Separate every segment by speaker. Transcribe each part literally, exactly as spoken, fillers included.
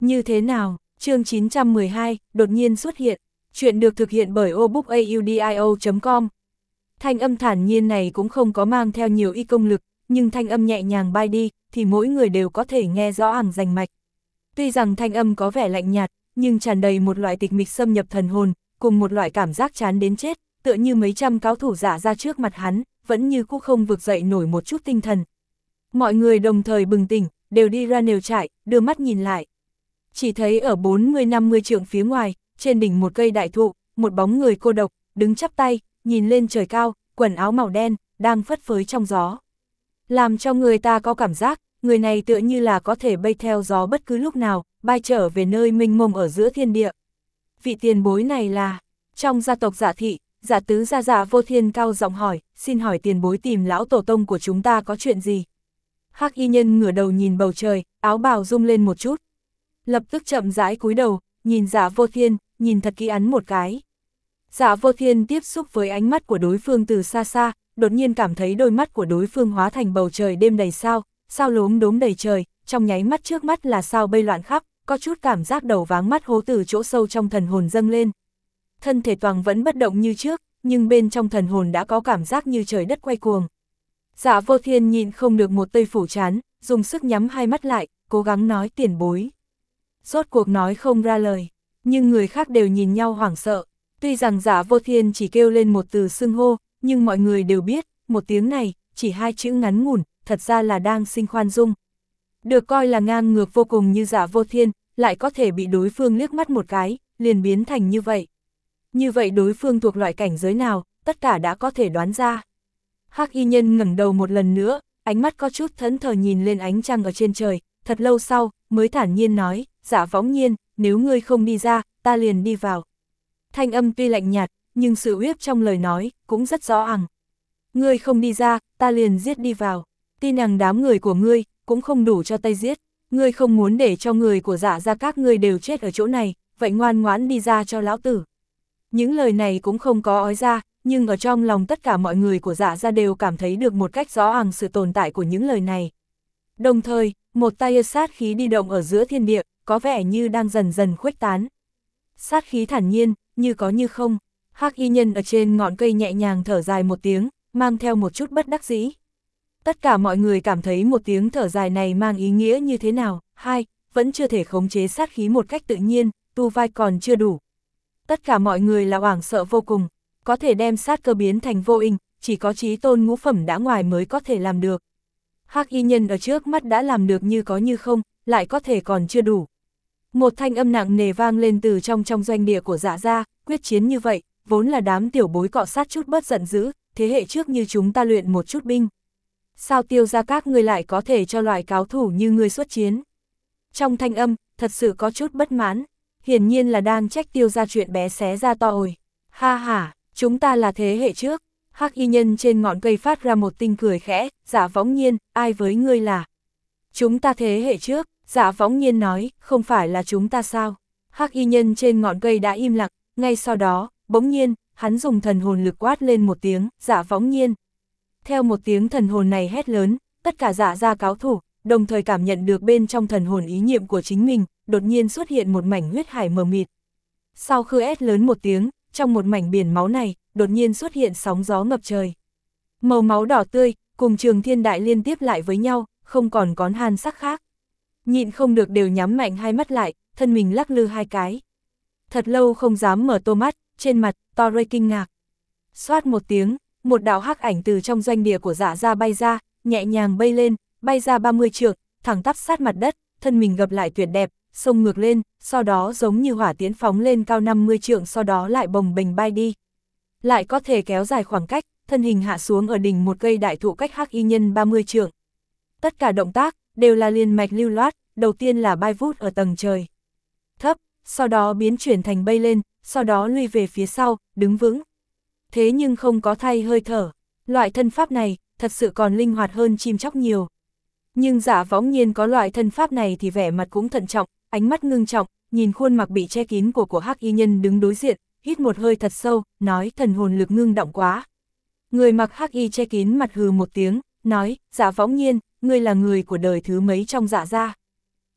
Speaker 1: Như thế nào? Chương chín trăm mười hai, đột nhiên xuất hiện. Chuyện được thực hiện bởi obookaudio chấm com. Thanh âm thản nhiên này cũng không có mang theo nhiều y công lực, nhưng thanh âm nhẹ nhàng bay đi, thì mỗi người đều có thể nghe rõ ẳng rành mạch. Tuy rằng thanh âm có vẻ lạnh nhạt, nhưng tràn đầy một loại tịch mịch xâm nhập thần hồn, cùng một loại cảm giác chán đến chết, tựa như mấy trăm cao thủ giả ra trước mặt hắn, vẫn như cũ không vực dậy nổi một chút tinh thần. Mọi người đồng thời bừng tỉnh, đều đi ra nều trại, đưa mắt nhìn lại. Chỉ thấy ở bốn mươi năm mươi trượng phía ngoài, trên đỉnh một cây đại thụ, một bóng người cô độc, đứng chắp tay, nhìn lên trời cao, quần áo màu đen, đang phất phới trong gió. Làm cho người ta có cảm giác, người này tựa như là có thể bay theo gió bất cứ lúc nào, bay trở về nơi mênh mông ở giữa thiên địa. Vị tiền bối này là, trong gia tộc Giả Thị, Giả Tứ gia Giả Vô Thiên cao giọng hỏi, xin hỏi tiền bối tìm lão tổ tông của chúng ta có chuyện gì? Hắc y nhân ngửa đầu nhìn bầu trời, áo bào rung lên một chút. Lập tức chậm rãi cúi đầu, nhìn Giả Vô Thiên, nhìn thật kỹ hắn một cái. Giả Vô Thiên tiếp xúc với ánh mắt của đối phương từ xa xa, đột nhiên cảm thấy đôi mắt của đối phương hóa thành bầu trời đêm đầy sao, sao lốm đốm đầy trời, trong nháy mắt trước mắt là sao bay loạn khắp, có chút cảm giác đầu váng mắt hố từ chỗ sâu trong thần hồn dâng lên. Thân thể Toàn vẫn bất động như trước, nhưng bên trong thần hồn đã có cảm giác như trời đất quay cuồng. Giả Vô Thiên nhịn không được một tây phủ chán, dùng sức nhắm hai mắt lại, cố gắng nói tiền bối. Rốt cuộc nói không ra lời, nhưng người khác đều nhìn nhau hoảng sợ. Tuy rằng Giả Vô Thiên chỉ kêu lên một từ xưng hô, nhưng mọi người đều biết, một tiếng này, chỉ hai chữ ngắn ngủn, thật ra là đang xin khoan dung. Được coi là ngang ngược vô cùng như Giả Vô Thiên, lại có thể bị đối phương liếc mắt một cái, liền biến thành như vậy. Như vậy đối phương thuộc loại cảnh giới nào, tất cả đã có thể đoán ra. Hắc y nhân ngẩng đầu một lần nữa, ánh mắt có chút thẫn thờ nhìn lên ánh trăng ở trên trời, thật lâu sau, mới thản nhiên nói, Giả Võng Nhiên, nếu ngươi không đi ra, ta liền đi vào. Thanh âm tuy lạnh nhạt, nhưng sự uy trong lời nói, cũng rất rõ ẳng. Ngươi không đi ra, ta liền giết đi vào. Tin rằng đám người của ngươi, cũng không đủ cho tay giết. Ngươi không muốn để cho người của Giả ra các ngươi đều chết ở chỗ này, vậy ngoan ngoãn đi ra cho lão tử. Những lời này cũng không có ói ra, nhưng ở trong lòng tất cả mọi người của Giả ra đều cảm thấy được một cách rõ ẳng sự tồn tại của những lời này. Đồng thời, một tay sát khí đi động ở giữa thiên địa, có vẻ như đang dần dần khuếch tán. Sát khí thản nhiên, như có như không. Hắc y nhân ở trên ngọn cây nhẹ nhàng thở dài một tiếng, mang theo một chút bất đắc dĩ. Tất cả mọi người cảm thấy một tiếng thở dài này mang ý nghĩa như thế nào. Hai, vẫn chưa thể khống chế sát khí một cách tự nhiên, tu vai còn chưa đủ. Tất cả mọi người là hoảng sợ vô cùng, có thể đem sát cơ biến thành vô inh, chỉ có chí tôn ngũ phẩm đã ngoài mới có thể làm được. Hắc y nhân ở trước mắt đã làm được như có như không, lại có thể còn chưa đủ. Một thanh âm nặng nề vang lên từ trong trong doanh địa của Giả gia, quyết chiến như vậy, vốn là đám tiểu bối cọ sát chút bớt giận dữ, thế hệ trước như chúng ta luyện một chút binh. Sao Tiêu gia các ngươi lại có thể cho loại cáo thủ như ngươi xuất chiến? Trong thanh âm, thật sự có chút bất mãn, hiển nhiên là đang trách Tiêu gia chuyện bé xé ra to ồi. Ha ha, chúng ta là thế hệ trước. Hắc y nhân trên ngọn cây phát ra một tinh cười khẽ, Giả Võng Nhiên, ai với ngươi là? Chúng ta thế hệ trước. Giả Võng Nhiên nói, không phải là chúng ta sao? Hắc y nhân trên ngọn cây đã im lặng, ngay sau đó, bỗng nhiên, hắn dùng thần hồn lực quát lên một tiếng, Giả Võng Nhiên. Theo một tiếng thần hồn này hét lớn, tất cả Giả gia cáo thủ, đồng thời cảm nhận được bên trong thần hồn ý niệm của chính mình, đột nhiên xuất hiện một mảnh huyết hải mờ mịt. Sau khi hét lớn một tiếng, trong một mảnh biển máu này, đột nhiên xuất hiện sóng gió ngập trời. Màu máu đỏ tươi, cùng Trường Thiên Đại liên tiếp lại với nhau, không còn có han sắc khác. Nhịn không được đều nhắm mạnh hai mắt lại, thân mình lắc lư hai cái. Thật lâu không dám mở to mắt, trên mặt, to rây kinh ngạc. Xoát một tiếng, một đạo hắc ảnh từ trong doanh địa của Giả ra bay ra, nhẹ nhàng bay lên, bay ra ba mươi trượng, thẳng tắp sát mặt đất, thân mình gập lại tuyệt đẹp, xông ngược lên, sau đó giống như hỏa tiễn phóng lên cao năm mươi trượng, sau đó lại bồng bềnh bay đi. Lại có thể kéo dài khoảng cách, thân hình hạ xuống ở đỉnh một cây đại thụ cách hắc y nhân ba mươi trượng. Tất cả động tác đều là liền mạch lưu loát, đầu tiên là bay vút ở tầng trời thấp, sau đó biến chuyển thành bay lên, sau đó lui về phía sau, đứng vững. Thế nhưng không có thay hơi thở, loại thân pháp này thật sự còn linh hoạt hơn chim chóc nhiều. Nhưng Giả Võng Nhiên có loại thân pháp này thì vẻ mặt cũng thận trọng, ánh mắt ngưng trọng, nhìn khuôn mặt bị che kín của của hắc y nhân đứng đối diện, hít một hơi thật sâu, nói thần hồn lực ngưng động quá. Người mặc hắc y che kín mặt hừ một tiếng, nói, Giả Võng Nhiên, ngươi là người của đời thứ mấy trong Giả gia?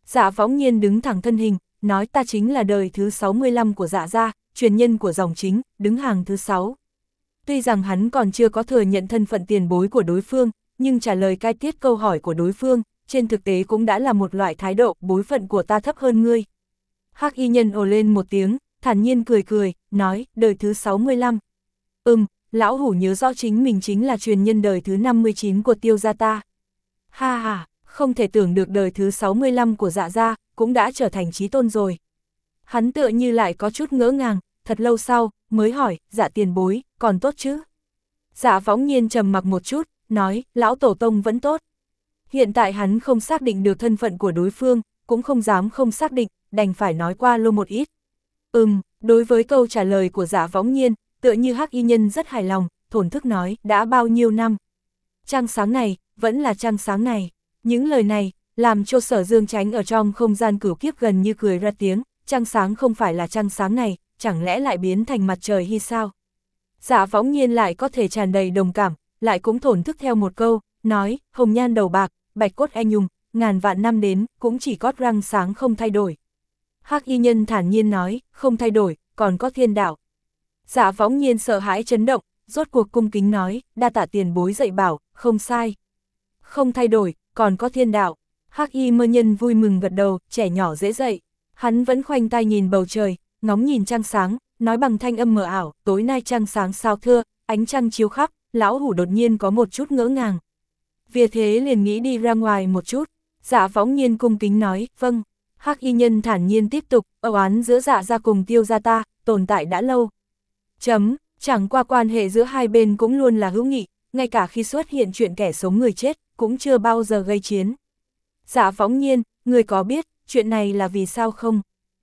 Speaker 1: Dạ Võng Nhiên đứng thẳng thân hình, nói ta chính là đời thứ sáu mươi lăm của Dạ gia, truyền nhân của dòng chính, đứng hàng thứ sáu. Tuy rằng hắn còn chưa có thừa nhận thân phận tiền bối của đối phương, nhưng trả lời cai tiết câu hỏi của đối phương, trên thực tế cũng đã là một loại thái độ bối phận của ta thấp hơn ngươi. Hắc y nhân ồ lên một tiếng, thản nhiên cười cười, nói, đời thứ sáu mươi lăm. Ừm, lão hủ nhớ rõ chính mình chính là truyền nhân đời thứ năm mươi chín của Tiêu gia ta. Ha ha, không thể tưởng được đời thứ sáu mươi lăm của Dạ gia, cũng đã trở thành chí tôn rồi. Hắn tựa như lại có chút ngỡ ngàng, thật lâu sau, mới hỏi, Dạ tiền bối, còn tốt chứ? Dạ Võng Nhiên trầm mặc một chút, nói, lão tổ tông vẫn tốt. Hiện tại hắn không xác định được thân phận của đối phương, cũng không dám không xác định, đành phải nói qua lô một ít. Ừm, đối với câu trả lời của Dạ Võng Nhiên, tựa như Hắc y nhân rất hài lòng, thổn thức nói, đã bao nhiêu năm? Trăng sáng này, vẫn là trăng sáng này. Những lời này, làm cho Sở Dương Tránh ở trong không gian cửu kiếp gần như cười ra tiếng, trăng sáng không phải là trăng sáng này, chẳng lẽ lại biến thành mặt trời hay sao? Dạ Võng Nhiên lại có thể tràn đầy đồng cảm, lại cũng thổn thức theo một câu, nói, hồng nhan đầu bạc, bạch cốt anh hùng, ngàn vạn năm đến, cũng chỉ có răng sáng không thay đổi. Hắc y nhân thản nhiên nói, không thay đổi, còn có thiên đạo. Dạ Võng Nhiên sợ hãi chấn động, rốt cuộc cung kính nói, đa tạ tiền bối dạy bảo, không sai. Không thay đổi, còn có thiên đạo. Hắc y mơ nhân vui mừng gật đầu, trẻ nhỏ dễ dạy. Hắn vẫn khoanh tay nhìn bầu trời, ngóng nhìn trăng sáng, nói bằng thanh âm mờ ảo, tối nay trăng sáng sao thưa, ánh trăng chiếu khắp, lão hủ đột nhiên có một chút ngỡ ngàng. Vì thế liền nghĩ đi ra ngoài một chút. Dạ Võng Nhiên cung kính nói, vâng. Hắc y nhân thản nhiên tiếp tục, ân oán giữa Dạ gia cùng Tiêu gia ta, tồn tại đã lâu. Chấm, chẳng qua quan hệ giữa hai bên cũng luôn là hữu nghị, ngay cả khi xuất hiện chuyện kẻ sống người chết, cũng chưa bao giờ gây chiến. Dạ Võng Nhiên, người có biết, chuyện này là vì sao không?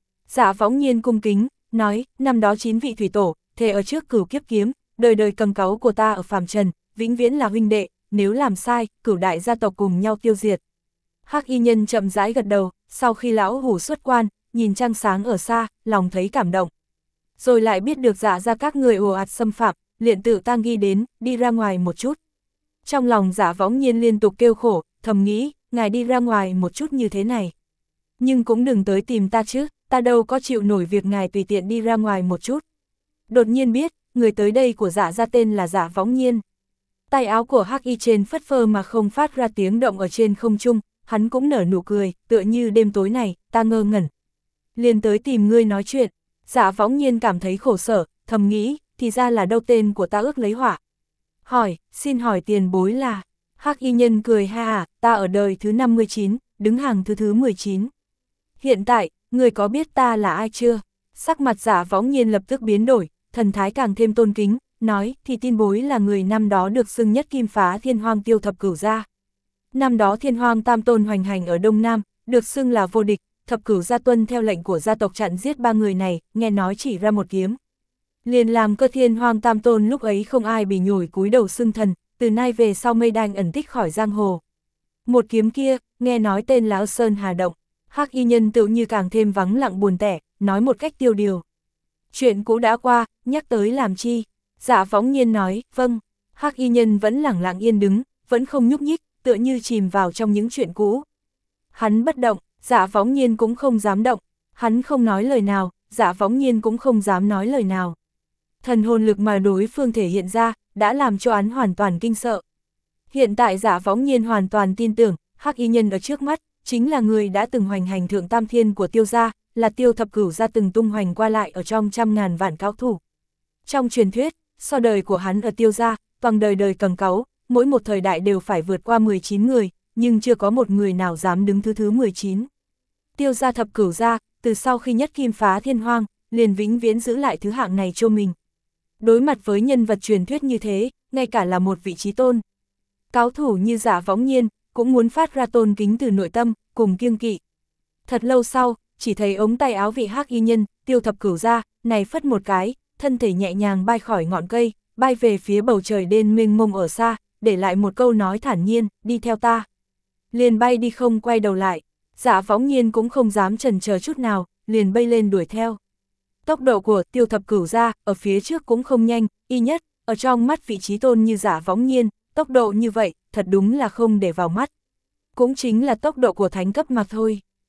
Speaker 1: Dạ Võng Nhiên cung kính, nói, năm đó chín vị thủy tổ, thề ở trước cửu kiếp kiếm, đời đời cầm cáu của ta ở phàm trần, vĩnh viễn là huynh đệ, nếu làm sai, cửu đại gia tộc cùng nhau tiêu diệt. Hắc y nhân chậm rãi gật đầu, sau khi lão hủ xuất quan, nhìn trăng sáng ở xa, lòng thấy cảm động. Rồi lại biết được Dạ gia các người ồ ạt xâm phạm, liền tự tang ghi đến, đi ra ngoài một chút. Trong lòng Dạ Võng Nhiên liên tục kêu khổ, thầm nghĩ, ngài đi ra ngoài một chút như thế này. Nhưng cũng đừng tới tìm ta chứ, ta đâu có chịu nổi việc ngài tùy tiện đi ra ngoài một chút. Đột nhiên biết, người tới đây của Dạ gia tên là Dạ Võng Nhiên. Tay áo của Hắc y trên phất phơ mà không phát ra tiếng động ở trên không trung, hắn cũng nở nụ cười, tựa như đêm tối này, ta ngơ ngẩn. Liền tới tìm ngươi nói chuyện. Dạ Võng Nhiên cảm thấy khổ sở, thầm nghĩ, thì ra là đâu tên của ta ước lấy họa. Hỏi, xin hỏi tiền bối là? Hắc y nhân cười ha à, ta ở đời thứ năm mươi chín, đứng hàng thứ thứ mười chín. Hiện tại, người có biết ta là ai chưa? Sắc mặt Dạ Võng Nhiên lập tức biến đổi, thần thái càng thêm tôn kính, nói, thì tin bối là người năm đó được xưng nhất kim phá thiên hoang tiêu thập cửu gia. Năm đó thiên hoang tam tôn hoành hành ở Đông Nam, được xưng là vô địch, thập cửu gia tuân theo lệnh của gia tộc chặn giết ba người này, nghe nói chỉ ra một kiếm. Liền làm cơ thiên hoang tam tôn lúc ấy không ai bị nhồi cúi đầu xưng thần, từ nay về sau mây đành ẩn tích khỏi giang hồ. Một kiếm kia, nghe nói tên là Sơn Hà Động. Hắc y nhân tự như càng thêm vắng lặng buồn tẻ, nói một cách tiêu điều. Chuyện cũ đã qua, nhắc tới làm chi? Dạ Võng Nhiên nói, vâng. Hắc y nhân vẫn lẳng lặng yên đứng, vẫn không nhúc nhích, tựa như chìm vào trong những chuyện cũ. Hắn bất động, Dạ Võng Nhiên cũng không dám động. Hắn không nói lời nào, Dạ Võng Nhiên cũng không dám nói lời nào. Thần hồn lực mà đối phương thể hiện ra, đã làm cho hắn hoàn toàn kinh sợ. Hiện tại Dạ Võng Nhiên hoàn toàn tin tưởng, Hắc y nhân ở trước mắt, chính là người đã từng hoành hành thượng tam thiên của Tiêu gia, là Tiêu thập cửu gia từng tung hoành qua lại ở trong trăm ngàn vạn cao thủ. Trong truyền thuyết, so đời của hắn ở Tiêu gia, toàn đời đời cầm cáu, mỗi một thời đại đều phải vượt qua mười chín người, nhưng chưa có một người nào dám đứng thứ thứ mười chín. Tiêu gia thập cửu gia, từ sau khi nhất kim phá thiên hoang, liền vĩnh viễn giữ lại thứ hạng này cho mình. Đối mặt với nhân vật truyền thuyết như thế, ngay cả là một vị trí tôn. Cáo thủ như Dạ Võng Nhiên, cũng muốn phát ra tôn kính từ nội tâm, cùng kiêng kỵ. Thật lâu sau, chỉ thấy ống tay áo vị Hắc y nhân, Tiêu thập cửu gia, này phất một cái, thân thể nhẹ nhàng bay khỏi ngọn cây, bay về phía bầu trời đen mênh mông ở xa, để lại một câu nói thản nhiên, đi theo ta. Liền bay đi không quay đầu lại. Dạ Võng Nhiên cũng không dám chần chờ chút nào, liền bay lên đuổi theo. Tốc độ của Tiêu thập cửu gia, ở phía trước cũng không nhanh, y nhất, ở trong mắt vị trí tôn như Dạ Võng Nhiên, tốc độ như vậy, thật đúng là không để vào mắt. Cũng chính là tốc độ của thánh cấp mà thôi.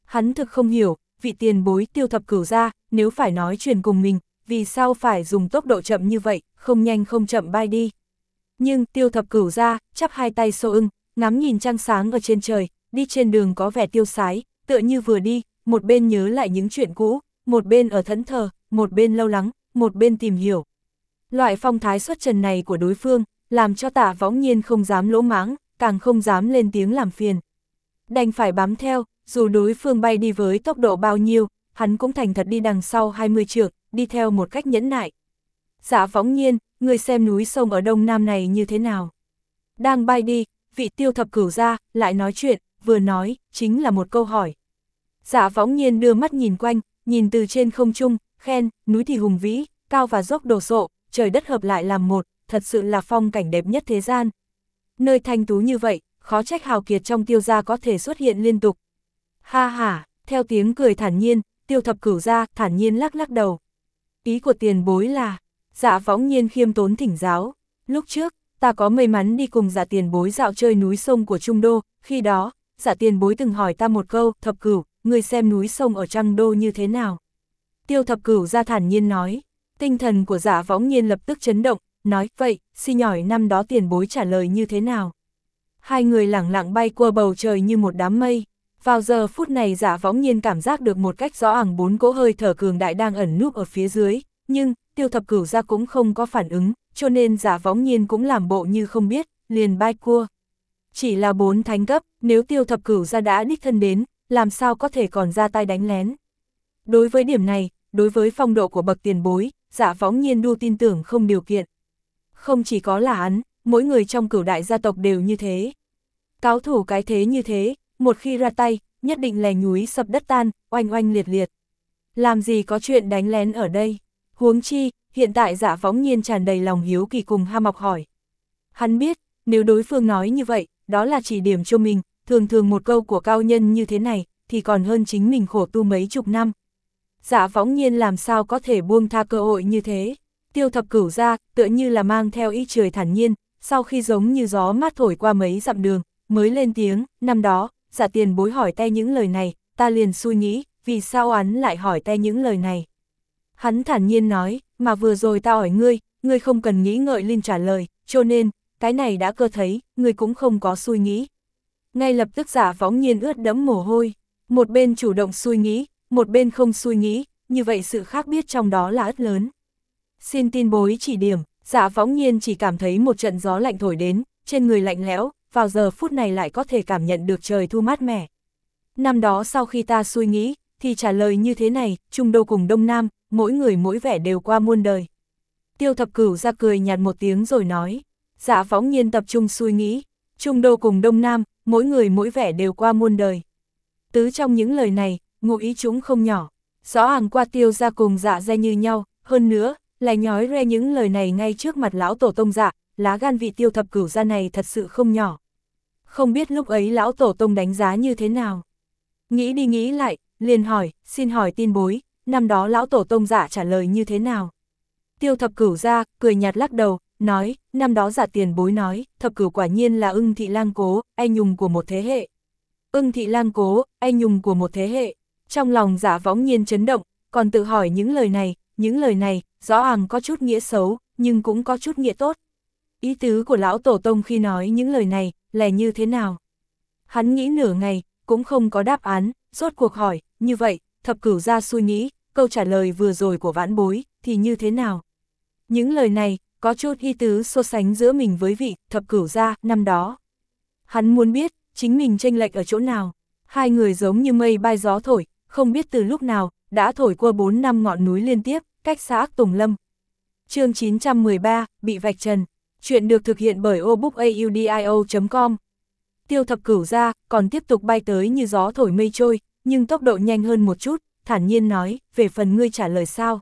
Speaker 1: Hắn thực không hiểu, vị tiền bối Tiêu Thập Cửu gia, nếu phải nói chuyện cùng mình, vì sao phải dùng tốc độ chậm như vậy, không nhanh không chậm bay đi. Nhưng Tiêu Thập Cửu gia, chắp hai tay sau ưng, ngắm nhìn trăng sáng ở trên trời, đi trên đường có vẻ tiêu sái, tựa như vừa đi, một bên nhớ lại những chuyện cũ, một bên ở thẫn thờ, một bên lâu lắng, một bên tìm hiểu. Loại phong thái xuất trần này của đối phương, làm cho Tạ Võng Nhiên không dám lỗ mãng, càng không dám lên tiếng làm phiền. Đành phải bám theo, dù đối phương bay đi với tốc độ bao nhiêu, hắn cũng thành thật đi đằng sau hai mươi trượng, đi theo một cách nhẫn nại. Dạ Võng Nhiên, người xem núi sông ở Đông Nam này như thế nào? Đang bay đi, vị Tiêu Thập Cửu gia lại nói chuyện, vừa nói, chính là một câu hỏi. Dạ Võng Nhiên đưa mắt nhìn quanh, nhìn từ trên không trung, khen, núi thì hùng vĩ, cao và dốc đồ sộ, trời đất hợp lại làm một, thật sự là phong cảnh đẹp nhất thế gian. Nơi thanh tú như vậy, khó trách hào kiệt trong Tiêu gia có thể xuất hiện liên tục. Ha ha, theo tiếng cười thản nhiên, Tiêu Thập Cửu gia thản nhiên lắc lắc đầu. Ý của tiền bối là, Dạ Võng Nhiên khiêm tốn thỉnh giáo, lúc trước, ta có may mắn đi cùng Dạ tiền bối dạo chơi núi sông của Trung Đô, khi đó, Dạ tiền bối từng hỏi ta một câu, Thập Cửu, người xem núi sông ở Trăng Đô như thế nào? Tiêu Thập Cửu gia thản nhiên nói, tinh thần của Dạ Võng Nhiên lập tức chấn động, nói, vậy, xi nhỏi năm đó tiền bối trả lời như thế nào? Hai người lẳng lặng bay qua bầu trời như một đám mây. Vào giờ phút này Dạ Võng Nhiên cảm giác được một cách rõ ẳng bốn cỗ hơi thở cường đại đang ẩn núp ở phía dưới, nhưng Tiêu Thập Cửu gia cũng không có phản ứng, cho nên Dạ Võng Nhiên cũng làm bộ như không biết, liền bay cua. Chỉ là bốn thánh cấp, nếu Tiêu Thập Cửu gia đã đích thân đến, làm sao có thể còn ra tay đánh lén. Đối với điểm này, đối với phong độ của bậc tiền bối, Dạ Võng Nhiên đu tin tưởng không điều kiện. Không chỉ có là hắn, mỗi người trong Cửu đại gia tộc đều như thế. Cáo thủ cái thế như thế, một khi ra tay, nhất định lè núi sập đất tan, oanh oanh liệt liệt. Làm gì có chuyện đánh lén ở đây? Huống chi, hiện tại Dạ Võng Nhiên tràn đầy lòng hiếu kỳ cùng ham học hỏi. Hắn biết, nếu đối phương nói như vậy, đó là chỉ điểm cho mình, thường thường một câu của cao nhân như thế này, thì còn hơn chính mình khổ tu mấy chục năm. Dạ Võng Nhiên làm sao có thể buông tha cơ hội như thế? Tiêu Thập Cửu gia, tựa như là mang theo ý trời thản nhiên, sau khi giống như gió mát thổi qua mấy dặm đường, mới lên tiếng, năm đó, Dạ tiền bối hỏi te những lời này, ta liền suy nghĩ, vì sao hắn lại hỏi te những lời này. Hắn thản nhiên nói, mà vừa rồi ta hỏi ngươi, ngươi không cần nghĩ ngợi lên trả lời, cho nên, cái này đã cơ thấy, ngươi cũng không có suy nghĩ. Ngay lập tức Dạ Võng Nhiên ướt đẫm mồ hôi, một bên chủ động suy nghĩ, một bên không suy nghĩ, như vậy sự khác biệt trong đó là ất lớn. Xin tin bối chỉ điểm, Dạ Võng Nhiên chỉ cảm thấy một trận gió lạnh thổi đến, trên người lạnh lẽo, vào giờ phút này lại có thể cảm nhận được trời thu mát mẻ. Năm đó sau khi ta suy nghĩ, thì trả lời như thế này, Trung Đô cùng Đông Nam, mỗi người mỗi vẻ đều qua muôn đời. Tiêu Thập Cửu gia cười nhạt một tiếng rồi nói, Dạ Võng Nhiên tập trung suy nghĩ, Trung Đô cùng Đông Nam, mỗi người mỗi vẻ đều qua muôn đời. Tứ trong những lời này, ngụ ý chúng không nhỏ, rõ ràng qua Tiêu gia cùng Dạ gia như nhau, hơn nữa, lại nhói re những lời này ngay trước mặt lão tổ tông Dạ, lá gan vị Tiêu Thập Cửu gia này thật sự không nhỏ. Không biết lúc ấy lão tổ tông đánh giá như thế nào. Nghĩ đi nghĩ lại, liền hỏi, xin hỏi tin bối, năm đó lão tổ tông Dạ trả lời như thế nào? Tiêu Thập Cửu gia cười nhạt lắc đầu, nói, năm đó Dạ tiền bối nói, Thập Cửu quả nhiên là Ưng Thị Lang Cố, anh hùng của một thế hệ. Ưng Thị Lang Cố, anh hùng của một thế hệ. Trong lòng Dạ Võng Nhiên chấn động, còn tự hỏi những lời này, những lời này, rõ ràng có chút nghĩa xấu, nhưng cũng có chút nghĩa tốt. Ý tứ của lão tổ tông khi nói những lời này, là như thế nào? Hắn nghĩ nửa ngày, cũng không có đáp án, rốt cuộc hỏi, như vậy, Thập Cửu gia suy nghĩ, câu trả lời vừa rồi của vãn bối, thì như thế nào? Những lời này, có chút ý tứ so sánh giữa mình với vị Thập Cửu gia năm đó. Hắn muốn biết, chính mình chênh lệch ở chỗ nào? Hai người giống như mây bay gió thổi, không biết từ lúc nào, đã thổi qua bốn năm ngọn núi liên tiếp, cách xã Ác Tùng Lâm. Chương chín trăm mười ba, bị vạch trần. Chuyện được thực hiện bởi obookaudio chấm com. Tiêu Thập Cửu gia còn tiếp tục bay tới như gió thổi mây trôi, nhưng tốc độ nhanh hơn một chút, thản nhiên nói, về phần ngươi trả lời sao?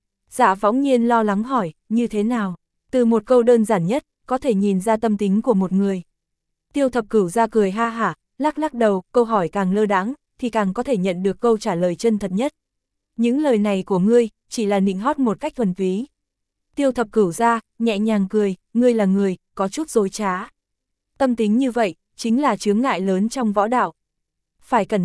Speaker 1: Dạ Võng Nhiên lo lắng hỏi, như thế nào? Từ một câu đơn giản nhất, có thể nhìn ra tâm tính của một người. Tiêu Thập Cửu gia cười ha hả, lắc lắc đầu, câu hỏi càng lơ đãng, thì càng có thể nhận được câu trả lời chân thật nhất. Những lời này của ngươi, chỉ là nịnh hót một cách thuần túy. Tiêu Thập Cửu gia nhẹ nhàng cười, ngươi là người, có chút dối trá. Tâm tính như vậy, chính là chướng ngại lớn trong võ đạo. Phải cẩn thận,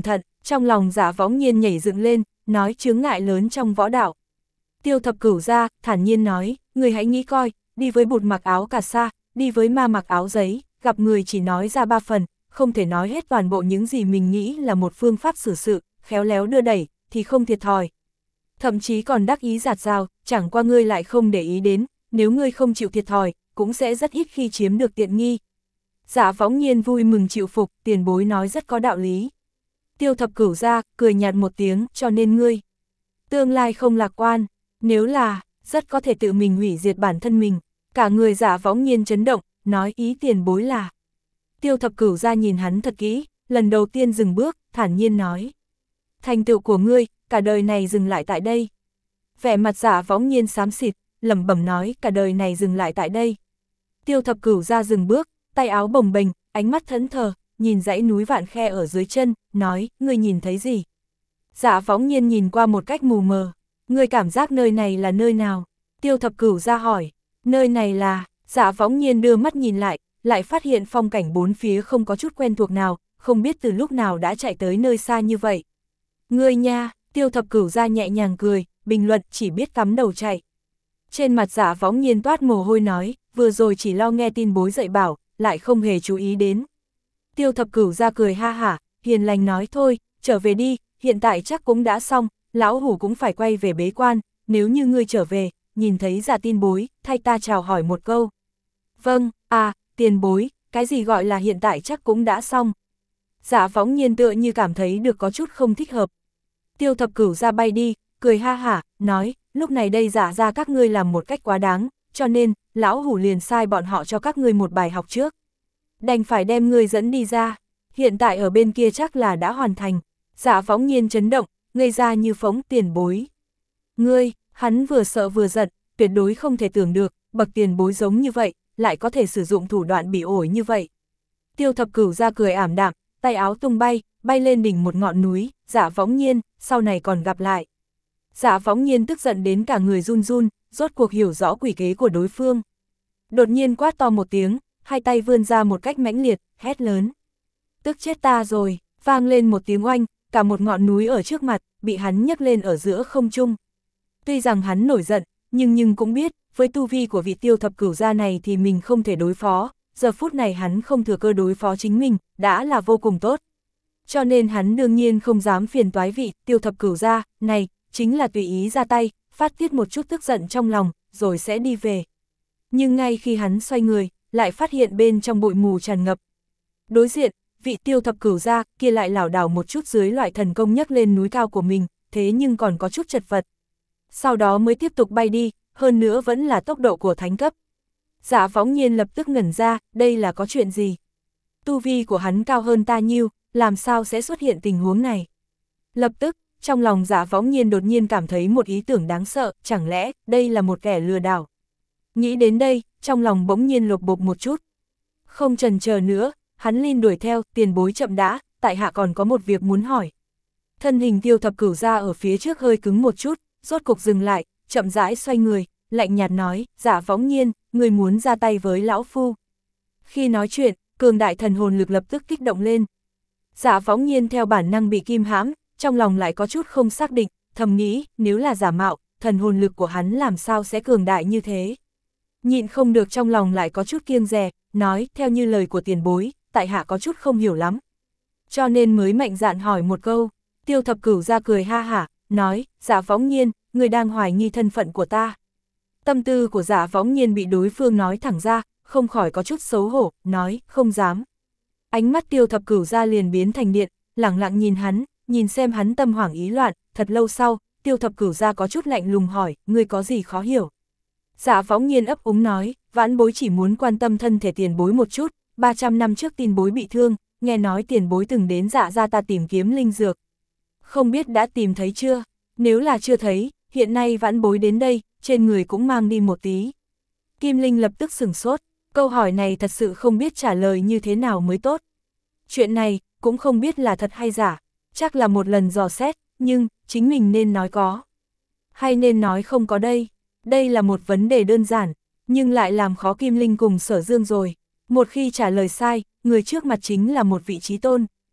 Speaker 1: Trong lòng Giả Võng Nhiên nhảy dựng lên, nói chướng ngại lớn trong võ đạo. Tiêu Thập Cửu ra, thản nhiên nói, người hãy nghĩ coi, đi với bụt mặc áo cà sa, đi với ma mặc áo giấy, gặp người chỉ nói ra ba phần, không thể nói hết toàn bộ những gì mình nghĩ là một phương pháp xử sự, khéo léo đưa đẩy, thì không thiệt thòi. Thậm chí còn đắc ý giạt rào, chẳng qua ngươi lại không để ý đến, nếu ngươi không chịu thiệt thòi, cũng sẽ rất ít khi chiếm được tiện nghi. Giả Võng Nhiên vui mừng chịu phục, tiền bối nói rất có đạo lý. Tiêu Thập Cửu ra, cười nhạt một tiếng, cho nên ngươi tương lai không lạc quan, nếu là, rất có thể tự mình hủy diệt bản thân mình. Cả người Giả Võng Nhiên chấn động, nói ý tiền bối là. Tiêu Thập Cửu ra nhìn hắn thật kỹ, lần đầu tiên dừng bước, thản nhiên nói. Thành tựu của ngươi, cả đời này dừng lại tại đây. Vẻ mặt Giả Võng Nhiên xám xịt, lẩm bẩm nói cả đời này dừng lại tại đây. Tiêu Thập Cửu ra dừng bước, tay áo bồng bềnh, ánh mắt thẫn thờ, nhìn dãy núi vạn khe ở dưới chân, nói, ngươi nhìn thấy gì? Giả Võng Nhiên nhìn qua một cách mù mờ, ngươi cảm giác nơi này là nơi nào? Tiêu Thập Cửu ra hỏi, nơi này là, Giả Võng Nhiên đưa mắt nhìn lại, lại phát hiện phong cảnh bốn phía không có chút quen thuộc nào, không biết từ lúc nào đã chạy tới nơi xa như vậy. Ngươi nha, Tiêu Thập Cửu ra nhẹ nhàng cười, bình luận chỉ biết cắm đầu chạy. Trên mặt Giả Võng Nhiên toát mồ hôi nói, vừa rồi chỉ lo nghe tin bối dạy bảo, lại không hề chú ý đến. Tiêu Thập Cửu ra cười ha hả, hiền lành nói thôi, trở về đi, hiện tại chắc cũng đã xong, lão hủ cũng phải quay về bế quan, nếu như ngươi trở về, nhìn thấy Giả tin bối, thay ta chào hỏi một câu. Vâng, à, tiền bối, cái gì gọi là hiện tại chắc cũng đã xong. Giả Võng Nhiên tựa như cảm thấy được có chút không thích hợp. Tiêu Thập Cửu ra bay đi, cười ha hả, nói, lúc này đây Giả ra các ngươi làm một cách quá đáng, cho nên, lão hủ liền sai bọn họ cho các ngươi một bài học trước. Đành phải đem ngươi dẫn đi ra, hiện tại ở bên kia chắc là đã hoàn thành. Giả Võng Nhiên chấn động, ngây ra như phóng tiền bối. Ngươi, hắn vừa sợ vừa giận, tuyệt đối không thể tưởng được, bậc tiền bối giống như vậy, lại có thể sử dụng thủ đoạn bị ổi như vậy. Tiêu Thập Cửu ra cười ảm đạm, tay áo tung bay, bay lên đỉnh một ngọn núi, Giả Võng Nhiên, sau này còn gặp lại. Giả Võng Nhiên tức giận đến cả người run run, rốt cuộc hiểu rõ quỷ kế của đối phương. Đột nhiên quát to một tiếng, hai tay vươn ra một cách mãnh liệt, hét lớn. Tức chết ta rồi, vang lên một tiếng oanh, cả một ngọn núi ở trước mặt, bị hắn nhấc lên ở giữa không trung. Tuy rằng hắn nổi giận, nhưng nhưng cũng biết, với tu vi của vị Tiêu Thập Cửu gia này thì mình không thể đối phó, giờ phút này hắn không thừa cơ đối phó chính mình, đã là vô cùng tốt. Cho nên hắn đương nhiên không dám phiền toái vị Tiêu Thập Cửu gia này, chính là tùy ý ra tay, phát tiết một chút tức giận trong lòng, rồi sẽ đi về. Nhưng ngay khi hắn xoay người, lại phát hiện bên trong bụi mù tràn ngập. Đối diện, vị Tiêu Thập Cửu gia kia lại lảo đảo một chút dưới loại thần công nhấc lên núi cao của mình, thế nhưng còn có chút chật vật. Sau đó mới tiếp tục bay đi, hơn nữa vẫn là tốc độ của thánh cấp. Giả Võng Nhiên lập tức ngẩn ra, đây là có chuyện gì? Tu vi của hắn cao hơn ta nhiêu, làm sao sẽ xuất hiện tình huống này? Lập tức, trong lòng Giả Võng Nhiên đột nhiên cảm thấy một ý tưởng đáng sợ, chẳng lẽ đây là một kẻ lừa đảo? Nghĩ đến đây, trong lòng bỗng nhiên lột bột một chút. Không chần chờ nữa, hắn liên đuổi theo, tiền bối chậm đã, tại hạ còn có một việc muốn hỏi. Thân hình Tiêu Thập Cửu ra ở phía trước hơi cứng một chút, rốt cục dừng lại, chậm rãi xoay người, lạnh nhạt nói, Giả Võng Nhiên, người muốn ra tay với lão phu. Khi nói chuyện, cường đại thần hồn lực lập tức kích động lên. Giả Võng Nhiên theo bản năng bị kim hãm, trong lòng lại có chút không xác định, thầm nghĩ, nếu là giả mạo, thần hồn lực của hắn làm sao sẽ cường đại như thế. Nhịn không được trong lòng lại có chút kiêng dè, nói, theo như lời của tiền bối, tại hạ có chút không hiểu lắm. Cho nên mới mạnh dạn hỏi một câu. Tiêu Thập Cửu ra cười ha hả, nói, Giả Võng Nhiên, người đang hoài nghi thân phận của ta. Tâm tư của Giả Võng Nhiên bị đối phương nói thẳng ra, không khỏi có chút xấu hổ, nói, không dám. Ánh mắt Tiêu Thập Cửu ra liền biến thành điện, lẳng lặng nhìn hắn, nhìn xem hắn tâm hoảng ý loạn, thật lâu sau, Tiêu Thập Cửu ra có chút lạnh lùng hỏi, ngươi có gì khó hiểu. Giả Võng Nhiên ấp úng nói, vãn bối chỉ muốn quan tâm thân thể tiền bối một chút, ba trăm năm trước tiền bối bị thương, nghe nói tiền bối từng đến Dạ gia ta tìm kiếm linh dược. Không biết đã tìm thấy chưa? Nếu là chưa thấy, hiện nay vãn bối đến đây, trên người cũng mang đi một tí. Kim Linh lập tức sửng sốt, câu hỏi này thật sự không biết trả lời như thế nào mới tốt. Chuyện này, cũng không biết là thật hay giả, chắc là một lần dò xét, nhưng, chính mình nên nói có. Hay nên nói không có đây, đây là một vấn đề đơn giản, nhưng lại làm khó Kim Linh cùng Sở Dương rồi. Một khi trả lời sai, người trước mặt chính là một vị trí tôn.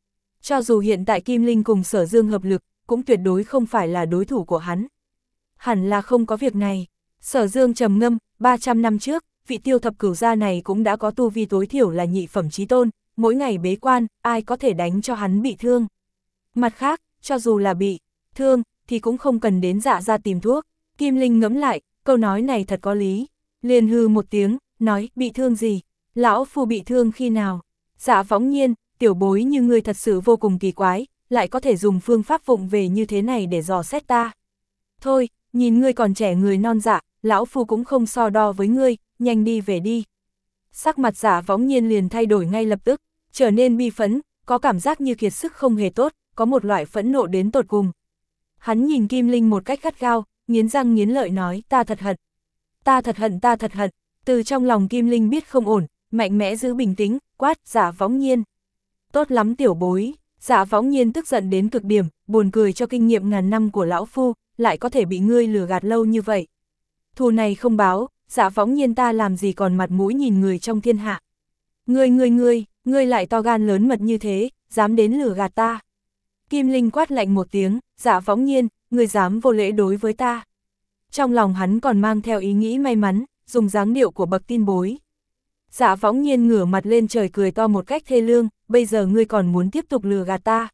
Speaker 1: Cho dù hiện tại Kim Linh cùng Sở Dương hợp lực, cũng tuyệt đối không phải là đối thủ của hắn. Hẳn là không có việc này. Sở Dương trầm ngâm, ba trăm năm trước, vị Tiêu thập cửu gia này cũng đã có tu vi tối thiểu là nhị phẩm chí tôn, mỗi ngày bế quan, ai có thể đánh cho hắn bị thương. Mặt khác, cho dù là bị thương, thì cũng không cần đến Dạ gia tìm thuốc. Kim Linh ngẫm lại, câu nói này thật có lý. Liền hư một tiếng, nói, bị thương gì? Lão phu bị thương khi nào? Dạ Võng Nhiên, tiểu bối như ngươi thật sự vô cùng kỳ quái, lại có thể dùng phương pháp vụng về như thế này để dò xét ta. Thôi, nhìn ngươi còn trẻ người non dạ, lão phu cũng không so đo với ngươi, nhanh đi về đi. Sắc mặt Dạ Võng Nhiên liền thay đổi ngay lập tức, trở nên bi phẫn, có cảm giác như kiệt sức không hề tốt, có một loại phẫn nộ đến tột cùng. Hắn nhìn Kim Linh một cách gắt gao, nghiến răng nghiến lợi nói, ta thật hận. Ta thật hận, ta thật hận. Từ trong lòng Kim Linh biết không ổn, mạnh mẽ giữ bình tĩnh, quát, Dạ Võng Nhiên. Tốt lắm tiểu bối. Dạ Võng Nhiên tức giận đến cực điểm, buồn cười cho kinh nghiệm ngàn năm của lão phu, lại có thể bị ngươi lừa gạt lâu như vậy. Thù này không báo, Dạ Võng Nhiên ta làm gì còn mặt mũi nhìn người trong thiên hạ. Ngươi ngươi ngươi, ngươi lại to gan lớn mật như thế, dám đến lừa gạt ta. Kim Linh quát lạnh một tiếng, Dạ Võng Nhiên, ngươi dám vô lễ đối với ta. Trong lòng hắn còn mang theo ý nghĩ may mắn, dùng dáng điệu của bậc tin bối. Dạ Võng Nhiên ngửa mặt lên trời cười to một cách thê lương, bây giờ ngươi còn muốn tiếp tục lừa gạt ta.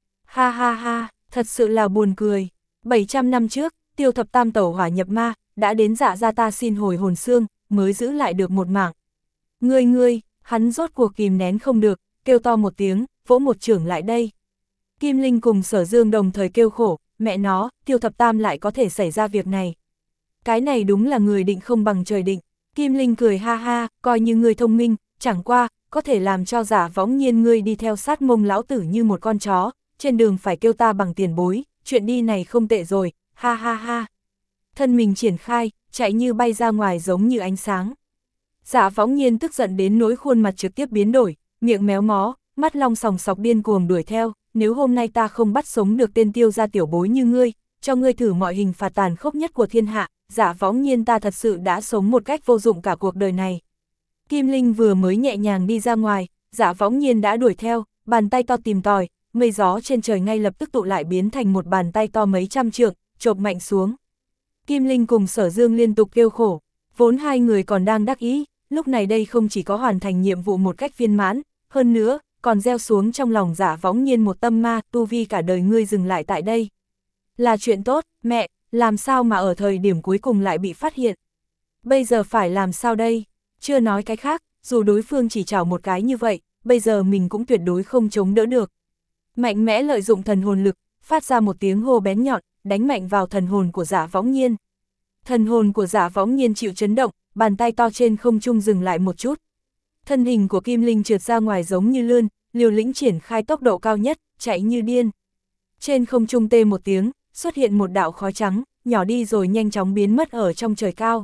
Speaker 1: Ha ha ha, thật sự là buồn cười. bảy trăm năm trước, Tiêu thập tam tẩu hỏa nhập ma, đã đến Dạ gia ta xin hồi hồn xương, mới giữ lại được một mạng. Ngươi ngươi, hắn rốt cuộc kìm nén không được, kêu to một tiếng, vỗ một chưởng lại đây. Kim Linh cùng Sở Dương đồng thời kêu khổ, mẹ nó, Tiêu thập tam lại có thể xảy ra việc này. Cái này đúng là người định không bằng trời định. Kim Linh cười ha ha, coi như ngươi thông minh, chẳng qua, có thể làm cho Dạ Võng Nhiên ngươi đi theo sát mông lão tử như một con chó, trên đường phải kêu ta bằng tiền bối, chuyện đi này không tệ rồi, ha ha ha. Thân mình triển khai, chạy như bay ra ngoài giống như ánh sáng. Dạ Võng Nhiên tức giận đến nỗi khuôn mặt trực tiếp biến đổi, miệng méo mó, mắt long sòng sọc điên cuồng đuổi theo, nếu hôm nay ta không bắt sống được tên Tiêu gia tiểu bối như ngươi, cho ngươi thử mọi hình phạt tàn khốc nhất của thiên hạ, Dạ Võng Nhiên ta thật sự đã sống một cách vô dụng cả cuộc đời này. Kim Linh vừa mới nhẹ nhàng đi ra ngoài, Dạ Võng Nhiên đã đuổi theo, bàn tay to tìm tòi, mây gió trên trời ngay lập tức tụ lại biến thành một bàn tay to mấy trăm trượng, chộp mạnh xuống. Kim Linh cùng Sở Dương liên tục kêu khổ, vốn hai người còn đang đắc ý, lúc này đây không chỉ có hoàn thành nhiệm vụ một cách viên mãn, hơn nữa, còn gieo xuống trong lòng Dạ Võng Nhiên một tâm ma, tu vi cả đời ngươi dừng lại tại đây. Là chuyện tốt, mẹ, làm sao mà ở thời điểm cuối cùng lại bị phát hiện. Bây giờ phải làm sao đây? Chưa nói cái khác, dù đối phương chỉ chảo một cái như vậy, bây giờ mình cũng tuyệt đối không chống đỡ được. Mạnh mẽ lợi dụng thần hồn lực, phát ra một tiếng hô bén nhọn, đánh mạnh vào thần hồn của Dạ Võng Nhiên. Thần hồn của Dạ Võng Nhiên chịu chấn động, bàn tay to trên không trung dừng lại một chút. Thân hình của Kim Linh trượt ra ngoài giống như lươn, liều lĩnh triển khai tốc độ cao nhất, chạy như điên. Trên không trung tê một tiếng, xuất hiện một đạo khói trắng, nhỏ đi rồi nhanh chóng biến mất ở trong trời cao.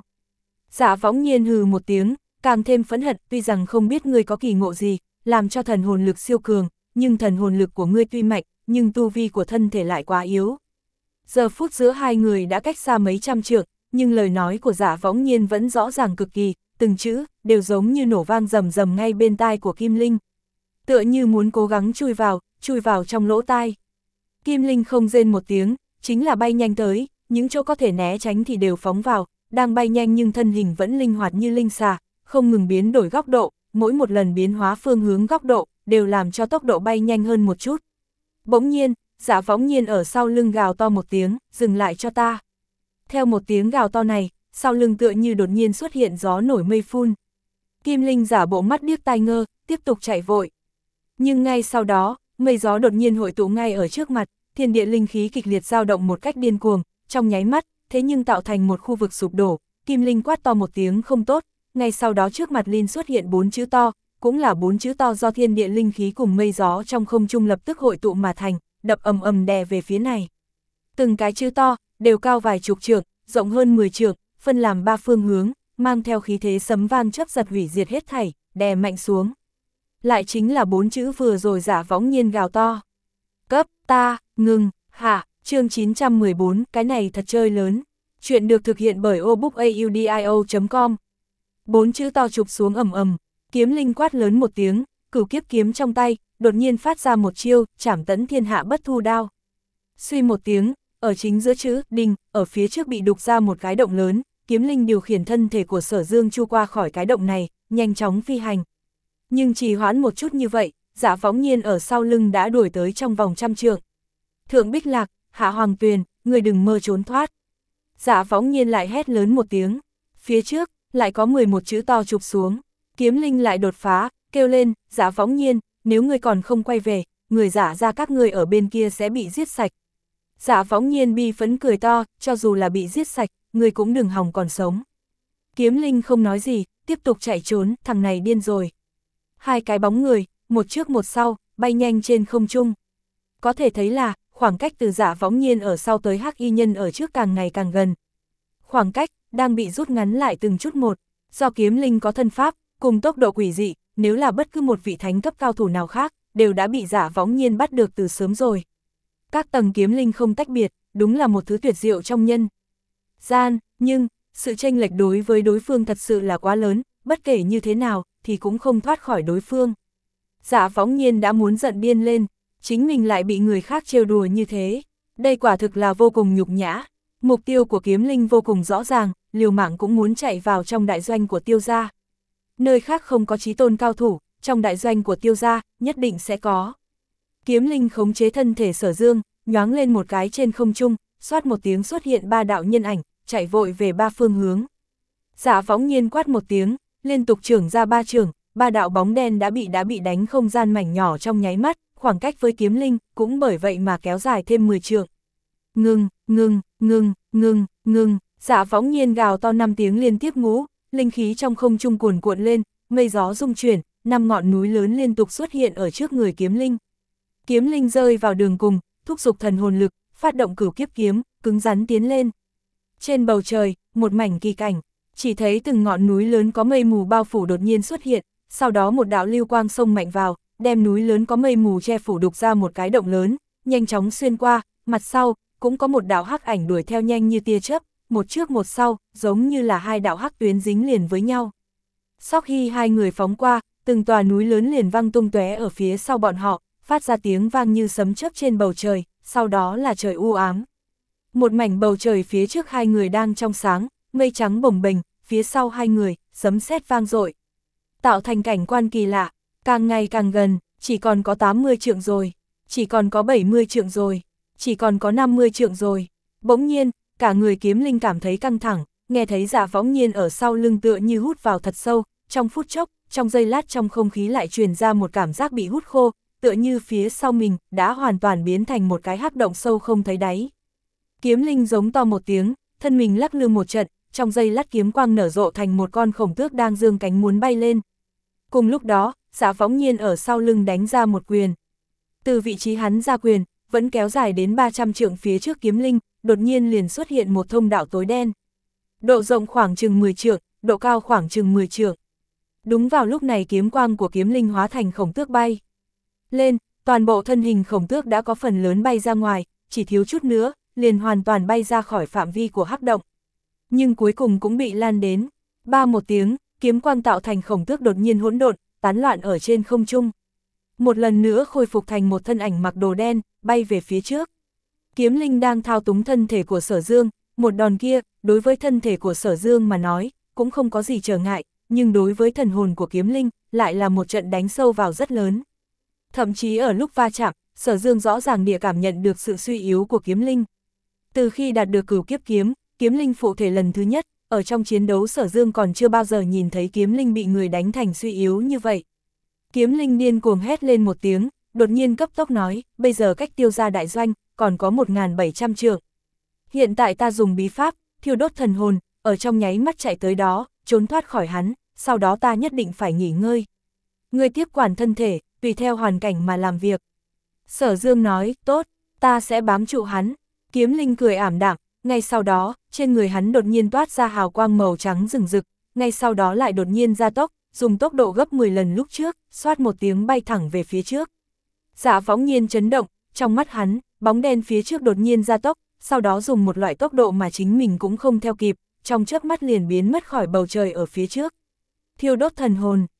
Speaker 1: Dạ Võng Nhiên hừ một tiếng, càng thêm phẫn hận, tuy rằng không biết ngươi có kỳ ngộ gì, làm cho thần hồn lực siêu cường, nhưng thần hồn lực của ngươi tuy mạnh, nhưng tu vi của thân thể lại quá yếu. Giờ phút giữa hai người đã cách xa mấy trăm trượng, nhưng lời nói của Dạ Võng Nhiên vẫn rõ ràng cực kỳ, từng chữ, đều giống như nổ vang rầm rầm ngay bên tai của Kim Linh. Tựa như muốn cố gắng chui vào, chui vào trong lỗ tai. Kim Linh không rên một tiếng, chính là bay nhanh tới, những chỗ có thể né tránh thì đều phóng vào, đang bay nhanh nhưng thân hình vẫn linh hoạt như linh xà, không ngừng biến đổi góc độ, mỗi một lần biến hóa phương hướng góc độ, đều làm cho tốc độ bay nhanh hơn một chút. Bỗng nhiên, Dạ Võng Nhiên ở sau lưng gào to một tiếng, dừng lại cho ta. Theo một tiếng gào to này, sau lưng tựa như đột nhiên xuất hiện gió nổi mây phun. Kim Linh giả bộ mắt điếc tai ngơ, tiếp tục chạy vội. Nhưng ngay sau đó, mây gió đột nhiên hội tụ ngay ở trước mặt, thiên địa linh khí kịch liệt dao động một cách điên cuồng, trong nháy mắt, thế nhưng tạo thành một khu vực sụp đổ. Kim Linh quát to một tiếng không tốt, ngay sau đó trước mặt Linh xuất hiện bốn chữ to, cũng là bốn chữ to do thiên địa linh khí cùng mây gió trong không trung lập tức hội tụ mà thành, đập ầm ầm đè về phía này. Từng cái chữ to, đều cao vài chục trượng, rộng hơn mười trượng, phân làm ba phương hướng, mang theo khí thế sấm vang chớp giật hủy diệt hết thảy, đè mạnh xuống. Lại chính là bốn chữ vừa rồi Dạ Võng Nhiên gào to. Cấp, ta, ngừng, hạ, chương chín trăm mười bốn, cái này thật chơi lớn. Chuyện được thực hiện bởi obookaudio chấm com. Bốn chữ to chụp xuống ầm ầm, Kiếm Linh quát lớn một tiếng, cửu kiếp kiếm trong tay, đột nhiên phát ra một chiêu, trảm tẫn thiên hạ bất thu đao. Suy một tiếng, ở chính giữa chữ đinh, ở phía trước bị đục ra một cái động lớn, kiếm linh điều khiển thân thể của Sở Dương chu qua khỏi cái động này, nhanh chóng phi hành. Nhưng trì hoãn một chút như vậy, Dạ Võng Nhiên ở sau lưng đã đuổi tới trong vòng trăm trượng. Thượng Bích Lạc, Hạ Hoàng Tuyền, người đừng mơ trốn thoát. Dạ Võng Nhiên lại hét lớn một tiếng, phía trước, lại có mười một chữ to chụp xuống, kiếm linh lại đột phá, kêu lên, Dạ Võng Nhiên, nếu người còn không quay về, người giả ra các người ở bên kia sẽ bị giết sạch. Dạ Võng Nhiên bi phẫn cười to, cho dù là bị giết sạch, người cũng đừng hòng còn sống. Kiếm linh không nói gì, tiếp tục chạy trốn, thằng này điên rồi. Hai cái bóng người, một trước một sau, bay nhanh trên không trung. Có thể thấy là, khoảng cách từ Dạ Võng Nhiên ở sau tới Hắc Y Nhân ở trước càng ngày càng gần. Khoảng cách, đang bị rút ngắn lại từng chút một, do kiếm linh có thân pháp, cùng tốc độ quỷ dị, nếu là bất cứ một vị thánh cấp cao thủ nào khác, đều đã bị Dạ Võng Nhiên bắt được từ sớm rồi. Các tầng kiếm linh không tách biệt, đúng là một thứ tuyệt diệu trong nhân gian, nhưng, sự chênh lệch đối với đối phương thật sự là quá lớn, bất kể như thế nào, thì cũng không thoát khỏi đối phương. Dạ Võng Nhiên đã muốn giận điên lên, chính mình lại bị người khác trêu đùa như thế. Đây quả thực là vô cùng nhục nhã. Mục tiêu của kiếm linh vô cùng rõ ràng, liều mạng cũng muốn chạy vào trong đại doanh của Tiêu gia. Nơi khác không có chí tôn cao thủ, trong đại doanh của Tiêu gia, nhất định sẽ có. Kiếm linh khống chế thân thể Sở Dương, nhoáng lên một cái trên không trung, xoát một tiếng xuất hiện ba đạo nhân ảnh, chạy vội về ba phương hướng. Dạ Võng Nhiên quát một tiếng, liên tục chưởng ra ba chưởng, ba đạo bóng đen đã bị đã bị đánh không gian mảnh nhỏ trong nháy mắt, khoảng cách với kiếm linh cũng bởi vậy mà kéo dài thêm mười trượng. Ngưng, ngưng, ngưng, ngưng, ngưng, Dạ Võng Nhiên gào to năm tiếng liên tiếp ngũ, linh khí trong không trung cuồn cuộn lên, mây gió rung chuyển, năm ngọn núi lớn liên tục xuất hiện ở trước người kiếm linh. Kiếm linh rơi vào đường cùng, thúc giục thần hồn lực, phát động cửu kiếp kiếm, cứng rắn tiến lên. Trên bầu trời, một mảnh kỳ cảnh, chỉ thấy từng ngọn núi lớn có mây mù bao phủ đột nhiên xuất hiện, sau đó một đạo lưu quang xông mạnh vào, đem núi lớn có mây mù che phủ đục ra một cái động lớn, nhanh chóng xuyên qua, mặt sau, cũng có một đạo hắc ảnh đuổi theo nhanh như tia chớp, một trước một sau, giống như là hai đạo hắc tuyến dính liền với nhau. Sau khi hai người phóng qua, từng tòa núi lớn liền văng tung tóe ở phía sau bọn họ, phát ra tiếng vang như sấm chớp trên bầu trời, sau đó là trời u ám. Một mảnh bầu trời phía trước hai người đang trong sáng, mây trắng bồng bềnh, phía sau hai người, sấm sét vang dội, tạo thành cảnh quan kỳ lạ, càng ngày càng gần, chỉ còn có tám mươi trượng rồi, chỉ còn có bảy mươi trượng rồi, chỉ còn có năm mươi trượng rồi. Bỗng nhiên, cả người kiếm linh cảm thấy căng thẳng, nghe thấy Dạ Võng Nhiên ở sau lưng tựa như hút vào thật sâu, trong phút chốc, trong giây lát trong không khí lại truyền ra một cảm giác bị hút khô, tựa như phía sau mình đã hoàn toàn biến thành một cái hắc động sâu không thấy đáy. Kiếm linh giống to một tiếng, thân mình lắc lư một trận, trong giây lát kiếm quang nở rộ thành một con khổng tước đang dương cánh muốn bay lên. Cùng lúc đó, Dạ Võng Nhiên ở sau lưng đánh ra một quyền. Từ vị trí hắn ra quyền, vẫn kéo dài đến ba trăm trượng phía trước kiếm linh, đột nhiên liền xuất hiện một thông đạo tối đen. Độ rộng khoảng chừng mười trượng, độ cao khoảng chừng mười trượng. Đúng vào lúc này kiếm quang của kiếm linh hóa thành khổng tước bay lên, toàn bộ thân hình khổng tước đã có phần lớn bay ra ngoài, chỉ thiếu chút nữa, liền hoàn toàn bay ra khỏi phạm vi của hắc động. Nhưng cuối cùng cũng bị lan đến. Ba một tiếng, kiếm quang tạo thành khổng tước đột nhiên hỗn độn, tán loạn ở trên không trung. Một lần nữa khôi phục thành một thân ảnh mặc đồ đen, bay về phía trước. Kiếm linh đang thao túng thân thể của Sở Dương, một đòn kia, đối với thân thể của Sở Dương mà nói, cũng không có gì trở ngại, nhưng đối với thần hồn của kiếm linh, lại là một trận đánh sâu vào rất lớn. Thậm chí ở lúc va chạm, Sở Dương rõ ràng địa cảm nhận được sự suy yếu của kiếm linh. Từ khi đạt được cửu kiếp kiếm, kiếm linh phụ thể lần thứ nhất, ở trong chiến đấu Sở Dương còn chưa bao giờ nhìn thấy kiếm linh bị người đánh thành suy yếu như vậy. Kiếm linh điên cuồng hét lên một tiếng, đột nhiên cấp tốc nói, bây giờ cách Tiêu gia đại doanh, còn có một nghìn bảy trăm trượng. Hiện tại ta dùng bí pháp, thiêu đốt thần hồn, ở trong nháy mắt chạy tới đó, trốn thoát khỏi hắn, sau đó ta nhất định phải nghỉ ngơi. Ngươi tiếp quản thân thể, tùy theo hoàn cảnh mà làm việc. Sở Dương nói, tốt, ta sẽ bám trụ hắn. Kiếm linh cười ảm đạm, ngay sau đó, trên người hắn đột nhiên toát ra hào quang màu trắng rừng rực, ngay sau đó lại đột nhiên gia tốc, dùng tốc độ gấp mười lần lúc trước, xoát một tiếng bay thẳng về phía trước. Dạ Võng Nhiên chấn động, trong mắt hắn, bóng đen phía trước đột nhiên gia tốc, sau đó dùng một loại tốc độ mà chính mình cũng không theo kịp, trong chớp mắt liền biến mất khỏi bầu trời ở phía trước. Thiêu đốt thần hồn,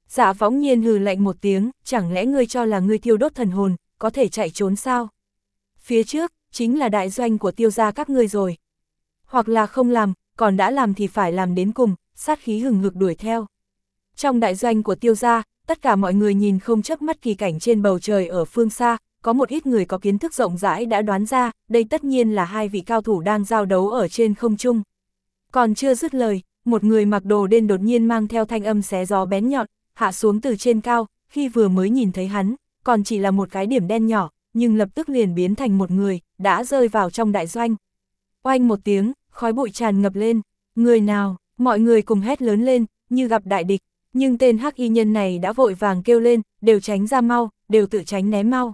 Speaker 1: Dạ Võng Nhiên hừ lạnh một tiếng, chẳng lẽ ngươi cho là ngươi thiêu đốt thần hồn, có thể chạy trốn sao? Phía trước, chính là đại doanh của Tiêu gia các ngươi rồi. Hoặc là không làm, còn đã làm thì phải làm đến cùng, sát khí hừng hực đuổi theo. Trong đại doanh của Tiêu gia, tất cả mọi người nhìn không chớp mắt kỳ cảnh trên bầu trời ở phương xa, có một ít người có kiến thức rộng rãi đã đoán ra, đây tất nhiên là hai vị cao thủ đang giao đấu ở trên không trung. Còn chưa dứt lời, một người mặc đồ đen đột nhiên mang theo thanh âm xé gió bén nhọn, hạ xuống từ trên cao, khi vừa mới nhìn thấy hắn, còn chỉ là một cái điểm đen nhỏ, nhưng lập tức liền biến thành một người, đã rơi vào trong đại doanh. Oanh một tiếng, khói bụi tràn ngập lên, người nào, mọi người cùng hét lớn lên, như gặp đại địch, nhưng tên hắc y nhân này đã vội vàng kêu lên, đều tránh ra mau, đều tự tránh né mau.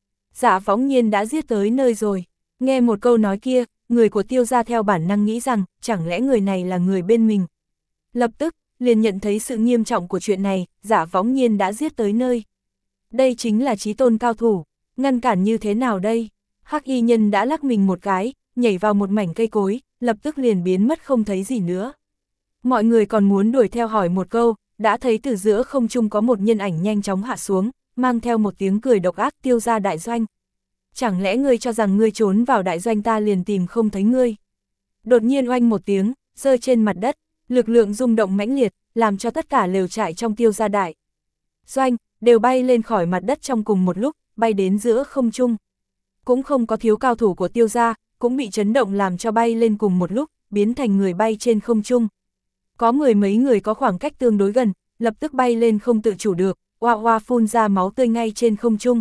Speaker 1: Dạ Võng Nhiên đã giết tới nơi rồi, nghe một câu nói kia, người của Tiêu gia theo bản năng nghĩ rằng, chẳng lẽ người này là người bên mình. Lập tức, liền nhận thấy sự nghiêm trọng của chuyện này, Dạ Võng Nhiên đã giết tới nơi. Đây chính là chí tôn cao thủ, ngăn cản như thế nào đây? Hắc y nhân đã lắc mình một cái, nhảy vào một mảnh cây cối, lập tức liền biến mất không thấy gì nữa. Mọi người còn muốn đuổi theo hỏi một câu, đã thấy từ giữa không trung có một nhân ảnh nhanh chóng hạ xuống, mang theo một tiếng cười độc ác Tiêu gia đại doanh. Chẳng lẽ ngươi cho rằng ngươi trốn vào đại doanh ta liền tìm không thấy ngươi? Đột nhiên oanh một tiếng, rơi trên mặt đất, lực lượng rung động mãnh liệt, làm cho tất cả lều trại trong Tiêu gia đại doanh đều bay lên khỏi mặt đất trong cùng một lúc, bay đến giữa không trung. Cũng không có thiếu cao thủ của Tiêu gia, cũng bị chấn động làm cho bay lên cùng một lúc, biến thành người bay trên không trung. Có mười mấy người có khoảng cách tương đối gần, lập tức bay lên không tự chủ được, oa oa phun ra máu tươi ngay trên không trung.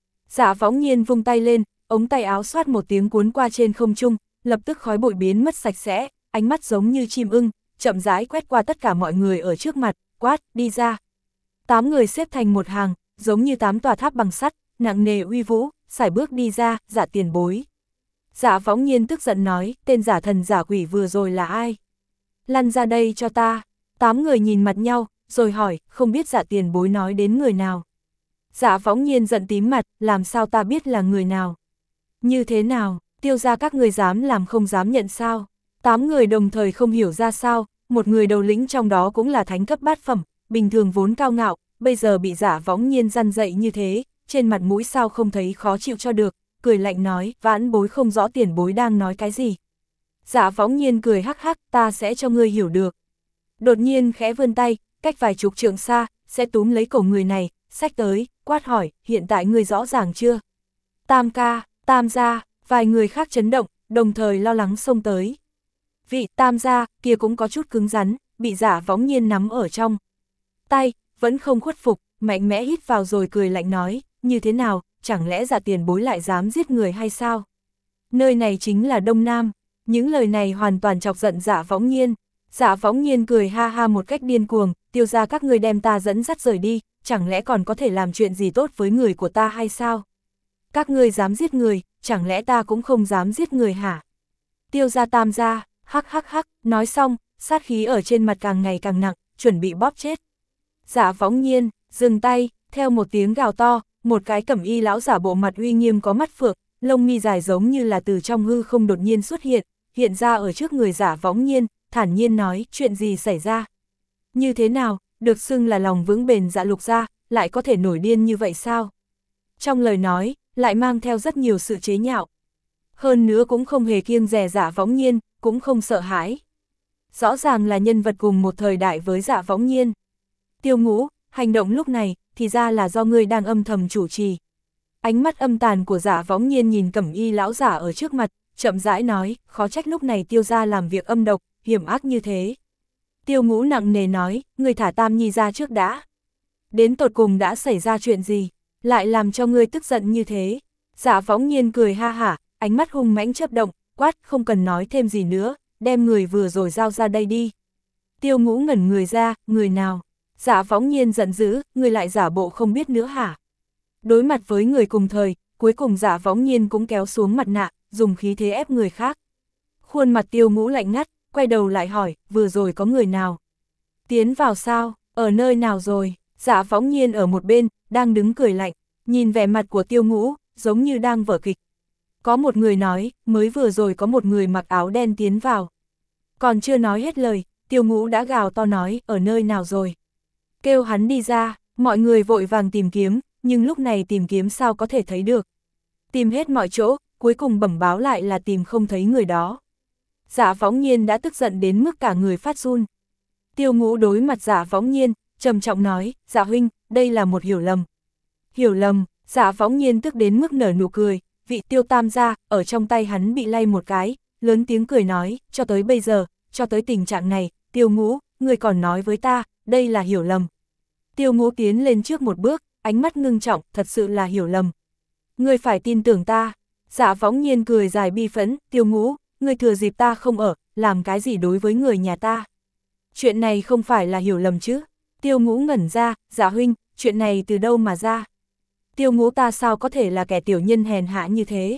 Speaker 1: Dạ Võng Nhiên vung tay lên, ống tay áo xoát một tiếng cuốn qua trên không trung, lập tức khói bụi biến mất sạch sẽ, ánh mắt giống như chim ưng, chậm rãi quét qua tất cả mọi người ở trước mặt, quát, đi ra. Tám người xếp thành một hàng, giống như tám tòa tháp bằng sắt, nặng nề uy vũ, sải bước đi ra, Dạ tiền bối. Dạ Võng Nhiên tức giận nói, tên giả thần giả quỷ vừa rồi là ai? Lăn ra đây cho ta. Tám người nhìn mặt nhau, rồi hỏi, không biết Dạ tiền bối nói đến người nào. Dạ Võng Nhiên giận tím mặt, làm sao ta biết là người nào? Như thế nào, Tiêu gia các người dám làm không dám nhận sao? Tám người đồng thời không hiểu ra sao, một người đầu lĩnh trong đó cũng là thánh cấp bát phẩm, bình thường vốn cao ngạo, bây giờ bị Dạ Võng Nhiên răn dậy như thế, trên mặt mũi sao không thấy khó chịu cho được, cười lạnh nói, vãn bối không rõ tiền bối đang nói cái gì. Dạ Võng Nhiên cười hắc hắc, ta sẽ cho ngươi hiểu được. Đột nhiên khẽ vươn tay, cách vài chục trượng xa, sẽ túm lấy cổ người này, xách tới, quát hỏi, hiện tại ngươi rõ ràng chưa? Tam ca, Tam gia, vài người khác chấn động, đồng thời lo lắng xông tới. Vị Tam gia kia cũng có chút cứng rắn, bị Dạ Võng Nhiên nắm ở trong tay, vẫn không khuất phục, mạnh mẽ hít vào rồi cười lạnh nói, như thế nào, chẳng lẽ Dạ tiền bối lại dám giết người hay sao? Nơi này chính là Đông Nam. Những lời này hoàn toàn chọc giận Dạ Võng Nhiên. Dạ Võng Nhiên cười ha ha một cách điên cuồng, Tiêu gia các ngươi đem ta dẫn dắt rời đi, chẳng lẽ còn có thể làm chuyện gì tốt với người của ta hay sao? Các ngươi dám giết người, chẳng lẽ ta cũng không dám giết người hả? Tiêu gia Tam gia, hắc hắc hắc, nói xong, sát khí ở trên mặt càng ngày càng nặng, chuẩn bị bóp chết. Dạ Võng Nhiên, dừng tay, theo một tiếng gào to, một cái cẩm y lão giả bộ mặt uy nghiêm có mắt phượng, lông mi dài giống như là từ trong hư không đột nhiên xuất hiện, hiện ra ở trước người Dạ Võng Nhiên, thản nhiên nói, chuyện gì xảy ra? Như thế nào, được xưng là lòng vững bền Dạ Lục gia, lại có thể nổi điên như vậy sao? Trong lời nói, lại mang theo rất nhiều sự chế nhạo. Hơn nữa cũng không hề kiêng dè Dạ Võng Nhiên, cũng không sợ hãi. Rõ ràng là nhân vật cùng một thời đại với Dạ Võng Nhiên. Tiêu Ngũ, hành động lúc này, thì ra là do ngươi đang âm thầm chủ trì. Ánh mắt âm tàn của Dạ Võng Nhiên nhìn cẩm y lão giả ở trước mặt, chậm rãi nói, khó trách lúc này Tiêu gia làm việc âm độc, hiểm ác như thế. Tiêu Ngũ nặng nề nói, ngươi thả Tam Nhi ra trước đã. Đến tột cùng đã xảy ra chuyện gì, lại làm cho ngươi tức giận như thế? Dạ Võng Nhiên cười ha hả, ánh mắt hung mãnh chớp động, quát, không cần nói thêm gì nữa, đem người vừa rồi giao ra đây đi. Tiêu Ngũ ngẩn người ra, người nào? Dạ Võng Nhiên giận dữ, ngươi lại giả bộ không biết nữa hả? Đối mặt với người cùng thời, cuối cùng Dạ Võng Nhiên cũng kéo xuống mặt nạ, dùng khí thế ép người khác. Khuôn mặt Tiêu Ngũ lạnh ngắt, quay đầu lại hỏi, vừa rồi có người nào? Tiến vào sao? Ở nơi nào rồi? Dạ Võng Nhiên ở một bên, đang đứng cười lạnh, nhìn vẻ mặt của Tiêu Ngũ, giống như đang vở kịch. Có một người nói, mới vừa rồi có một người mặc áo đen tiến vào. Còn chưa nói hết lời, Tiêu Ngũ đã gào to nói, ở nơi nào rồi? kêu hắn đi ra, mọi người vội vàng tìm kiếm, nhưng lúc này tìm kiếm sao có thể thấy được. Tìm hết mọi chỗ, cuối cùng bẩm báo lại là tìm không thấy người đó. Dạ Võng Nhiên đã tức giận đến mức cả người phát run. Tiêu Ngũ đối mặt Dạ Võng Nhiên, trầm trọng nói, Dạ huynh, đây là một hiểu lầm. Hiểu lầm, Dạ Võng Nhiên tức đến mức nở nụ cười, vị Tiêu Tam gia, ở trong tay hắn bị lay một cái, lớn tiếng cười nói, cho tới bây giờ, cho tới tình trạng này, Tiêu Ngũ, người còn nói với ta, đây là hiểu lầm. Tiêu Ngũ tiến lên trước một bước, ánh mắt ngưng trọng, thật sự là hiểu lầm. Ngươi phải tin tưởng ta. Dạ Võng Nhiên cười dài bi phẫn, Tiêu Ngũ, ngươi thừa dịp ta không ở, làm cái gì đối với người nhà ta. Chuyện này không phải là hiểu lầm chứ. Tiêu Ngũ ngẩn ra, Dạ huynh, chuyện này từ đâu mà ra. Tiêu Ngũ ta sao có thể là kẻ tiểu nhân hèn hạ như thế.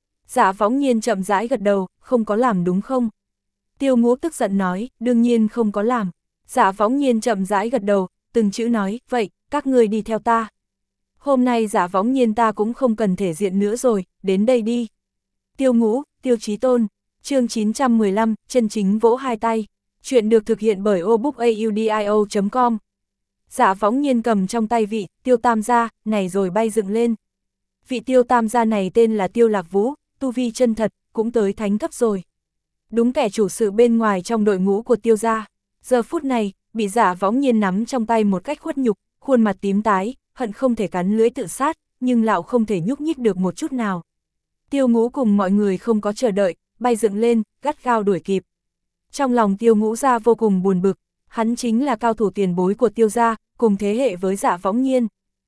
Speaker 1: Dạ Võng Nhiên chậm rãi gật đầu, không có làm đúng không? Tiêu Ngũ tức giận nói, đương nhiên không có làm. Dạ Võng Nhiên chậm rãi gật đầu, từng chữ nói, vậy, các ngươi đi theo ta. Hôm nay Dạ Võng Nhiên ta cũng không cần thể diện nữa rồi, đến đây đi. Tiêu Ngũ, Tiêu Chí Tôn, chương chín trăm mười lăm, chân chính vỗ hai tay. Chuyện được thực hiện bởi obookaudio chấm com. Dạ Võng Nhiên cầm trong tay vị Tiêu Tam gia này rồi bay dựng lên. Vị Tiêu Tam gia này tên là Tiêu Lạc Vũ, tu vi chân thật, cũng tới thánh cấp rồi. Đúng kẻ chủ sự bên ngoài trong đội ngũ của Tiêu gia. Giờ phút này, bị Dạ Võng Nhiên nắm trong tay một cách khuất nhục, khuôn mặt tím tái, hận không thể cắn lưỡi tự sát, nhưng lão không thể nhúc nhích được một chút nào. Tiêu Ngũ cùng mọi người không có chờ đợi, bay dựng lên, gắt gao đuổi kịp. Trong lòng Tiêu Ngũ gia vô cùng buồn bực, hắn chính là cao thủ tiền bối của Tiêu gia, cùng thế hệ với Dạ Võng Nhiên.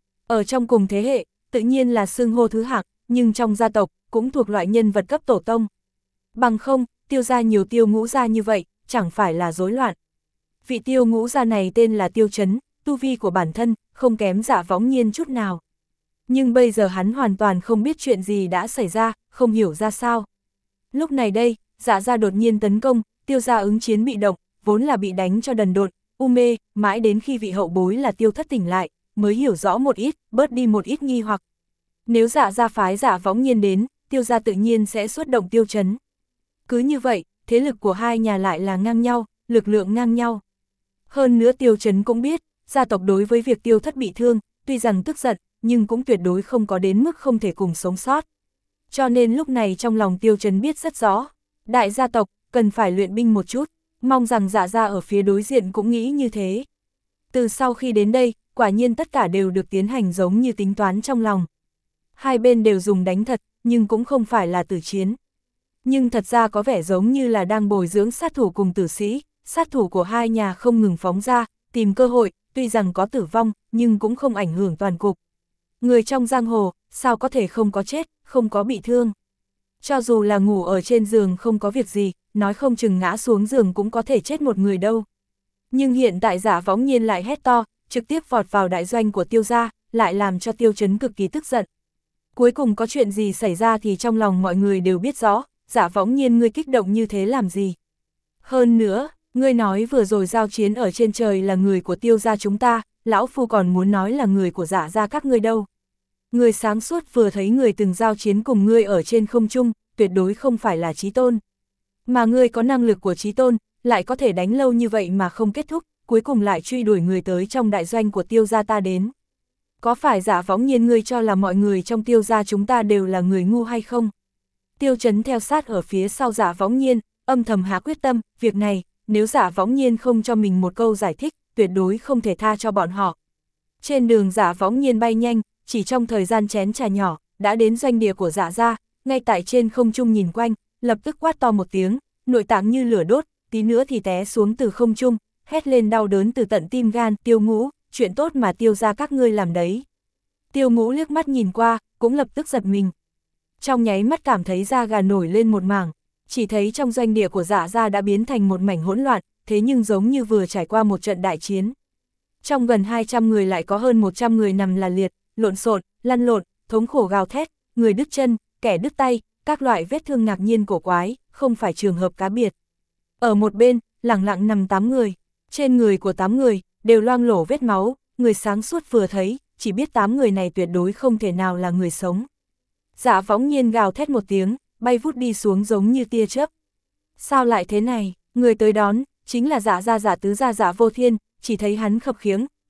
Speaker 1: Ở trong cùng thế hệ, tự nhiên là xưng hô thứ hạng, nhưng trong gia tộc, cũng thuộc loại nhân vật cấp tổ tông. Bằng không, Tiêu gia nhiều Tiêu Ngũ gia như vậy, chẳng phải là rối loạn. Vị Tiêu Ngũ gia này tên là Tiêu Chấn, tu vi của bản thân, không kém Dạ Võng Nhiên chút nào. Nhưng bây giờ hắn hoàn toàn không biết chuyện gì đã xảy ra, không hiểu ra sao. Lúc này đây, Dạ gia đột nhiên tấn công, Tiêu gia ứng chiến bị động, vốn là bị đánh cho đần độn, u mê, mãi đến khi vị hậu bối là Tiêu Thất tỉnh lại, mới hiểu rõ một ít, bớt đi một ít nghi hoặc. Nếu Dạ gia phái Dạ Võng Nhiên đến, Tiêu gia tự nhiên sẽ xuất động Tiêu Chấn. Cứ như vậy, thế lực của hai nhà lại là ngang nhau, lực lượng ngang nhau. Hơn nữa Tiêu Chấn cũng biết, gia tộc đối với việc Tiêu Thất bị thương, tuy rằng tức giận, nhưng cũng tuyệt đối không có đến mức không thể cùng sống sót. Cho nên lúc này trong lòng Tiêu Chấn biết rất rõ, đại gia tộc, cần phải luyện binh một chút, mong rằng Dạ gia ở phía đối diện cũng nghĩ như thế. Từ sau khi đến đây, quả nhiên tất cả đều được tiến hành giống như tính toán trong lòng. Hai bên đều dùng đánh thật, nhưng cũng không phải là tử chiến. Nhưng thật ra có vẻ giống như là đang bồi dưỡng sát thủ cùng tử sĩ, sát thủ của hai nhà không ngừng phóng ra, tìm cơ hội, tuy rằng có tử vong, nhưng cũng không ảnh hưởng toàn cục. Người trong giang hồ, sao có thể không có chết, không có bị thương. Cho dù là ngủ ở trên giường không có việc gì, nói không chừng ngã xuống giường cũng có thể chết một người đâu. Nhưng hiện tại Dạ Võng Nhiên lại hét to, trực tiếp vọt vào đại doanh của Tiêu gia, lại làm cho Tiêu Chấn cực kỳ tức giận. Cuối cùng có chuyện gì xảy ra thì trong lòng mọi người đều biết rõ, Dạ Võng Nhiên ngươi kích động như thế làm gì. Hơn nữa, ngươi nói vừa rồi giao chiến ở trên trời là người của Tiêu gia chúng ta, lão phu còn muốn nói là người của Dạ gia các ngươi đâu. Người sáng suốt vừa thấy người từng giao chiến cùng ngươi ở trên không trung, tuyệt đối không phải là Chí Tôn. Mà ngươi có năng lực của Chí Tôn, lại có thể đánh lâu như vậy mà không kết thúc, cuối cùng lại truy đuổi người tới trong đại doanh của Tiêu gia ta đến. Có phải Dạ Võng Nhiên ngươi cho là mọi người trong Tiêu gia chúng ta đều là người ngu hay không? Tiêu Chấn theo sát ở phía sau Dạ Võng Nhiên, âm thầm hạ quyết tâm, việc này, nếu Dạ Võng Nhiên không cho mình một câu giải thích, tuyệt đối không thể tha cho bọn họ. Trên đường Dạ Võng Nhiên bay nhanh, chỉ trong thời gian chén trà nhỏ, đã đến doanh địa của Dạ gia, ngay tại trên không trung nhìn quanh, lập tức quát to một tiếng, nội tạng như lửa đốt, tí nữa thì té xuống từ không trung, hét lên đau đớn từ tận tim gan, Tiêu Ngũ, chuyện tốt mà Tiêu gia các ngươi làm đấy. Tiêu Ngũ liếc mắt nhìn qua, cũng lập tức giật mình. Trong nháy mắt cảm thấy da gà nổi lên một mảng, chỉ thấy trong doanh địa của Dạ gia đã biến thành một mảnh hỗn loạn, thế nhưng giống như vừa trải qua một trận đại chiến. Trong gần hai trăm người lại có hơn một trăm người nằm là liệt, lộn xộn, lăn lộn, thống khổ gào thét, người đứt chân, kẻ đứt tay, các loại vết thương ngạc nhiên cổ quái, không phải trường hợp cá biệt. Ở một bên, lẳng lặng nằm tám người, trên người của tám người, đều loang lổ vết máu, người sáng suốt vừa thấy, chỉ biết tám người này tuyệt đối không thể nào là người sống. Dạ Võng Nhiên gào thét một tiếng, bay vút đi xuống giống như tia chớp. Sao lại thế này, người tới đón, chính là Dạ gia Dạ tứ gia Dạ Vô Thiên, chỉ thấy hắn khập khiễng,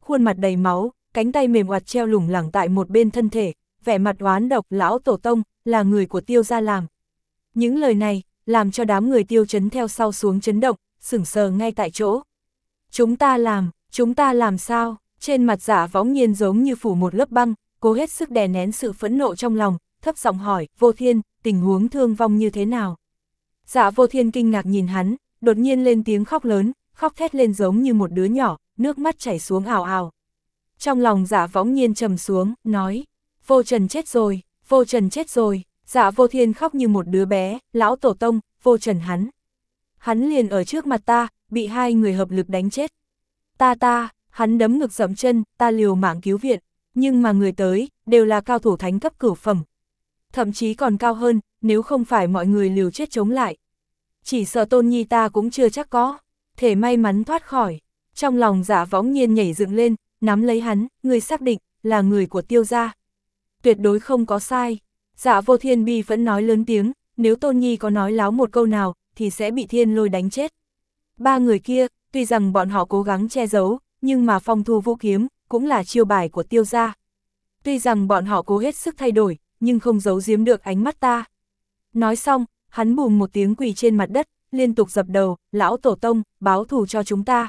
Speaker 1: khuôn mặt đầy máu, cánh tay mềm oặt treo lủng lẳng tại một bên thân thể, vẻ mặt oán độc, lão tổ tông, là người của Tiêu gia làm. Những lời này, làm cho đám người Tiêu Chấn theo sau xuống chấn động, sửng sờ ngay tại chỗ. Chúng ta làm, chúng ta làm sao? Trên mặt Giả Võng Nhiên giống như phủ một lớp băng, cố hết sức đè nén sự phẫn nộ trong lòng, thấp giọng hỏi, Vô Thiên, tình huống thương vong như thế nào? Dạ Vô Thiên kinh ngạc nhìn hắn, đột nhiên lên tiếng khóc lớn, khóc thét lên giống như một đứa nhỏ, nước mắt chảy xuống ào ào. Trong lòng Dạ Võng Nhiên trầm xuống, nói, Vô Trần chết rồi, Vô Trần chết rồi. Dạ Vô Thiên khóc như một đứa bé, lão tổ tông, Vô Trần hắn. Hắn liền ở trước mặt ta, bị hai người hợp lực đánh chết. Ta ta, hắn đấm ngực dậm chân, ta liều mạng cứu viện, nhưng mà người tới, đều là cao thủ thánh cấp cửu phẩm. Thậm chí còn cao hơn, nếu không phải mọi người liều chết chống lại. Chỉ sợ Tôn Nhi ta cũng chưa chắc có, thể may mắn thoát khỏi. Trong lòng Dạ Võng Nhiên nhảy dựng lên, nắm lấy hắn, người xác định, là người của Tiêu gia. Tuyệt đối không có sai. Dạ Vô Thiên bi vẫn nói lớn tiếng, nếu Tôn Nhi có nói láo một câu nào, thì sẽ bị thiên lôi đánh chết. Ba người kia, tuy rằng bọn họ cố gắng che giấu, nhưng mà phong thu vũ kiếm, cũng là chiêu bài của Tiêu gia. Tuy rằng bọn họ cố hết sức thay đổi, nhưng không giấu giếm được ánh mắt ta. Nói xong, hắn bùm một tiếng quỳ trên mặt đất, liên tục dập đầu, lão tổ tông, báo thù cho chúng ta.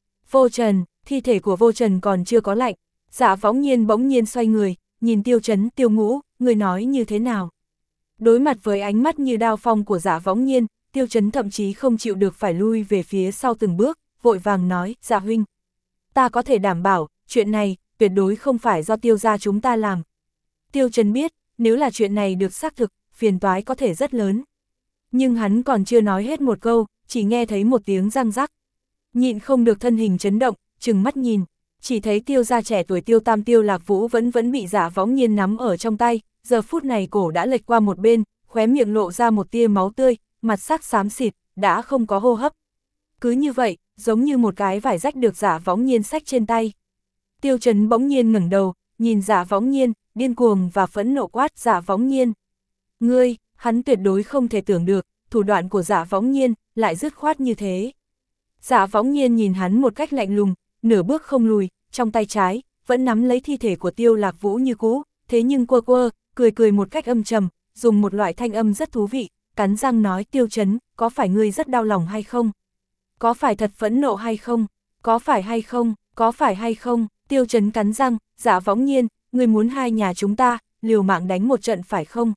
Speaker 1: Vô Trần, thi thể của Vô Trần còn chưa có lạnh. Dạ Võng Nhiên bỗng nhiên xoay người, nhìn Tiêu Chấn, Tiêu Ngũ, người nói như thế nào? Đối mặt với ánh mắt như đao phong của Dạ Võng Nhiên, Tiêu Chấn thậm chí không chịu được phải lui về phía sau từng bước, vội vàng nói, Dạ huynh. Ta có thể đảm bảo, chuyện này, tuyệt đối không phải do Tiêu gia chúng ta làm. Tiêu Chấn biết, nếu là chuyện này được xác thực, phiền toái có thể rất lớn. Nhưng hắn còn chưa nói hết một câu, chỉ nghe thấy một tiếng răng rắc. Nhịn không được thân hình chấn động, trừng mắt nhìn, chỉ thấy Tiêu gia trẻ tuổi Tiêu Tam Tiêu Lạc Vũ vẫn vẫn bị Dạ Võng Nhiên nắm ở trong tay, giờ phút này cổ đã lệch qua một bên, khóe miệng lộ ra một tia máu tươi, mặt sắc xám xịt, đã không có hô hấp. Cứ như vậy, giống như một cái vải rách được Dạ Võng Nhiên xách trên tay. Tiêu Chấn bỗng nhiên ngẩng đầu, nhìn Dạ Võng Nhiên, điên cuồng và phẫn nộ quát Dạ Võng Nhiên. Ngươi, hắn tuyệt đối không thể tưởng được, thủ đoạn của Dạ Võng Nhiên lại dứt khoát như thế. Dạ Võng Nhiên nhìn hắn một cách lạnh lùng, nửa bước không lùi, trong tay trái, vẫn nắm lấy thi thể của Tiêu Lạc Vũ như cũ, thế nhưng quơ quơ, cười cười một cách âm trầm, dùng một loại thanh âm rất thú vị, cắn răng nói Tiêu Chấn, có phải ngươi rất đau lòng hay không? Có phải thật phẫn nộ hay không? Có phải hay không? Có phải hay không? Tiêu Chấn cắn răng, Dạ Võng Nhiên, ngươi muốn hai nhà chúng ta, liều mạng đánh một trận phải không?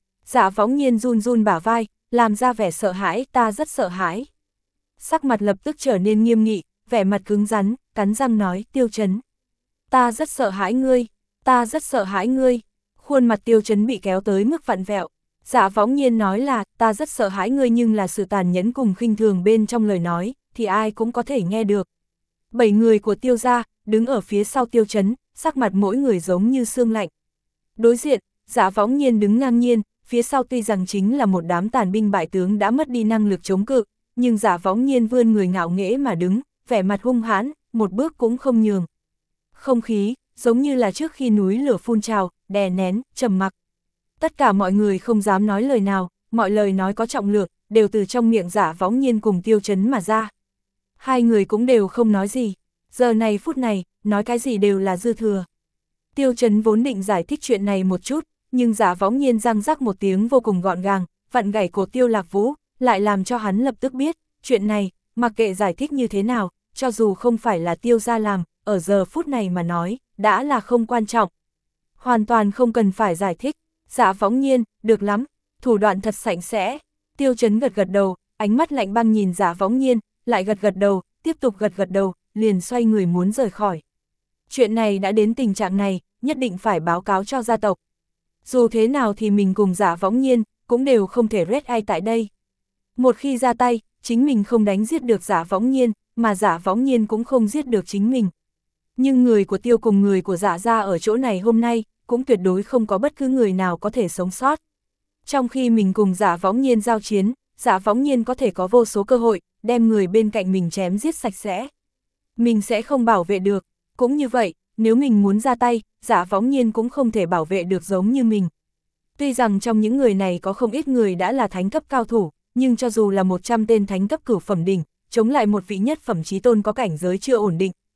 Speaker 1: Dạ Võng Nhiên run run bả vai, làm ra vẻ sợ hãi, ta rất sợ hãi. Sắc mặt lập tức trở nên nghiêm nghị, vẻ mặt cứng rắn, cắn răng nói, Tiêu Chấn. Ta rất sợ hãi ngươi, ta rất sợ hãi ngươi. Khuôn mặt Tiêu Chấn bị kéo tới mức vặn vẹo. Dạ Võng Nhiên nói là, ta rất sợ hãi ngươi nhưng là sự tàn nhẫn cùng khinh thường bên trong lời nói, thì ai cũng có thể nghe được. Bảy người của Tiêu gia, đứng ở phía sau Tiêu Chấn, sắc mặt mỗi người giống như xương lạnh. Đối diện, Dạ Võng Nhiên đứng ngang nhiên, phía sau tuy rằng chính là một đám tàn binh bại tướng đã mất đi năng lực chống cự, nhưng Dạ Võng Nhiên vươn người ngạo nghễ mà đứng, vẻ mặt hung hãn, một bước cũng không nhường. Không khí, giống như là trước khi núi lửa phun trào, đè nén, trầm mặc. Tất cả mọi người không dám nói lời nào, mọi lời nói có trọng lượng, đều từ trong miệng Dạ Võng Nhiên cùng Tiêu Chấn mà ra. Hai người cũng đều không nói gì, giờ này phút này, nói cái gì đều là dư thừa. Tiêu Chấn vốn định giải thích chuyện này một chút, nhưng Dạ Võng Nhiên răng rắc một tiếng vô cùng gọn gàng, vặn gãy cổ Tiêu Lạc Vũ, lại làm cho hắn lập tức biết, chuyện này, mặc kệ giải thích như thế nào, cho dù không phải là Tiêu gia làm, ở giờ phút này mà nói, đã là không quan trọng. Hoàn toàn không cần phải giải thích. Dạ Võng Nhiên, được lắm, thủ đoạn thật sạch sẽ. Tiêu Chấn gật gật đầu, ánh mắt lạnh băng nhìn Dạ Võng Nhiên, lại gật gật đầu, tiếp tục gật gật đầu, liền xoay người muốn rời khỏi. Chuyện này đã đến tình trạng này, nhất định phải báo cáo cho gia tộc. Dù thế nào thì mình cùng Dạ Võng Nhiên, cũng đều không thể rét ai tại đây. Một khi ra tay, chính mình không đánh giết được Dạ Võng Nhiên, mà Dạ Võng Nhiên cũng không giết được chính mình. Nhưng người của Tiêu cùng người của Dạ gia ở chỗ này hôm nay, cũng tuyệt đối không có bất cứ người nào có thể sống sót. Trong khi mình cùng Dạ Võng Nhiên giao chiến, Dạ Võng Nhiên có thể có vô số cơ hội, đem người bên cạnh mình chém giết sạch sẽ. Mình sẽ không bảo vệ được, cũng như vậy, nếu mình muốn ra tay, Dạ Võng Nhiên cũng không thể bảo vệ được giống như mình. Tuy rằng trong những người này có không ít người đã là thánh cấp cao thủ, nhưng cho dù là một trăm tên thánh cấp cửu phẩm đỉnh, chống lại một vị nhất phẩm chí tôn có cảnh giới chưa ổn định,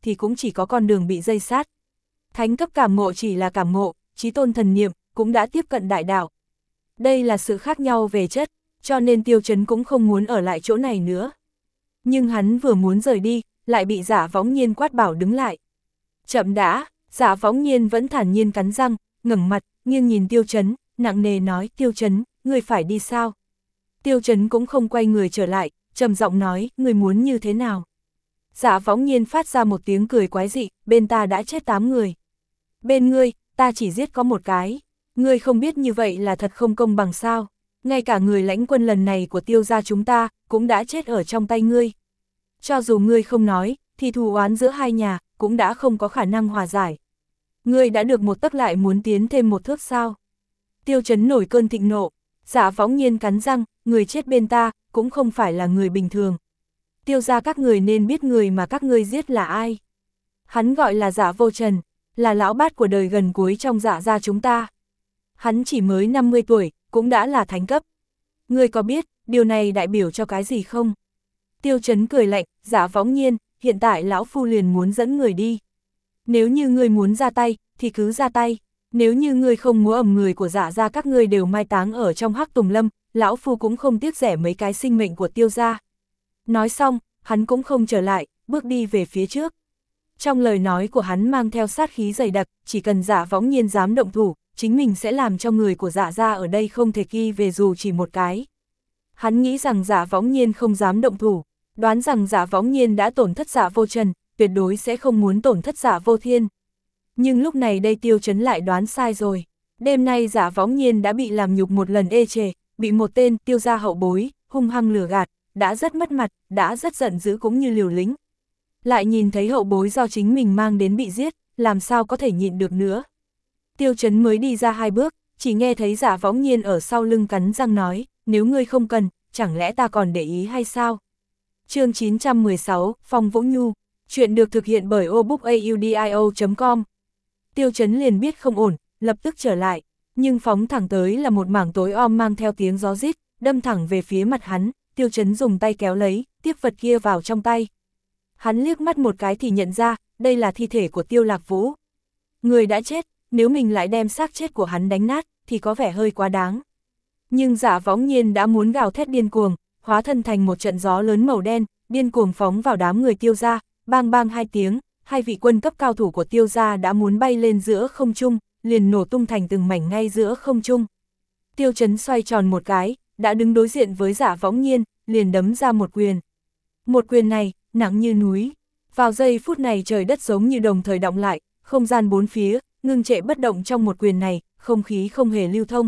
Speaker 1: thì cũng chỉ có con đường bị dây sát. Thánh cấp cảm ngộ chỉ là cảm ngộ, chí tôn thần niệm cũng đã tiếp cận đại đạo. Đây là sự khác nhau về chất, cho nên Tiêu Chấn cũng không muốn ở lại chỗ này nữa. Nhưng hắn vừa muốn rời đi, lại bị Dạ Võng Nhiên quát bảo đứng lại. Chậm đã, Dạ Võng Nhiên vẫn thản nhiên cắn răng, ngẩng mặt, nghiêng nhìn Tiêu Chấn, nặng nề nói, Tiêu Chấn, ngươi phải đi sao? Tiêu Chấn cũng không quay người trở lại, trầm giọng nói, ngươi muốn như thế nào? Dạ Võng Nhiên phát ra một tiếng cười quái dị, bên ta đã chết tám người. Bên ngươi, ta chỉ giết có một cái. Ngươi không biết như vậy là thật không công bằng sao? Ngay cả người lãnh quân lần này của Tiêu gia chúng ta, cũng đã chết ở trong tay ngươi. Cho dù ngươi không nói, thì thù oán giữa hai nhà, cũng đã không có khả năng hòa giải. Ngươi đã được một tấc lại muốn tiến thêm một thước sao? Tiêu Chấn nổi cơn thịnh nộ, Dạ Võng Nhiên cắn răng, người chết bên ta, cũng không phải là người bình thường. Tiêu gia các người nên biết người mà các ngươi giết là ai. Hắn gọi là Dạ Vô Trần, là lão bát của đời gần cuối trong Dạ gia chúng ta. Hắn chỉ mới năm mươi tuổi, cũng đã là thánh cấp. Ngươi có biết, điều này đại biểu cho cái gì không? Tiêu Chấn cười lạnh, Dạ Võng Nhiên, hiện tại lão phu liền muốn dẫn người đi. Nếu như ngươi muốn ra tay, thì cứ ra tay. Nếu như ngươi không múa ầm người của Dạ gia các ngươi đều mai táng ở trong Hắc Tùng Lâm, lão phu cũng không tiếc rẻ mấy cái sinh mệnh của Tiêu gia. Nói xong, hắn cũng không trở lại, bước đi về phía trước. Trong lời nói của hắn mang theo sát khí dày đặc, chỉ cần Dạ Võng Nhiên dám động thủ, chính mình sẽ làm cho người của Dạ gia ở đây không thể ghi về dù chỉ một cái. Hắn nghĩ rằng Dạ Võng Nhiên không dám động thủ, đoán rằng Dạ Võng Nhiên đã tổn thất Dạ Vô Trần, tuyệt đối sẽ không muốn tổn thất Dạ Vô Thiên. Nhưng lúc này đây Tiêu Chấn lại đoán sai rồi. Đêm nay Dạ Võng Nhiên đã bị làm nhục một lần ê chề, bị một tên Tiêu gia hậu bối, hung hăng lừa gạt, đã rất mất mặt, đã rất giận dữ cũng như liều lĩnh. Lại nhìn thấy hậu bối do chính mình mang đến bị giết, làm sao có thể nhịn được nữa. Tiêu Chấn mới đi ra hai bước, chỉ nghe thấy Dạ Võng Nhiên ở sau lưng cắn răng nói, nếu ngươi không cần, chẳng lẽ ta còn để ý hay sao? Chương chín trăm mười sáu, Phong Vũ Nhu, chuyện được thực hiện bởi obookaudio chấm com. Tiêu Chấn liền biết không ổn, lập tức trở lại, nhưng phóng thẳng tới là một mảng tối om mang theo tiếng gió rít, đâm thẳng về phía mặt hắn. Tiêu Chấn dùng tay kéo lấy, tiếp vật kia vào trong tay. Hắn liếc mắt một cái thì nhận ra, đây là thi thể của Tiêu Lạc Vũ. Người đã chết, nếu mình lại đem xác chết của hắn đánh nát, thì có vẻ hơi quá đáng. Nhưng Dạ Võng Nhiên đã muốn gào thét điên cuồng, hóa thân thành một trận gió lớn màu đen, điên cuồng phóng vào đám người Tiêu gia, bang bang hai tiếng, hai vị quân cấp cao thủ của Tiêu gia đã muốn bay lên giữa không trung, liền nổ tung thành từng mảnh ngay giữa không trung. Tiêu Chấn xoay tròn một cái, đã đứng đối diện với Dạ Võng Nhiên, liền đấm ra một quyền. Một quyền này, nặng như núi. Vào giây phút này trời đất giống như đồng thời động lại, không gian bốn phía, ngưng trệ bất động trong một quyền này, không khí không hề lưu thông.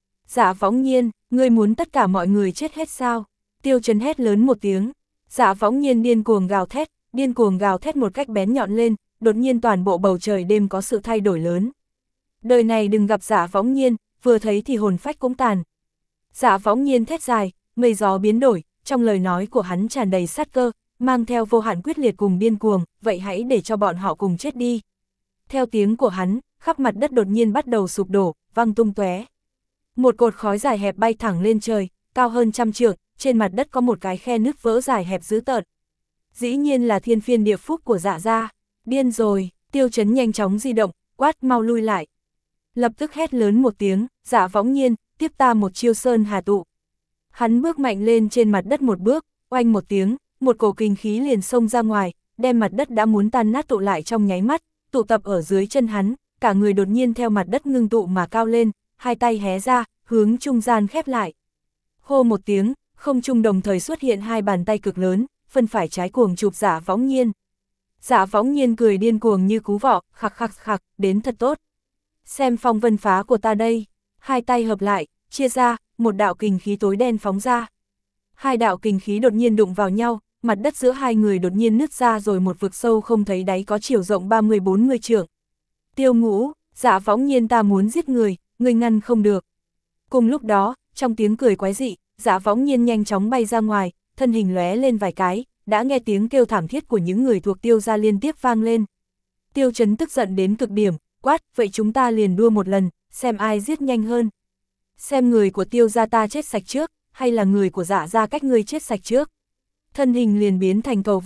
Speaker 1: Dạ Võng Nhiên, ngươi muốn tất cả mọi người chết hết sao? Tiêu Chấn hét lớn một tiếng. Dạ Võng Nhiên điên cuồng gào thét, điên cuồng gào thét một cách bén nhọn lên, đột nhiên toàn bộ bầu trời đêm có sự thay đổi lớn. Đời này đừng gặp Dạ Võng Nhiên, vừa thấy thì hồn phách cũng tàn. Dạ Võng Nhiên thét dài, mây gió biến đổi, trong lời nói của hắn tràn đầy sát cơ, mang theo vô hạn quyết liệt cùng điên cuồng, vậy hãy để cho bọn họ cùng chết đi. Theo tiếng của hắn, khắp mặt đất đột nhiên bắt đầu sụp đổ, văng tung tóe. Một cột khói dài hẹp bay thẳng lên trời, cao hơn trăm trượng, trên mặt đất có một cái khe nứt vỡ dài hẹp dữ tợn. Dĩ nhiên là thiên phiên địa phúc của Dạ gia. Điên rồi, Tiêu Chấn nhanh chóng di động, quát mau lui lại. Lập tức hét lớn một tiếng, Dạ Võng Nhiên, tiếp ta một chiêu sơn hà tụ. Hắn bước mạnh lên trên mặt đất một bước, oanh một tiếng, một cổ kinh khí liền xông ra ngoài, đem mặt đất đã muốn tan nát tụ lại trong nháy mắt, tụ tập ở dưới chân hắn, cả người đột nhiên theo mặt đất ngưng tụ mà cao lên, hai tay hé ra, hướng trung gian khép lại. Hô một tiếng, không trung đồng thời xuất hiện hai bàn tay cực lớn, phân phải trái cuồng chụp Dạ Võng Nhiên. Dạ Võng Nhiên cười điên cuồng như cú vọ, khặc khặc khặc, đến thật tốt. Xem phong vân phá của ta đây. Hai tay hợp lại, chia ra, một đạo kình khí tối đen phóng ra. Hai đạo kình khí đột nhiên đụng vào nhau, mặt đất giữa hai người đột nhiên nứt ra rồi một vực sâu không thấy đáy có chiều rộng ba mươi bốn mươi trượng. Tiêu Ngũ, Dạ Võng Nhiên ta muốn giết người, người ngăn không được. Cùng lúc đó, trong tiếng cười quái dị, Dạ Võng Nhiên nhanh chóng bay ra ngoài, thân hình lóe lên vài cái, đã nghe tiếng kêu thảm thiết của những người thuộc Tiêu gia liên tiếp vang lên. Tiêu Chấn tức giận đến cực điểm, quát, vậy chúng ta liền đua một lần, xem ai giết nhanh hơn. Xem người của Tiêu gia ta chết sạch trước, hay là người của Dạ gia cách ngươi chết sạch trước. Thân hình liền biến thành cầu vồng,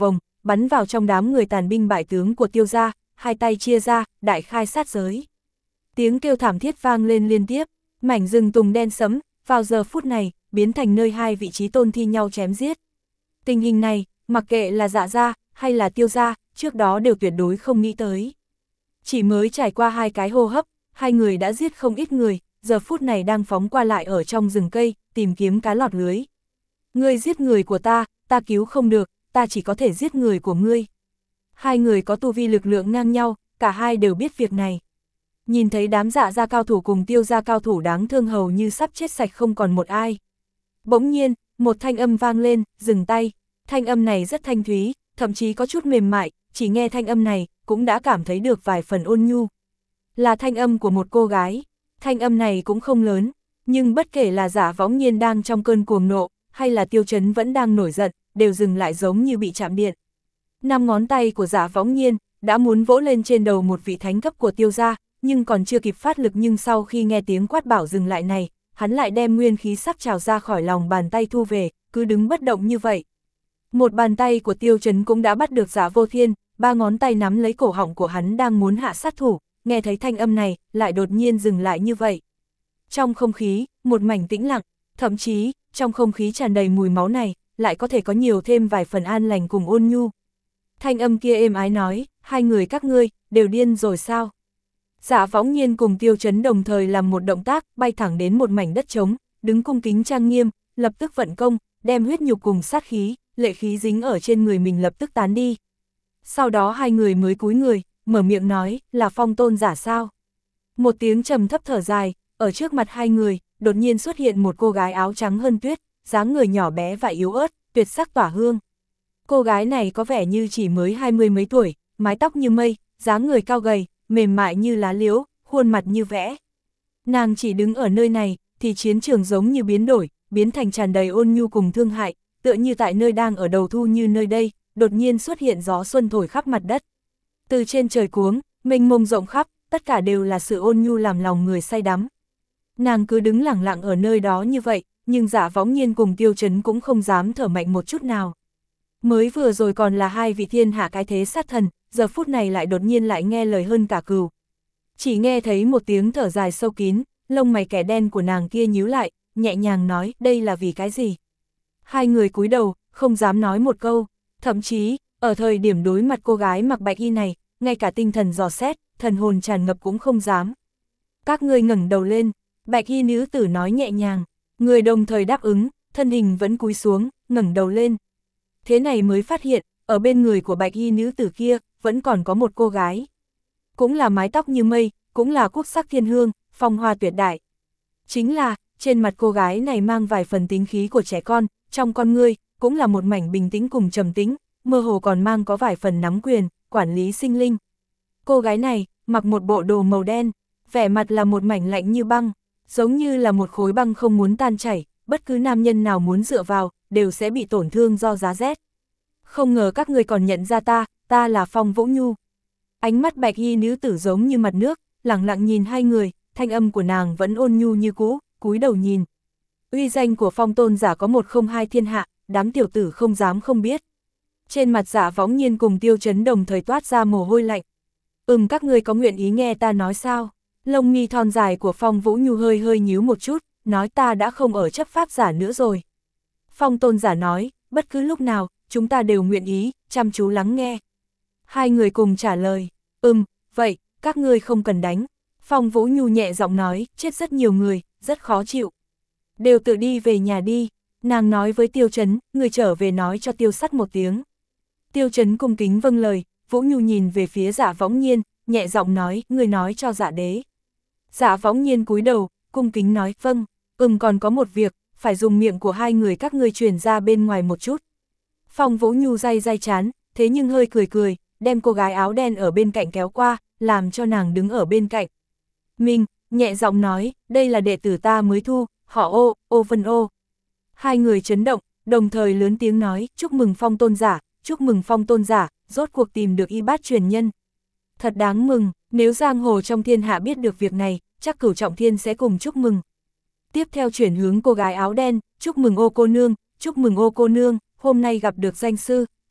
Speaker 1: bắn vào trong đám người tàn binh bại tướng của Tiêu gia, hai tay chia ra, đại khai sát giới. Tiếng kêu thảm thiết vang lên liên tiếp, mảnh rừng tùng đen sẫm, vào giờ phút này, biến thành nơi hai vị trí tôn thi nhau chém giết. Tình hình này, mặc kệ là Dạ gia hay là Tiêu gia, trước đó đều tuyệt đối không nghĩ tới. Chỉ mới trải qua hai cái hô hấp, hai người đã giết không ít người, giờ phút này đang phóng qua lại ở trong rừng cây, tìm kiếm cá lọt lưới. Ngươi giết người của ta, ta cứu không được, ta chỉ có thể giết người của ngươi. Hai người có tu vi lực lượng ngang nhau, cả hai đều biết việc này. Nhìn thấy đám Dạ gia cao thủ cùng Tiêu gia cao thủ đáng thương hầu như sắp chết sạch không còn một ai. Bỗng nhiên, một thanh âm vang lên, dừng tay. Thanh âm này rất thanh thúy, thậm chí có chút mềm mại, chỉ nghe thanh âm này, cũng đã cảm thấy được vài phần ôn nhu. Là thanh âm của một cô gái. Thanh âm này cũng không lớn, nhưng bất kể là Giả Võng Nhiên đang trong cơn cuồng nộ, hay là Tiêu Chấn vẫn đang nổi giận, đều dừng lại giống như bị chạm điện. Năm ngón tay của Giả Võng Nhiên đã muốn vỗ lên trên đầu một vị thánh cấp của Tiêu gia, nhưng còn chưa kịp phát lực, nhưng sau khi nghe tiếng quát bảo dừng lại này, hắn lại đem nguyên khí sắp trào ra khỏi lòng bàn tay thu về, cứ đứng bất động như vậy. Một bàn tay của Tiêu Chấn cũng đã bắt được Giả Vô Thiên, ba ngón tay nắm lấy cổ họng của hắn đang muốn hạ sát thủ, nghe thấy thanh âm này, lại đột nhiên dừng lại như vậy. Trong không khí, một mảnh tĩnh lặng, thậm chí, trong không khí tràn đầy mùi máu này, lại có thể có nhiều thêm vài phần an lành cùng ôn nhu. Thanh âm kia êm ái nói, hai người các ngươi, đều điên rồi sao? Giả Võng Nhiên cùng Tiêu Chấn đồng thời làm một động tác, bay thẳng đến một mảnh đất trống, đứng cung kính trang nghiêm, lập tức vận công, đem huyết nhục cùng sát khí, lệ khí dính ở trên người mình lập tức tán đi. Sau đó hai người mới cúi người, mở miệng nói, là Phong Tôn giả sao? Một tiếng trầm thấp thở dài, ở trước mặt hai người, đột nhiên xuất hiện một cô gái áo trắng hơn tuyết, dáng người nhỏ bé và yếu ớt, tuyệt sắc tỏa hương. Cô gái này có vẻ như chỉ mới hai mươi mấy tuổi, mái tóc như mây, dáng người cao gầy, mềm mại như lá liễu, khuôn mặt như vẽ. Nàng chỉ đứng ở nơi này, thì chiến trường giống như biến đổi, biến thành tràn đầy ôn nhu cùng thương hại, tựa như tại nơi đang ở đầu thu như nơi đây, đột nhiên xuất hiện gió xuân thổi khắp mặt đất. Từ trên trời cuống, mênh mông rộng khắp, tất cả đều là sự ôn nhu làm lòng người say đắm. Nàng cứ đứng lặng lặng ở nơi đó như vậy, nhưng Giả Võng Nhiên cùng Tiêu Chấn cũng không dám thở mạnh một chút nào. Mới vừa rồi còn là hai vị thiên hạ cái thế sát thần, giờ phút này lại đột nhiên lại nghe lời hơn cả cừu. Chỉ nghe thấy một tiếng thở dài sâu kín, lông mày kẻ đen của nàng kia nhíu lại, nhẹ nhàng nói, đây là vì cái gì? Hai người cúi đầu, không dám nói một câu, thậm chí, ở thời điểm đối mặt cô gái mặc bạch y này, ngay cả tinh thần dò xét, thần hồn tràn ngập cũng không dám. Các ngươi ngẩng đầu lên, bạch y nữ tử nói nhẹ nhàng, người đồng thời đáp ứng, thân hình vẫn cúi xuống, ngẩng đầu lên. Thế này mới phát hiện, ở bên người của bạch y nữ tử kia, vẫn còn có một cô gái. Cũng là mái tóc như mây, cũng là quốc sắc thiên hương, phong hoa tuyệt đại. Chính là, trên mặt cô gái này mang vài phần tính khí của trẻ con, trong con ngươi, cũng là một mảnh bình tĩnh cùng trầm tĩnh, mơ hồ còn mang có vài phần nắm quyền, quản lý sinh linh. Cô gái này, mặc một bộ đồ màu đen, vẻ mặt là một mảnh lạnh như băng, giống như là một khối băng không muốn tan chảy, bất cứ nam nhân nào muốn dựa vào, đều sẽ bị tổn thương do giá rét. Không ngờ các người còn nhận ra ta, ta là Phong Vũ Nhu. Ánh mắt bạch y nữ tử giống như mặt nước, lặng lặng nhìn hai người, thanh âm của nàng vẫn ôn nhu như cũ, cúi đầu nhìn. Uy danh của Phong Tôn giả có một không hai thiên hạ, đám tiểu tử không dám không biết. Trên mặt Giả Võng Nhiên cùng Tiêu Chấn đồng thời toát ra mồ hôi lạnh. Ừm, các ngươi có nguyện ý nghe ta nói sao? Lông mi thon dài của Phong Vũ Nhu hơi hơi nhíu một chút, nói ta đã không ở chấp pháp giả nữa rồi. Phong Tôn giả nói, bất cứ lúc nào, chúng ta đều nguyện ý, chăm chú lắng nghe. Hai người cùng trả lời, ừm, vậy, các ngươi không cần đánh. Phong Vũ Nhu nhẹ giọng nói, chết rất nhiều người, rất khó chịu. Đều tự đi về nhà đi. Nàng nói với Tiêu Chấn, người trở về nói cho Tiêu Sắt một tiếng. Tiêu Chấn cung kính vâng lời, Vũ Nhu nhìn về phía Giả Võng Nhiên, nhẹ giọng nói, người nói cho Giả đế. Giả Võng Nhiên cúi đầu, cung kính nói, vâng, ừm, còn có một việc, phải dùng miệng của hai người các ngươi truyền ra bên ngoài một chút. Phong Vũ Nhu day day chán, thế nhưng hơi cười cười, đem cô gái áo đen ở bên cạnh kéo qua, làm cho nàng đứng ở bên cạnh. Mình, nhẹ giọng nói, đây là đệ tử ta mới thu, họ Ô, Ô Vân Ô. Hai người chấn động, đồng thời lớn tiếng nói, chúc mừng Phong Tôn giả, chúc mừng Phong Tôn giả, rốt cuộc tìm được y bát truyền nhân. Thật đáng mừng, nếu giang hồ trong thiên hạ biết được việc này, chắc Cửu Trọng Thiên sẽ cùng chúc mừng. Tiếp theo chuyển hướng cô gái áo đen, chúc mừng Ô cô nương, chúc mừng Ô cô nương, hôm nay gặp được danh sư,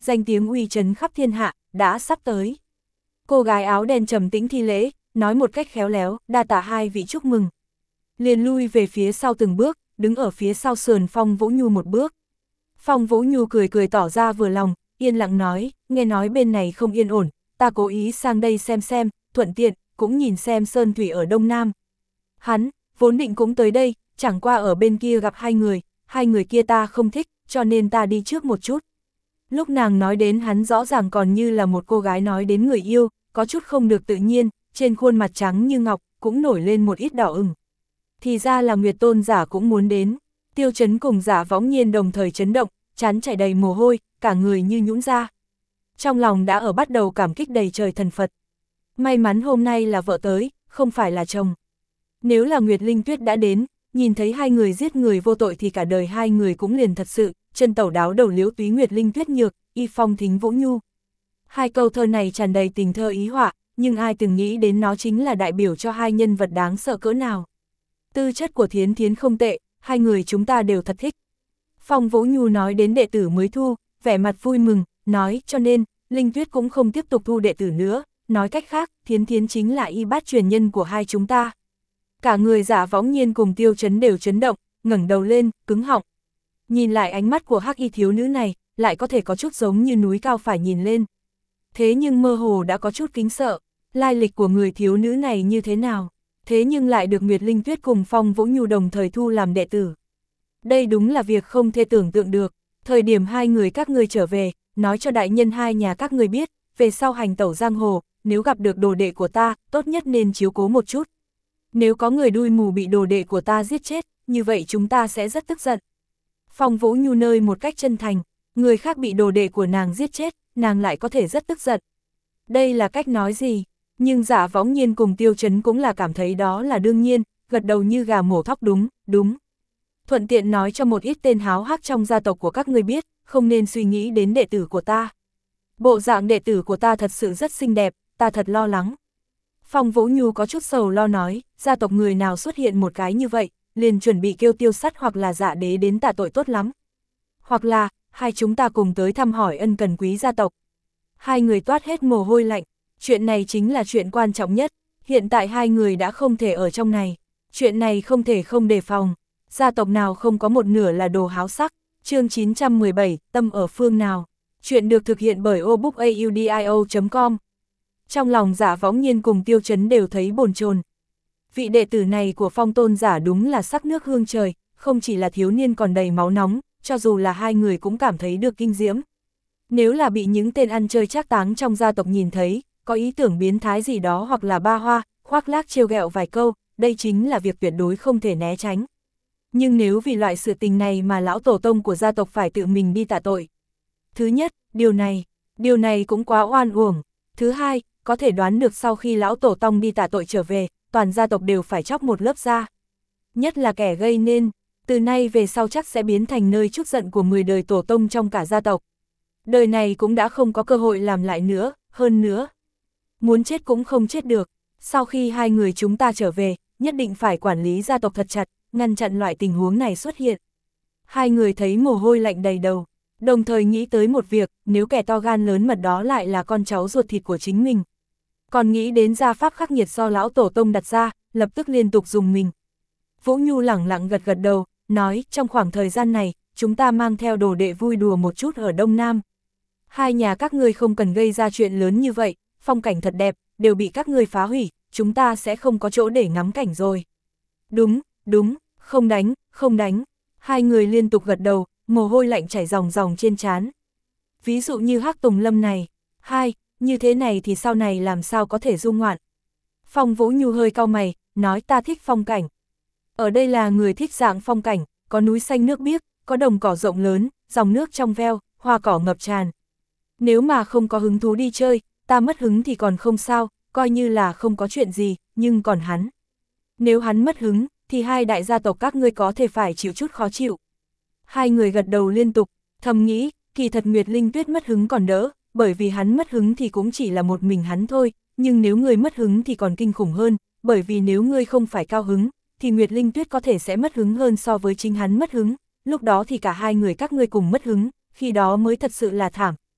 Speaker 1: danh tiếng uy chấn khắp thiên hạ, đã sắp tới. Cô gái áo đen trầm tĩnh thi lễ, nói một cách khéo léo, đa tạ hai vị chúc mừng. Liền lui về phía sau từng bước, đứng ở phía sau sườn Phong Vũ Nhu một bước. Phong Vũ Nhu cười cười tỏ ra vừa lòng, yên lặng nói, nghe nói bên này không yên ổn, ta cố ý sang đây xem xem, thuận tiện, cũng nhìn xem sơn thủy ở Đông Nam. Hắn, vốn định cũng tới đây, chẳng qua ở bên kia gặp hai người, hai người kia ta không thích, cho nên ta đi trước một chút. Lúc nàng nói đến hắn rõ ràng còn như là một cô gái nói đến người yêu, có chút không được tự nhiên, trên khuôn mặt trắng như ngọc, cũng nổi lên một ít đỏ ửng. Thì ra là Nguyệt Tôn giả cũng muốn đến. Tiêu Chấn cùng Giả Võng Nhiên đồng thời chấn động, trán chảy đầy mồ hôi, cả người như nhũn ra. Trong lòng đã ở bắt đầu cảm kích đầy trời thần Phật. May mắn hôm nay là vợ tới, không phải là chồng. Nếu là Nguyệt Linh Tuyết đã đến, nhìn thấy hai người giết người vô tội thì cả đời hai người cũng liền thật sự, chân tẩu đáo đầu liễu túy Nguyệt Linh Tuyết nhược, y phong thính Vũ Nhu. Hai câu thơ này tràn đầy tình thơ ý họa, nhưng ai từng nghĩ đến nó chính là đại biểu cho hai nhân vật đáng sợ cỡ nào. Tư chất của Thiến Thiến không tệ, hai người chúng ta đều thật thích. Phong Vũ Nhu nói đến đệ tử mới thu, vẻ mặt vui mừng, nói cho nên, Linh Tuyết cũng không tiếp tục thu đệ tử nữa, nói cách khác, Thiến Thiến chính là y bát truyền nhân của hai chúng ta. Cả người Giả Võng Nhiên cùng Tiêu Chấn đều chấn động, ngẩng đầu lên, cứng họng. Nhìn lại ánh mắt của hắc y thiếu nữ này, lại có thể có chút giống như núi cao phải nhìn lên. Thế nhưng mơ hồ đã có chút kính sợ, lai lịch của người thiếu nữ này như thế nào, thế nhưng lại được Nguyệt Linh Tuyết cùng Phong Vũ Nhu đồng thời thu làm đệ tử. Đây đúng là việc không thể tưởng tượng được, thời điểm hai người các ngươi trở về, nói cho đại nhân hai nhà các ngươi biết, về sau hành tẩu giang hồ, nếu gặp được đồ đệ của ta, tốt nhất nên chiếu cố một chút. Nếu có người đuôi mù bị đồ đệ của ta giết chết, như vậy chúng ta sẽ rất tức giận. Phong Vũ Nhu nơi một cách chân thành, người khác bị đồ đệ của nàng giết chết, nàng lại có thể rất tức giận. Đây là cách nói gì? Nhưng Giả Võng Nhiên cùng Tiêu Chấn cũng là cảm thấy đó là đương nhiên, gật đầu như gà mổ thóc đúng, đúng. Thuận tiện nói cho một ít tên háo hắc trong gia tộc của các ngươi biết, không nên suy nghĩ đến đệ tử của ta. Bộ dạng đệ tử của ta thật sự rất xinh đẹp, ta thật lo lắng. Phong Vũ Nhu có chút sầu lo nói, gia tộc người nào xuất hiện một cái như vậy, liền chuẩn bị kêu Tiêu Sắt hoặc là Dạ Đế đến tạ tội tốt lắm. Hoặc là, hai chúng ta cùng tới thăm hỏi ân cần quý gia tộc. Hai người toát hết mồ hôi lạnh, chuyện này chính là chuyện quan trọng nhất, hiện tại hai người đã không thể ở trong này, chuyện này không thể không đề phòng, gia tộc nào không có một nửa là đồ háo sắc. Chương chín trăm mười bảy, tâm ở phương nào, chuyện được thực hiện bởi obookaudio chấm com. Trong lòng Giả Võng Nhiên cùng Tiêu Chấn đều thấy bồn chồn. Vị đệ tử này của Phong Tôn giả đúng là sắc nước hương trời, không chỉ là thiếu niên còn đầy máu nóng, cho dù là hai người cũng cảm thấy được kinh diễm. Nếu là bị những tên ăn chơi trác táng trong gia tộc nhìn thấy, có ý tưởng biến thái gì đó hoặc là ba hoa, khoác lác trêu ghẹo vài câu, đây chính là việc tuyệt đối không thể né tránh. Nhưng nếu vì loại sự tình này mà lão tổ tông của gia tộc phải tự mình đi tạ tội. Thứ nhất, điều này, điều này cũng quá oan uổng. Thứ hai, có thể đoán được sau khi lão tổ tông đi tạ tội trở về, toàn gia tộc đều phải chóc một lớp da. Nhất là kẻ gây nên, từ nay về sau chắc sẽ biến thành nơi trút giận của mười đời tổ tông trong cả gia tộc. Đời này cũng đã không có cơ hội làm lại nữa, hơn nữa. Muốn chết cũng không chết được, sau khi hai người chúng ta trở về, nhất định phải quản lý gia tộc thật chặt, ngăn chặn loại tình huống này xuất hiện. Hai người thấy mồ hôi lạnh đầy đầu, đồng thời nghĩ tới một việc, nếu kẻ to gan lớn mật đó lại là con cháu ruột thịt của chính mình. Còn nghĩ đến gia pháp khắc nghiệt do lão tổ tông đặt ra, lập tức liên tục dùng mình. Vũ Nhu lẳng lặng gật gật đầu, nói trong khoảng thời gian này, chúng ta mang theo đồ đệ vui đùa một chút ở Đông Nam. Hai nhà các ngươi không cần gây ra chuyện lớn như vậy, phong cảnh thật đẹp, đều bị các ngươi phá hủy, chúng ta sẽ không có chỗ để ngắm cảnh rồi. Đúng, đúng, không đánh, không đánh. Hai người liên tục gật đầu, mồ hôi lạnh chảy ròng ròng trên trán. Ví dụ như Hắc Tùng Lâm này, hai, như thế này thì sau này làm sao có thể du ngoạn. Phong Vũ Nhu hơi cau mày, nói ta thích phong cảnh. Ở đây là người thích dạng phong cảnh, có núi xanh nước biếc, có đồng cỏ rộng lớn, dòng nước trong veo, hoa cỏ ngập tràn. Nếu mà không có hứng thú đi chơi, ta mất hứng thì còn không sao, coi như là không có chuyện gì, nhưng còn hắn. Nếu hắn mất hứng, thì hai đại gia tộc các ngươi có thể phải chịu chút khó chịu. Hai người gật đầu liên tục, thầm nghĩ, kỳ thật Nguyệt Linh Tuyết mất hứng còn đỡ, bởi vì hắn mất hứng thì cũng chỉ là một mình hắn thôi, nhưng nếu ngươi mất hứng thì còn kinh khủng hơn, bởi vì nếu ngươi không phải cao hứng, thì Nguyệt Linh Tuyết có thể sẽ mất hứng hơn so với chính hắn mất hứng, lúc đó thì cả hai người các ngươi cùng mất hứng, khi đó mới thật sự là thảm.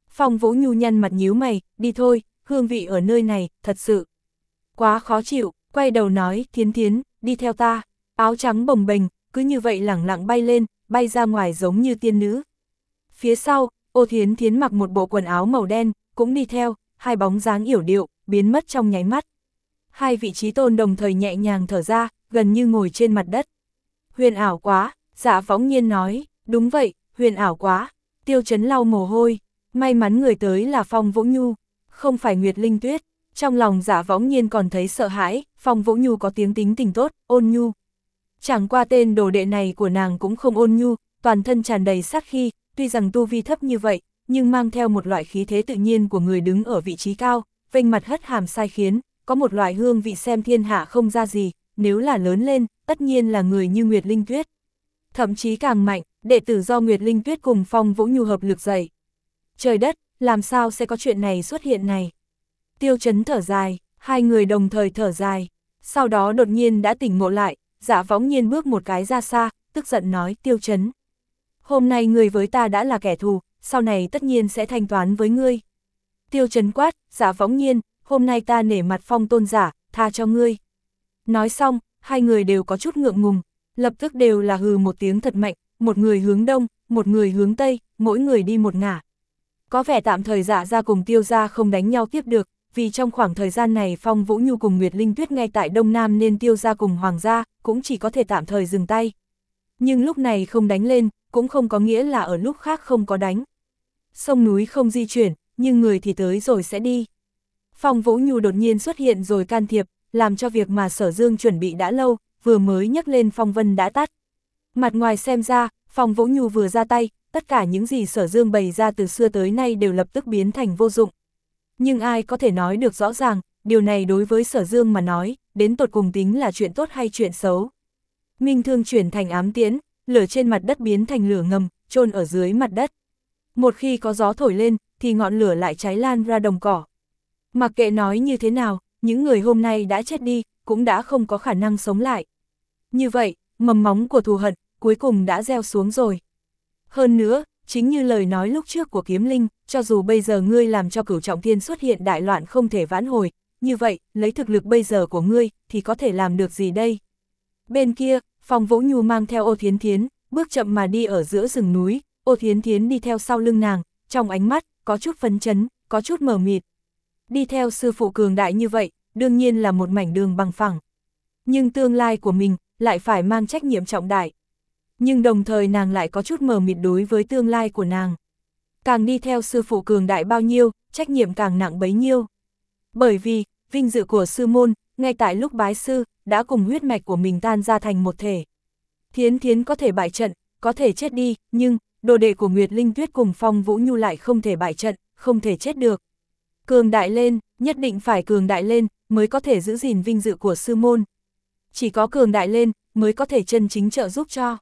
Speaker 1: Phong Vũ Nhu nhăn mặt nhíu mày, đi thôi, hương vị ở nơi này, thật sự quá khó chịu, quay đầu nói, Thiến Thiến, đi theo ta, áo trắng bồng bềnh, cứ như vậy lẳng lặng bay lên, bay ra ngoài giống như tiên nữ. Phía sau, Ô Thiến Thiến mặc một bộ quần áo màu đen, cũng đi theo, hai bóng dáng yểu điệu, biến mất trong nháy mắt. Hai vị trí tôn đồng thời nhẹ nhàng thở ra, gần như ngồi trên mặt đất. Huyền ảo quá, Dạ Võng Nhiên nói, đúng vậy, huyền ảo quá. Tiêu Chấn lau mồ hôi, may mắn người tới là Phong Vũ Nhu, không phải Nguyệt Linh Tuyết. Trong lòng Dạ Võng Nhiên còn thấy sợ hãi, Phong Vũ Nhu có tiếng tính tình tốt, ôn nhu. Chẳng qua tên đồ đệ này của nàng cũng không ôn nhu, toàn thân tràn đầy sát khí, tuy rằng tu vi thấp như vậy, nhưng mang theo một loại khí thế tự nhiên của người đứng ở vị trí cao, vênh mặt hất hàm sai khiến, có một loại hương vị xem thiên hạ không ra gì, nếu là lớn lên, tất nhiên là người như Nguyệt Linh Tuyết. Thậm chí càng mạnh, đệ tử do Nguyệt Linh Tuyết cùng Phong Vũ Nhu hợp lực dạy. Trời đất, làm sao sẽ có chuyện này xuất hiện này? Tiêu Chấn thở dài, hai người đồng thời thở dài, sau đó đột nhiên đã tỉnh ngộ lại, Dạ Võng Nhiên bước một cái ra xa, tức giận nói, Tiêu Chấn, hôm nay người với ta đã là kẻ thù, sau này tất nhiên sẽ thanh toán với ngươi. Tiêu Chấn quát, Dạ Võng Nhiên, hôm nay ta nể mặt Phong tôn giả, tha cho ngươi. Nói xong, hai người đều có chút ngượng ngùng, lập tức đều là hừ một tiếng thật mạnh, một người hướng đông, một người hướng tây, mỗi người đi một ngả. Có vẻ tạm thời Dạ ra cùng Tiêu ra không đánh nhau tiếp được, vì trong khoảng thời gian này Phong Vũ Nhu cùng Nguyệt Linh Tuyết ngay tại Đông Nam nên Tiêu ra cùng Hoàng gia cũng chỉ có thể tạm thời dừng tay. Nhưng lúc này không đánh lên, cũng không có nghĩa là ở lúc khác không có đánh. Sông núi không di chuyển, nhưng người thì tới rồi sẽ đi. Phong Vũ Nhu đột nhiên xuất hiện rồi can thiệp, làm cho việc mà Sở Dương chuẩn bị đã lâu, vừa mới nhấc lên phong vân đã tắt. Mặt ngoài xem ra, Phong Vũ Nhu vừa ra tay, tất cả những gì Sở Dương bày ra từ xưa tới nay đều lập tức biến thành vô dụng. Nhưng ai có thể nói được rõ ràng, điều này đối với Sở Dương mà nói, đến tột cùng tính là chuyện tốt hay chuyện xấu. Minh thương chuyển thành ám tiễn, lửa trên mặt đất biến thành lửa ngầm, chôn ở dưới mặt đất. Một khi có gió thổi lên, thì ngọn lửa lại cháy lan ra đồng cỏ. Mặc kệ nói như thế nào, những người hôm nay đã chết đi, cũng đã không có khả năng sống lại. Như vậy, mầm móng của thù hận, cuối cùng đã gieo xuống rồi. Hơn nữa, chính như lời nói lúc trước của Kiếm Linh, cho dù bây giờ ngươi làm cho Cửu Trọng Thiên xuất hiện đại loạn không thể vãn hồi, như vậy, lấy thực lực bây giờ của ngươi, thì có thể làm được gì đây? Bên kia, Phong Vũ Nhu mang theo Ô Thiến Thiến, bước chậm mà đi ở giữa rừng núi, Ô Thiến Thiến đi theo sau lưng nàng, trong ánh mắt, có chút phấn chấn, có chút mờ mịt. Đi theo sư phụ cường đại như vậy, đương nhiên là một mảnh đường bằng phẳng. Nhưng tương lai của mình, lại phải mang trách nhiệm trọng đại. Nhưng đồng thời nàng lại có chút mờ mịt đối với tương lai của nàng. Càng đi theo sư phụ cường đại bao nhiêu, trách nhiệm càng nặng bấy nhiêu. Bởi vì, vinh dự của sư môn, ngay tại lúc bái sư, đã cùng huyết mạch của mình tan ra thành một thể. Thiến Thiến có thể bại trận, có thể chết đi, nhưng, đồ đệ của Nguyệt Linh Tuyết cùng Phong Vũ Nhu lại không thể bại trận, không thể chết được. Cường đại lên, nhất định phải cường đại lên, mới có thể giữ gìn vinh dự của sư môn. Chỉ có cường đại lên, mới có thể chân chính trợ giúp cho.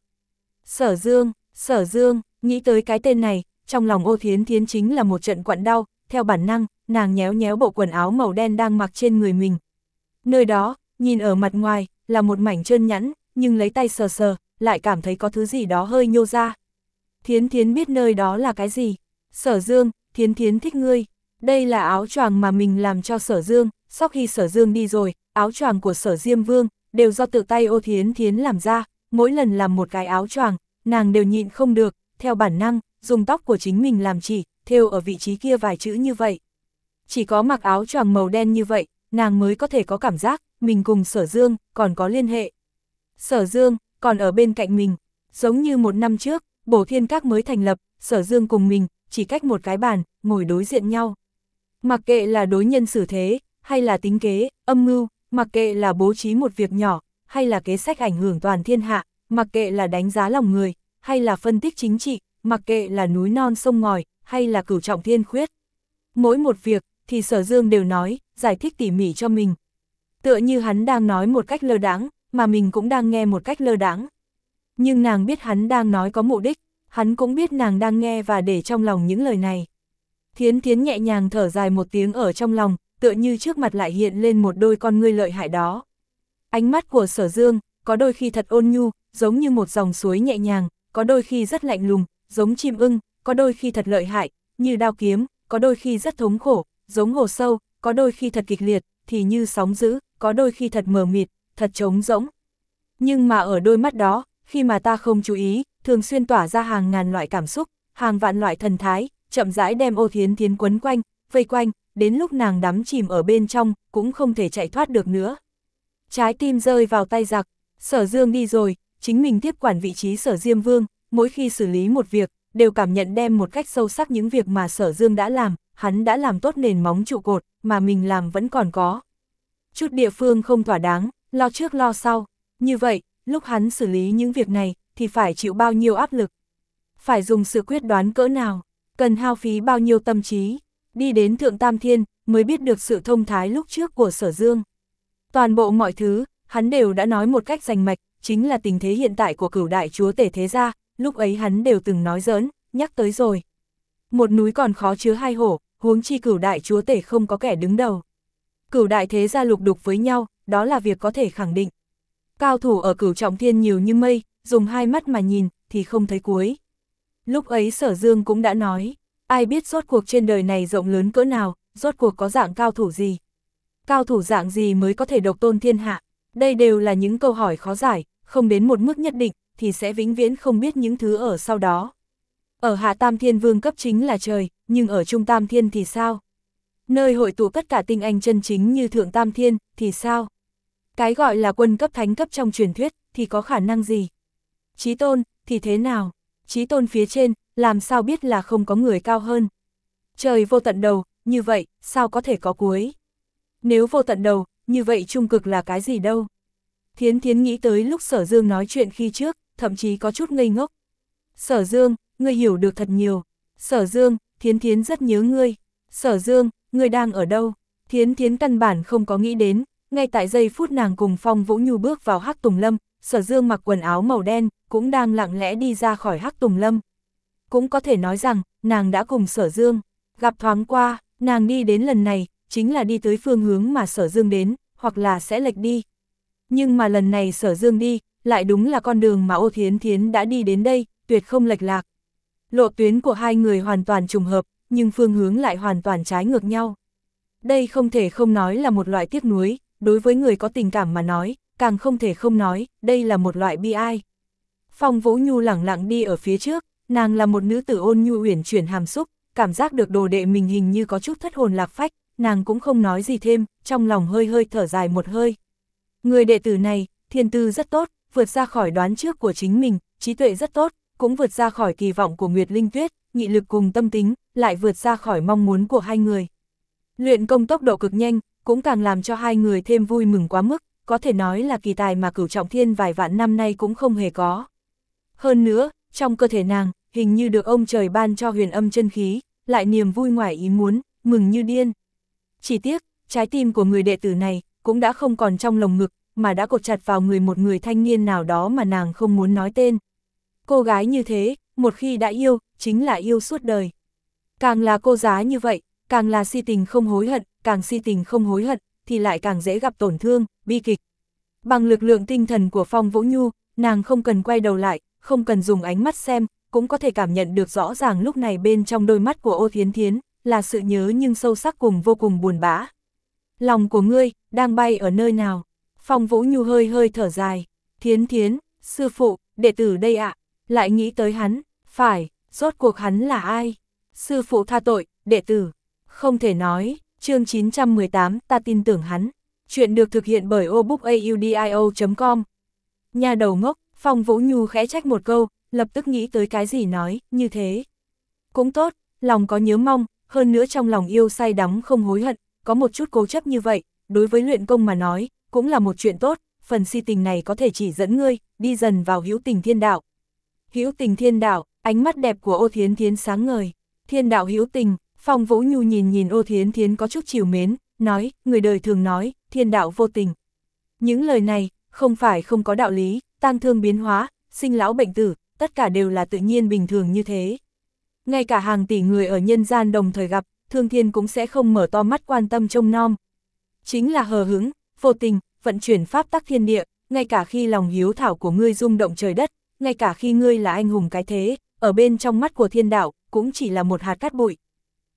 Speaker 1: Sở Dương, Sở Dương, nghĩ tới cái tên này, trong lòng Ô Thiến Thiến chính là một trận quặn đau, theo bản năng, nàng nhéo nhéo bộ quần áo màu đen đang mặc trên người mình. Nơi đó, nhìn ở mặt ngoài, là một mảnh trơn nhẵn, nhưng lấy tay sờ sờ, lại cảm thấy có thứ gì đó hơi nhô ra. Thiến Thiến biết nơi đó là cái gì. Sở Dương, Thiến Thiến thích ngươi. Đây là áo choàng mà mình làm cho Sở Dương, sau khi Sở Dương đi rồi, áo choàng của Sở Diêm Vương, đều do tự tay Ô Thiến Thiến làm ra, mỗi lần làm một cái áo choàng, nàng đều nhịn không được, theo bản năng, dùng tóc của chính mình làm chỉ, thêu ở vị trí kia vài chữ như vậy. Chỉ có mặc áo choàng màu đen như vậy, nàng mới có thể có cảm giác, mình cùng Sở Dương, còn có liên hệ. Sở Dương, còn ở bên cạnh mình, giống như một năm trước, Bổ Thiên Các mới thành lập, Sở Dương cùng mình, chỉ cách một cái bàn, ngồi đối diện nhau. Mặc kệ là đối nhân xử thế, hay là tính kế, âm mưu, mặc kệ là bố trí một việc nhỏ, hay là kế sách ảnh hưởng toàn thiên hạ, mặc kệ là đánh giá lòng người, hay là phân tích chính trị, mặc kệ là núi non sông ngòi, hay là Cửu Trọng Thiên khuyết. Mỗi một việc, thì Sở Dương đều nói, giải thích tỉ mỉ cho mình. Tựa như hắn đang nói một cách lơ đãng, mà mình cũng đang nghe một cách lơ đãng. Nhưng nàng biết hắn đang nói có mục đích, hắn cũng biết nàng đang nghe và để trong lòng những lời này. Thiến Thiến nhẹ nhàng thở dài một tiếng ở trong lòng, tựa như trước mặt lại hiện lên một đôi con ngươi lợi hại đó. Ánh mắt của Sở Dương, có đôi khi thật ôn nhu, giống như một dòng suối nhẹ nhàng, có đôi khi rất lạnh lùng, giống chim ưng, có đôi khi thật lợi hại, như đao kiếm, có đôi khi rất thống khổ, giống hồ sâu, có đôi khi thật kịch liệt, thì như sóng dữ, có đôi khi thật mờ mịt, thật trống rỗng. Nhưng mà ở đôi mắt đó, khi mà ta không chú ý, thường xuyên tỏa ra hàng ngàn loại cảm xúc, hàng vạn loại thần thái, chậm rãi đem Ô Thiến Thiến quấn quanh, vây quanh, đến lúc nàng đắm chìm ở bên trong, cũng không thể chạy thoát được nữa. Trái tim rơi vào tay giặc, Sở Dương đi rồi, chính mình tiếp quản vị trí Sở Diêm Vương, mỗi khi xử lý một việc, đều cảm nhận đem một cách sâu sắc những việc mà Sở Dương đã làm, hắn đã làm tốt nền móng trụ cột, mà mình làm vẫn còn có. Chút địa phương không thỏa đáng, lo trước lo sau, như vậy, lúc hắn xử lý những việc này, thì phải chịu bao nhiêu áp lực. Phải dùng sự quyết đoán cỡ nào, cần hao phí bao nhiêu tâm trí, đi đến Thượng Tam Thiên, mới biết được sự thông thái lúc trước của Sở Dương. Toàn bộ mọi thứ, hắn đều đã nói một cách rành mạch, chính là tình thế hiện tại của Cửu Đại Chúa Tể thế gia, lúc ấy hắn đều từng nói giỡn, nhắc tới rồi. Một núi còn khó chứa hai hổ, huống chi Cửu Đại Chúa Tể không có kẻ đứng đầu. Cửu đại thế gia lục đục với nhau, đó là việc có thể khẳng định. Cao thủ ở Cửu Trọng Thiên nhiều như mây, dùng hai mắt mà nhìn, thì không thấy cuối. Lúc ấy Sở Dương cũng đã nói, ai biết rốt cuộc trên đời này rộng lớn cỡ nào, rốt cuộc có dạng cao thủ gì. Cao thủ dạng gì mới có thể độc tôn thiên hạ, đây đều là những câu hỏi khó giải, không đến một mức nhất định, thì sẽ vĩnh viễn không biết những thứ ở sau đó. Ở Hạ Tam Thiên Vương cấp chính là trời, nhưng ở Trung Tam Thiên thì sao? Nơi hội tụ tất cả tinh anh chân chính như Thượng Tam Thiên, thì sao? Cái gọi là quân cấp thánh cấp trong truyền thuyết, thì có khả năng gì? Chí tôn, thì thế nào? Chí tôn phía trên, làm sao biết là không có người cao hơn? Trời vô tận đầu, như vậy, sao có thể có cuối? Nếu vô tận đầu, như vậy trung cực là cái gì đâu? Thiến Thiến nghĩ tới lúc Sở Dương nói chuyện khi trước, thậm chí có chút ngây ngốc. Sở Dương, ngươi hiểu được thật nhiều. Sở Dương, Thiến Thiến rất nhớ ngươi. Sở Dương, ngươi đang ở đâu? Thiến Thiến căn bản không có nghĩ đến, ngay tại giây phút nàng cùng Phong Vũ Nhu bước vào Hắc Tùng Lâm, Sở Dương mặc quần áo màu đen, cũng đang lặng lẽ đi ra khỏi Hắc Tùng Lâm. Cũng có thể nói rằng, nàng đã cùng Sở Dương gặp thoáng qua, nàng đi đến lần này, chính là đi tới phương hướng mà Sở Dương đến, hoặc là sẽ lệch đi. Nhưng mà lần này Sở Dương đi, lại đúng là con đường mà Ô Thiến Thiến đã đi đến đây, tuyệt không lệch lạc. Lộ tuyến của hai người hoàn toàn trùng hợp, nhưng phương hướng lại hoàn toàn trái ngược nhau. Đây không thể không nói là một loại tiếc nuối, đối với người có tình cảm mà nói, càng không thể không nói, đây là một loại bi ai. Phong Vũ Nhu lẳng lặng đi ở phía trước, nàng là một nữ tử ôn nhu uyển chuyển hàm xúc, cảm giác được đồ đệ mình hình như có chút thất hồn lạc phách, nàng cũng không nói gì thêm, trong lòng hơi hơi thở dài một hơi. Người đệ tử này, thiên tư rất tốt, vượt ra khỏi đoán trước của chính mình, trí tuệ rất tốt, cũng vượt ra khỏi kỳ vọng của Nguyệt Linh Tuyết, nghị lực cùng tâm tính, lại vượt ra khỏi mong muốn của hai người. Luyện công tốc độ cực nhanh, cũng càng làm cho hai người thêm vui mừng quá mức, có thể nói là kỳ tài mà Cửu Trọng Thiên vài vạn năm nay cũng không hề có. Hơn nữa, trong cơ thể nàng, hình như được ông trời ban cho huyền âm chân khí, lại niềm vui ngoài ý muốn, mừng như điên. Chỉ tiếc, trái tim của người đệ tử này, cũng đã không còn trong lồng ngực, mà đã cột chặt vào người một người thanh niên nào đó mà nàng không muốn nói tên. Cô gái như thế, một khi đã yêu, chính là yêu suốt đời. Càng là cô giá như vậy, càng là si tình không hối hận, càng si tình không hối hận, thì lại càng dễ gặp tổn thương, bi kịch. Bằng lực lượng tinh thần của Phong Vũ Nhu, nàng không cần quay đầu lại, không cần dùng ánh mắt xem, cũng có thể cảm nhận được rõ ràng lúc này bên trong đôi mắt của Ô Thiến Thiến, là sự nhớ nhưng sâu sắc cùng vô cùng buồn bã. Lòng của ngươi, đang bay ở nơi nào? Phong Vũ Nhu hơi hơi thở dài. Thiến Thiến, sư phụ, đệ tử đây ạ. Lại nghĩ tới hắn, phải, rốt cuộc hắn là ai? Sư phụ tha tội, đệ tử. Không thể nói, chương chín trăm mười tám, ta tin tưởng hắn. Chuyện được thực hiện bởi obookaudio chấm com. Nhà đầu ngốc, Phong Vũ Nhu khẽ trách một câu, lập tức nghĩ tới cái gì nói, như thế. Cũng tốt, lòng có nhớ mong, hơn nữa trong lòng yêu say đắm không hối hận, có một chút cố chấp như vậy, đối với luyện công mà nói, cũng là một chuyện tốt, phần si tình này có thể chỉ dẫn ngươi, đi dần vào hữu tình thiên đạo. Hữu tình thiên đạo, ánh mắt đẹp của Ô Thiến Thiến sáng ngời. Thiên đạo hữu tình, Phong Vũ Nhu nhìn nhìn Ô Thiến Thiến có chút trìu mến, nói, người đời thường nói, thiên đạo vô tình. Những lời này, không phải không có đạo lý, tang thương biến hóa, sinh lão bệnh tử, tất cả đều là tự nhiên bình thường như thế. Ngay cả hàng tỷ người ở nhân gian đồng thời gặp, Thương Thiên cũng sẽ không mở to mắt quan tâm trông nom. Chính là hờ hững, vô tình, vận chuyển pháp tắc thiên địa, ngay cả khi lòng hiếu thảo của ngươi rung động trời đất, ngay cả khi ngươi là anh hùng cái thế, ở bên trong mắt của thiên đạo, cũng chỉ là một hạt cát bụi.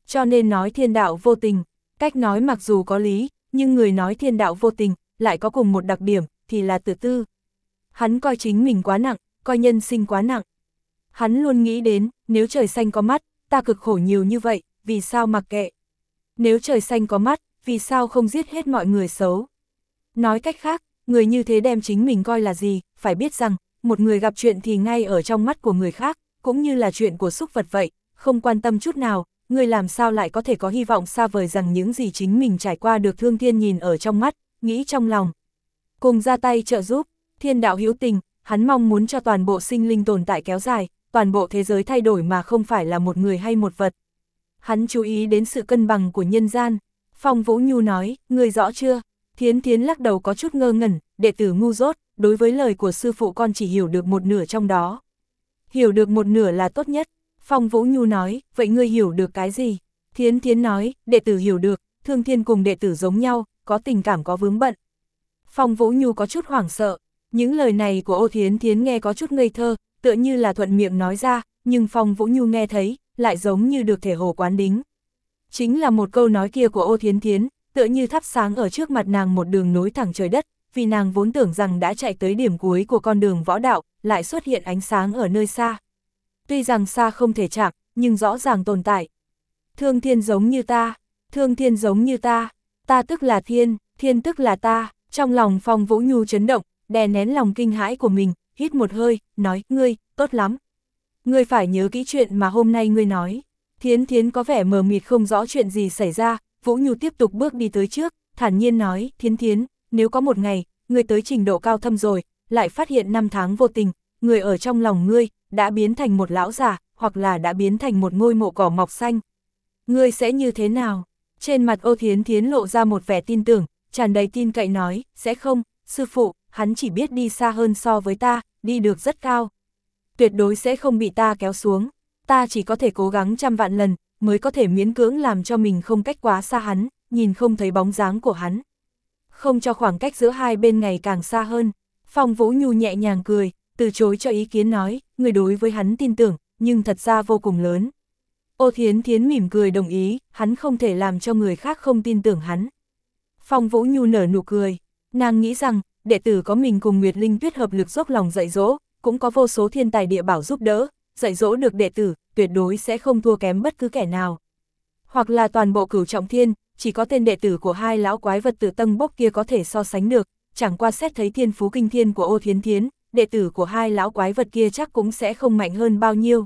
Speaker 1: cho nên nói thiên đạo vô tình. Cách nói mặc dù có lý, nhưng người nói thiên đạo vô tình, lại có cùng một đặc điểm, thì là tự tư. Hắn coi chính mình quá nặng, coi nhân sinh quá nặng. Hắn luôn nghĩ đến, nếu trời xanh có mắt, ta cực khổ nhiều như vậy, vì sao mặc kệ? Nếu trời xanh có mắt, vì sao không giết hết mọi người xấu? Nói cách khác, người như thế đem chính mình coi là gì, phải biết rằng, một người gặp chuyện thì ngay ở trong mắt của người khác, cũng như là chuyện của súc vật vậy, không quan tâm chút nào, người làm sao lại có thể có hy vọng xa vời rằng những gì chính mình trải qua được Thương Thiên nhìn ở trong mắt, nghĩ trong lòng. Cùng ra tay trợ giúp, thiên đạo hữu tình, hắn mong muốn cho toàn bộ sinh linh tồn tại kéo dài, toàn bộ thế giới thay đổi mà không phải là một người hay một vật. Hắn chú ý đến sự cân bằng của nhân gian. Phong Vũ Nhu nói, người rõ chưa? Thiến Thiến lắc đầu có chút ngơ ngẩn, đệ tử ngu dốt, đối với lời của sư phụ con chỉ hiểu được một nửa trong đó. Hiểu được một nửa là tốt nhất. Phong Vũ Nhu nói, vậy ngươi hiểu được cái gì? Thiến Thiến nói, đệ tử hiểu được, Thương Thiên cùng đệ tử giống nhau, có tình cảm có vướng bận. Phong Vũ Nhu có chút hoảng sợ, những lời này của Ô Thiến Thiến nghe có chút ngây thơ, tựa như là thuận miệng nói ra, nhưng Phong Vũ Nhu nghe thấy, lại giống như được thể hồ quán đính. Chính là một câu nói kia của Ô Thiến Thiến, tựa như thắp sáng ở trước mặt nàng một đường nối thẳng trời đất, vì nàng vốn tưởng rằng đã chạy tới điểm cuối của con đường võ đạo, lại xuất hiện ánh sáng ở nơi xa. Tuy rằng xa không thể chạm, nhưng rõ ràng tồn tại. Thương Thiên giống như ta, Thương Thiên giống như ta, ta tức là thiên, thiên tức là ta. Trong lòng Phong Vũ Nhu chấn động, đè nén lòng kinh hãi của mình, hít một hơi, nói, ngươi, tốt lắm. Ngươi phải nhớ kỹ chuyện mà hôm nay ngươi nói. Thiến Thiến có vẻ mờ mịt không rõ chuyện gì xảy ra, Vũ Nhu tiếp tục bước đi tới trước, thản nhiên nói, Thiến Thiến, nếu có một ngày, ngươi tới trình độ cao thâm rồi, lại phát hiện năm tháng vô tình, người ở trong lòng ngươi, đã biến thành một lão già, hoặc là đã biến thành một ngôi mộ cỏ mọc xanh. Ngươi sẽ như thế nào? Trên mặt Ô Thiến Thiến lộ ra một vẻ tin tưởng, tràn đầy tin cậy nói, sẽ không, sư phụ, hắn chỉ biết đi xa hơn so với ta, đi được rất cao. Tuyệt đối sẽ không bị ta kéo xuống, ta chỉ có thể cố gắng trăm vạn lần, mới có thể miễn cưỡng làm cho mình không cách quá xa hắn, nhìn không thấy bóng dáng của hắn. Không cho khoảng cách giữa hai bên ngày càng xa hơn. Phong Vũ Nhu nhẹ nhàng cười, từ chối cho ý kiến nói, người đối với hắn tin tưởng, nhưng thật ra vô cùng lớn. Ô Thiến Thiến mỉm cười đồng ý, hắn không thể làm cho người khác không tin tưởng hắn. Phong Vũ Nhu nở nụ cười, nàng nghĩ rằng, đệ tử có mình cùng Nguyệt Linh Tuyết hợp lực dốc lòng dạy dỗ, cũng có vô số thiên tài địa bảo giúp đỡ, dạy dỗ được đệ tử, tuyệt đối sẽ không thua kém bất cứ kẻ nào. Hoặc là toàn bộ Cửu Trọng Thiên, chỉ có tên đệ tử của hai lão quái vật tự tân bốc kia có thể so sánh được, chẳng qua xét thấy thiên phú kinh thiên của Ô Thiến Thiến, đệ tử của hai lão quái vật kia chắc cũng sẽ không mạnh hơn bao nhiêu.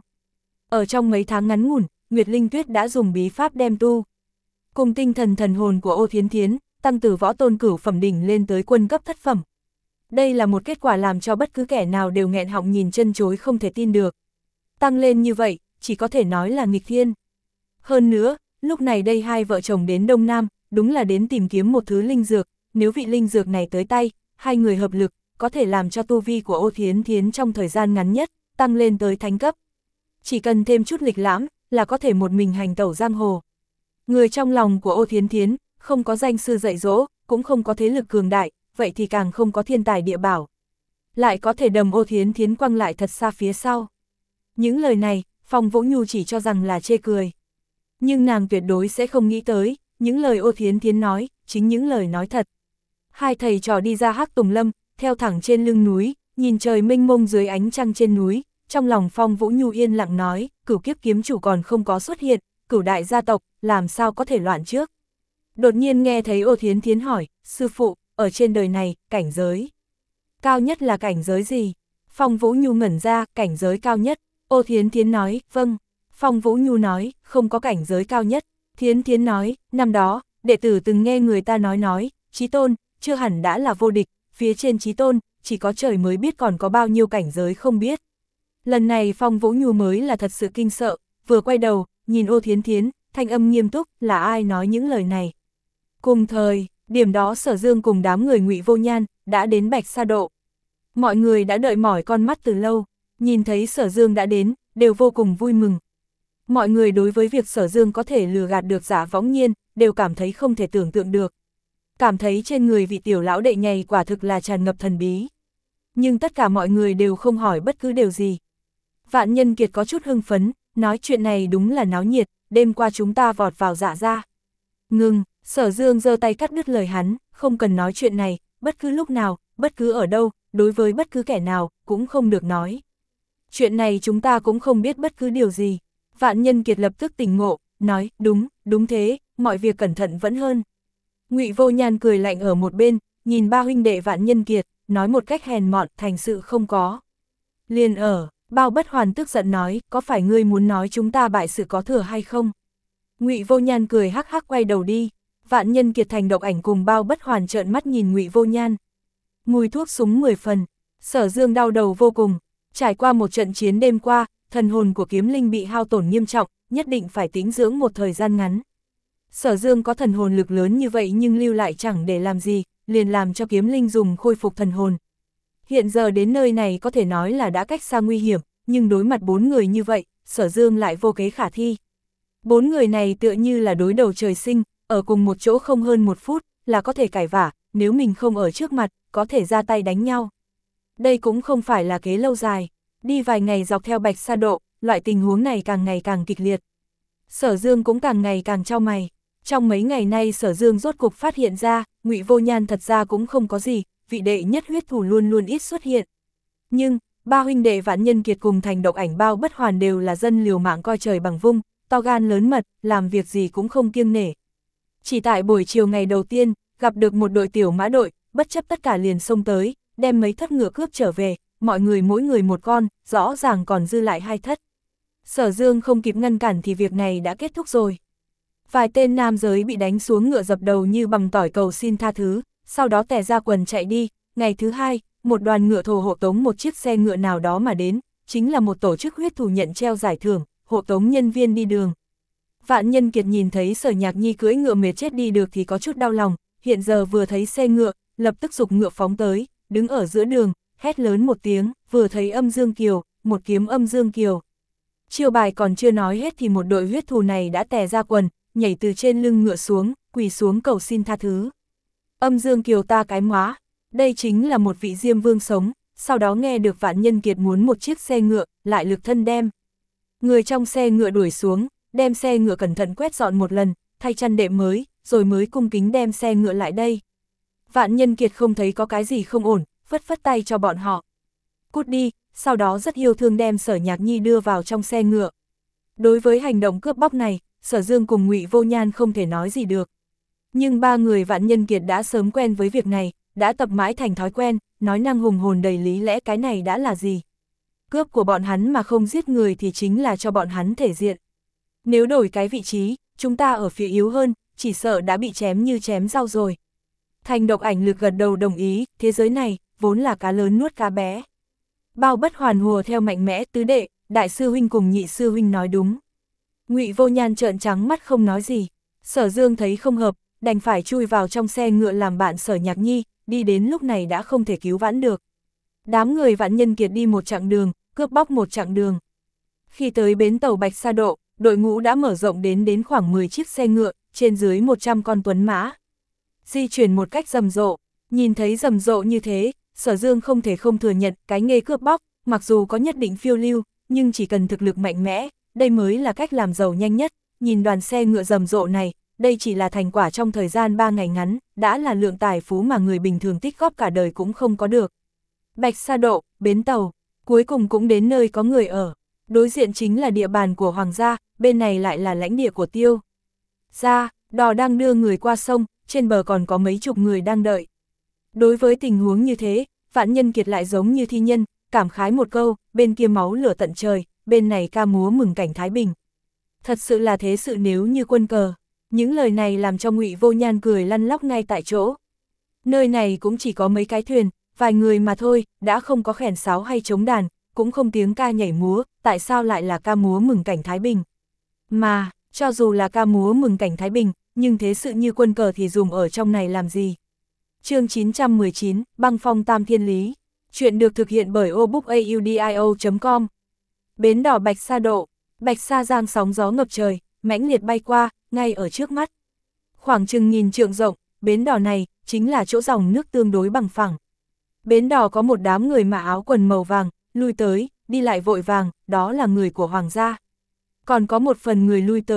Speaker 1: Ở trong mấy tháng ngắn ngủn, Nguyệt Linh Tuyết đã dùng bí pháp đem tu cùng tinh thần thần hồn của Ô Thiến Thiến, tăng từ võ tôn cửu phẩm đỉnh lên tới quân cấp thất phẩm. Đây là một kết quả làm cho bất cứ kẻ nào đều nghẹn họng nhìn chân chối không thể tin được. Tăng lên như vậy, chỉ có thể nói là nghịch thiên. Hơn nữa, lúc này đây hai vợ chồng đến Đông Nam, đúng là đến tìm kiếm một thứ linh dược, nếu vị linh dược này tới tay, hai người hợp lực, có thể làm cho tu vi của Ô Thiến Thiến trong thời gian ngắn nhất, tăng lên tới thánh cấp. Chỉ cần thêm chút lịch lãm, là có thể một mình hành tẩu giang hồ. Người trong lòng của Ô Thiến Thiến, không có danh sư dạy dỗ, cũng không có thế lực cường đại, vậy thì càng không có thiên tài địa bảo. Lại có thể đầm Ô Thiến Thiến quăng lại thật xa phía sau. Những lời này, Phong Vũ Nhu chỉ cho rằng là chê cười. Nhưng nàng tuyệt đối sẽ không nghĩ tới, những lời Ô Thiến Thiến nói, chính những lời nói thật. Hai thầy trò đi ra Hắc Tùng Lâm, theo thẳng trên lưng núi, nhìn trời mênh mông dưới ánh trăng trên núi, trong lòng Phong Vũ Nhu yên lặng nói, Cửu Kiếp kiếm chủ còn không có xuất hiện, Cửu đại gia tộc, làm sao có thể loạn trước. Đột nhiên nghe thấy Ô Thiến Thiến hỏi, sư phụ, ở trên đời này, cảnh giới cao nhất là cảnh giới gì? Phong Vũ Nhu ngẩn ra, cảnh giới cao nhất. Ô Thiến Thiến nói, vâng. Phong Vũ Nhu nói, không có cảnh giới cao nhất. Thiến Thiến nói, năm đó, đệ tử từng nghe người ta nói nói, Chí Tôn, chưa hẳn đã là vô địch, phía trên Chí Tôn, chỉ có trời mới biết còn có bao nhiêu cảnh giới không biết. Lần này Phong Vũ Nhu mới là thật sự kinh sợ, vừa quay đầu, nhìn Ô Thiến Thiến, thanh âm nghiêm túc, là ai nói những lời này. Cùng thời, điểm đó Sở Dương cùng đám người Ngụy Vô Nhan, đã đến Bạch Sa Độ. Mọi người đã đợi mỏi con mắt từ lâu, nhìn thấy Sở Dương đã đến, đều vô cùng vui mừng. Mọi người đối với việc Sở Dương có thể lừa gạt được Giả Võng Nhiên, đều cảm thấy không thể tưởng tượng được. Cảm thấy trên người vị tiểu lão đệ nhầy quả thực là tràn ngập thần bí. Nhưng tất cả mọi người đều không hỏi bất cứ điều gì. Vạn Nhân Kiệt có chút hưng phấn, nói chuyện này đúng là náo nhiệt, đêm qua chúng ta vọt vào Dạ gia. Ngừng, Sở Dương giơ tay cắt đứt lời hắn, không cần nói chuyện này, bất cứ lúc nào, bất cứ ở đâu, đối với bất cứ kẻ nào, cũng không được nói. Chuyện này chúng ta cũng không biết bất cứ điều gì. Vạn Nhân Kiệt lập tức tỉnh ngộ, nói, đúng, đúng thế, mọi việc cẩn thận vẫn hơn. Ngụy Vô Nhan cười lạnh ở một bên, nhìn ba huynh đệ Vạn Nhân Kiệt, nói một cách hèn mọn, thành sự không có. Liền ở, Bao Bất Hoàn tức giận nói, có phải ngươi muốn nói chúng ta bại sự có thừa hay không? Ngụy Vô Nhan cười hắc hắc quay đầu đi. Vạn Nhân Kiệt Thành Độc Ảnh cùng Bao Bất Hoàn trợn mắt nhìn Ngụy Vô Nhan. Mùi thuốc súng mười phần, Sở Dương đau đầu vô cùng. Trải qua một trận chiến đêm qua, thần hồn của kiếm linh bị hao tổn nghiêm trọng, nhất định phải tĩnh dưỡng một thời gian ngắn. Sở Dương có thần hồn lực lớn như vậy nhưng lưu lại chẳng để làm gì, liền làm cho kiếm linh dùng khôi phục thần hồn. Hiện giờ đến nơi này có thể nói là đã cách xa nguy hiểm, nhưng đối mặt bốn người như vậy, Sở Dương lại vô kế khả thi. Bốn người này tựa như là đối đầu trời sinh, ở cùng một chỗ không hơn một phút, là có thể cãi vả, nếu mình không ở trước mặt, có thể ra tay đánh nhau. Đây cũng không phải là kế lâu dài, đi vài ngày dọc theo Bạch Sa Độ, loại tình huống này càng ngày càng kịch liệt. Sở Dương cũng càng ngày càng chau mày. Trong mấy ngày nay Sở Dương rốt cục phát hiện ra, Ngụy Vô Nhan thật ra cũng không có gì, vị đệ nhất huyết thủ luôn luôn ít xuất hiện. Nhưng, ba huynh đệ Vạn Nhân Kiệt cùng Thành Độc Ảnh Bao Bất Hoàn đều là dân liều mạng coi trời bằng vung, to gan lớn mật, làm việc gì cũng không kiêng nể. Chỉ tại buổi chiều ngày đầu tiên, gặp được một đội tiểu mã đội, bất chấp tất cả liền xông tới, đem mấy thất ngựa cướp trở về, mọi người mỗi người một con, rõ ràng còn dư lại hai thất. Sở Dương không kịp ngăn cản thì việc này đã kết thúc rồi. Vài tên nam giới bị đánh xuống ngựa dập đầu như bằng tỏi cầu xin tha thứ, sau đó tè ra quần chạy đi. Ngày thứ hai, một đoàn ngựa thồ hộ tống một chiếc xe ngựa nào đó mà đến, chính là một tổ chức huyết thủ nhận treo giải thưởng, hộ tống nhân viên đi đường. Vạn Nhân Kiệt nhìn thấy Sở Nhạc Nhi cưỡi ngựa mệt chết đi được thì có chút đau lòng, hiện giờ vừa thấy xe ngựa, lập tức giục ngựa phóng tới, đứng ở giữa đường, hét lớn một tiếng, vừa thấy Âm Dương Kiều, một kiếm Âm Dương Kiều. Chiêu bài còn chưa nói hết thì một đội huyết thù này đã tè ra quần, nhảy từ trên lưng ngựa xuống, quỳ xuống cầu xin tha thứ. Âm Dương Kiều ta cái móa, đây chính là một vị Diêm Vương sống, sau đó nghe được Vạn Nhân Kiệt muốn một chiếc xe ngựa, lại lực thân đem. Người trong xe ngựa đuổi xuống, đem xe ngựa cẩn thận quét dọn một lần, thay chăn đệm mới, rồi mới cung kính đem xe ngựa lại đây. Vạn Nhân Kiệt không thấy có cái gì không ổn, phất phất tay cho bọn họ. Cút đi, sau đó rất yêu thương đem Sở Nhạc Nhi đưa vào trong xe ngựa. Đối với hành động cướp bóc này, Sở Dương cùng Ngụy Vô Nhan không thể nói gì được. Nhưng ba người Vạn Nhân Kiệt đã sớm quen với việc này, đã tập mãi thành thói quen, nói năng hùng hồn đầy lý lẽ cái này đã là gì. Cướp của bọn hắn mà không giết người thì chính là cho bọn hắn thể diện. Nếu đổi cái vị trí, chúng ta ở phía yếu hơn, chỉ sợ đã bị chém như chém rau rồi. Thành Độc Ảnh lực gật đầu đồng ý, thế giới này, vốn là cá lớn nuốt cá bé. Bao Bất Hoàn hùa theo mạnh mẽ tứ đệ, đại sư huynh cùng nhị sư huynh nói đúng. Ngụy Vô Nhan trợn trắng mắt không nói gì. Sở Dương thấy không hợp, đành phải chui vào trong xe ngựa làm bạn Sở Nhạc Nhi, đi đến lúc này đã không thể cứu vãn được. Đám người Vạn Nhân Kiệt đi một chặng đường, cướp bóc một chặng đường. Khi tới bến tàu Bạch Sa Độ, đội ngũ đã mở rộng đến đến khoảng mười chiếc xe ngựa, trên dưới một trăm con tuấn mã. Di chuyển một cách rầm rộ, nhìn thấy rầm rộ như thế, Sở Dương không thể không thừa nhận cái nghề cướp bóc, mặc dù có nhất định phiêu lưu, nhưng chỉ cần thực lực mạnh mẽ, đây mới là cách làm giàu nhanh nhất. Nhìn đoàn xe ngựa rầm rộ này, đây chỉ là thành quả trong thời gian ba ngày ngắn, đã là lượng tài phú mà người bình thường tích góp cả đời cũng không có được. Bạch Sa Độ, bến tàu, cuối cùng cũng đến nơi có người ở. Đối diện chính là địa bàn của Hoàng gia, bên này lại là lãnh địa của Tiêu gia. Đò đang đưa người qua sông, trên bờ còn có mấy chục người đang đợi. Đối với tình huống như thế, Vạn Nhân Kiệt lại giống như thi nhân, cảm khái một câu, bên kia máu lửa tận trời, bên này ca múa mừng cảnh thái bình. Thật sự là thế sự nếu như quân cờ. Những lời này làm cho Ngụy Vô Nhan cười lăn lóc ngay tại chỗ. Nơi này cũng chỉ có mấy cái thuyền, vài người mà thôi, đã không có khèn sáo hay trống đàn, cũng không tiếng ca nhảy múa, tại sao lại là ca múa mừng cảnh thái bình. Mà, cho dù là ca múa mừng cảnh thái bình, nhưng thế sự như quân cờ thì dùng ở trong này làm gì? Chương chín trăm mười chín, Băng Phong Tam Thiên Lý. Chuyện được thực hiện bởi obookaudio chấm com. Bến đỏ Bạch Sa Độ, Bạch Sa Giang sóng gió ngập trời, mãnh liệt bay qua, ngay ở trước mắt. Khoảng chừng nghìn trượng rộng, bến đỏ này chính là chỗ dòng nước tương đối bằng phẳng. Bến đỏ có một đám người mặc áo quần màu vàng, lui tới, đi lại vội vàng, đó là người của Hoàng gia. Còn có một phần người lui tới,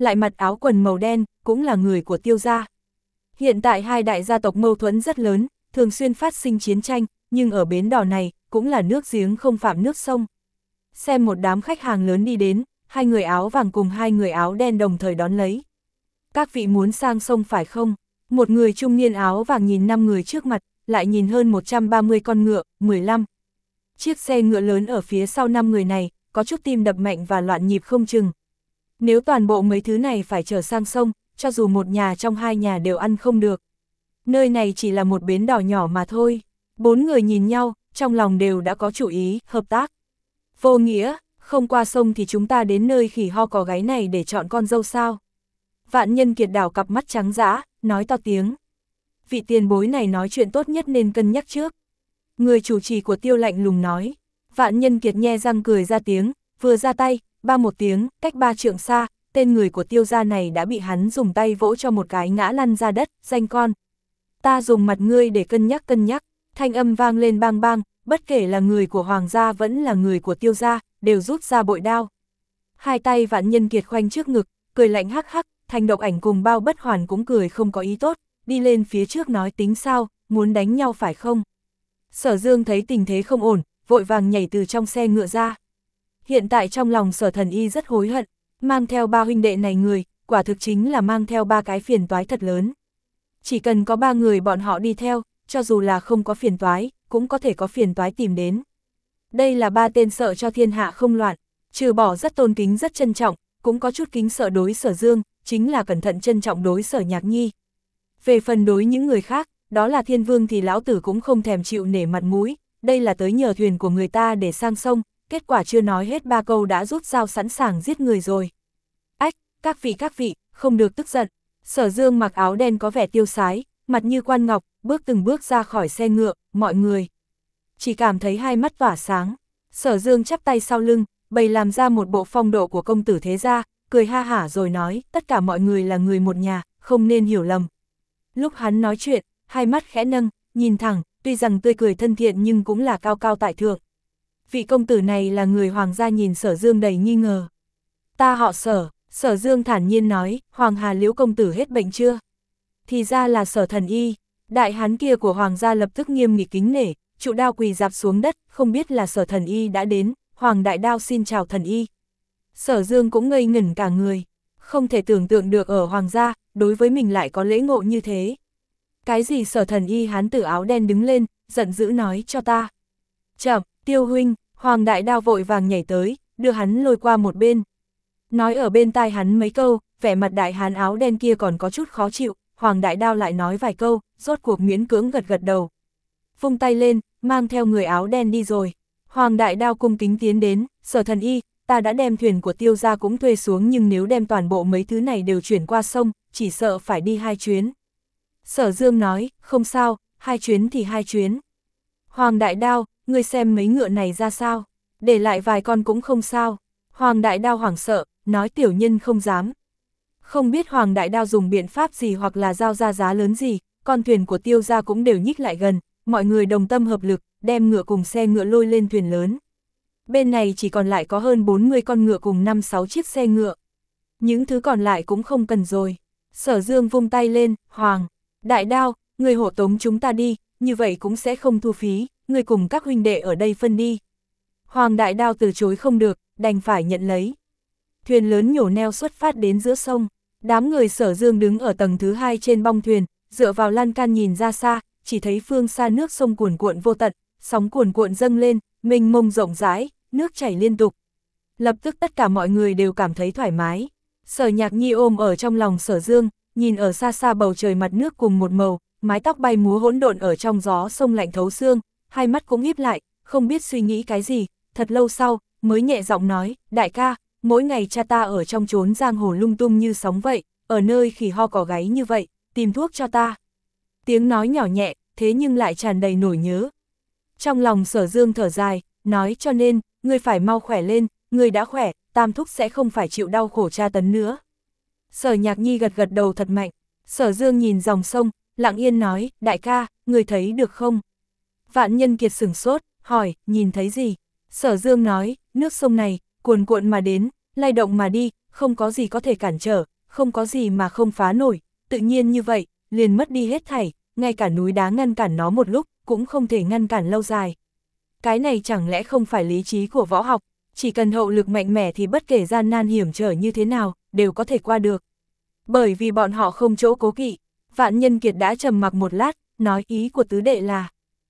Speaker 1: lại mặc áo quần màu đen, cũng là người của Tiêu gia. Hiện tại hai đại gia tộc mâu thuẫn rất lớn, thường xuyên phát sinh chiến tranh, nhưng ở bến đò này, cũng là nước giếng không phạm nước sông. Xem một đám khách hàng lớn đi đến, hai người áo vàng cùng hai người áo đen đồng thời đón lấy. Các vị muốn sang sông phải không? Một người trung niên áo vàng nhìn năm người trước mặt, lại nhìn hơn một trăm ba mươi con ngựa, mười lăm. Chiếc xe ngựa lớn ở phía sau năm người này, có chút tim đập mạnh và loạn nhịp không chừng. Nếu toàn bộ mấy thứ này phải chở sang sông, cho dù một nhà trong hai nhà đều ăn không được. Nơi này chỉ là một bến đò nhỏ mà thôi. Bốn người nhìn nhau, trong lòng đều đã có chủ ý, hợp tác. Vô nghĩa, không qua sông thì chúng ta đến nơi khỉ ho cò gáy này để chọn con dâu sao. Vạn Nhân Kiệt đảo cặp mắt trắng dã, nói to tiếng. Vị tiền bối này nói chuyện tốt nhất nên cân nhắc trước. Người chủ trì của Tiêu lạnh lùng nói. Vạn Nhân Kiệt nhe răng cười ra tiếng, vừa ra tay, ba một tiếng, cách ba trượng xa, tên người của Tiêu gia này đã bị hắn dùng tay vỗ cho một cái ngã lăn ra đất, danh con. Ta dùng mặt ngươi để cân nhắc cân nhắc, thanh âm vang lên bang bang, bất kể là người của Hoàng gia vẫn là người của Tiêu gia, đều rút ra bội đao. Hai tay Vạn Nhân Kiệt khoanh trước ngực, cười lạnh hắc hắc, Thanh Độc Ảnh cùng Bao Bất Hoàn cũng cười không có ý tốt, đi lên phía trước nói tính sao, muốn đánh nhau phải không? Sở Dương thấy tình thế không ổn, vội vàng nhảy từ trong xe ngựa ra. Hiện tại trong lòng Sở Thần Y rất hối hận, mang theo ba huynh đệ này người, quả thực chính là mang theo ba cái phiền toái thật lớn. Chỉ cần có ba người bọn họ đi theo, cho dù là không có phiền toái, cũng có thể có phiền toái tìm đến. Đây là ba tên sợ cho thiên hạ không loạn, trừ bỏ rất tôn kính rất trân trọng, cũng có chút kính sợ đối Sở Dương, chính là cẩn thận trân trọng đối Sở Nhạc Nhi. Về phần đối những người khác, đó là Thiên Vương thì lão tử cũng không thèm chịu nể mặt mũi, đây là tới nhờ thuyền của người ta để sang sông, kết quả chưa nói hết ba câu đã rút dao sẵn sàng giết người rồi. Ách, các vị các vị, không được tức giận. Sở Dương mặc áo đen có vẻ tiêu sái, mặt như quan ngọc, bước từng bước ra khỏi xe ngựa, mọi người chỉ cảm thấy hai mắt tỏa sáng. Sở Dương chắp tay sau lưng, bày làm ra một bộ phong độ của công tử thế gia, cười ha hả rồi nói, tất cả mọi người là người một nhà, không nên hiểu lầm. Lúc hắn nói chuyện, hai mắt khẽ nâng, nhìn thẳng, tuy rằng tươi cười thân thiện nhưng cũng là cao cao tại thượng. Vị công tử này là người Hoàng gia nhìn Sở Dương đầy nghi ngờ. Ta họ Sở, Sở Dương thản nhiên nói, Hoàng Hà Liễu công tử hết bệnh chưa? Thì ra là Sở Thần Y. Đại hán kia của Hoàng gia lập tức nghiêm nghị kính nể, trụ đao quỳ dạp xuống đất, không biết là Sở Thần Y đã đến, Hoàng Đại Đao xin chào Thần Y. Sở Dương cũng ngây ngẩn cả người, không thể tưởng tượng được ở Hoàng gia, đối với mình lại có lễ ngộ như thế. Cái gì Sở Thần Y? Hán tử áo đen đứng lên, giận dữ nói cho ta. Chậm, Tiêu huynh, Hoàng Đại Đao vội vàng nhảy tới, đưa hắn lôi qua một bên. Nói ở bên tai hắn mấy câu, vẻ mặt đại hán áo đen kia còn có chút khó chịu, Hoàng Đại Đao lại nói vài câu, rốt cuộc miễn cưỡng gật gật đầu. Vung tay lên, mang theo người áo đen đi rồi. Hoàng Đại Đao cung kính tiến đến, Sở Thần Y, ta đã đem thuyền của Tiêu gia cũng thuê xuống nhưng nếu đem toàn bộ mấy thứ này đều chuyển qua sông, chỉ sợ phải đi hai chuyến. Sở Dương nói, không sao, hai chuyến thì hai chuyến. Hoàng Đại Đao, ngươi xem mấy ngựa này ra sao, để lại vài con cũng không sao. Hoàng Đại Đao hoảng sợ, nói tiểu nhân không dám. Không biết Hoàng Đại Đao dùng biện pháp gì hoặc là giao ra giá lớn gì, con thuyền của Tiêu gia cũng đều nhích lại gần, mọi người đồng tâm hợp lực, đem ngựa cùng xe ngựa lôi lên thuyền lớn. Bên này chỉ còn lại có hơn bốn mươi con ngựa cùng năm sáu chiếc xe ngựa. Những thứ còn lại cũng không cần rồi. Sở Dương vung tay lên, Hoàng Đại Đao, người hộ tống chúng ta đi, như vậy cũng sẽ không thu phí, người cùng các huynh đệ ở đây phân đi. Hoàng Đại Đao từ chối không được, đành phải nhận lấy. Thuyền lớn nhổ neo xuất phát đến giữa sông, đám người Sở Dương đứng ở tầng thứ hai trên bong thuyền, dựa vào lan can nhìn ra xa, chỉ thấy phương xa nước sông cuồn cuộn vô tận, sóng cuồn cuộn dâng lên, mênh mông rộng rãi, nước chảy liên tục. Lập tức tất cả mọi người đều cảm thấy thoải mái. Sở Nhạc Nhi ôm ở trong lòng Sở Dương, nhìn ở xa xa bầu trời mặt nước cùng một màu, mái tóc bay múa hỗn độn ở trong gió sông lạnh thấu xương, hai mắt cũng híp lại, không biết suy nghĩ cái gì, thật lâu sau, mới nhẹ giọng nói, đại ca, mỗi ngày cha ta ở trong chốn giang hồ lung tung như sóng vậy, ở nơi khỉ ho cò gáy như vậy, tìm thuốc cho ta. Tiếng nói nhỏ nhẹ, thế nhưng lại tràn đầy nỗi nhớ. Trong lòng Sở Dương thở dài, nói cho nên, ngươi phải mau khỏe lên, ngươi đã khỏe, tam thúc sẽ không phải chịu đau khổ tra tấn nữa. Sở Nhạc Nhi gật gật đầu thật mạnh, Sở Dương nhìn dòng sông, lặng yên nói, đại ca, ngươi thấy được không? Vạn Nhân Kiệt sửng sốt, hỏi, nhìn thấy gì? Sở Dương nói, nước sông này, cuồn cuộn mà đến, lay động mà đi, không có gì có thể cản trở, không có gì mà không phá nổi, tự nhiên như vậy, liền mất đi hết thảy, ngay cả núi đá ngăn cản nó một lúc, cũng không thể ngăn cản lâu dài. Cái này chẳng lẽ không phải lý trí của võ học, chỉ cần hậu lực mạnh mẽ thì bất kể gian nan hiểm trở như thế nào, đều có thể qua được. Bởi vì bọn họ không chỗ cố kỵ, Vạn Nhân Kiệt đã trầm mặc một lát, nói ý của tứ đệ là.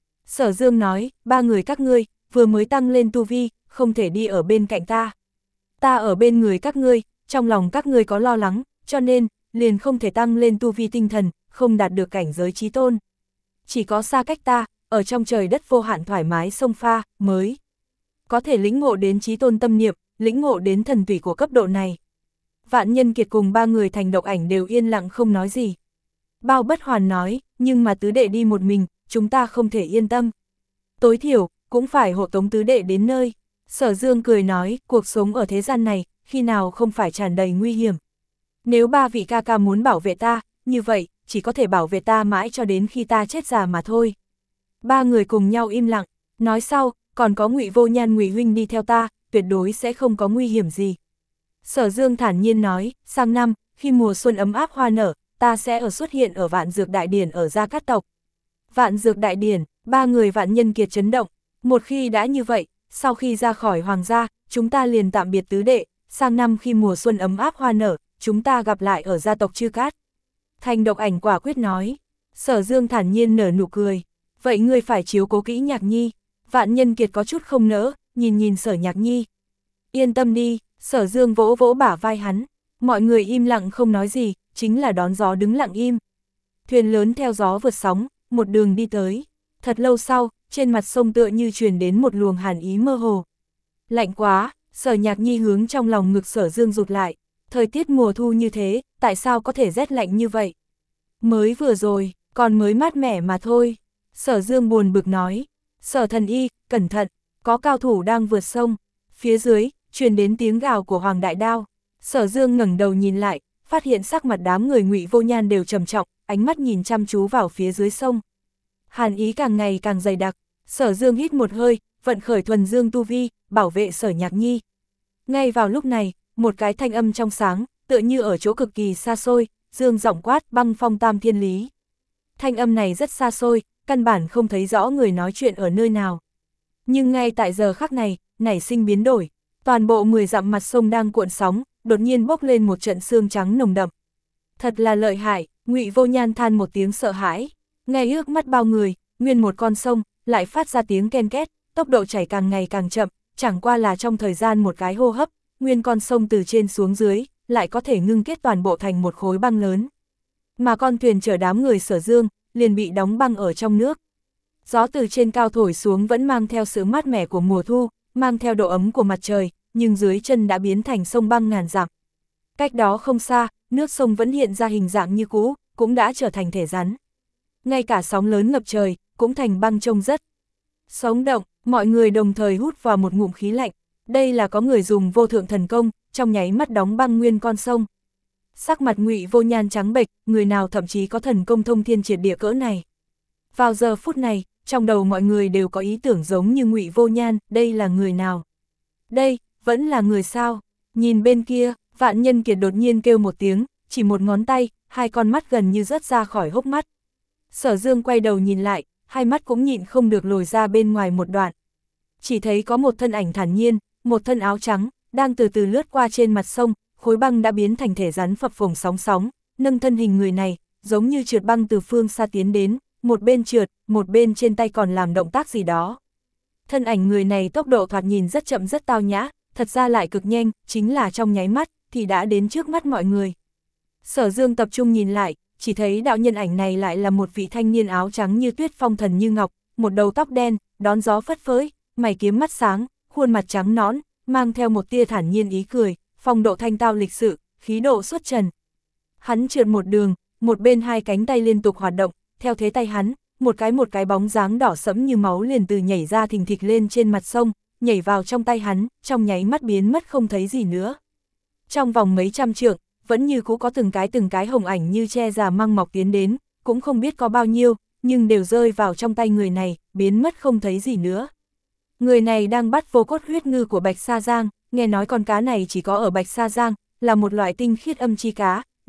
Speaker 1: Sở Dương nói, ba người các ngươi, vừa mới tăng lên tu vi, không thể đi ở bên cạnh ta. Ta ở bên người các ngươi, trong lòng các ngươi có lo lắng, cho nên, liền không thể tăng lên tu vi tinh thần, không đạt được cảnh giới chí tôn. Chỉ có xa cách ta, ở trong trời đất vô hạn thoải mái sông pha, mới có thể lĩnh ngộ đến chí tôn tâm niệm, lĩnh ngộ đến thần tùy của cấp độ này. Vạn Nhân Kiệt cùng ba người thành độc ảnh đều yên lặng không nói gì. Bao Bất Hoàn nói, nhưng mà tứ đệ đi một mình, chúng ta không thể yên tâm. Tối thiểu, cũng phải hộ tống tứ đệ đến nơi. Sở Dương cười nói, cuộc sống ở thế gian này, khi nào không phải tràn đầy nguy hiểm. Nếu ba vị ca ca muốn bảo vệ ta, như vậy, chỉ có thể bảo vệ ta mãi cho đến khi ta chết già mà thôi. Ba người cùng nhau im lặng, nói sau, còn có Ngụy Vô Nhan Ngụy huynh đi theo ta, tuyệt đối sẽ không có nguy hiểm gì. Sở Dương thản nhiên nói, sang năm, khi mùa xuân ấm áp hoa nở, ta sẽ ở xuất hiện ở Vạn Dược Đại Điển ở Gia Cát tộc. Vạn Dược Đại Điển, ba người Vạn Nhân Kiệt chấn động, một khi đã như vậy, sau khi ra khỏi hoàng gia, chúng ta liền tạm biệt tứ đệ, sang năm khi mùa xuân ấm áp hoa nở, chúng ta gặp lại ở gia tộc Chư Cát. Thành độc ảnh quả quyết nói, Sở Dương thản nhiên nở nụ cười, vậy ngươi phải chiếu cố kỹ Nhạc Nhi. Vạn Nhân Kiệt có chút không nỡ, nhìn nhìn Sở Nhạc Nhi. Yên tâm đi, Sở Dương vỗ vỗ bả vai hắn, mọi người im lặng không nói gì, chính là đón gió đứng lặng im. Thuyền lớn theo gió vượt sóng, một đường đi tới, thật lâu sau, trên mặt sông tựa như truyền đến một luồng hàn ý mơ hồ. Lạnh quá, Sở Nhạc Nhi hướng trong lòng ngực Sở Dương rụt lại, thời tiết mùa thu như thế, tại sao có thể rét lạnh như vậy? Mới vừa rồi, còn mới mát mẻ mà thôi. Sở Dương buồn bực nói, Sở Thần Y, cẩn thận, có cao thủ đang vượt sông. Phía dưới, truyền đến tiếng gào của Hoàng Đại Đao. Sở Dương ngẩng đầu nhìn lại, phát hiện sắc mặt đám người Ngụy Vô Nhan đều trầm trọng, ánh mắt nhìn chăm chú vào phía dưới sông. Hàn ý càng ngày càng dày đặc, Sở Dương hít một hơi, vận khởi thuần dương tu vi, bảo vệ Sở Nhạc Nhi. Ngay vào lúc này, một cái thanh âm trong sáng, tựa như ở chỗ cực kỳ xa xôi, dương giọng quát, băng phong tam thiên lý. Thanh âm này rất xa xôi, căn bản không thấy rõ người nói chuyện ở nơi nào. Nhưng ngay tại giờ khắc này, nảy sinh biến đổi, toàn bộ mười dặm mặt sông đang cuộn sóng, đột nhiên bốc lên một trận sương trắng nồng đậm. Thật là lợi hại, Ngụy Vô Nhan than một tiếng sợ hãi. Ngay ước mắt bao người, nguyên một con sông, lại phát ra tiếng ken két, tốc độ chảy càng ngày càng chậm, chẳng qua là trong thời gian một cái hô hấp, nguyên con sông từ trên xuống dưới, lại có thể ngưng kết toàn bộ thành một khối băng lớn. Mà con thuyền chở đám người Sở Dương, liền bị đóng băng ở trong nước. Gió từ trên cao thổi xuống vẫn mang theo sự mát mẻ của mùa thu, mang theo độ ấm của mặt trời, nhưng dưới chân đã biến thành sông băng ngàn dặm. Cách đó không xa, nước sông vẫn hiện ra hình dạng như cũ, cũng đã trở thành thể rắn. Ngay cả sóng lớn ngập trời, cũng thành băng trông rất sống động, mọi người đồng thời hút vào một ngụm khí lạnh. Đây là có người dùng vô thượng thần công, trong nháy mắt đóng băng nguyên con sông. Sắc mặt Ngụy Vô Nhan trắng bệch, người nào thậm chí có thần công thông thiên triệt địa cỡ này. Vào giờ phút này, trong đầu mọi người đều có ý tưởng giống như Ngụy Vô Nhan, đây là người nào? Đây, vẫn là người sao? Nhìn bên kia, Vạn Nhân Kiệt đột nhiên kêu một tiếng, chỉ một ngón tay, hai con mắt gần như rớt ra khỏi hốc mắt. Sở Dương quay đầu nhìn lại, hai mắt cũng nhịn không được lồi ra bên ngoài một đoạn. Chỉ thấy có một thân ảnh thản nhiên, một thân áo trắng, đang từ từ lướt qua trên mặt sông, khối băng đã biến thành thể rắn phập phồng sóng sóng, nâng thân hình người này, giống như trượt băng từ phương xa tiến đến, một bên trượt, một bên trên tay còn làm động tác gì đó. Thân ảnh người này tốc độ thoạt nhìn rất chậm rất tao nhã, thật ra lại cực nhanh, chính là trong nháy mắt, thì đã đến trước mắt mọi người. Sở Dương tập trung nhìn lại, chỉ thấy đạo nhân ảnh này lại là một vị thanh niên áo trắng như tuyết phong thần như ngọc, một đầu tóc đen, đón gió phất phới, mày kiếm mắt sáng, khuôn mặt trắng nõn, mang theo một tia thản nhiên ý cười, phong độ thanh tao lịch sự, khí độ xuất trần. Hắn trượt một đường, một bên hai cánh tay liên tục hoạt động, theo thế tay hắn, một cái một cái bóng dáng đỏ sẫm như máu liền từ nhảy ra thình thịch lên trên mặt sông, nhảy vào trong tay hắn, trong nháy mắt biến mất không thấy gì nữa. Trong vòng mấy trăm trượng, vẫn như cũ có từng cái từng cái hồng ảnh như che già măng mọc tiến đến, cũng không biết có bao nhiêu, nhưng đều rơi vào trong tay người này, biến mất không thấy gì nữa. Người này đang bắt vô cốt huyết ngư của Bạch Sa Giang, nghe nói con cá này chỉ có ở Bạch Sa Giang, là một loại tinh khiết âm chi cá,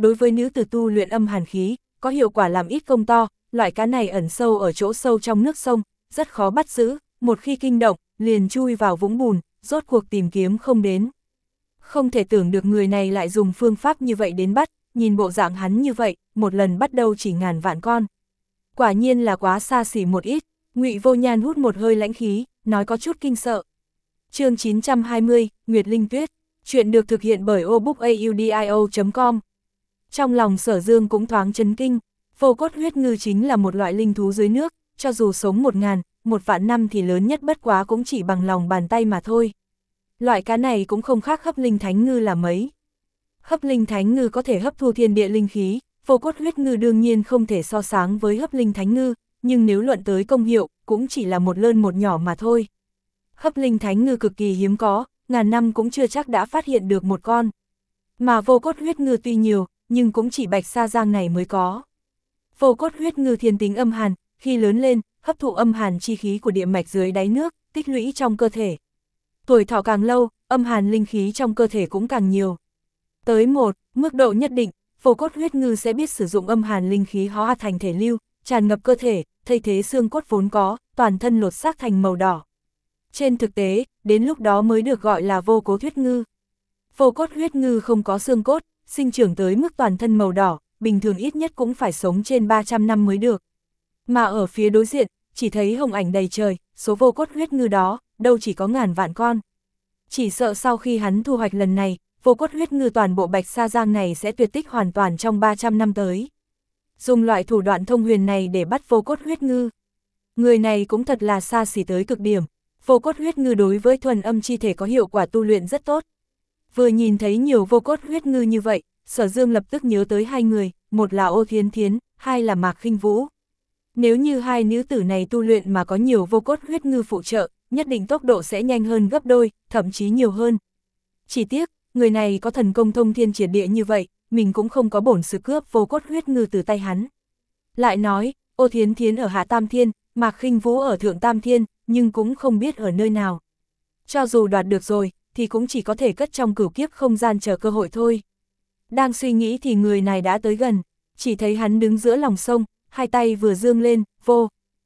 Speaker 1: đối với nữ tử tu luyện âm hàn khí, có hiệu quả làm ít công to, loại cá này ẩn sâu ở chỗ sâu trong nước sông, rất khó bắt giữ, một khi kinh động, liền chui vào vũng bùn, rốt cuộc tìm kiếm không đến. Không thể tưởng được người này lại dùng phương pháp như vậy đến bắt, nhìn bộ dạng hắn như vậy, một lần bắt đầu chỉ ngàn vạn con. Quả nhiên là quá xa xỉ một ít, Ngụy Vô Nhan hút một hơi lãnh khí, nói có chút kinh sợ. Chương chín trăm hai mươi, Nguyệt Linh Tuyết, chuyện được thực hiện bởi obookaudio chấm com. Trong lòng Sở Dương cũng thoáng chấn kinh, vô cốt huyết ngư chính là một loại linh thú dưới nước, cho dù sống một ngàn, một vạn năm thì lớn nhất bất quá cũng chỉ bằng lòng bàn tay mà thôi. Loại cá này cũng không khác hấp linh thánh ngư là mấy. Hấp linh thánh ngư có thể hấp thu thiên địa linh khí, vô cốt huyết ngư đương nhiên không thể so sánh với hấp linh thánh ngư, nhưng nếu luận tới công hiệu, cũng chỉ là một lớn một nhỏ mà thôi. Hấp linh thánh ngư cực kỳ hiếm có, ngàn năm cũng chưa chắc đã phát hiện được một con. Mà vô cốt huyết ngư tuy nhiều, nhưng cũng chỉ Bạch Sa Giang này mới có. Vô cốt huyết ngư thiên tính âm hàn, khi lớn lên, hấp thụ âm hàn chi khí của địa mạch dưới đáy nước, tích lũy trong cơ thể. Tuổi thọ càng lâu, âm hàn linh khí trong cơ thể cũng càng nhiều. Tới một mức độ nhất định, vô cốt huyết ngư sẽ biết sử dụng âm hàn linh khí hóa thành thể lưu, tràn ngập cơ thể, thay thế xương cốt vốn có, toàn thân lột xác thành màu đỏ. Trên thực tế, đến lúc đó mới được gọi là vô cốt huyết ngư. Vô cốt huyết ngư không có xương cốt, sinh trưởng tới mức toàn thân màu đỏ, bình thường ít nhất cũng phải sống trên ba trăm năm mới được. Mà ở phía đối diện, chỉ thấy hồng ảnh đầy trời, số vô cốt huyết ngư đó, đâu chỉ có ngàn vạn con. Chỉ sợ sau khi hắn thu hoạch lần này, vô cốt huyết ngư toàn bộ Bạch Sa Giang này sẽ tuyệt tích hoàn toàn trong ba trăm năm tới. Dùng loại thủ đoạn thông huyền này để bắt vô cốt huyết ngư. Người này cũng thật là xa xỉ tới cực điểm. Vô cốt huyết ngư đối với thuần âm chi thể có hiệu quả tu luyện rất tốt. Vừa nhìn thấy nhiều vô cốt huyết ngư như vậy, Sở Dương lập tức nhớ tới hai người, một là Ô Thiến Thiến, hai là Mạc Khinh Vũ. Nếu như hai nữ tử này tu luyện mà có nhiều vô cốt huyết ngư phụ trợ, nhất định tốc độ sẽ nhanh hơn gấp đôi, thậm chí nhiều hơn. Chỉ tiếc, người này có thần công thông thiên triệt địa như vậy, mình cũng không có bổn sự cướp vô cốt huyết ngư từ tay hắn. Lại nói, Ô Thiến Thiến ở Hạ Tam Thiên, Mạc Khinh Vũ ở Thượng Tam Thiên, nhưng cũng không biết ở nơi nào. Cho dù đoạt được rồi, thì cũng chỉ có thể cất trong cửu kiếp không gian chờ cơ hội thôi. Đang suy nghĩ thì người này đã tới gần, chỉ thấy hắn đứng giữa lòng sông, hai tay vừa dương lên, vô.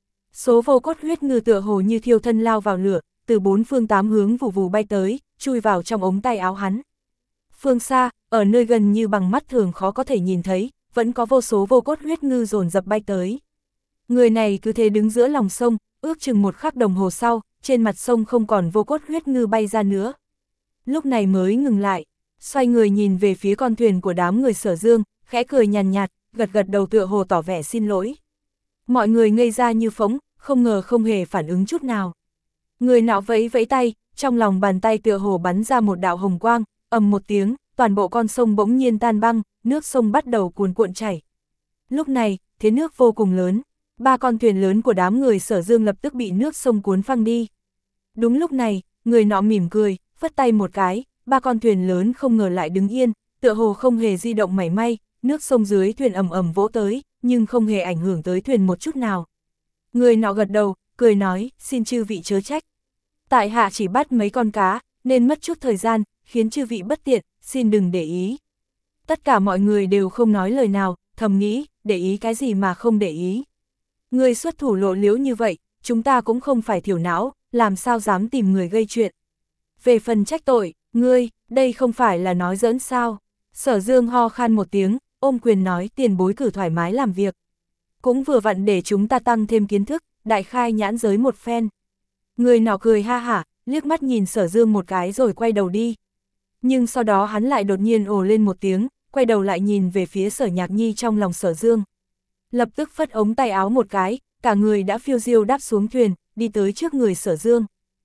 Speaker 1: Số vô cốt huyết ngư tựa hồ như thiêu thân lao vào lửa, từ bốn phương tám hướng vù vù bay tới, chui vào trong ống tay áo hắn. Phương xa, ở nơi gần như bằng mắt thường khó có thể nhìn thấy, vẫn có vô số vô cốt huyết ngư dồn dập bay tới. Người này cứ thế đứng giữa lòng sông, ước chừng một khắc đồng hồ sau, trên mặt sông không còn vô cốt huyết ngư bay ra nữa. Lúc này mới ngừng lại, xoay người nhìn về phía con thuyền của đám người Sở Dương, khẽ cười nhàn nhạt, gật gật đầu tựa hồ tỏ vẻ xin lỗi. Mọi người ngây ra như phỗng, không ngờ không hề phản ứng chút nào. Người nọ vẫy vẫy tay, trong lòng bàn tay tựa hồ bắn ra một đạo hồng quang, ầm một tiếng, toàn bộ con sông bỗng nhiên tan băng, nước sông bắt đầu cuồn cuộn chảy. Lúc này, thế nước vô cùng lớn, ba con thuyền lớn của đám người Sở Dương lập tức bị nước sông cuốn phăng đi. Đúng lúc này, người nọ mỉm cười, phất tay một cái, ba con thuyền lớn không ngờ lại đứng yên, tựa hồ không hề di động mảy may, nước sông dưới thuyền ầm ầm vỗ tới, nhưng không hề ảnh hưởng tới thuyền một chút nào. Người nọ gật đầu, cười nói, xin chư vị chớ trách. Tại hạ chỉ bắt mấy con cá, nên mất chút thời gian, khiến chư vị bất tiện, xin đừng để ý. Tất cả mọi người đều không nói lời nào, thầm nghĩ, để ý cái gì mà không để ý. Người xuất thủ lộ liễu như vậy, chúng ta cũng không phải thiểu não, làm sao dám tìm người gây chuyện. Về phần trách tội, ngươi, đây không phải là nói giỡn sao. Sở Dương ho khan một tiếng, ôm quyền nói tiền bối cử thoải mái làm việc. Cũng vừa vặn để chúng ta tăng thêm kiến thức, đại khai nhãn giới một phen. Người nọ cười ha hả, liếc mắt nhìn Sở Dương một cái rồi quay đầu đi. Nhưng sau đó hắn lại đột nhiên ồ lên một tiếng, quay đầu lại nhìn về phía Sở Nhạc Nhi trong lòng Sở Dương. Lập tức phất ống tay áo một cái, cả người đã phiêu diêu đáp xuống thuyền, đi tới trước người Sở Dương.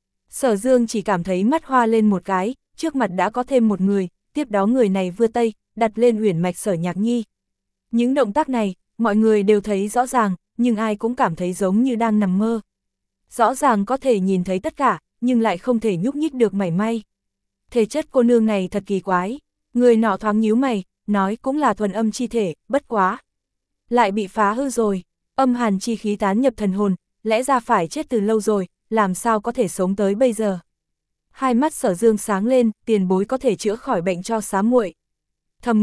Speaker 1: Sở Dương chỉ cảm thấy mắt hoa lên một cái, trước mặt đã có thêm một người, tiếp đó người này vươn tay, đặt lên uyển mạch Sở Nhạc Nhi. Những động tác này, mọi người đều thấy rõ ràng, nhưng ai cũng cảm thấy giống như đang nằm mơ. Rõ ràng có thể nhìn thấy tất cả, nhưng lại không thể nhúc nhích được mảy may. Thể chất cô nương này thật kỳ quái. Người nọ thoáng nhíu mày, nói cũng là thuần âm chi thể, bất quá. Lại bị phá hư rồi, âm hàn chi khí tán nhập thần hồn, lẽ ra phải chết từ lâu rồi, làm sao có thể sống tới bây giờ. Hai mắt Sở Dương sáng lên, tiền bối có thể chữa khỏi bệnh cho xá muội. Thầm nghĩ,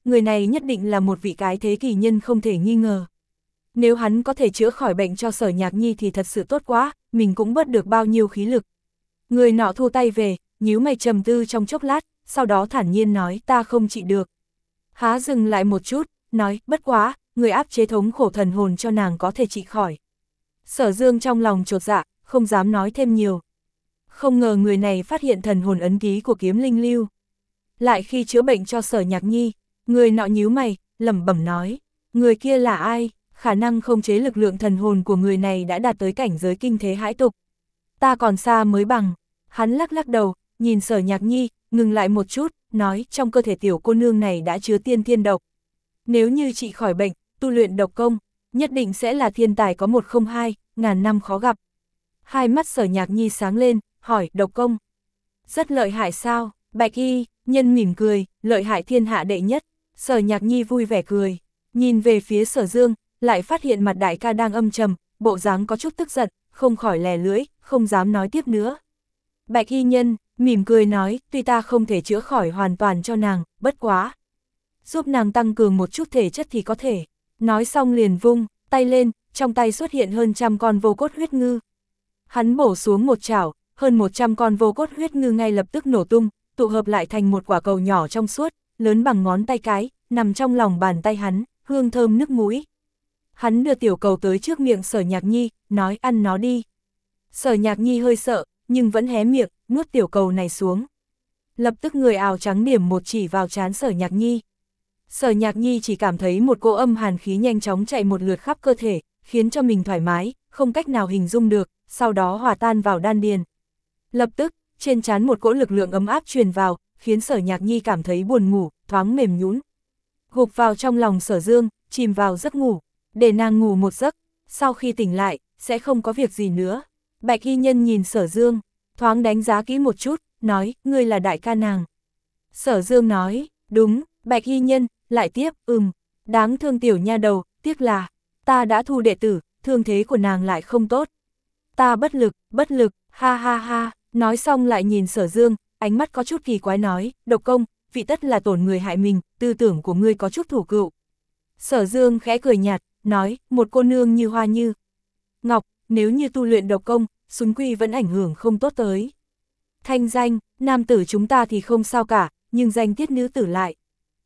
Speaker 1: người này nhất định là một vị cái thế kỳ nhân không thể nghi ngờ. Nếu hắn có thể chữa khỏi bệnh cho Sở Nhạc Nhi thì thật sự tốt quá, mình cũng bớt được bao nhiêu khí lực. Người nọ thu tay về, nhíu mày trầm tư trong chốc lát, sau đó thản nhiên nói ta không trị được. Há dừng lại một chút, nói bất quá, người áp chế thống khổ thần hồn cho nàng có thể trị khỏi. Sở Dương trong lòng chột dạ, không dám nói thêm nhiều. Không ngờ người này phát hiện thần hồn ấn ký của kiếm linh lưu. Lại khi chữa bệnh cho Sở Nhạc Nhi, người nọ nhíu mày, lẩm bẩm nói, người kia là ai? Khả năng không chế lực lượng thần hồn của người này đã đạt tới cảnh giới kinh thế hãi tục. Ta còn xa mới bằng. Hắn lắc lắc đầu, nhìn Sở Nhạc Nhi, ngừng lại một chút, nói trong cơ thể tiểu cô nương này đã chứa tiên thiên độc. Nếu như trị khỏi bệnh, tu luyện độc công, nhất định sẽ là thiên tài có một không hai, ngàn năm khó gặp. Hai mắt Sở Nhạc Nhi sáng lên, hỏi độc công. Rất lợi hại sao? Bạch y nhân mỉm cười, lợi hại thiên hạ đệ nhất. Sở Nhạc Nhi vui vẻ cười, nhìn về phía Sở Dương, lại phát hiện mặt đại ca đang âm trầm, bộ dáng có chút tức giận, không khỏi lè lưỡi, không dám nói tiếp nữa. Bạch y nhân, mỉm cười nói, tuy ta không thể chữa khỏi hoàn toàn cho nàng, bất quá. Giúp nàng tăng cường một chút thể chất thì có thể. Nói xong liền vung, tay lên, trong tay xuất hiện hơn trăm con vô cốt huyết ngư. Hắn bổ xuống một chảo, hơn một trăm con vô cốt huyết ngư ngay lập tức nổ tung, tụ hợp lại thành một quả cầu nhỏ trong suốt, lớn bằng ngón tay cái, nằm trong lòng bàn tay hắn, hương thơm nức mũi. Hắn đưa tiểu cầu tới trước miệng Sở Nhạc Nhi, nói ăn nó đi. Sở Nhạc Nhi hơi sợ, nhưng vẫn hé miệng, nuốt tiểu cầu này xuống. Lập tức người áo trắng điểm một chỉ vào trán Sở Nhạc Nhi. Sở Nhạc Nhi chỉ cảm thấy một cỗ âm hàn khí nhanh chóng chạy một lượt khắp cơ thể, khiến cho mình thoải mái, không cách nào hình dung được, sau đó hòa tan vào đan điền. Lập tức, trên trán một cỗ lực lượng ấm áp truyền vào, khiến Sở Nhạc Nhi cảm thấy buồn ngủ, thoáng mềm nhũn. Gục vào trong lòng Sở Dương, chìm vào giấc ngủ, để nàng ngủ một giấc, sau khi tỉnh lại, sẽ không có việc gì nữa. Bạch y nhân nhìn Sở Dương, thoáng đánh giá kỹ một chút, nói, ngươi là đại ca nàng. Sở Dương nói, đúng. Bạch y nhân, lại tiếp, ừm, đáng thương tiểu nha đầu, tiếc là, ta đã thu đệ tử, thương thế của nàng lại không tốt. Ta bất lực, bất lực, ha ha ha, nói xong lại nhìn Sở Dương, ánh mắt có chút kỳ quái nói, độc công, vị tất là tổn người hại mình, tư tưởng của ngươi có chút thủ cựu. Sở Dương khẽ cười nhạt, nói, một cô nương như hoa như ngọc, nếu như tu luyện độc công, xún quy vẫn ảnh hưởng không tốt tới. Thanh danh, nam tử chúng ta thì không sao cả, nhưng danh tiết nữ tử lại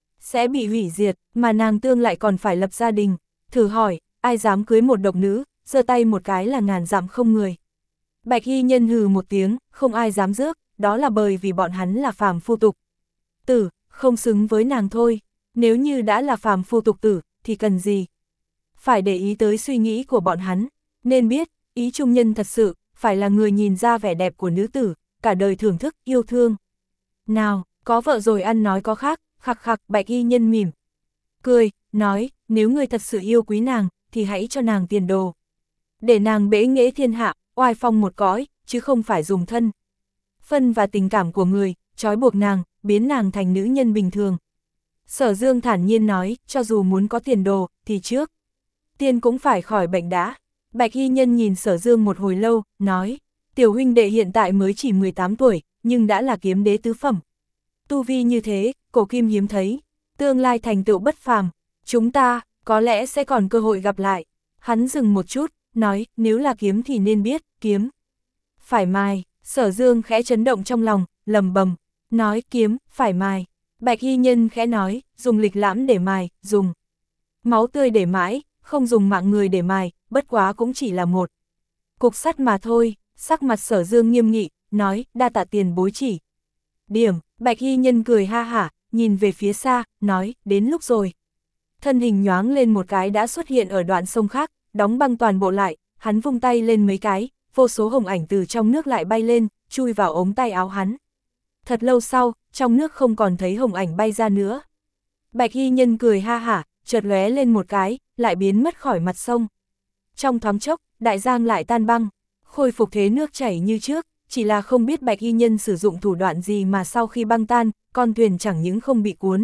Speaker 1: sẽ bị hủy diệt, mà nàng tương lại còn phải lập gia đình. Thử hỏi, ai dám cưới một độc nữ, giơ tay một cái là ngàn dặm không người. Bạch y nhân hừ một tiếng, không ai dám rước, đó là bởi vì bọn hắn là phàm phu tục tử, không xứng với nàng thôi. Nếu như đã là phàm phu tục tử, thì cần gì phải để ý tới suy nghĩ của bọn hắn. Nên biết, ý trung nhân thật sự, phải là người nhìn ra vẻ đẹp của nữ tử, cả đời thưởng thức, yêu thương. Nào, có vợ rồi ăn nói có khác, khặc khặc. Bạch y nhân mỉm cười, nói, nếu ngươi thật sự yêu quý nàng, thì hãy cho nàng tiền đồ. Để nàng bẽ nghễ thiên hạ, oai phong một cõi, chứ không phải dùng thân phân và tình cảm của người, trói buộc nàng, biến nàng thành nữ nhân bình thường. Sở Dương thản nhiên nói, cho dù muốn có tiền đồ, thì trước tiên cũng phải khỏi bệnh đã. Bạch y nhân nhìn Sở Dương một hồi lâu, nói, tiểu huynh đệ hiện tại mới chỉ mười tám tuổi, nhưng đã là kiếm đế tứ phẩm. Tu vi như thế, cổ kim hiếm thấy, tương lai thành tựu bất phàm, chúng ta, có lẽ sẽ còn cơ hội gặp lại. Hắn dừng một chút, nói, nếu là kiếm thì nên biết, kiếm phải mài. Sở Dương khẽ chấn động trong lòng, lầm bầm, nói, kiếm, phải mài. Bạch y nhân khẽ nói, dùng lịch lãm để mài, dùng máu tươi để mãi, không dùng mạng người để mài, bất quá cũng chỉ là một cục sắt mà thôi. Sắc mặt Sở Dương nghiêm nghị, nói, đa tạ tiền bối chỉ điểm. Bạch y nhân cười ha hả, nhìn về phía xa, nói, đến lúc rồi. Thân hình nhoáng lên một cái đã xuất hiện ở đoạn sông khác, đóng băng toàn bộ lại, hắn vung tay lên mấy cái, vô số hồng ảnh từ trong nước lại bay lên, chui vào ống tay áo hắn. Thật lâu sau, trong nước không còn thấy hồng ảnh bay ra nữa. Bạch y nhân cười ha hả, chợt lóe lên một cái, lại biến mất khỏi mặt sông. Trong thoáng chốc, đại giang lại tan băng, khôi phục thế nước chảy như trước, chỉ là không biết bạch y nhân sử dụng thủ đoạn gì mà sau khi băng tan, con thuyền chẳng những không bị cuốn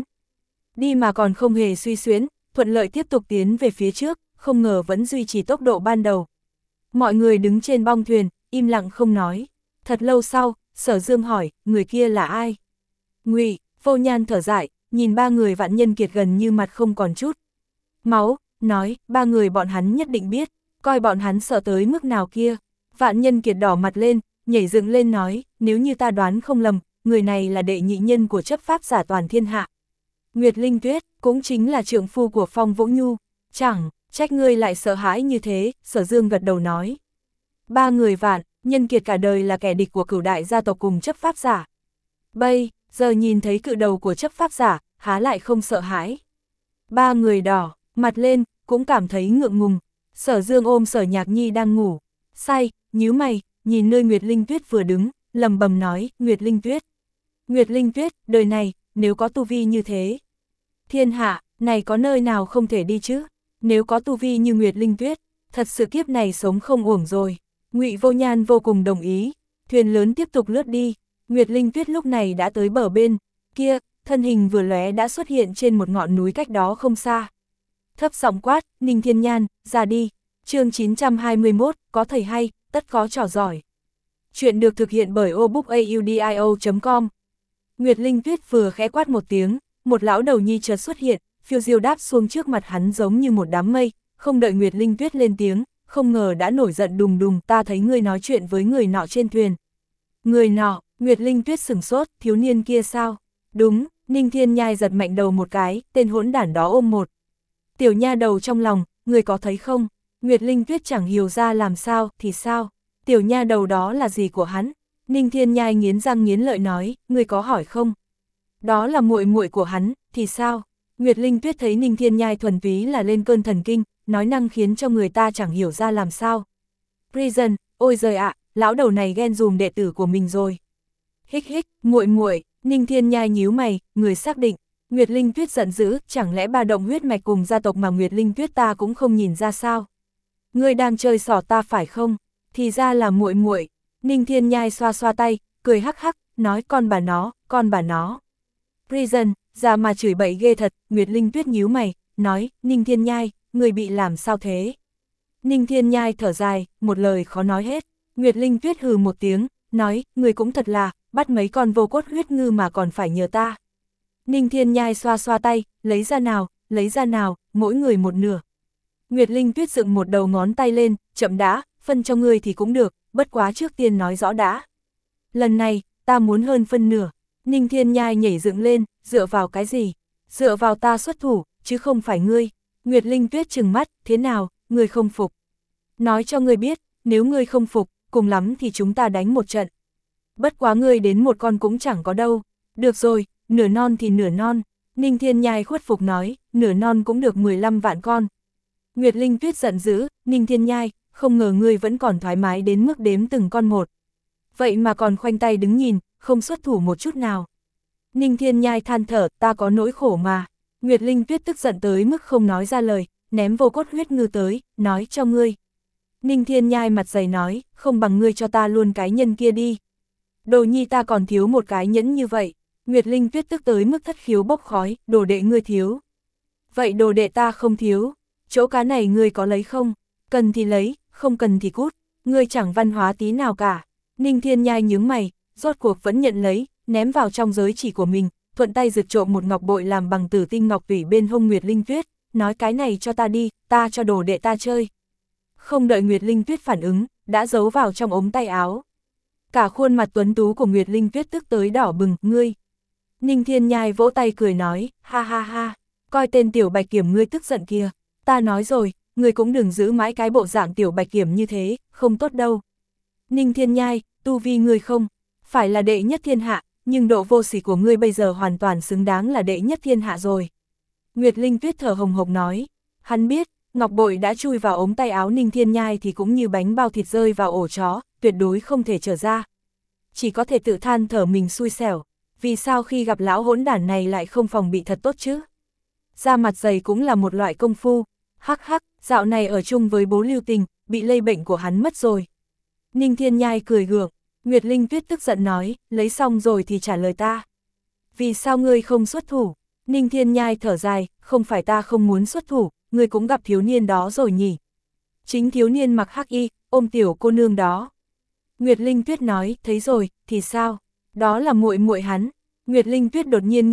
Speaker 1: đi mà còn không hề suy xuyến, thuận lợi tiếp tục tiến về phía trước, không ngờ vẫn duy trì tốc độ ban đầu. Mọi người đứng trên bong thuyền, im lặng không nói. Thật lâu sau, Sở Dương hỏi, người kia là ai? Ngụy Vô Nhan thở dài, nhìn ba người Vạn Nhân Kiệt gần như mặt không còn chút máu, nói, ba người bọn hắn nhất định biết, coi bọn hắn sợ tới mức nào kia. Vạn Nhân Kiệt đỏ mặt lên, nhảy dựng lên nói, nếu như ta đoán không lầm, người này là đệ nhị nhân của chấp pháp giả toàn thiên hạ. Nguyệt Linh Tuyết, cũng chính là trượng phu của Phong Vũ Nhu, chẳng trách ngươi lại sợ hãi như thế, Sở Dương gật đầu nói. Ba người Vạn Nhân Kiệt cả đời là kẻ địch của cửu đại gia tộc cùng chấp pháp giả. Bây giờ nhìn thấy cự đầu của chấp pháp giả, há lại không sợ hãi. Ba người đỏ mặt lên, cũng cảm thấy ngượng ngùng. Sở Dương ôm Sở Nhạc Nhi đang ngủ say, nhíu mày, nhìn nơi Nguyệt Linh Tuyết vừa đứng, lầm bầm nói, Nguyệt Linh Tuyết. Nguyệt Linh Tuyết, đời này, nếu có tu vi như thế, thiên hạ này có nơi nào không thể đi chứ? Nếu có tu vi như Nguyệt Linh Tuyết, thật sự kiếp này sống không uổng rồi. Ngụy Vô Nhan vô cùng đồng ý, thuyền lớn tiếp tục lướt đi. Nguyệt Linh Tuyết lúc này đã tới bờ bên kia, thân hình vừa lóe đã xuất hiện trên một ngọn núi cách đó không xa. Thấp giọng quát, Ninh Thiên Nhan, ra đi. Chương chín trăm hai mươi mốt, có thầy hay, tất có trò giỏi. Chuyện được thực hiện bởi obookaudio chấm com. Nguyệt Linh Tuyết vừa khẽ quát một tiếng, một lão đầu nhi chợt xuất hiện, phiêu diêu đáp xuống trước mặt hắn giống như một đám mây, không đợi Nguyệt Linh Tuyết lên tiếng, không ngờ đã nổi giận đùng đùng, ta thấy ngươi nói chuyện với người nọ trên thuyền. Người nọ, Nguyệt Linh Tuyết sửng sốt, thiếu niên kia sao? Đúng, Ninh Thiên Nhai giật mạnh đầu một cái, tên hỗn đản đó ôm một tiểu nha đầu trong lòng, người có thấy không? Nguyệt Linh Tuyết chẳng hiểu ra làm sao, thì sao? Tiểu nha đầu đó là gì của hắn? Ninh Thiên Nhai nghiến răng nghiến lợi nói, người có hỏi không? Đó là muội muội của hắn, thì sao? Nguyệt Linh Tuyết thấy Ninh Thiên Nhai thuần túy là lên cơn thần kinh, nói năng khiến cho người ta chẳng hiểu ra làm sao. Prison, ôi giời ạ, lão đầu này ghen dùm đệ tử của mình rồi. Hích hích, muội muội, Ninh Thiên Nhai nhíu mày, người xác định. Nguyệt Linh Tuyết giận dữ, chẳng lẽ ba động huyết mạch cùng gia tộc mà Nguyệt Linh Tuyết ta cũng không nhìn ra sao? Ngươi đang chơi xỏ ta phải không? Thì ra là muội muội. Ninh Thiên Nhai xoa xoa tay, cười hắc hắc, nói con bà nó, con bà nó. Prison, ra mà chửi bậy ghê thật. Nguyệt Linh Tuyết nhíu mày, nói, Ninh Thiên Nhai, người bị làm sao thế? Ninh Thiên Nhai thở dài, một lời khó nói hết. Nguyệt Linh Tuyết hừ một tiếng, nói, người cũng thật là, bắt mấy con vô cốt huyết ngư mà còn phải nhờ ta. Ninh Thiên Nhai xoa xoa tay, lấy ra nào, lấy ra nào, mỗi người một nửa. Nguyệt Linh Tuyết dựng một đầu ngón tay lên, chậm đã, phân cho ngươi thì cũng được, bất quá trước tiên nói rõ đã. Lần này, ta muốn hơn phân nửa. Ninh Thiên Nhai nhảy dựng lên, dựa vào cái gì? Dựa vào ta xuất thủ, chứ không phải ngươi. Nguyệt Linh Tuyết trừng mắt, thế nào, ngươi không phục? Nói cho ngươi biết, nếu ngươi không phục, cùng lắm thì chúng ta đánh một trận. Bất quá ngươi đến một con cũng chẳng có đâu. Được rồi, nửa non thì nửa non. Ninh Thiên Nhai khuất phục nói, nửa non cũng được mười lăm vạn con. Nguyệt Linh Tuyết giận dữ, Ninh Thiên Nhai, không ngờ ngươi vẫn còn thoải mái đến mức đếm từng con một. Vậy mà còn khoanh tay đứng nhìn, không xuất thủ một chút nào. Ninh Thiên Nhai than thở, ta có nỗi khổ mà. Nguyệt Linh Tuyết tức giận tới mức không nói ra lời, ném vô cốt huyết ngư tới, nói cho ngươi. Ninh Thiên Nhai mặt dày nói, không bằng ngươi cho ta luôn cái nhân kia đi. Đồ nhi ta còn thiếu một cái nhẫn như vậy. Nguyệt Linh Tuyết tức tới mức thất khiếu bốc khói, đồ đệ ngươi thiếu. Vậy đồ đệ ta không thiếu, chỗ cá này ngươi có lấy không? Cần thì lấy, không cần thì cút, ngươi chẳng văn hóa tí nào cả. Ninh Thiên Nhai nhướng mày, rốt cuộc vẫn nhận lấy, ném vào trong giới chỉ của mình, thuận tay giật trộm một ngọc bội làm bằng tử tinh ngọc tủy bên hông Nguyệt Linh Tuyết, nói cái này cho ta đi, ta cho đồ đệ ta chơi. Không đợi Nguyệt Linh Tuyết phản ứng, đã giấu vào trong ống tay áo. Cả khuôn mặt tuấn tú của Nguyệt Linh Tuyết tức tới đỏ bừng, ngươi. Ninh Thiên Nhai vỗ tay cười nói, ha ha ha, coi tên tiểu bạch kiểm ngươi tức giận kìa, ta nói rồi, ngươi cũng đừng giữ mãi cái bộ dạng tiểu bạch kiểm như thế, không tốt đâu. Ninh Thiên Nhai, tu vi ngươi không, phải là đệ nhất thiên hạ, nhưng độ vô sỉ của ngươi bây giờ hoàn toàn xứng đáng là đệ nhất thiên hạ rồi. Nguyệt Linh Tuyết thở hồng hộc nói, hắn biết, ngọc bội đã chui vào ống tay áo Ninh Thiên Nhai thì cũng như bánh bao thịt rơi vào ổ chó, tuyệt đối không thể trở ra. Chỉ có thể tự than thở mình xui xẻo, vì sao khi gặp lão hỗn đản này lại không phòng bị thật tốt chứ? Da mặt dày cũng là một loại công phu, hắc hắc, dạo này ở chung với bố Lưu Tình, bị lây bệnh của hắn mất rồi. Ninh Thiên Nhai cười gượng, Nguyệt Linh Tuyết tức giận nói, lấy xong rồi thì trả lời ta. Vì sao ngươi không xuất thủ? Ninh Thiên Nhai thở dài, không phải ta không muốn xuất thủ, ngươi cũng gặp thiếu niên đó rồi nhỉ? Chính thiếu niên mặc hắc y, ôm tiểu cô nương đó. Nguyệt Linh Tuyết nói, thấy rồi, thì sao? Đó là muội muội hắn. Nguyệt Linh Tuyết đột nhiên nghi hoặc,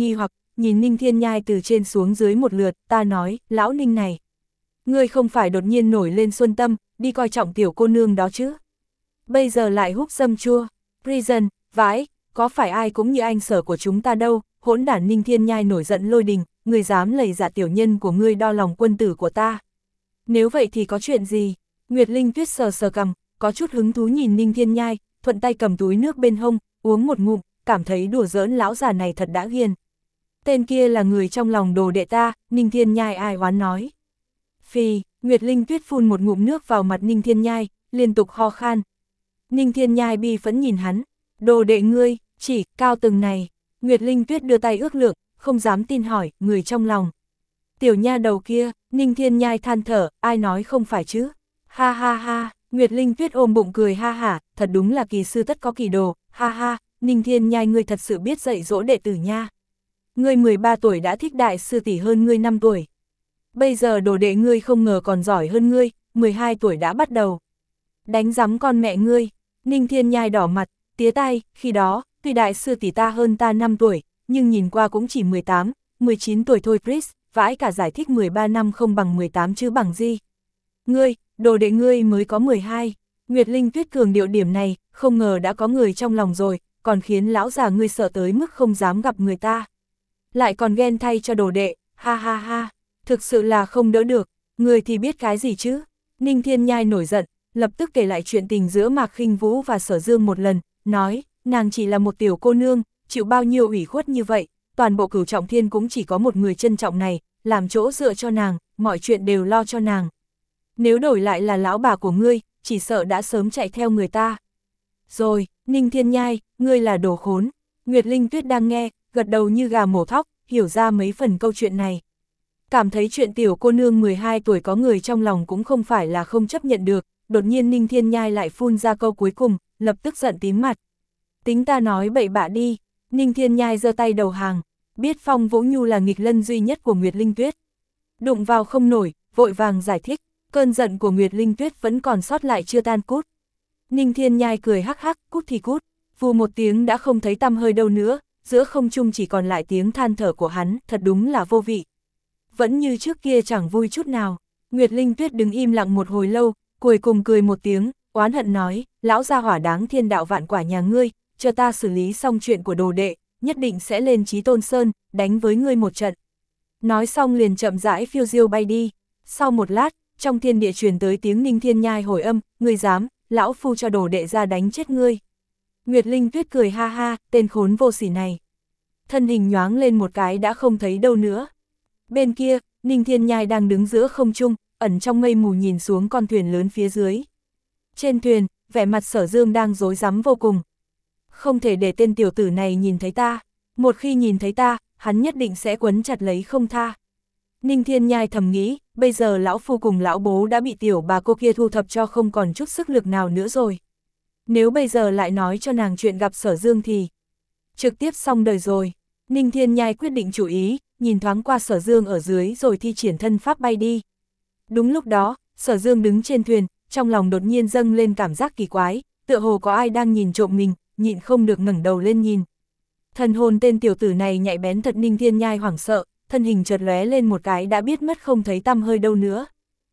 Speaker 1: nhìn Ninh Thiên Nhai từ trên xuống dưới một lượt, ta nói, lão Ninh này. Ngươi không phải đột nhiên nổi lên xuân tâm, đi coi trọng tiểu cô nương đó chứ. Bây giờ lại hút dâm chua, prison, vãi, có phải ai cũng như anh sở của chúng ta đâu, hỗn đản. Ninh Thiên Nhai nổi giận lôi đình, ngươi dám lầy dạ tiểu nhân của ngươi đo lòng quân tử của ta. Nếu vậy thì có chuyện gì? Nguyệt Linh Tuyết sờ sờ cằm, có chút hứng thú nhìn Ninh Thiên Nhai, thuận tay cầm túi nước bên hông, uống một ngụm, cảm thấy đùa giỡn lão già này thật đã ghiền. Tên kia là người trong lòng đồ đệ ta, Ninh Thiên Nhai ai oán nói. Phì, Nguyệt Linh Tuyết phun một ngụm nước vào mặt Ninh Thiên Nhai, liên tục ho khan. Ninh Thiên Nhai bi phẫn nhìn hắn, đồ đệ ngươi, chỉ, cao từng này. Nguyệt Linh Tuyết đưa tay ước lượng, không dám tin hỏi, người trong lòng. Tiểu nha đầu kia, Ninh Thiên Nhai than thở, ai nói không phải chứ? Ha ha ha, Nguyệt Linh Tuyết ôm bụng cười ha hả, thật đúng là kỳ sư tất có kỳ đồ, ha ha, Ninh Thiên Nhai ngươi thật sự biết dạy dỗ đệ tử nha. Ngươi mười ba tuổi đã thích đại sư tỷ hơn ngươi năm tuổi. Bây giờ đồ đệ ngươi không ngờ còn giỏi hơn ngươi, mười hai tuổi đã bắt đầu. Đánh giấm con mẹ ngươi, Ninh Thiên Nhai đỏ mặt, tía tai, khi đó, tuy đại sư tỷ ta hơn ta năm tuổi, nhưng nhìn qua cũng chỉ mười tám, mười chín tuổi thôi Chris, vãi cả giải thích mười ba năm không bằng mười tám chứ bằng gì. Ngươi, đồ đệ ngươi mới có mười hai, Nguyệt Linh Tuyết cường điệu điểm này, không ngờ đã có người trong lòng rồi, còn khiến lão già ngươi sợ tới mức không dám gặp người ta. Lại còn ghen thay cho đồ đệ, ha ha ha, thực sự là không đỡ được, người thì biết cái gì chứ. Ninh Thiên Nhai nổi giận, lập tức kể lại chuyện tình giữa Mạc Khinh Vũ và Sở Dương một lần, nói, nàng chỉ là một tiểu cô nương, chịu bao nhiêu ủy khuất như vậy, toàn bộ Cửu Trọng Thiên cũng chỉ có một người trân trọng này, làm chỗ dựa cho nàng, mọi chuyện đều lo cho nàng. Nếu đổi lại là lão bà của ngươi, chỉ sợ đã sớm chạy theo người ta. Rồi, Ninh Thiên Nhai, ngươi là đồ khốn. Nguyệt Linh Tuyết đang nghe, gật đầu như gà mổ thóc, hiểu ra mấy phần câu chuyện này. Cảm thấy chuyện tiểu cô nương mười hai tuổi có người trong lòng cũng không phải là không chấp nhận được, đột nhiên Ninh Thiên Nhai lại phun ra câu cuối cùng, lập tức giận tím mặt. Tính ta nói bậy bạ đi, Ninh Thiên Nhai giơ tay đầu hàng, biết Phong Vũ Nhu là nghịch lân duy nhất của Nguyệt Linh Tuyết. Đụng vào không nổi, vội vàng giải thích, cơn giận của Nguyệt Linh Tuyết vẫn còn sót lại chưa tan cút. Ninh Thiên Nhai cười hắc hắc, cút thì cút, vù một tiếng đã không thấy tăm hơi đâu nữa, giữa không trung chỉ còn lại tiếng than thở của hắn, thật đúng là vô vị. Vẫn như trước kia chẳng vui chút nào, Nguyệt Linh Tuyết đứng im lặng một hồi lâu, cuối cùng cười một tiếng, oán hận nói, lão gia hỏa đáng thiên đạo vạn quả nhà ngươi, chờ ta xử lý xong chuyện của đồ đệ, nhất định sẽ lên Chí Tôn Sơn, đánh với ngươi một trận. Nói xong liền chậm rãi phiêu diêu bay đi, sau một lát, trong thiên địa truyền tới tiếng Ninh Thiên Nhai hồi âm, ngươi dám, lão phu cho đồ đệ ra đánh chết ngươi. Nguyệt Linh Tuyết cười ha ha, tên khốn vô sỉ này. Thân hình nhoáng lên một cái đã không thấy đâu nữa. Bên kia, Ninh Thiên Nhai đang đứng giữa không trung, ẩn trong mây mù nhìn xuống con thuyền lớn phía dưới. Trên thuyền, vẻ mặt Sở Dương đang rối rắm vô cùng. Không thể để tên tiểu tử này nhìn thấy ta. Một khi nhìn thấy ta, hắn nhất định sẽ quấn chặt lấy không tha. Ninh Thiên Nhai thầm nghĩ, bây giờ lão phu cùng lão bố đã bị tiểu bà cô kia thu thập cho không còn chút sức lực nào nữa rồi. Nếu bây giờ lại nói cho nàng chuyện gặp Sở Dương thì trực tiếp xong đời rồi. Ninh Thiên Nhai quyết định chủ ý, nhìn thoáng qua Sở Dương ở dưới rồi thi triển thân pháp bay đi. Đúng lúc đó, Sở Dương đứng trên thuyền, trong lòng đột nhiên dâng lên cảm giác kỳ quái, tựa hồ có ai đang nhìn trộm mình, nhịn không được ngẩng đầu lên nhìn. Thần hồn tên tiểu tử này nhạy bén thật. Ninh Thiên Nhai hoảng sợ, thân hình chợt lóe lên một cái đã biết mất không thấy tăm hơi đâu nữa.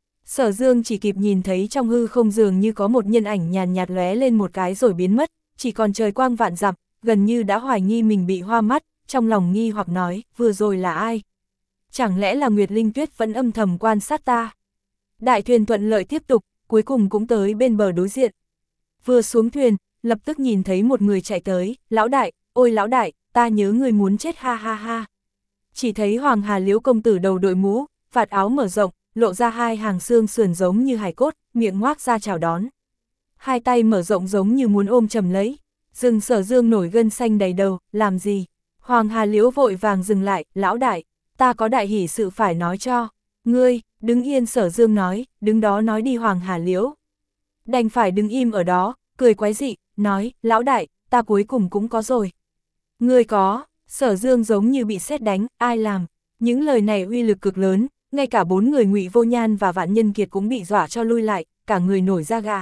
Speaker 1: Sở Dương chỉ kịp nhìn thấy trong hư không dường như có một nhân ảnh nhàn nhạt lóe lên một cái rồi biến mất, chỉ còn trời quang vạn dặm, gần như đã hoài nghi mình bị hoa mắt, trong lòng nghi hoặc nói, vừa rồi là ai? Chẳng lẽ là Nguyệt Linh Tuyết vẫn âm thầm quan sát ta? Đại thuyền thuận lợi tiếp tục, cuối cùng cũng tới bên bờ đối diện. Vừa xuống thuyền, lập tức nhìn thấy một người chạy tới, lão đại, ôi lão đại, ta nhớ người muốn chết ha ha ha. Chỉ thấy Hoàng Hà Liễu công tử đầu đội mũ, vạt áo mở rộng, lộ ra hai hàng xương sườn giống như hài cốt, miệng ngoác ra chào đón. Hai tay mở rộng giống như muốn ôm chầm lấy. Dừng Sở Dương nổi gân xanh đầy đầu, làm gì? Hoàng Hà Liễu vội vàng dừng lại, lão đại, ta có đại hỷ sự phải nói cho. Ngươi, đứng yên. Sở Dương nói, đứng đó nói đi. Hoàng Hà Liễu đành phải đứng im ở đó, cười quái dị, nói, lão đại, ta cuối cùng cũng có rồi. Ngươi có? Sở Dương giống như bị sét đánh, ai làm? Những lời này uy lực cực lớn, ngay cả bốn người Ngụy Vô Nhan và Vạn Nhân Kiệt cũng bị dọa cho lui lại, cả người nổi da gà.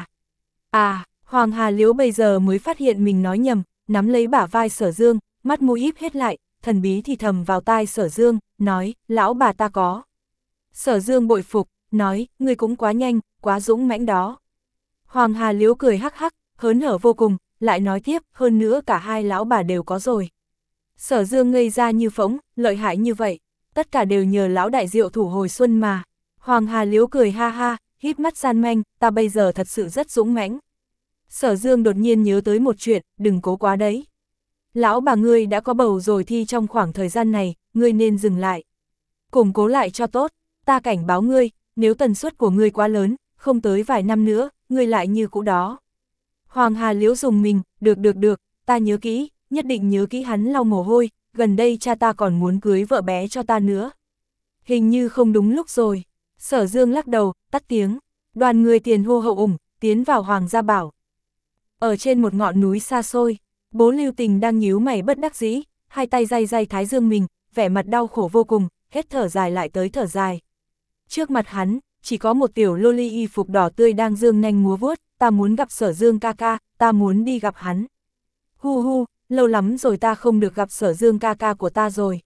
Speaker 1: À, Hoàng Hà Liễu bây giờ mới phát hiện mình nói nhầm, nắm lấy bả vai Sở Dương, mắt mũi híp hết lại, thần bí thì thầm vào tai Sở Dương, nói, lão bà ta có. Sở Dương bội phục, nói, ngươi cũng quá nhanh, quá dũng mãnh đó. Hoàng Hà Liễu cười hắc hắc, hớn hở vô cùng, lại nói tiếp, hơn nữa cả hai lão bà đều có rồi. Sở Dương ngây ra như phỗng, lợi hại như vậy, tất cả đều nhờ lão đại diệu thủ hồi xuân mà. Hoàng Hà Liễu cười ha ha, híp mắt gian manh, ta bây giờ thật sự rất dũng mãnh. Sở Dương đột nhiên nhớ tới một chuyện, đừng cố quá đấy. Lão bà ngươi đã có bầu rồi thì trong khoảng thời gian này, ngươi nên dừng lại. Củng cố lại cho tốt, ta cảnh báo ngươi, nếu tần suất của ngươi quá lớn, không tới vài năm nữa, ngươi lại như cũ đó. Hoàng Hà Liễu dùng mình, được được được, ta nhớ kỹ, nhất định nhớ kỹ. Hắn lau mồ hôi, gần đây cha ta còn muốn cưới vợ bé cho ta nữa. Hình như không đúng lúc rồi. Sở Dương lắc đầu, tắt tiếng, đoàn người tiền hô hậu ủng, tiến vào Hoàng gia bảo. Ở trên một ngọn núi xa xôi, bố Lưu Tình đang nhíu mày bất đắc dĩ, hai tay day day thái dương mình, vẻ mặt đau khổ vô cùng, hết thở dài lại tới thở dài. Trước mặt hắn, chỉ có một tiểu loli y phục đỏ tươi đang dương nanh múa vuốt, ta muốn gặp Sở Dương ca ca, ta muốn đi gặp hắn. Hu hu, lâu lắm rồi ta không được gặp Sở Dương ca ca của ta rồi.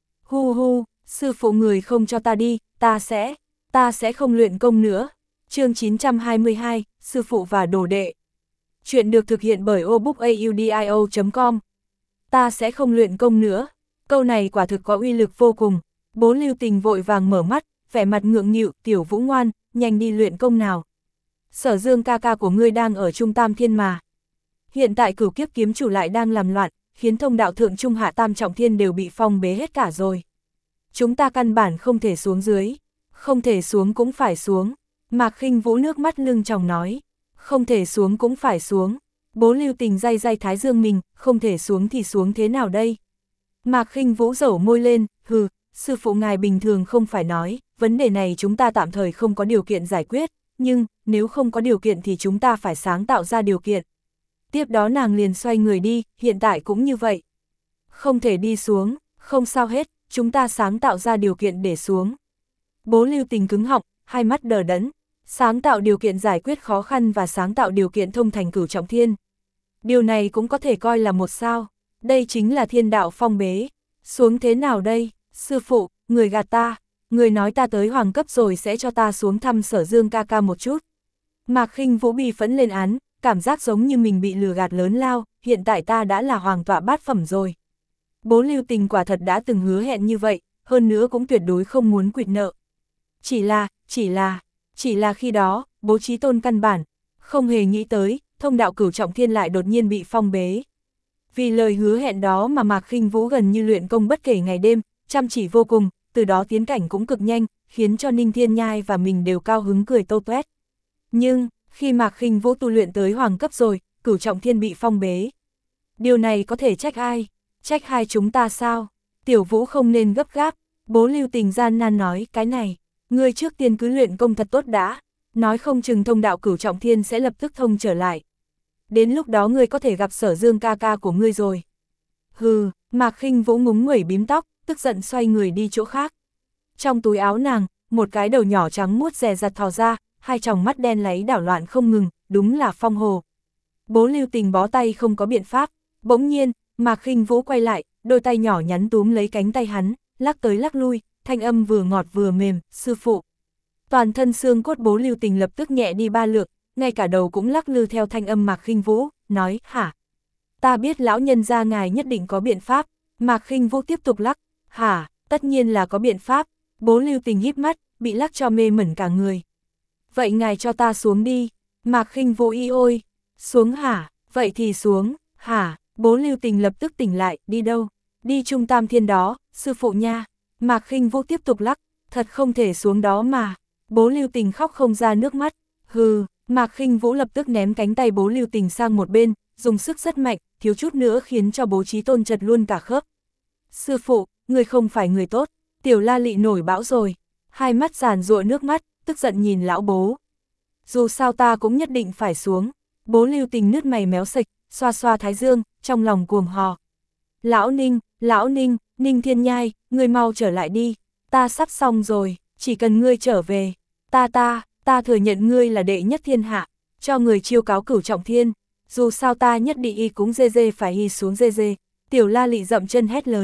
Speaker 1: Hu hu, sư phụ người không cho ta đi, ta sẽ, ta sẽ không luyện công nữa. Chương chín trăm hai mươi hai, sư phụ và đồ đệ. Chuyện được thực hiện bởi obookaudio chấm com. Ta sẽ không luyện công nữa. Câu này quả thực có uy lực vô cùng. Bố Lưu Tình vội vàng mở mắt, vẻ mặt ngượng nghịu, tiểu Vũ ngoan, nhanh đi luyện công nào. Sở Dương ca ca của ngươi đang ở Trung Tam Thiên mà. Hiện tại Cửu Kiếp kiếm chủ lại đang làm loạn, khiến thông đạo thượng trung hạ tam trọng thiên đều bị phong bế hết cả rồi. Chúng ta căn bản không thể xuống dưới. Không thể xuống cũng phải xuống. Mạc Khinh Vũ nước mắt lưng tròng nói. Không thể xuống cũng phải xuống. Bố Lưu Tình day day thái dương mình, không thể xuống thì xuống thế nào đây? Mạc Khinh Vũ dẩu môi lên, hừ, sư phụ ngài bình thường không phải nói, vấn đề này chúng ta tạm thời không có điều kiện giải quyết, nhưng nếu không có điều kiện thì chúng ta phải sáng tạo ra điều kiện. Tiếp đó nàng liền xoay người đi, hiện tại cũng như vậy. Không thể đi xuống, không sao hết, chúng ta sáng tạo ra điều kiện để xuống. Bố Lưu Tình cứng họng, hai mắt đờ đẫn. Sáng tạo điều kiện giải quyết khó khăn và sáng tạo điều kiện thông thành cửu trọng thiên. Điều này cũng có thể coi là một sao. Đây chính là thiên đạo phong bế. Xuống thế nào đây? Sư phụ, người gạt ta. Người nói ta tới hoàng cấp rồi sẽ cho ta xuống thăm Sở Dương ca ca một chút. Mạc Khinh Vũ bi phẫn lên án, cảm giác giống như mình bị lừa gạt lớn lao. Hiện tại ta đã là hoàng tọa bát phẩm rồi. Bố Lưu Tình quả thật đã từng hứa hẹn như vậy, hơn nữa cũng tuyệt đối không muốn quỵt nợ. Chỉ là, chỉ là... Chỉ là khi đó, bố Chí Tôn căn bản, không hề nghĩ tới, thông đạo cửu trọng thiên lại đột nhiên bị phong bế. Vì lời hứa hẹn đó mà Mạc Khinh Vũ gần như luyện công bất kể ngày đêm, chăm chỉ vô cùng, từ đó tiến cảnh cũng cực nhanh, khiến cho Ninh Thiên Nhai và mình đều cao hứng cười tô toét. Nhưng, khi Mạc Khinh Vũ tu luyện tới hoàng cấp rồi, cửu trọng thiên bị phong bế. Điều này có thể trách ai? Trách hai chúng ta sao? Tiểu Vũ không nên gấp gáp, bố Lưu Tình gian nan nói, cái này. Ngươi trước tiên cứ luyện công thật tốt đã, nói không chừng thông đạo cửu trọng thiên sẽ lập tức thông trở lại. Đến lúc đó ngươi có thể gặp Sở Dương ca ca của ngươi rồi. Hừ, Mạc Khinh Vũ ngúng nguẩy bím tóc, tức giận xoay người đi chỗ khác. Trong túi áo nàng, một cái đầu nhỏ trắng muốt dè dặt thò ra, hai tròng mắt đen láy đảo loạn không ngừng, đúng là phong hồ. Bố Lưu Tình bó tay không có biện pháp, bỗng nhiên, Mạc Khinh Vũ quay lại, đôi tay nhỏ nhắn túm lấy cánh tay hắn, lắc tới lắc lui. Thanh âm vừa ngọt vừa mềm, sư phụ. Toàn thân xương cốt bố Lưu Tình lập tức nhẹ đi ba lượt, ngay cả đầu cũng lắc lư theo thanh âm Mạc Khinh Vũ, nói, hả? Ta biết lão nhân gia ngài nhất định có biện pháp. Mạc Khinh Vũ tiếp tục lắc, hả? Tất nhiên là có biện pháp. Bố Lưu Tình híp mắt, bị lắc cho mê mẩn cả người. Vậy ngài cho ta xuống đi. Mạc Khinh Vũ y ôi. Xuống hả? Vậy thì xuống, hả? Bố Lưu Tình lập tức tỉnh lại, đi đâu? Đi Trung Tam Thiên đó, sư phụ nha. Mạc Khinh Vũ tiếp tục lắc, thật không thể xuống đó mà. Bố Lưu Tình khóc không ra nước mắt. Hừ, Mạc Khinh Vũ lập tức ném cánh tay bố Lưu Tình sang một bên, dùng sức rất mạnh, thiếu chút nữa khiến cho bố Chí Tôn chật luôn cả khớp. Sư phụ, người không phải người tốt. Tiểu La Lị nổi bão rồi. Hai mắt giàn giụa nước mắt, tức giận nhìn lão bố. Dù sao ta cũng nhất định phải xuống. Bố Lưu Tình nứt mày méo sạch, xoa xoa thái dương, trong lòng cuồng hò. Lão Ninh, lão Ninh, Ninh Thiên Nhai, ngươi mau trở lại đi. Ta sắp xong rồi, chỉ cần ngươi trở về. Ta ta, ta thừa nhận ngươi là đệ nhất thiên hạ, cho người chiêu cáo cửu trọng thiên. Dù sao ta nhất định y cúng dê dê phải y xuống dê dê. Tiểu La Lị dậm chân hét lớn.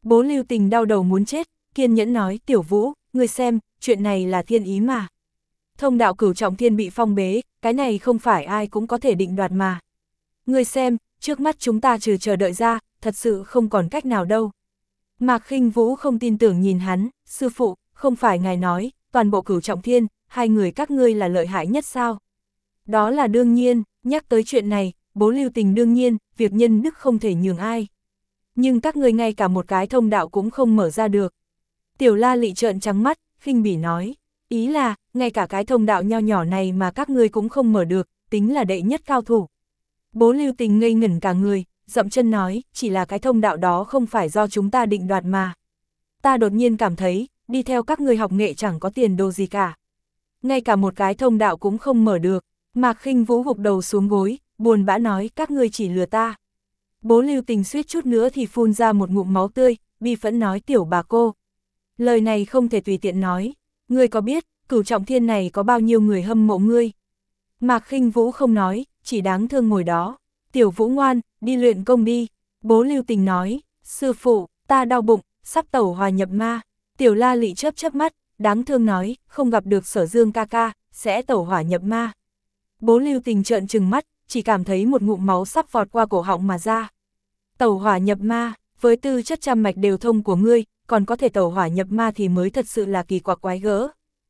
Speaker 1: Bố Lưu Tình đau đầu muốn chết, kiên nhẫn nói, Tiểu Vũ, ngươi xem, chuyện này là thiên ý mà. Thông đạo cửu trọng thiên bị phong bế, cái này không phải ai cũng có thể định đoạt mà. Ngươi xem, trước mắt chúng ta trừ chờ đợi ra, thật sự không còn cách nào đâu. Mạc Khinh Vũ không tin tưởng nhìn hắn, sư phụ, không phải ngài nói, toàn bộ cửu trọng thiên, hai người các ngươi là lợi hại nhất sao? Đó là đương nhiên, nhắc tới chuyện này, bố Lưu Tình đương nhiên, việc nhân đức không thể nhường ai. Nhưng các ngươi ngay cả một cái thông đạo cũng không mở ra được. Tiểu La Lị trợn trắng mắt, khinh bỉ nói, ý là, ngay cả cái thông đạo nho nhỏ này mà các ngươi cũng không mở được, tính là đệ nhất cao thủ. Bố Lưu Tình ngây ngẩn cả người, dậm chân nói, chỉ là cái thông đạo đó không phải do chúng ta định đoạt mà. Ta đột nhiên cảm thấy, đi theo các ngươi học nghệ chẳng có tiền đồ gì cả. Ngay cả một cái thông đạo cũng không mở được. Mạc Khinh Vũ gục đầu xuống gối, buồn bã nói, các ngươi chỉ lừa ta. Bố Lưu Tình suýt chút nữa thì phun ra một ngụm máu tươi, bi phẫn nói, tiểu bà cô. Lời này không thể tùy tiện nói, ngươi có biết, cửu trọng thiên này có bao nhiêu người hâm mộ ngươi? Mạc Khinh Vũ không nói, chỉ đáng thương ngồi đó. Tiểu Vũ ngoan, đi luyện công đi. Bố Lưu Tình nói, sư phụ, ta đau bụng, sắp tẩu hỏa nhập ma. Tiểu La Lị chớp chớp mắt, đáng thương nói, không gặp được Sở Dương ca ca, sẽ tẩu hỏa nhập ma. Bố Lưu Tình trợn trừng mắt, chỉ cảm thấy một ngụm máu sắp vọt qua cổ họng mà ra. Tẩu hỏa nhập ma, với tư chất trăm mạch đều thông của ngươi, còn có thể tẩu hỏa nhập ma thì mới thật sự là kỳ quặc quái gỡ.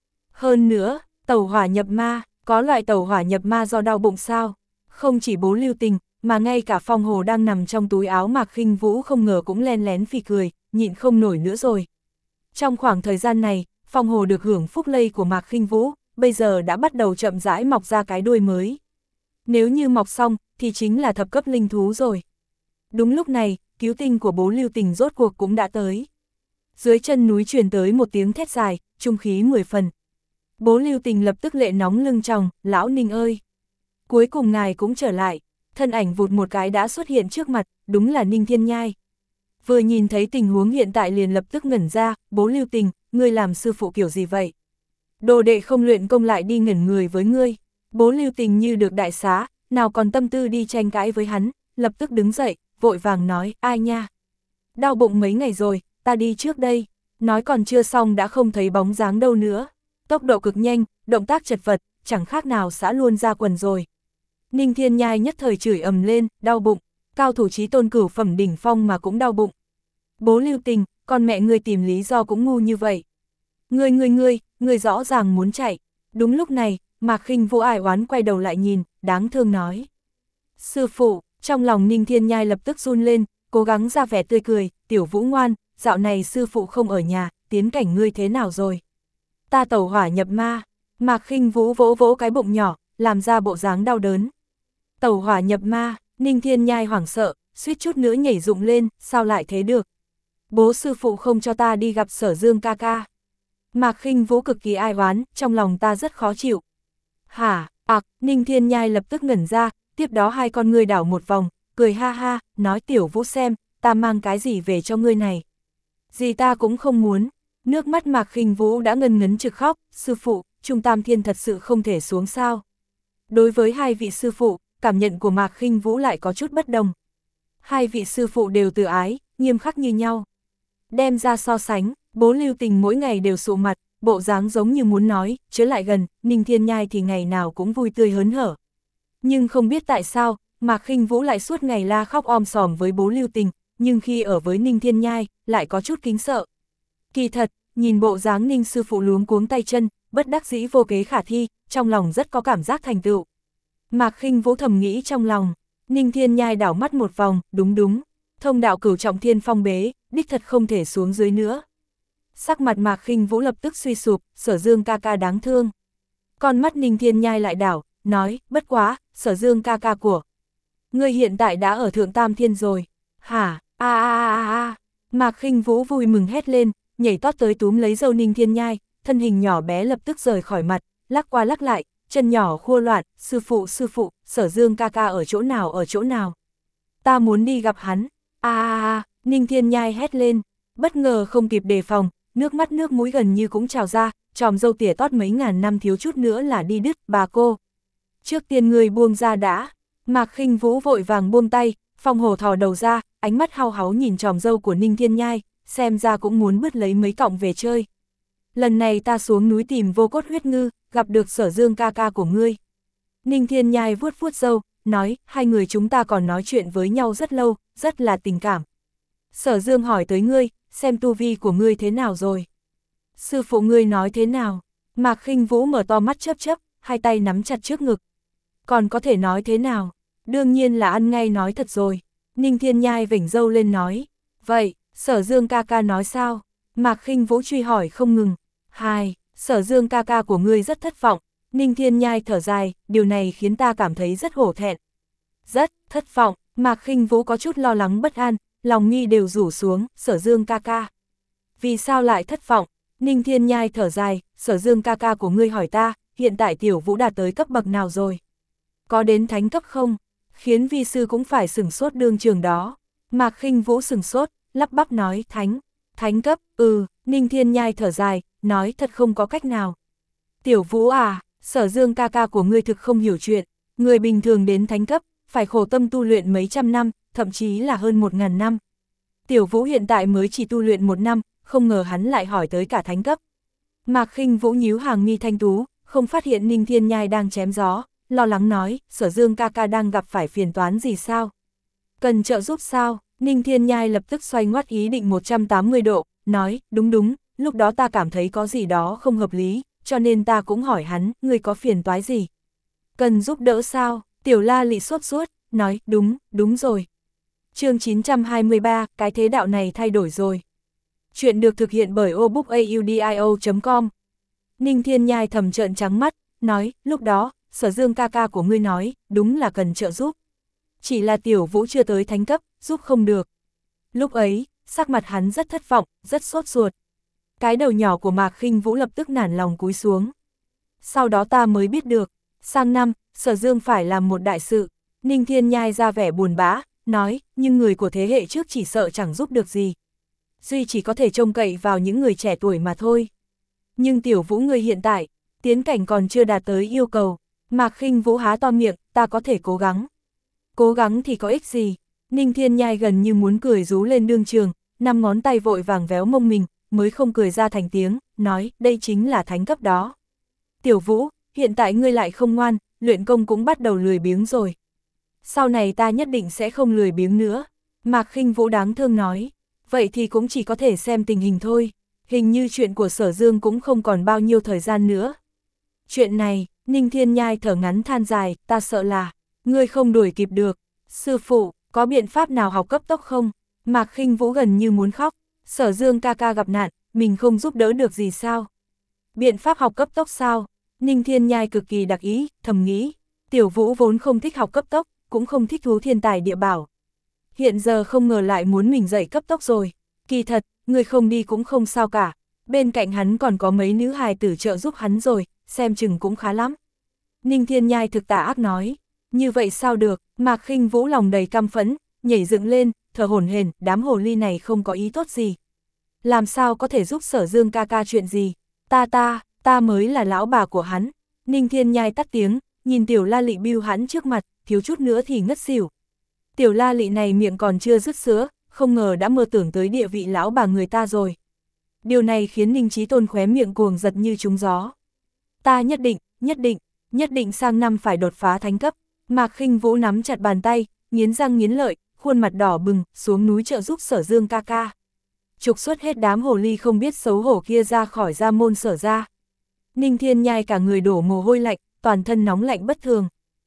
Speaker 1: Hơn nữa, tẩu hỏa nhập ma, có loại tẩu hỏa nhập ma do đau bụng sao? Không chỉ bố Lưu Tình, mà ngay cả Phong Hồ đang nằm trong túi áo Mạc Khinh Vũ không ngờ cũng len lén phì cười, nhịn không nổi nữa rồi. Trong khoảng thời gian này, Phong Hồ được hưởng phúc lây của Mạc Khinh Vũ, bây giờ đã bắt đầu chậm rãi mọc ra cái đuôi mới. Nếu như mọc xong, thì chính là thập cấp linh thú rồi. Đúng lúc này, cứu tinh của bố Lưu Tình rốt cuộc cũng đã tới. Dưới chân núi truyền tới một tiếng thét dài, trung khí mười phần. Bố Lưu Tình lập tức lệ nóng lưng tròng, lão Ninh ơi! Cuối cùng ngài cũng trở lại, thân ảnh vụt một cái đã xuất hiện trước mặt, đúng là Ninh Thiên Nhai. Vừa nhìn thấy tình huống hiện tại liền lập tức ngẩn ra, bố Lưu Tình, ngươi làm sư phụ kiểu gì vậy? Đồ đệ không luyện công lại đi ngẩn người với ngươi. Bố Lưu Tình như được đại xá, nào còn tâm tư đi tranh cãi với hắn, lập tức đứng dậy, vội vàng nói, ai nha? Đau bụng mấy ngày rồi, ta đi trước đây. Nói còn chưa xong đã không thấy bóng dáng đâu nữa. Tốc độ cực nhanh, động tác chật vật, chẳng khác nào xã luôn ra quần rồi. Ninh Thiên Nhai nhất thời chửi ầm lên, đau bụng, cao thủ chí tôn cửu phẩm đỉnh phong mà cũng đau bụng. Bố Lưu Tình, con mẹ ngươi tìm lý do cũng ngu như vậy. Ngươi ngươi ngươi, ngươi rõ ràng muốn chạy. Đúng lúc này, Mạc Khinh Vũ ải oán quay đầu lại nhìn, đáng thương nói. Sư phụ, trong lòng Ninh Thiên Nhai lập tức run lên, cố gắng ra vẻ tươi cười, Tiểu Vũ ngoan, dạo này sư phụ không ở nhà, tiến cảnh ngươi thế nào rồi? Ta tẩu hỏa nhập ma. Mạc Khinh Vũ vỗ vỗ cái bụng nhỏ, làm ra bộ dáng đau đớn. Tẩu hỏa nhập ma, Ninh Thiên Nhai hoảng sợ, suýt chút nữa nhảy dựng lên, sao lại thế được? Bố sư phụ không cho ta đi gặp Sở Dương ca ca. Mạc Khinh Vũ cực kỳ ai oán, trong lòng ta rất khó chịu. Hả, ạc, Ninh Thiên Nhai lập tức ngẩn ra, tiếp đó hai con ngươi đảo một vòng, cười ha ha, nói Tiểu Vũ xem, ta mang cái gì về cho ngươi này. Gì ta cũng không muốn. Nước mắt Mạc Khinh Vũ đã ngân ngấn trực khóc, sư phụ, Trung Tam Thiên thật sự không thể xuống sao. Đối với hai vị sư phụ, cảm nhận của Mạc Khinh Vũ lại có chút bất đồng. Hai vị sư phụ đều từ ái, nghiêm khắc như nhau. Đem ra so sánh, bố Lưu Tình mỗi ngày đều sụ mặt, bộ dáng giống như muốn nói, chớ lại gần, Ninh Thiên Nhai thì ngày nào cũng vui tươi hớn hở. Nhưng không biết tại sao, Mạc Khinh Vũ lại suốt ngày la khóc om sòm với bố Lưu Tình, nhưng khi ở với Ninh Thiên Nhai, lại có chút kính sợ. Kỳ thật, nhìn bộ dáng Ninh sư phụ luống cuống tay chân, bất đắc dĩ vô kế khả thi, trong lòng rất có cảm giác thành tựu. Mạc Khinh Vũ thầm nghĩ trong lòng, Ninh Thiên Nhai đảo mắt một vòng, đúng đúng, thông đạo cửu trọng thiên phong bế, đích thật không thể xuống dưới nữa. Sắc mặt Mạc Khinh Vũ lập tức suy sụp, Sở Dương ca ca đáng thương. Con mắt Ninh Thiên Nhai lại đảo, nói, bất quá, Sở Dương ca ca của ngươi hiện tại đã ở Thượng Tam Thiên rồi. Hả, a a a a. Mạc Khinh Vũ vui mừng hét lên, nhảy tót tới túm lấy dâu Ninh Thiên Nhai, thân hình nhỏ bé lập tức rời khỏi mặt, lắc qua lắc lại, chân nhỏ khua loạn, sư phụ sư phụ, Sở Dương ca ca ở chỗ nào ở chỗ nào. Ta muốn đi gặp hắn. A a a, Ninh Thiên Nhai hét lên, bất ngờ không kịp đề phòng, nước mắt nước mũi gần như cũng trào ra, tròm dâu tỉa tót mấy ngàn năm thiếu chút nữa là đi đứt, bà cô. Trước tiên người buông ra đã. Mạc Khinh Vũ vội vàng buông tay, Phong Hổ thò đầu ra, ánh mắt hau háu nhìn tròm dâu của Ninh Thiên Nhai, xem ra cũng muốn bứt lấy mấy cọng về chơi. Lần này ta xuống núi tìm vô cốt huyết ngư, gặp được Sở Dương ca ca của ngươi. Ninh Thiên Nhai vuốt vuốt râu, nói, hai người chúng ta còn nói chuyện với nhau rất lâu, rất là tình cảm. Sở Dương hỏi tới ngươi, xem tu vi của ngươi thế nào rồi. Sư phụ ngươi nói thế nào? Mạc Khinh Vũ mở to mắt chớp chớp, hai tay nắm chặt trước ngực. Còn có thể nói thế nào? Đương nhiên là ăn ngay nói thật rồi. Ninh Thiên Nhai vểnh râu lên nói. Vậy, Sở Dương ca ca nói sao? Mạc Khinh Vũ truy hỏi không ngừng. Hai, Sở Dương ca ca của ngươi rất thất vọng. Ninh Thiên Nhai thở dài, điều này khiến ta cảm thấy rất hổ thẹn. Rất thất vọng, Mạc Khinh Vũ có chút lo lắng bất an, lòng nghi đều rủ xuống, Sở Dương ca ca. Vì sao lại thất vọng? Ninh Thiên Nhai thở dài, Sở Dương ca ca của ngươi hỏi ta, hiện tại Tiểu Vũ đạt tới cấp bậc nào rồi? Có đến thánh cấp không? Khiến vi sư cũng phải sửng sốt đương trường đó. Mạc Khinh Vũ sửng sốt, lắp bắp nói, thánh, thánh cấp, ừ, Ninh Thiên Nhai thở dài, nói thật không có cách nào. Tiểu Vũ à, Sở Dương ca ca của ngươi thực không hiểu chuyện, người bình thường đến thánh cấp, phải khổ tâm tu luyện mấy trăm năm, thậm chí là hơn một ngàn năm. Tiểu Vũ hiện tại mới chỉ tu luyện một năm, không ngờ hắn lại hỏi tới cả thánh cấp. Mạc Khinh Vũ nhíu hàng mi thanh tú, không phát hiện Ninh Thiên Nhai đang chém gió, lo lắng nói, Sở Dương ca ca đang gặp phải phiền toán gì sao? Cần trợ giúp sao? Ninh Thiên Nhai lập tức xoay ngoắt ý định một trăm tám mươi độ, nói, đúng đúng, lúc đó ta cảm thấy có gì đó không hợp lý, cho nên ta cũng hỏi hắn, ngươi có phiền toái gì? Cần giúp đỡ sao? Tiểu La Lị sốt ruột, nói, đúng, đúng rồi. Chương chín trăm hai mươi ba, cái thế đạo này thay đổi rồi. Chuyện được thực hiện bởi obookaudio chấm com. Ninh Thiên Nhai thầm trợn trắng mắt, nói, lúc đó, Sở Dương ca ca của ngươi nói, đúng là cần trợ giúp. Chỉ là Tiểu Vũ chưa tới thánh cấp, giúp không được. Lúc ấy, sắc mặt hắn rất thất vọng, rất sốt ruột. Cái đầu nhỏ của Mạc Khinh Vũ lập tức nản lòng cúi xuống. Sau đó ta mới biết được, sang năm, Sở Dương phải làm một đại sự. Ninh Thiên Nhai ra vẻ buồn bã, nói, nhưng người của thế hệ trước chỉ sợ chẳng giúp được gì. Duy chỉ có thể trông cậy vào những người trẻ tuổi mà thôi. Nhưng Tiểu Vũ người hiện tại, tiến cảnh còn chưa đạt tới yêu cầu. Mạc Khinh Vũ há to miệng, ta có thể cố gắng. Cố gắng thì có ích gì? Ninh Thiên Nhai gần như muốn cười rú lên đương trường, năm ngón tay vội vàng véo mông mình, mới không cười ra thành tiếng, nói, đây chính là thánh cấp đó. Tiểu Vũ, hiện tại ngươi lại không ngoan, luyện công cũng bắt đầu lười biếng rồi. Sau này ta nhất định sẽ không lười biếng nữa. Mạc Khinh Vũ đáng thương nói, vậy thì cũng chỉ có thể xem tình hình thôi, hình như chuyện của Sở Dương cũng không còn bao nhiêu thời gian nữa. Chuyện này, Ninh Thiên Nhai thở ngắn than dài, ta sợ là, ngươi không đuổi kịp được. Sư phụ, có biện pháp nào học cấp tốc không? Mạc Khinh Vũ gần như muốn khóc, Sở Dương ca ca gặp nạn, mình không giúp đỡ được gì sao? Biện pháp học cấp tốc sao? Ninh Thiên Nhai cực kỳ đặc ý, thầm nghĩ, Tiểu Vũ vốn không thích học cấp tốc, cũng không thích thú thiên tài địa bảo. Hiện giờ không ngờ lại muốn mình dạy cấp tốc rồi. Kỳ thật, người không đi cũng không sao cả. Bên cạnh hắn còn có mấy nữ hài tử trợ giúp hắn rồi, xem chừng cũng khá lắm. Ninh Thiên Nhai thực tà ác nói, như vậy sao được? Mạc Khinh Vũ lòng đầy căm phẫn, nhảy dựng lên, thở hổn hển, đám hồ ly này không có ý tốt gì. Làm sao có thể giúp Sở Dương ca ca chuyện gì? Ta ta, ta mới là lão bà của hắn. Ninh Thiên Nhai tắt tiếng, nhìn Tiểu La Lị bưu hắn trước mặt, thiếu chút nữa thì ngất xỉu. Tiểu La Lị này miệng còn chưa dứt sữa, không ngờ đã mơ tưởng tới địa vị lão bà người ta rồi. Điều này khiến Ninh Chí Tôn khóe miệng cuồng giật như trúng gió. Ta nhất định, nhất định, nhất định sang năm phải đột phá thánh cấp. Mạc Khinh Vũ nắm chặt bàn tay, nghiến răng nghiến lợi, khuôn mặt đỏ bừng, xuống núi trợ giúp Sở Dương ca ca. Trục xuất hết đám hồ ly không biết xấu hổ kia ra khỏi gia môn Sở gia. Ninh Thiên Nhai cả người đổ mồ hôi lạnh, toàn thân nóng lạnh bất thường.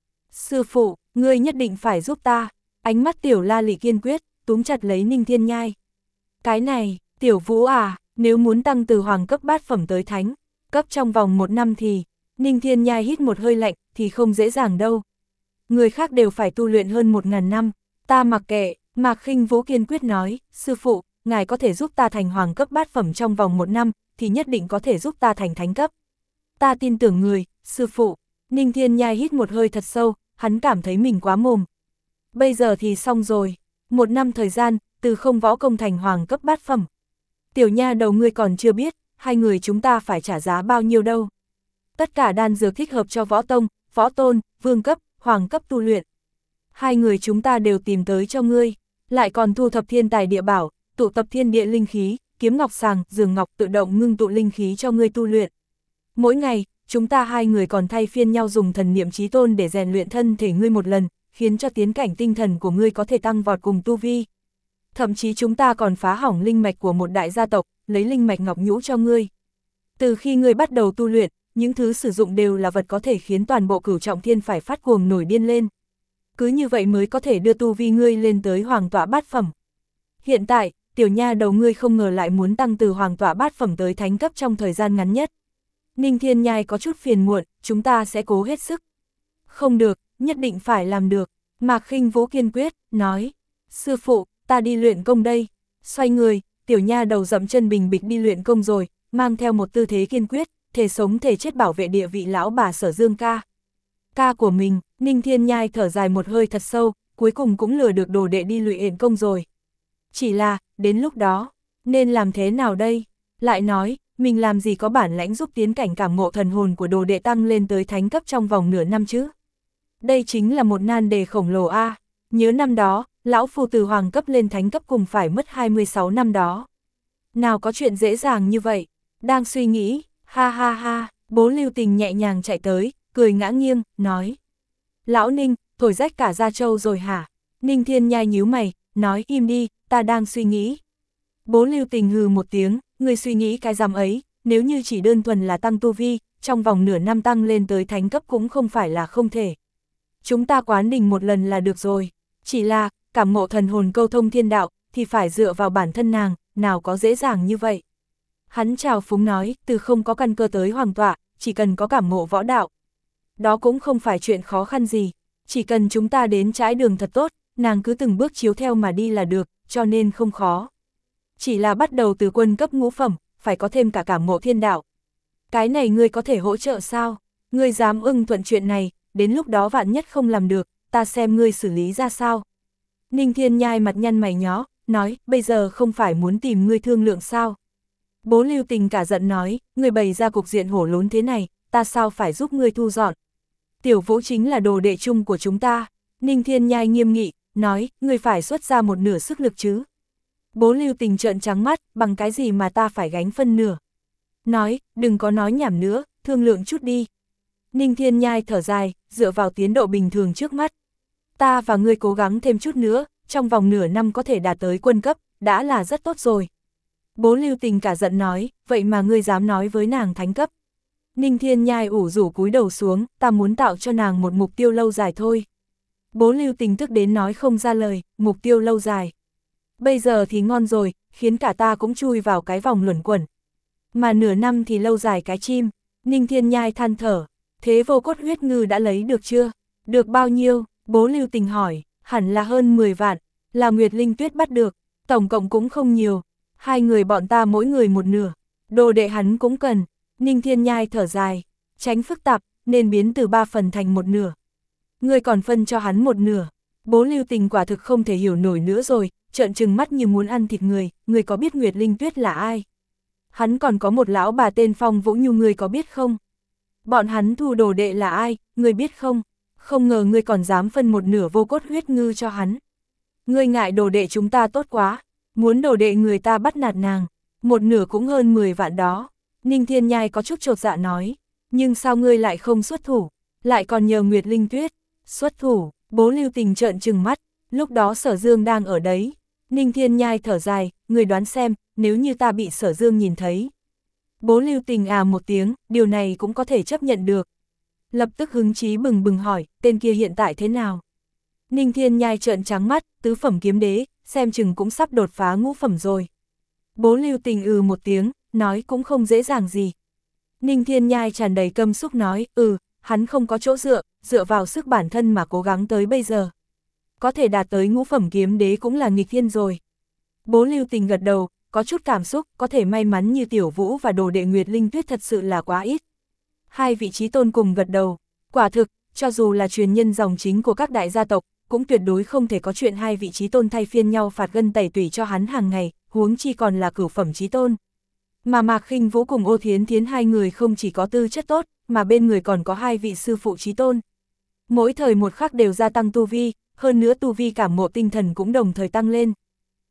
Speaker 1: Sư phụ, ngươi nhất định phải giúp ta. Ánh mắt Tiểu La Lị kiên quyết, túm chặt lấy Ninh Thiên Nhai. Cái này, Tiểu Vũ à, nếu muốn tăng từ hoàng cấp bát phẩm tới thánh cấp trong vòng một năm thì, Ninh Thiên Nhai hít một hơi lạnh, thì không dễ dàng đâu. Người khác đều phải tu luyện hơn một ngàn năm, ta mặc kệ. Mạc Khinh Vũ kiên quyết nói, sư phụ, ngài có thể giúp ta thành hoàng cấp bát phẩm trong vòng một năm, thì nhất định có thể giúp ta thành thánh cấp. Ta tin tưởng người, sư phụ. Ninh Thiên Nhai hít một hơi thật sâu, hắn cảm thấy mình quá mồm. Bây giờ thì xong rồi, một năm thời gian, từ không võ công thành hoàng cấp bát phẩm. Tiểu nha đầu ngươi còn chưa biết, hai người chúng ta phải trả giá bao nhiêu đâu. Tất cả đan dược thích hợp cho võ tông, võ tôn, vương cấp, hoàng cấp tu luyện. Hai người chúng ta đều tìm tới cho ngươi, lại còn thu thập thiên tài địa bảo, tụ tập thiên địa linh khí, kiếm ngọc sàng, giường ngọc tự động ngưng tụ linh khí cho ngươi tu luyện. Mỗi ngày, chúng ta hai người còn thay phiên nhau dùng thần niệm chí tôn để rèn luyện thân thể ngươi một lần, khiến cho tiến cảnh tinh thần của ngươi có thể tăng vọt cùng tu vi. Thậm chí chúng ta còn phá hỏng linh mạch của một đại gia tộc, lấy linh mạch ngọc nhũ cho ngươi. Từ khi ngươi bắt đầu tu luyện, những thứ sử dụng đều là vật có thể khiến toàn bộ cửu trọng thiên phải phát cuồng nổi điên lên. Cứ như vậy mới có thể đưa tu vi ngươi lên tới hoàng tọa bát phẩm. Hiện tại, tiểu nha đầu ngươi không ngờ lại muốn tăng từ hoàng tọa bát phẩm tới thánh cấp trong thời gian ngắn nhất. Ninh Thiên Nhai có chút phiền muộn, chúng ta sẽ cố hết sức. Không được, nhất định phải làm được. Mạc Khinh Vũ kiên quyết, nói. Sư phụ, ta đi luyện công đây. Xoay người, tiểu nha đầu dậm chân bình bịch đi luyện công rồi, mang theo một tư thế kiên quyết, thể sống thể chết bảo vệ địa vị lão bà Sở Dương ca. Ca của mình, Ninh Thiên Nhai thở dài một hơi thật sâu, cuối cùng cũng lừa được đồ đệ đi luyện công rồi. Chỉ là, đến lúc đó, nên làm thế nào đây? Lại nói, mình làm gì có bản lãnh giúp tiến cảnh cảm ngộ thần hồn của đồ đệ tăng lên tới thánh cấp trong vòng nửa năm chứ? Đây chính là một nan đề khổng lồ a. À. Nhớ năm đó, lão phu từ hoàng cấp lên thánh cấp cùng phải mất hai mươi sáu năm đó. Nào có chuyện dễ dàng như vậy? Đang suy nghĩ, ha ha ha, bố Lưu Tình nhẹ nhàng chạy tới, cười ngã nghiêng, nói. Lão Ninh, thổi rách cả da trâu rồi hả? Ninh Thiên Nhai nhíu mày, nói im đi, ta đang suy nghĩ. Bố Lưu Tình hừ một tiếng, người suy nghĩ cái rằm ấy, nếu như chỉ đơn thuần là tăng tu vi, trong vòng nửa năm tăng lên tới thánh cấp cũng không phải là không thể. Chúng ta quán đỉnh một lần là được rồi, chỉ là, cảm ngộ thần hồn câu thông thiên đạo, thì phải dựa vào bản thân nàng, nào có dễ dàng như vậy. Hắn chào phúng nói, từ không có căn cơ tới hoàng tọa, chỉ cần có cảm ngộ võ đạo. Đó cũng không phải chuyện khó khăn gì, chỉ cần chúng ta đến trái đường thật tốt, nàng cứ từng bước chiếu theo mà đi là được, cho nên không khó. Chỉ là bắt đầu từ quân cấp ngũ phẩm, phải có thêm cả cảm ngộ thiên đạo. Cái này ngươi có thể hỗ trợ sao? Ngươi dám ưng thuận chuyện này, đến lúc đó vạn nhất không làm được, ta xem ngươi xử lý ra sao. Ninh Thiên Nhai mặt nhăn mày nhó, nói, bây giờ không phải muốn tìm ngươi thương lượng sao? Bố Lưu Tình cả giận nói, ngươi bày ra cục diện hổ lốn thế này, ta sao phải giúp ngươi thu dọn? Tiểu Vũ chính là đồ đệ chung của chúng ta. Ninh Thiên Nhai nghiêm nghị, nói, ngươi phải xuất ra một nửa sức lực chứ. Bố Lưu Tình trợn trắng mắt, bằng cái gì mà ta phải gánh phân nửa. Nói, đừng có nói nhảm nữa, thương lượng chút đi. Ninh Thiên Nhai thở dài, dựa vào tiến độ bình thường trước mắt. Ta và ngươi cố gắng thêm chút nữa, trong vòng nửa năm có thể đạt tới quân cấp, đã là rất tốt rồi. Bố Lưu Tình cả giận nói, vậy mà ngươi dám nói với nàng thánh cấp. Ninh Thiên Nhai ủ rủ cúi đầu xuống, ta muốn tạo cho nàng một mục tiêu lâu dài thôi. Bố Lưu Tình tức đến nói không ra lời, mục tiêu lâu dài. Bây giờ thì ngon rồi, khiến cả ta cũng chui vào cái vòng luẩn quẩn. Mà nửa năm thì lâu dài cái chim. Ninh Thiên Nhai than thở, thế vô cốt huyết ngư đã lấy được chưa? Được bao nhiêu? Bố Lưu Tình hỏi, hẳn là hơn mười vạn, là Nguyệt Linh Tuyết bắt được, tổng cộng cũng không nhiều. Hai người bọn ta mỗi người một nửa, đồ đệ hắn cũng cần. Ninh Thiên Nhai thở dài, tránh phức tạp, nên biến từ ba phần thành một nửa. Ngươi còn phân cho hắn một nửa. Bố Lưu Tình quả thực không thể hiểu nổi nữa rồi, trợn trừng mắt như muốn ăn thịt người, ngươi có biết Nguyệt Linh Tuyết là ai? Hắn còn có một lão bà tên Phong Vũ Nhu, ngươi có biết không? Bọn hắn thu đồ đệ là ai, ngươi biết không? Không ngờ ngươi còn dám phân một nửa vô cốt huyết ngư cho hắn. Ngươi ngại đồ đệ chúng ta tốt quá, muốn đồ đệ người ta bắt nạt nàng, một nửa cũng hơn mười vạn đó. Ninh Thiên Nhai có chút chột dạ nói, nhưng sao ngươi lại không xuất thủ, lại còn nhờ Nguyệt Linh Tuyết, xuất thủ. Bố Lưu Tình trợn trừng mắt, lúc đó Sở Dương đang ở đấy. Ninh Thiên Nhai thở dài, người đoán xem, nếu như ta bị Sở Dương nhìn thấy. Bố Lưu Tình à một tiếng, điều này cũng có thể chấp nhận được. Lập tức hứng chí bừng bừng hỏi, tên kia hiện tại thế nào? Ninh Thiên Nhai trợn trắng mắt, tứ phẩm kiếm đế, xem chừng cũng sắp đột phá ngũ phẩm rồi. Bố Lưu Tình ừ một tiếng, nói cũng không dễ dàng gì. Ninh Thiên Nhai tràn đầy căm xúc nói, ừ, hắn không có chỗ dựa, dựa vào sức bản thân mà cố gắng tới bây giờ. Có thể đạt tới ngũ phẩm kiếm đế cũng là nghịch thiên rồi. Bố Lưu Tình gật đầu, có chút cảm xúc, có thể may mắn như Tiểu Vũ và đồ đệ Nguyệt Linh Tuyết thật sự là quá ít. Hai vị trí tôn cùng gật đầu, quả thực, cho dù là truyền nhân dòng chính của các đại gia tộc, cũng tuyệt đối không thể có chuyện hai vị trí tôn thay phiên nhau phạt gân tẩy tủy cho hắn hàng ngày, huống chi còn là cửu phẩm trí tôn. Mà Mạc Khinh Vũ cùng Ô Thiến Thiến hai người không chỉ có tư chất tốt, mà bên người còn có hai vị sư phụ trí tôn. Mỗi thời một khắc đều gia tăng tu vi, hơn nữa tu vi cảm ngộ tinh thần cũng đồng thời tăng lên.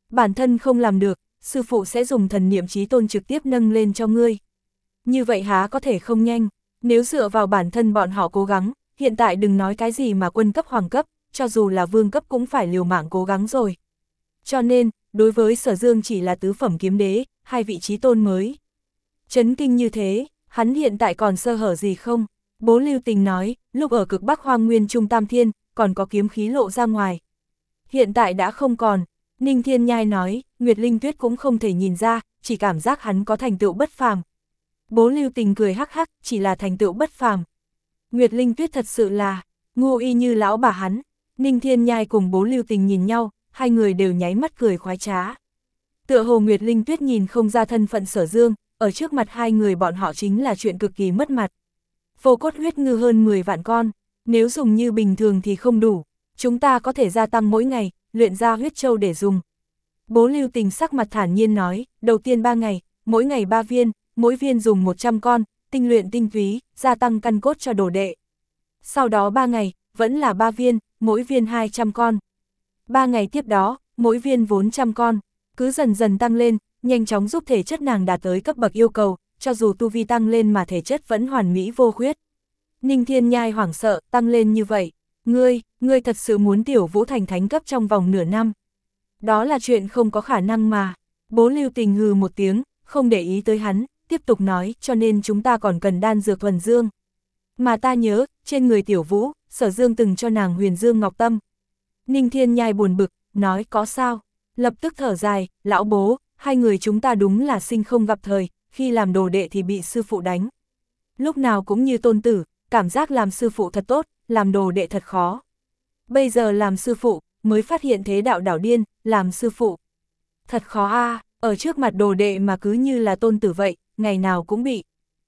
Speaker 1: Bản thân không làm được, sư phụ sẽ dùng thần niệm chí tôn trực tiếp nâng lên cho ngươi. Như vậy há có thể không nhanh, nếu dựa vào bản thân bọn họ cố gắng, hiện tại đừng nói cái gì mà quân cấp hoàng cấp, cho dù là vương cấp cũng phải liều mạng cố gắng rồi. Cho nên, đối với Sở Dương chỉ là tứ phẩm kiếm đế, hai vị chí tôn mới. Chấn kinh như thế, hắn hiện tại còn sơ hở gì không? Bố Lưu Tình nói, lúc ở cực Bắc Hoang Nguyên Trung Tam Thiên, còn có kiếm khí lộ ra ngoài. Hiện tại đã không còn. Ninh Thiên Nhai nói, Nguyệt Linh Tuyết cũng không thể nhìn ra, chỉ cảm giác hắn có thành tựu bất phàm. Bố Lưu Tình cười hắc hắc, chỉ là thành tựu bất phàm. Nguyệt Linh Tuyết thật sự là, ngu y như lão bà hắn. Ninh Thiên Nhai cùng Bố Lưu Tình nhìn nhau, hai người đều nháy mắt cười khoái trá. Tựa hồ Nguyệt Linh Tuyết nhìn không ra thân phận Sở Dương, ở trước mặt hai người bọn họ chính là chuyện cực kỳ mất mặt. Vô cốt huyết ngư hơn mười vạn con, nếu dùng như bình thường thì không đủ, chúng ta có thể gia tăng mỗi ngày, luyện ra huyết châu để dùng. Bố Lưu Tình sắc mặt thản nhiên nói, đầu tiên ba ngày, mỗi ngày ba viên, mỗi viên dùng một trăm con, tinh luyện tinh túy, gia tăng căn cốt cho đồ đệ. Sau đó ba ngày, vẫn là ba viên, mỗi viên hai trăm con. ba ngày tiếp đó, mỗi viên vốn trăm con, cứ dần dần tăng lên, nhanh chóng giúp thể chất nàng đạt tới cấp bậc yêu cầu, cho dù tu vi tăng lên mà thể chất vẫn hoàn mỹ vô khuyết. Ninh Thiên Nhai hoảng sợ, tăng lên như vậy, ngươi, ngươi thật sự muốn Tiểu Vũ thành thánh cấp trong vòng nửa năm. Đó là chuyện không có khả năng mà. Bố Lưu Tình hừ một tiếng, không để ý tới hắn, tiếp tục nói, cho nên chúng ta còn cần đan dược thuần dương. Mà ta nhớ, trên người Tiểu Vũ, Sở Dương từng cho nàng huyền dương ngọc tâm. Ninh Thiên Nhai buồn bực, nói có sao, lập tức thở dài, lão bố, hai người chúng ta đúng là sinh không gặp thời, khi làm đồ đệ thì bị sư phụ đánh. Lúc nào cũng như tôn tử, cảm giác làm sư phụ thật tốt, làm đồ đệ thật khó. Bây giờ làm sư phụ, mới phát hiện thế đạo đảo điên, làm sư phụ. Thật khó a à, ở trước mặt đồ đệ mà cứ như là tôn tử vậy, ngày nào cũng bị.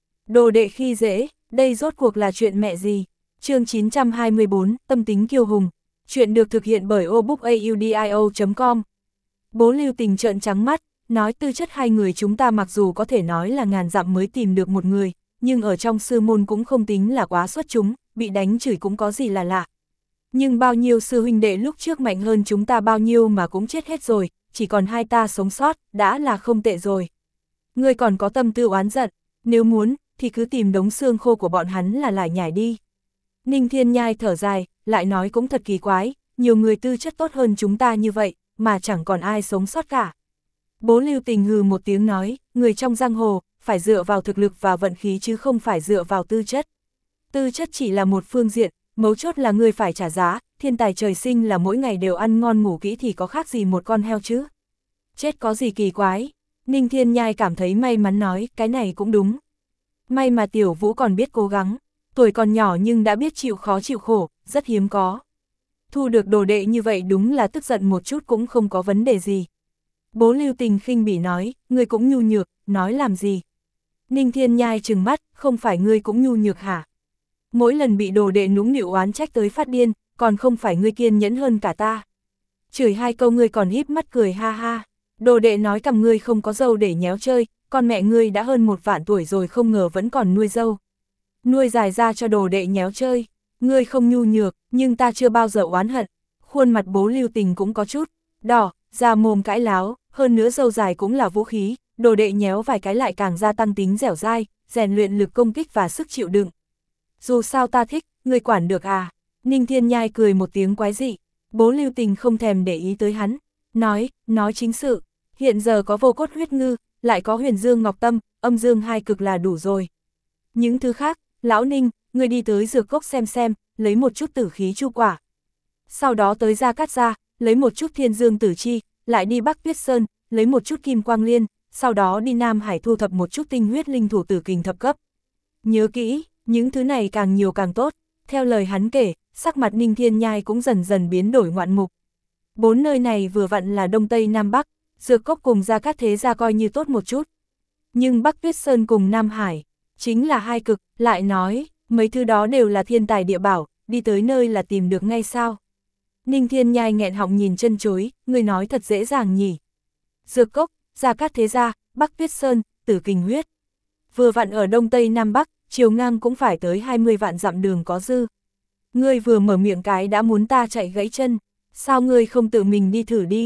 Speaker 1: Đồ đệ khi dễ, đây rốt cuộc là chuyện mẹ gì? Chương chín trăm hai mươi bốn, tâm tính kiêu hùng. Chuyện được thực hiện bởi obookaudio chấm com. Bố Lưu Tình trợn trắng mắt, nói tư chất hai người chúng ta mặc dù có thể nói là ngàn dặm mới tìm được một người, nhưng ở trong sư môn cũng không tính là quá xuất chúng, bị đánh chửi cũng có gì là lạ. Nhưng bao nhiêu sư huynh đệ lúc trước mạnh hơn chúng ta bao nhiêu mà cũng chết hết rồi, chỉ còn hai ta sống sót, đã là không tệ rồi. Ngươi còn có tâm tư oán giận, nếu muốn, thì cứ tìm đống xương khô của bọn hắn là lại nhảy đi. Ninh Thiên Nhai thở dài, lại nói cũng thật kỳ quái, nhiều người tư chất tốt hơn chúng ta như vậy, mà chẳng còn ai sống sót cả. Bố Lưu Tình hừ một tiếng nói, người trong giang hồ, phải dựa vào thực lực và vận khí chứ không phải dựa vào tư chất. Tư chất chỉ là một phương diện, mấu chốt là người phải trả giá, thiên tài trời sinh là mỗi ngày đều ăn ngon ngủ kỹ thì có khác gì một con heo chứ. Chết có gì kỳ quái. Ninh Thiên Nhai cảm thấy may mắn nói, cái này cũng đúng. May mà Tiểu Vũ còn biết cố gắng, tuổi còn nhỏ nhưng đã biết chịu khó chịu khổ, rất hiếm có. Thu được đồ đệ như vậy đúng là tức giận một chút cũng không có vấn đề gì. Bố Lưu Tình khinh bỉ nói, ngươi cũng nhu nhược, nói làm gì? Ninh Thiên Nhai trừng mắt, không phải ngươi cũng nhu nhược hả? Mỗi lần bị đồ đệ nũng nịu oán trách tới phát điên, còn không phải ngươi kiên nhẫn hơn cả ta. Chửi hai câu ngươi còn híp mắt cười ha ha. Đồ đệ nói cầm ngươi không có dâu để nhéo chơi, con mẹ ngươi đã hơn một vạn tuổi rồi không ngờ vẫn còn nuôi dâu. Nuôi dài ra cho đồ đệ nhéo chơi, ngươi không nhu nhược, nhưng ta chưa bao giờ oán hận. Khuôn mặt Bố Lưu Tình cũng có chút đỏ, ra mồm cãi láo, hơn nữa dâu dài cũng là vũ khí, đồ đệ nhéo vài cái lại càng gia tăng tính dẻo dai, rèn luyện lực công kích và sức chịu đựng. Dù sao ta thích, ngươi quản được à? Ninh Thiên Nhai cười một tiếng quái dị. Bố Lưu Tình không thèm để ý tới hắn, nói, nói chính sự, hiện giờ có vô cốt huyết ngư, lại có huyền dương ngọc tâm, âm dương hai cực là đủ rồi. Những thứ khác, lão Ninh, ngươi đi tới dược cốc xem xem, lấy một chút tử khí chu quả. Sau đó tới Gia Cát Gia, lấy một chút thiên dương tử chi, lại đi Bắc Tuyết Sơn, lấy một chút kim quang liên, sau đó đi Nam Hải thu thập một chút tinh huyết linh thủ tử kình thập cấp. Nhớ kỹ, những thứ này càng nhiều càng tốt. Theo lời hắn kể, sắc mặt Ninh Thiên Nhai cũng dần dần biến đổi ngoạn mục. Bốn nơi này vừa vặn là Đông Tây Nam Bắc, dược cốc cùng Gia Cát Thế Gia coi như tốt một chút. Nhưng Bắc Tuyết Sơn cùng Nam Hải, chính là hai cực, lại nói, mấy thứ đó đều là thiên tài địa bảo, đi tới nơi là tìm được ngay sao. Ninh Thiên Nhai nghẹn họng nhìn chân chối, người nói thật dễ dàng nhỉ. Dược cốc, Gia Cát Thế Gia, Bắc Tuyết Sơn, Tử Kình Huyết. Vừa vặn ở Đông Tây Nam Bắc, chiều ngang cũng phải tới hai mươi vạn dặm đường có dư. Ngươi vừa mở miệng cái đã muốn ta chạy gãy chân, sao ngươi không tự mình đi thử đi?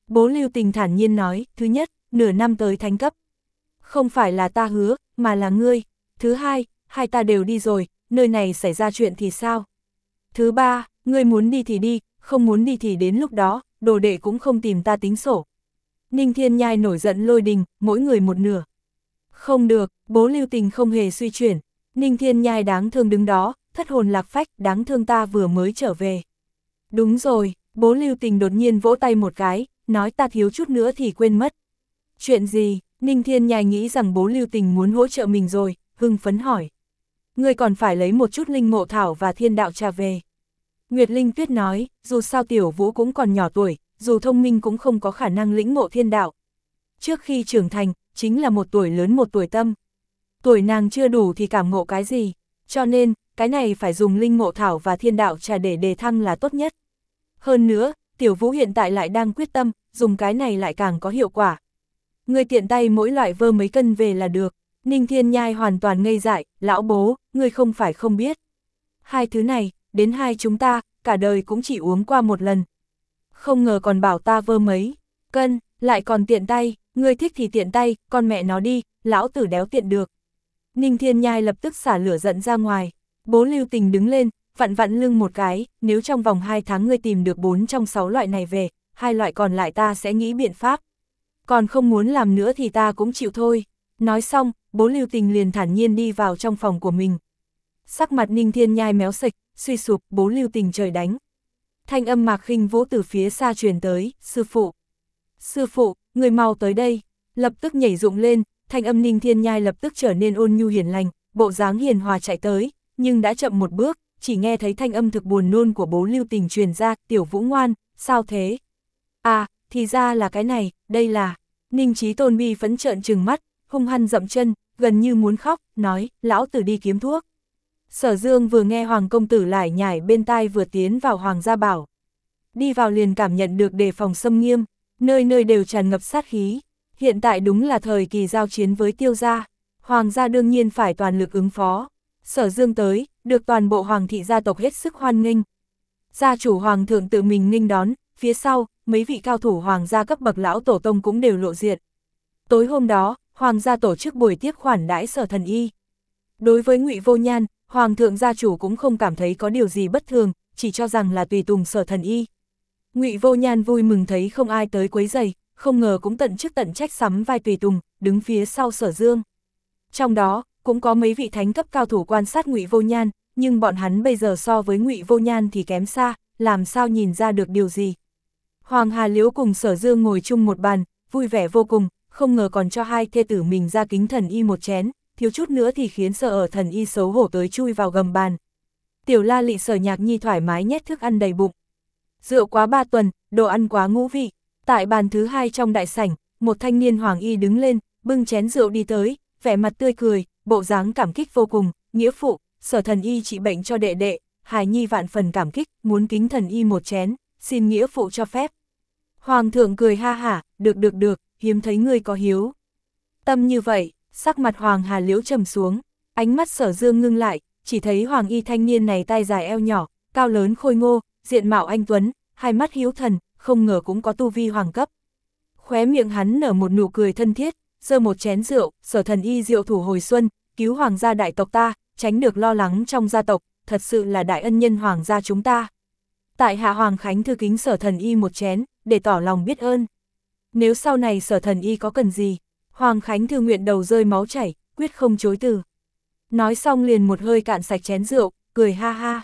Speaker 1: Bố Lưu Tình thản nhiên nói, thứ nhất, nửa năm tới thánh cấp. Không phải là ta hứa, mà là ngươi. Thứ hai, hai ta đều đi rồi, nơi này xảy ra chuyện thì sao? Thứ ba, ngươi muốn đi thì đi, không muốn đi thì đến lúc đó, đồ đệ cũng không tìm ta tính sổ. Ninh Thiên Nhai nổi giận lôi đình, mỗi người một nửa. Không được, bố Lưu Tình không hề suy chuyển. Ninh Thiên Nhai đáng thương đứng đó, thất hồn lạc phách, đáng thương ta vừa mới trở về. Đúng rồi, bố Lưu Tình đột nhiên vỗ tay một cái, nói ta thiếu chút nữa thì quên mất. Chuyện gì? Ninh Thiên Nhai nghĩ rằng bố Lưu Tình muốn hỗ trợ mình rồi, hưng phấn hỏi. Ngươi còn phải lấy một chút linh mộ thảo và thiên đạo trà về. Nguyệt Linh Tuyết nói, dù sao Tiểu Vũ cũng còn nhỏ tuổi, dù thông minh cũng không có khả năng lĩnh ngộ thiên đạo. Trước khi trưởng thành, chính là một tuổi lớn một tuổi tâm. Tuổi nàng chưa đủ thì cảm ngộ cái gì, cho nên, cái này phải dùng linh ngộ thảo và thiên đạo trà để đề thăng là tốt nhất. Hơn nữa, Tiểu Vũ hiện tại lại đang quyết tâm, dùng cái này lại càng có hiệu quả. Ngươi tiện tay mỗi loại vơ mấy cân về là được. Ninh Thiên Nhai hoàn toàn ngây dại, lão bố, ngươi không phải không biết. Hai thứ này, đến hai chúng ta, cả đời cũng chỉ uống qua một lần. Không ngờ còn bảo ta vơ mấy cân, lại còn tiện tay, ngươi thích thì tiện tay, con mẹ nó đi, lão tử đéo tiện được. Ninh Thiên Nhai lập tức xả lửa giận ra ngoài. Bố Lưu Tình đứng lên, vặn vặn lưng một cái, nếu trong vòng hai tháng ngươi tìm được bốn trong sáu loại này về, hai loại còn lại ta sẽ nghĩ biện pháp. Còn không muốn làm nữa thì ta cũng chịu thôi. Nói xong, bố Lưu Tình liền thản nhiên đi vào trong phòng của mình. Sắc mặt Ninh Thiên Nhai méo sệch, suy sụp, bố Lưu Tình trời đánh. Thanh âm Mạc Khinh Vũ từ phía xa truyền tới, sư phụ. Sư phụ, người mau tới đây. Lập tức nhảy dựng lên, thanh âm Ninh Thiên Nhai lập tức trở nên ôn nhu hiền lành, bộ dáng hiền hòa chạy tới, nhưng đã chậm một bước, chỉ nghe thấy thanh âm thực buồn nôn của bố Lưu Tình truyền ra, Tiểu Vũ ngoan, sao thế? À, thì ra là cái này, đây là. Ninh Chí Tôn bi phẫn trợn trừng mắt, hung hăng dậm chân, gần như muốn khóc, nói, lão tử đi kiếm thuốc. Sở Dương vừa nghe Hoàng công tử lải nhải bên tai vừa tiến vào Hoàng gia bảo. Đi vào liền cảm nhận được đề phòng xâm nghiêm, nơi nơi đều tràn ngập sát khí. Hiện tại đúng là thời kỳ giao chiến với Tiêu gia, Hoàng gia đương nhiên phải toàn lực ứng phó. Sở Dương tới, được toàn bộ Hoàng thị gia tộc hết sức hoan nghênh. Gia chủ Hoàng thượng tự mình nghênh đón, phía sau, mấy vị cao thủ Hoàng gia cấp bậc lão tổ tông cũng đều lộ diện. Tối hôm đó, Hoàng gia tổ chức buổi tiếp khoản đãi Sở Thần Y. Đối với Ngụy Vô Nhan, Hoàng thượng gia chủ cũng không cảm thấy có điều gì bất thường, chỉ cho rằng là tùy tùng Sở Thần Y. Ngụy Vô Nhan vui mừng thấy không ai tới quấy rầy, không ngờ cũng tận chức tận trách sắm vai tùy tùng, đứng phía sau Sở Dương. Trong đó, cũng có mấy vị thánh cấp cao thủ quan sát Ngụy Vô Nhan, nhưng bọn hắn bây giờ so với Ngụy Vô Nhan thì kém xa, làm sao nhìn ra được điều gì. Hoàng Hà Liễu cùng Sở Dương ngồi chung một bàn, vui vẻ vô cùng, không ngờ còn cho hai thê tử mình ra kính thần y một chén, thiếu chút nữa thì khiến Sở ở thần y xấu hổ tới chui vào gầm bàn. Tiểu La Lị Sở Nhạc Nhi thoải mái nhét thức ăn đầy bụng. Rượu quá ba tuần, đồ ăn quá ngũ vị. Tại bàn thứ hai trong đại sảnh, một thanh niên hoàng y đứng lên, bưng chén rượu đi tới, vẻ mặt tươi cười, bộ dáng cảm kích vô cùng, nghĩa phụ, Sở Thần Y trị bệnh cho đệ đệ, hài nhi vạn phần cảm kích, muốn kính thần y một chén, xin nghĩa phụ cho phép. Hoàng thượng cười ha hả, được được được, hiếm thấy ngươi có hiếu tâm như vậy. Sắc mặt Hoàng Hà Liễu trầm xuống, ánh mắt Sở Dương ngưng lại, chỉ thấy hoàng y thanh niên này tai dài eo nhỏ, cao lớn khôi ngô, diện mạo anh tuấn, hai mắt hiếu thần, không ngờ cũng có tu vi hoàng cấp. Khóe miệng hắn nở một nụ cười thân thiết, giơ một chén rượu, Sở Thần Y rượu thủ hồi xuân, cứu hoàng gia đại tộc ta, tránh được lo lắng trong gia tộc, thật sự là đại ân nhân hoàng gia chúng ta. Tại hạ Hoàng Khánh thư kính Sở Thần Y một chén, để tỏ lòng biết ơn. Nếu sau này Sở Thần Y có cần gì, Hoàng Khánh thư nguyện đầu rơi máu chảy, quyết không chối từ. Nói xong liền một hơi cạn sạch chén rượu, cười ha ha.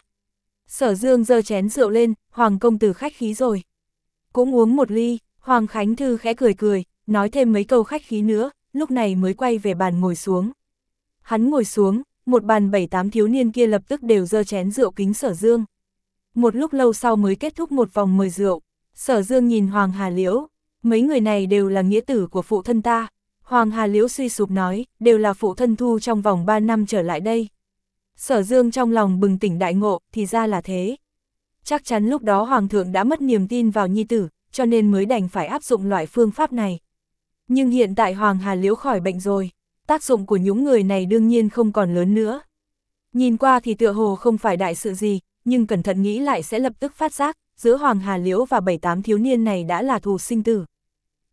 Speaker 1: Sở Dương giơ chén rượu lên, Hoàng công tử khách khí rồi. Cũng uống một ly, Hoàng Khánh thư khẽ cười cười, nói thêm mấy câu khách khí nữa, lúc này mới quay về bàn ngồi xuống. Hắn ngồi xuống, một bàn bảy tám thiếu niên kia lập tức đều giơ chén rượu kính Sở Dương. Một lúc lâu sau mới kết thúc một vòng mời rượu. Sở Dương nhìn Hoàng Hà Liễu, mấy người này đều là nghĩa tử của phụ thân ta. Hoàng Hà Liễu suy sụp nói, đều là phụ thân thu trong vòng ba năm trở lại đây. Sở Dương trong lòng bừng tỉnh đại ngộ, thì ra là thế. Chắc chắn lúc đó Hoàng thượng đã mất niềm tin vào nhi tử, cho nên mới đành phải áp dụng loại phương pháp này. Nhưng hiện tại Hoàng Hà Liễu khỏi bệnh rồi, tác dụng của những người này đương nhiên không còn lớn nữa. Nhìn qua thì tựa hồ không phải đại sự gì, nhưng cẩn thận nghĩ lại sẽ lập tức phát giác, giữa Hoàng Hà Liễu và bảy tám thiếu niên này đã là thù sinh tử.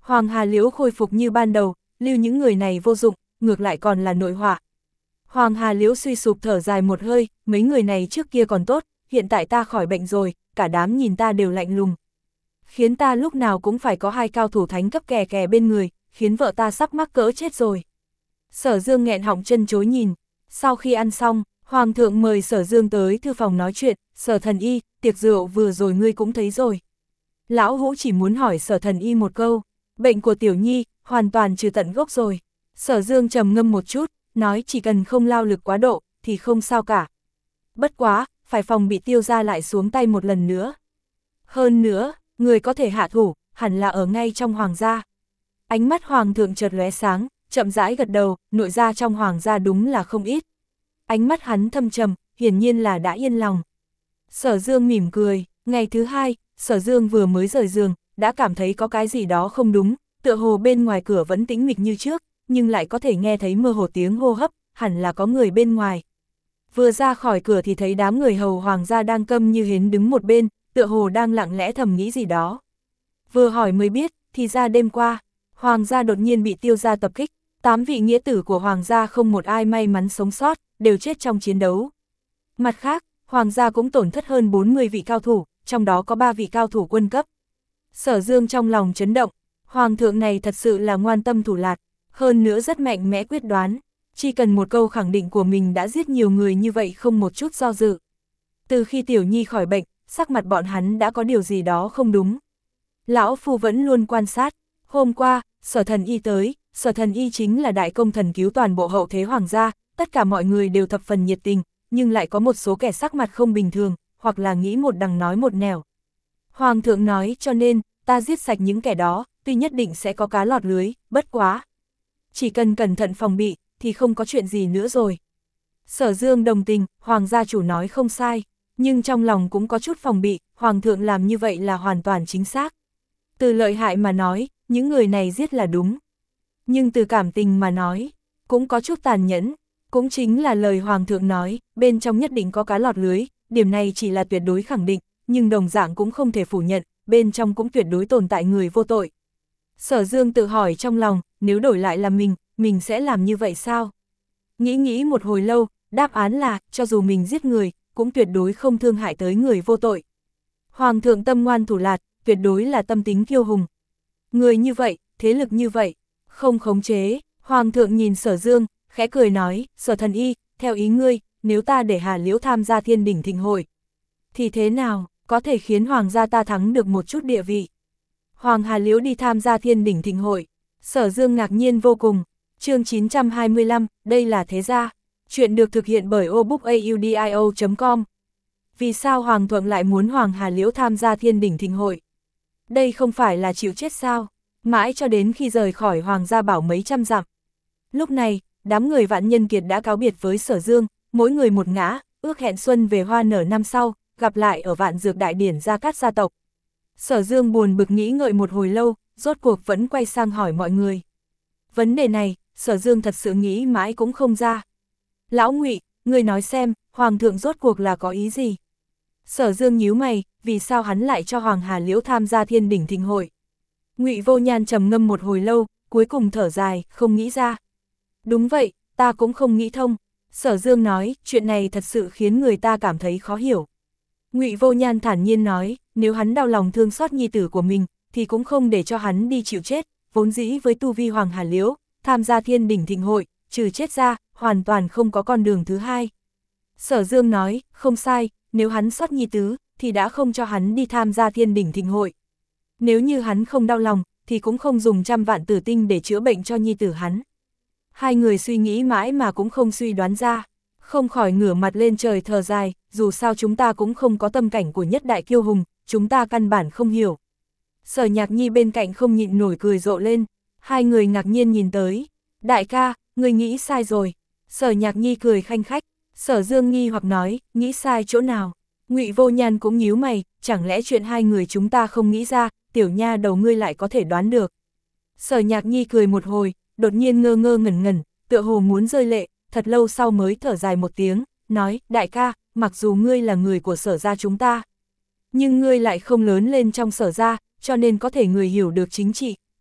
Speaker 1: Hoàng Hà Liễu khôi phục như ban đầu, lưu những người này vô dụng, ngược lại còn là nội họa. Hoàng Hà Liễu suy sụp thở dài một hơi, mấy người này trước kia còn tốt, hiện tại ta khỏi bệnh rồi, cả đám nhìn ta đều lạnh lùng. Khiến ta lúc nào cũng phải có hai cao thủ thánh cấp kè kè bên người, khiến vợ ta sắp mắc cỡ chết rồi. Sở Dương nghẹn họng chân chối nhìn, sau khi ăn xong, Hoàng thượng mời Sở Dương tới thư phòng nói chuyện, Sở Thần Y, tiệc rượu vừa rồi ngươi cũng thấy rồi. Lão Hữu chỉ muốn hỏi Sở Thần Y một câu, bệnh của Tiểu Nhi, hoàn toàn trừ tận gốc rồi. Sở Dương trầm ngâm một chút, nói chỉ cần không lao lực quá độ, thì không sao cả. Bất quá, phải phòng bị Tiêu gia lại xuống tay một lần nữa. Hơn nữa, người có thể hạ thủ, hẳn là ở ngay trong hoàng gia. Ánh mắt Hoàng thượng chợt lóe sáng, chậm rãi gật đầu, nội gia trong hoàng gia đúng là không ít. Ánh mắt hắn thâm trầm, hiển nhiên là đã yên lòng. Sở Dương mỉm cười, ngày thứ hai, Sở Dương vừa mới rời giường, đã cảm thấy có cái gì đó không đúng, tựa hồ bên ngoài cửa vẫn tĩnh mịch như trước, nhưng lại có thể nghe thấy mơ hồ tiếng hô hấp, hẳn là có người bên ngoài. Vừa ra khỏi cửa thì thấy đám người hầu hoàng gia đang câm như hến đứng một bên, tựa hồ đang lặng lẽ thầm nghĩ gì đó. Vừa hỏi mới biết, thì ra đêm qua, hoàng gia đột nhiên bị Tiêu gia tập kích, tám vị nghĩa tử của hoàng gia không một ai may mắn sống sót, đều chết trong chiến đấu. Mặt khác, hoàng gia cũng tổn thất hơn bốn mươi vị cao thủ, trong đó có ba vị cao thủ quân cấp. Sở Dương trong lòng chấn động, hoàng thượng này thật sự là ngoan tâm thủ lạt, hơn nữa rất mạnh mẽ quyết đoán, chỉ cần một câu khẳng định của mình đã giết nhiều người như vậy không một chút do dự. Từ khi Tiểu Nhi khỏi bệnh, sắc mặt bọn hắn đã có điều gì đó không đúng. Lão Phu vẫn luôn quan sát, hôm qua, Sở Thần Y tới, Sở Thần Y chính là đại công thần cứu toàn bộ hậu thế hoàng gia, tất cả mọi người đều thập phần nhiệt tình, nhưng lại có một số kẻ sắc mặt không bình thường, hoặc là nghĩ một đằng nói một nẻo. Hoàng thượng nói cho nên, ta giết sạch những kẻ đó, tuy nhất định sẽ có cá lọt lưới, bất quá. Chỉ cần cẩn thận phòng bị, thì không có chuyện gì nữa rồi. Sở Dương đồng tình, hoàng gia chủ nói không sai, nhưng trong lòng cũng có chút phòng bị, hoàng thượng làm như vậy là hoàn toàn chính xác. Từ lợi hại mà nói, những người này giết là đúng. Nhưng từ cảm tình mà nói, cũng có chút tàn nhẫn, cũng chính là lời hoàng thượng nói, bên trong nhất định có cá lọt lưới, điểm này chỉ là tuyệt đối khẳng định, nhưng đồng dạng cũng không thể phủ nhận, bên trong cũng tuyệt đối tồn tại người vô tội. Sở Dương tự hỏi trong lòng, nếu đổi lại là mình, mình sẽ làm như vậy sao? Nghĩ nghĩ một hồi lâu, đáp án là, cho dù mình giết người, cũng tuyệt đối không thương hại tới người vô tội. Hoàng thượng tâm ngoan thủ lạt, tuyệt đối là tâm tính kiêu hùng. Người như vậy, thế lực như vậy, không khống chế. Hoàng thượng nhìn Sở Dương, khẽ cười nói, Sở Thần Y, theo ý ngươi, nếu ta để Hà Liễu tham gia Thiên Đỉnh Thịnh Hội, thì thế nào, có thể khiến hoàng gia ta thắng được một chút địa vị. Hoàng Hà Liễu đi tham gia Thiên Đỉnh Thịnh Hội, Sở Dương ngạc nhiên vô cùng. Chương chín trăm hai mươi lăm, đây là thế gia. Chuyện được thực hiện bởi obookaudio chấm com. Vì sao Hoàng thượng lại muốn Hoàng Hà Liễu tham gia Thiên Đỉnh Thịnh Hội? Đây không phải là chịu chết sao? Mãi cho đến khi rời khỏi Hoàng gia bảo mấy trăm dặm. Lúc này, đám người Vạn Nhân Kiệt đã cáo biệt với Sở Dương, mỗi người một ngã, ước hẹn xuân về hoa nở năm sau, gặp lại ở Vạn Dược Đại Điển Gia Cát gia tộc. Sở Dương buồn bực nghĩ ngợi một hồi lâu, rốt cuộc vẫn quay sang hỏi mọi người. Vấn đề này, Sở Dương thật sự nghĩ mãi cũng không ra. Lão Ngụy, ngươi nói xem, Hoàng thượng rốt cuộc là có ý gì? Sở Dương nhíu mày, vì sao hắn lại cho Hoàng Hà Liễu tham gia Thiên Đỉnh Thịnh Hội? Ngụy Vô Nhan trầm ngâm một hồi lâu, cuối cùng thở dài, không nghĩ ra. Đúng vậy, ta cũng không nghĩ thông. Sở Dương nói, chuyện này thật sự khiến người ta cảm thấy khó hiểu. Ngụy Vô Nhan thản nhiên nói, nếu hắn đau lòng thương xót nhi tử của mình, thì cũng không để cho hắn đi chịu chết, vốn dĩ với tu vi Hoàng Hà Liễu, tham gia Thiên Đỉnh Thịnh Hội, trừ chết ra, hoàn toàn không có con đường thứ hai. Sở Dương nói, không sai, nếu hắn xót nhi tứ, thì đã không cho hắn đi tham gia Thiên Đỉnh Thịnh Hội. Nếu như hắn không đau lòng, thì cũng không dùng trăm vạn tử tinh để chữa bệnh cho nhi tử hắn. Hai người suy nghĩ mãi mà cũng không suy đoán ra, không khỏi ngửa mặt lên trời thở dài, dù sao chúng ta cũng không có tâm cảnh của nhất đại kiêu hùng, chúng ta căn bản không hiểu. Sở Nhạc Nhi bên cạnh không nhịn nổi cười rộ lên, hai người ngạc nhiên nhìn tới. Đại ca, người nghĩ sai rồi. Sở Nhạc Nhi cười khanh khách, Sở Dương nghi hoặc nói, nghĩ sai chỗ nào? Ngụy Vô Nhan cũng nhíu mày, chẳng lẽ chuyện hai người chúng ta không nghĩ ra, tiểu nha đầu ngươi lại có thể đoán được. Sở Nhạc Nhi cười một hồi, đột nhiên ngơ ngơ ngẩn ngẩn, tựa hồ muốn rơi lệ, thật lâu sau mới thở dài một tiếng, nói, đại ca, mặc dù ngươi là người của Sở gia chúng ta, nhưng ngươi lại không lớn lên trong Sở gia, cho nên có thể người hiểu được chính trị,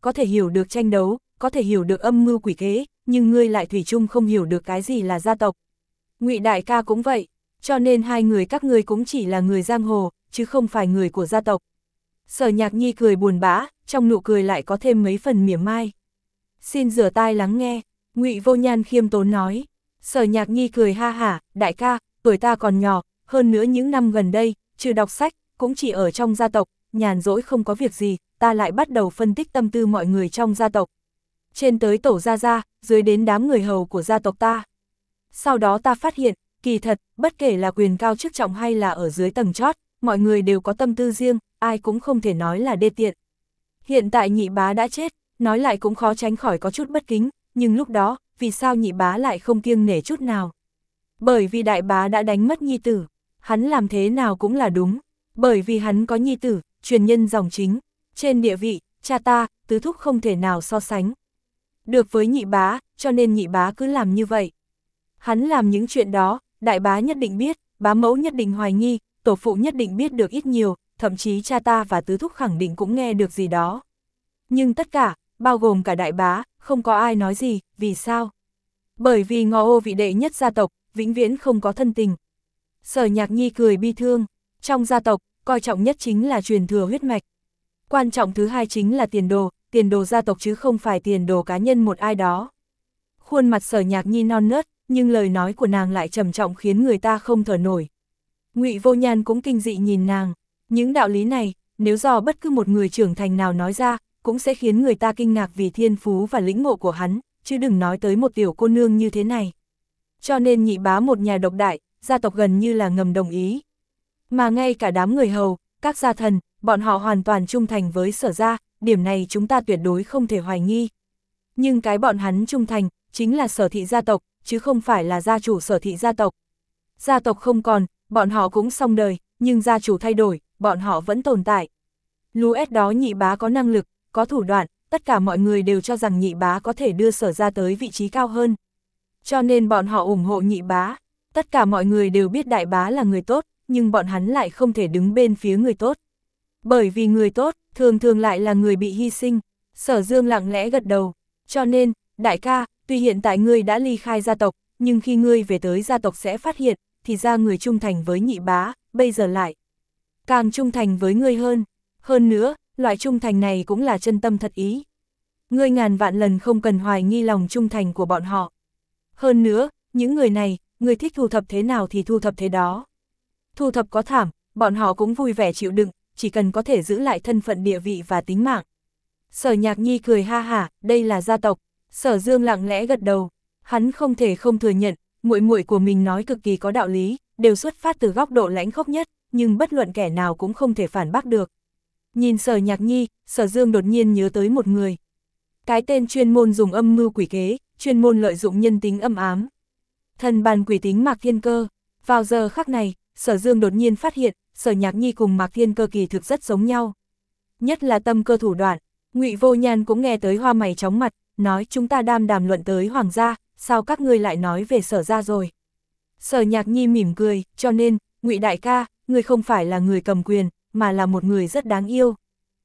Speaker 1: có thể hiểu được tranh đấu, có thể hiểu được âm mưu quỷ kế, nhưng ngươi lại thủy chung không hiểu được cái gì là gia tộc. Ngụy đại ca cũng vậy, cho nên hai người các ngươi cũng chỉ là người giang hồ, chứ không phải người của gia tộc. Sở Nhạc Nhi cười buồn bã, trong nụ cười lại có thêm mấy phần mỉa mai. Xin rửa tai lắng nghe, Ngụy Vô Nhan khiêm tốn nói. Sở Nhạc Nhi cười ha hả, đại ca, tuổi ta còn nhỏ, hơn nữa những năm gần đây, trừ đọc sách, cũng chỉ ở trong gia tộc, nhàn rỗi không có việc gì, ta lại bắt đầu phân tích tâm tư mọi người trong gia tộc. Trên tới tổ gia gia, dưới đến đám người hầu của gia tộc ta. Sau đó ta phát hiện, kỳ thật, bất kể là quyền cao chức trọng hay là ở dưới tầng chót, mọi người đều có tâm tư riêng, ai cũng không thể nói là đê tiện. Hiện tại nhị bá đã chết, nói lại cũng khó tránh khỏi có chút bất kính, nhưng lúc đó, vì sao nhị bá lại không kiêng nể chút nào? Bởi vì đại bá đã đánh mất nhi tử, hắn làm thế nào cũng là đúng, bởi vì hắn có nhi tử, truyền nhân dòng chính, trên địa vị, cha ta, tứ thúc không thể nào so sánh. Được với nhị bá, cho nên nhị bá cứ làm như vậy. Hắn làm những chuyện đó, đại bá nhất định biết, bá mẫu nhất định hoài nghi, tổ phụ nhất định biết được ít nhiều, thậm chí cha ta và tứ thúc khẳng định cũng nghe được gì đó. Nhưng tất cả, bao gồm cả đại bá, không có ai nói gì, vì sao? Bởi vì Ngọ Ô vị đệ nhất gia tộc, vĩnh viễn không có thân tình. Sở Nhạc Nhi cười bi thương, trong gia tộc, coi trọng nhất chính là truyền thừa huyết mạch. Quan trọng thứ hai chính là tiền đồ, tiền đồ gia tộc chứ không phải tiền đồ cá nhân một ai đó. Khuôn mặt Sở Nhạc Nhi non nớt, nhưng lời nói của nàng lại trầm trọng khiến người ta không thở nổi. Ngụy Vô Nhan cũng kinh dị nhìn nàng, những đạo lý này, nếu do bất cứ một người trưởng thành nào nói ra, cũng sẽ khiến người ta kinh ngạc vì thiên phú và lĩnh ngộ của hắn, chứ đừng nói tới một tiểu cô nương như thế này. Cho nên nhị bá một nhà độc đại, gia tộc gần như là ngầm đồng ý. Mà ngay cả đám người hầu, các gia thần, bọn họ hoàn toàn trung thành với Sở gia, điểm này chúng ta tuyệt đối không thể hoài nghi. Nhưng cái bọn hắn trung thành, chính là Sở thị gia tộc, chứ không phải là gia chủ Sở thị gia tộc. Gia tộc không còn, bọn họ cũng xong đời, nhưng gia chủ thay đổi, bọn họ vẫn tồn tại. Lũ ét đó nhị bá có năng lực, có thủ đoạn, tất cả mọi người đều cho rằng nhị bá có thể đưa Sở gia tới vị trí cao hơn. Cho nên bọn họ ủng hộ nhị bá, tất cả mọi người đều biết đại bá là người tốt, nhưng bọn hắn lại không thể đứng bên phía người tốt. Bởi vì người tốt, thường thường lại là người bị hy sinh. Sở Dương lặng lẽ gật đầu, cho nên, đại ca, tuy hiện tại ngươi đã ly khai gia tộc, nhưng khi ngươi về tới gia tộc sẽ phát hiện, thì ra người trung thành với nhị bá, bây giờ lại càng trung thành với ngươi hơn. Hơn nữa, loại trung thành này cũng là chân tâm thật ý. Ngươi ngàn vạn lần không cần hoài nghi lòng trung thành của bọn họ. Hơn nữa, những người này, ngươi thích thu thập thế nào thì thu thập thế đó. Thu thập có thảm, bọn họ cũng vui vẻ chịu đựng, chỉ cần có thể giữ lại thân phận địa vị và tính mạng. Sở Nhạc Nhi cười ha hả, đây là gia tộc. Sở Dương lặng lẽ gật đầu, hắn không thể không thừa nhận, muội muội của mình nói cực kỳ có đạo lý, đều xuất phát từ góc độ lãnh khốc nhất, nhưng bất luận kẻ nào cũng không thể phản bác được. Nhìn Sở Nhạc Nhi, Sở Dương đột nhiên nhớ tới một người. Cái tên chuyên môn dùng âm mưu quỷ kế, chuyên môn lợi dụng nhân tính âm ám. Thần bàn quỷ tính Mạc Thiên Cơ. Vào giờ khắc này, Sở Dương đột nhiên phát hiện, Sở Nhạc Nhi cùng Mạc Thiên Cơ kỳ thực rất giống nhau. Nhất là tâm cơ thủ đoạn. Ngụy Vô Nhan cũng nghe tới hoa mày chóng mặt, nói chúng ta đam đàm luận tới hoàng gia, sao các ngươi lại nói về Sở gia rồi. Sở Nhạc Nhi mỉm cười, cho nên, Ngụy đại ca, ngươi không phải là người cầm quyền, mà là một người rất đáng yêu.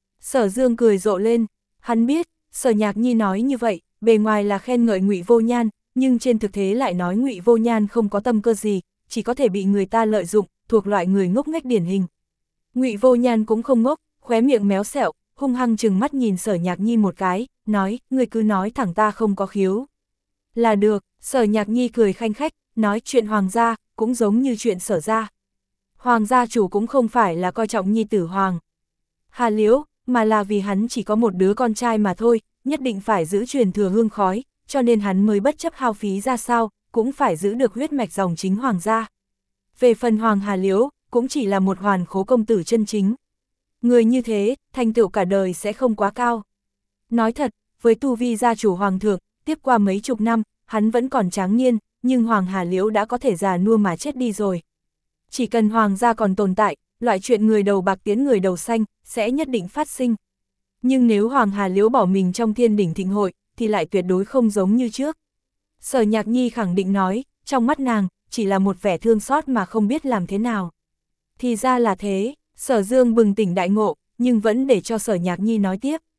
Speaker 1: Sở Dương cười rộ lên, hắn biết, Sở Nhạc Nhi nói như vậy, bề ngoài là khen ngợi Ngụy Vô Nhan, nhưng trên thực tế lại nói Ngụy Vô Nhan không có tâm cơ gì, chỉ có thể bị người ta lợi dụng, thuộc loại người ngốc nghếch điển hình. Ngụy Vô Nhan cũng không ngốc, khóe miệng méo xẹo, hung hăng trừng mắt nhìn Sở Nhạc Nhi một cái, nói, ngươi cứ nói thẳng ta không có khiếu. Là được, Sở Nhạc Nhi cười khanh khách, nói chuyện hoàng gia, cũng giống như chuyện Sở gia. Hoàng gia chủ cũng không phải là coi trọng nhi tử Hoàng Hà Liễu, mà là vì hắn chỉ có một đứa con trai mà thôi, nhất định phải giữ truyền thừa hương khói, cho nên hắn mới bất chấp hao phí ra sao, cũng phải giữ được huyết mạch dòng chính hoàng gia. Về phần Hoàng Hà Liễu, cũng chỉ là một hoàn khố công tử chân chính. Người như thế, thành tựu cả đời sẽ không quá cao. Nói thật, với tu vi gia chủ hoàng thượng, tiếp qua mấy chục năm, hắn vẫn còn tráng niên, nhưng Hoàng Hà Liễu đã có thể già nua mà chết đi rồi. Chỉ cần hoàng gia còn tồn tại, loại chuyện người đầu bạc tiến người đầu xanh, sẽ nhất định phát sinh. Nhưng nếu Hoàng Hà Liễu bỏ mình trong thiên đỉnh thịnh hội, thì lại tuyệt đối không giống như trước. Sở Nhạc Nhi khẳng định nói, trong mắt nàng, chỉ là một vẻ thương xót mà không biết làm thế nào. Thì ra là thế, Sở Dương bừng tỉnh đại ngộ, nhưng vẫn để cho Sở Nhạc Nhi nói tiếp.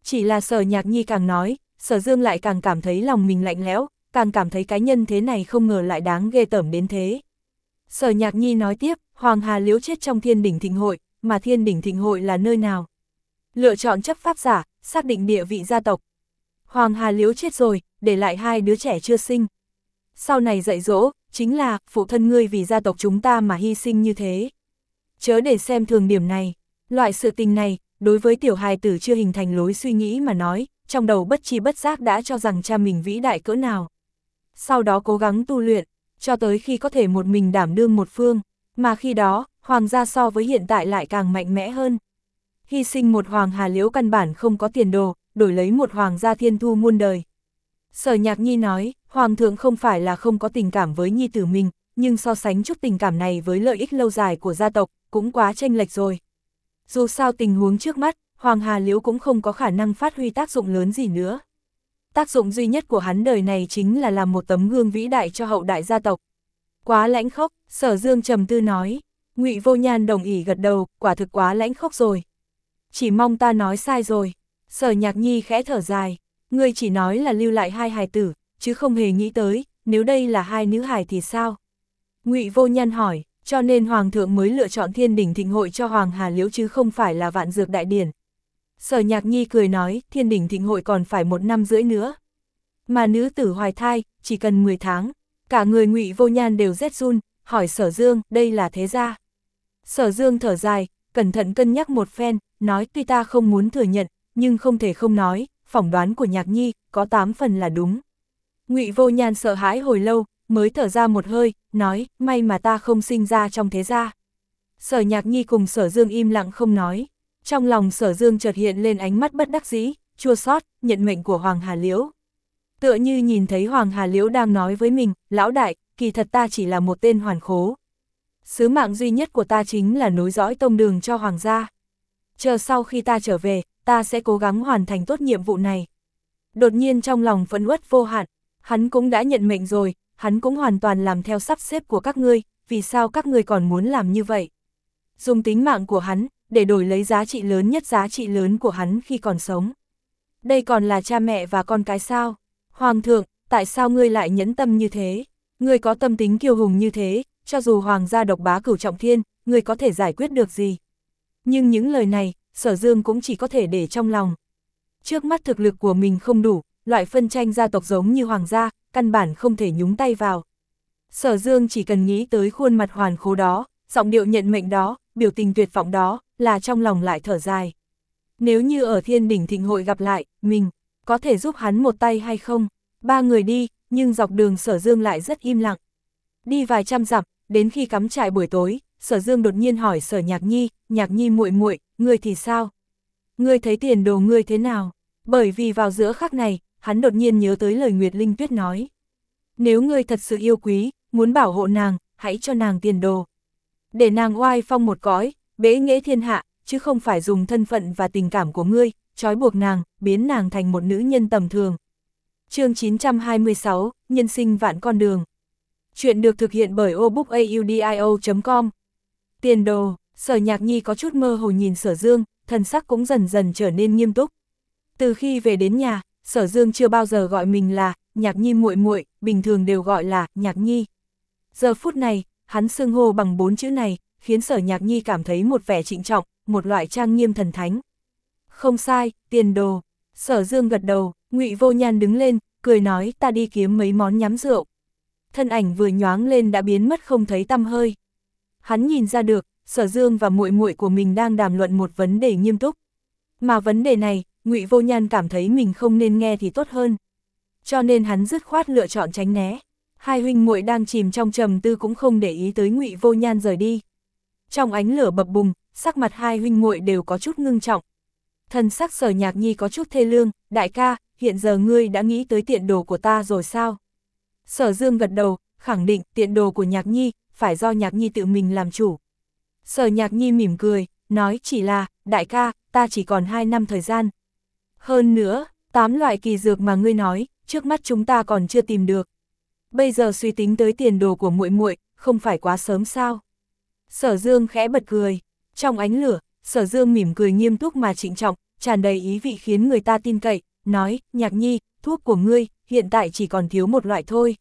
Speaker 1: Chỉ là Sở Nhạc Nhi càng nói, Sở Dương lại càng cảm thấy lòng mình lạnh lẽo, càng cảm thấy cái nhân thế này không ngờ lại đáng ghê tởm đến thế. Sở Nhạc Nhi nói tiếp, Hoàng Hà Liễu chết trong Thiên Đỉnh Thịnh Hội, mà Thiên Đỉnh Thịnh Hội là nơi nào? Lựa chọn chấp pháp giả, xác định địa vị gia tộc. Hoàng Hà Liễu chết rồi, để lại hai đứa trẻ chưa sinh. Sau này dạy dỗ, chính là, phụ thân ngươi vì gia tộc chúng ta mà hy sinh như thế. Chớ để xem thường điểm này, loại sự tình này, đối với tiểu hài tử chưa hình thành lối suy nghĩ mà nói, trong đầu bất chi bất giác đã cho rằng cha mình vĩ đại cỡ nào. Sau đó cố gắng tu luyện, cho tới khi có thể một mình đảm đương một phương, mà khi đó, hoàng gia so với hiện tại lại càng mạnh mẽ hơn. Hy sinh một Hoàng Hà Liễu căn bản không có tiền đồ, đổi lấy một hoàng gia thiên thu muôn đời. Sở Nhạc Nhi nói, Hoàng thượng không phải là không có tình cảm với nhi tử mình, nhưng so sánh chút tình cảm này với lợi ích lâu dài của gia tộc, cũng quá chênh lệch rồi. Dù sao tình huống trước mắt, Hoàng Hà Liễu cũng không có khả năng phát huy tác dụng lớn gì nữa. Tác dụng duy nhất của hắn đời này chính là làm một tấm gương vĩ đại cho hậu đại gia tộc. Quá lãnh khốc, Sở Dương trầm tư nói. Ngụy Vô Nhan đồng ý gật đầu, quả thực quá lãnh khốc rồi. Chỉ mong ta nói sai rồi. Sở Nhạc Nhi khẽ thở dài. Ngươi chỉ nói là lưu lại hai hài tử, chứ không hề nghĩ tới, nếu đây là hai nữ hài thì sao? Ngụy Vô Nhan hỏi, cho nên Hoàng thượng mới lựa chọn Thiên Đỉnh Thịnh Hội cho Hoàng Hà Liễu chứ không phải là Vạn Dược Đại Điển. Sở Nhạc Nhi cười nói, Thiên Đỉnh Thịnh Hội còn phải một năm rưỡi nữa. Mà nữ tử hoài thai, chỉ cần mười tháng. Cả người Ngụy Vô Nhan đều rét run, hỏi Sở Dương, đây là thế gia. Sở Dương thở dài, cẩn thận cân nhắc một phen, nói tuy ta không muốn thừa nhận, nhưng không thể không nói, phỏng đoán của Nhạc Nhi, có tám phần là đúng. Ngụy Vô Nhan sợ hãi hồi lâu, mới thở ra một hơi, nói, may mà ta không sinh ra trong thế gia. Sở Nhạc Nhi cùng Sở Dương im lặng không nói. Trong lòng Sở Dương chợt hiện lên ánh mắt bất đắc dĩ, chua xót, nhận mệnh của Hoàng Hà Liễu. Tựa như nhìn thấy Hoàng Hà Liễu đang nói với mình, lão đại, kỳ thật ta chỉ là một tên hoàn khố. Sứ mạng duy nhất của ta chính là nối dõi tông đường cho Hoàng gia. Chờ sau khi ta trở về, ta sẽ cố gắng hoàn thành tốt nhiệm vụ này. Đột nhiên trong lòng phẫn uất vô hạn, hắn cũng đã nhận mệnh rồi, hắn cũng hoàn toàn làm theo sắp xếp của các ngươi, vì sao các ngươi còn muốn làm như vậy? Dùng tính mạng của hắn, để đổi lấy giá trị lớn nhất giá trị lớn của hắn khi còn sống. Đây còn là cha mẹ và con cái sao? Hoàng thượng, tại sao ngươi lại nhẫn tâm như thế? Ngươi có tâm tính kiêu hùng như thế, cho dù hoàng gia độc bá cửu trọng thiên, ngươi có thể giải quyết được gì? Nhưng những lời này, Sở Dương cũng chỉ có thể để trong lòng. Trước mắt thực lực của mình không đủ, loại phân tranh gia tộc giống như hoàng gia, căn bản không thể nhúng tay vào. Sở Dương chỉ cần nghĩ tới khuôn mặt hoàn khố đó, giọng điệu nhận mệnh đó, biểu tình tuyệt vọng đó, là trong lòng lại thở dài. Nếu như ở Thiên Đỉnh Thịnh Hội gặp lại, mình, có thể giúp hắn một tay hay không? Ba người đi, nhưng dọc đường Sở Dương lại rất im lặng. Đi vài trăm dặm, đến khi cắm trại buổi tối, Sở Dương đột nhiên hỏi Sở Nhạc Nhi, Nhạc Nhi muội muội, ngươi thì sao? Ngươi thấy tiền đồ ngươi thế nào? Bởi vì vào giữa khắc này, hắn đột nhiên nhớ tới lời Nguyệt Linh Tuyết nói. Nếu ngươi thật sự yêu quý, muốn bảo hộ nàng, hãy cho nàng tiền đồ. Để nàng oai phong một cõi, bế nghệ thiên hạ, chứ không phải dùng thân phận và tình cảm của ngươi, trói buộc nàng, biến nàng thành một nữ nhân tầm thường. Chương chín trăm hai mươi sáu, Nhân sinh vạn con đường. Chuyện được thực hiện bởi obookaudio chấm com. Tiền đồ, Sở Nhạc Nhi có chút mơ hồ nhìn Sở Dương, thần sắc cũng dần dần trở nên nghiêm túc. Từ khi về đến nhà, Sở Dương chưa bao giờ gọi mình là Nhạc Nhi muội muội, bình thường đều gọi là Nhạc Nhi. Giờ phút này, hắn xưng hô bằng bốn chữ này, khiến Sở Nhạc Nhi cảm thấy một vẻ trịnh trọng, một loại trang nghiêm thần thánh. Không sai, tiền đồ. Sở Dương gật đầu, Ngụy Vô Nhan đứng lên, cười nói ta đi kiếm mấy món nhắm rượu. Thân ảnh vừa nhoáng lên đã biến mất không thấy tăm hơi. Hắn nhìn ra được, Sở Dương và muội muội của mình đang đàm luận một vấn đề nghiêm túc. Mà vấn đề này, Ngụy Vô Nhan cảm thấy mình không nên nghe thì tốt hơn. Cho nên hắn dứt khoát lựa chọn tránh né. Hai huynh muội đang chìm trong trầm tư cũng không để ý tới Ngụy Vô Nhan rời đi. Trong ánh lửa bập bùng, sắc mặt hai huynh muội đều có chút ngưng trọng. Thần sắc Sở Nhạc Nhi có chút thê lương, đại ca, hiện giờ ngươi đã nghĩ tới tiện đồ của ta rồi sao? Sở Dương gật đầu, khẳng định tiện đồ của Nhạc Nhi, phải do Nhạc Nhi tự mình làm chủ. Sở Nhạc Nhi mỉm cười, nói chỉ là, đại ca, ta chỉ còn hai năm thời gian. Hơn nữa, tám loại kỳ dược mà ngươi nói, trước mắt chúng ta còn chưa tìm được. Bây giờ suy tính tới tiền đồ của muội muội, không phải quá sớm sao? Sở Dương khẽ bật cười, trong ánh lửa, Sở Dương mỉm cười nghiêm túc mà trịnh trọng, tràn đầy ý vị khiến người ta tin cậy, nói, Nhạc Nhi, thuốc của ngươi, hiện tại chỉ còn thiếu một loại thôi.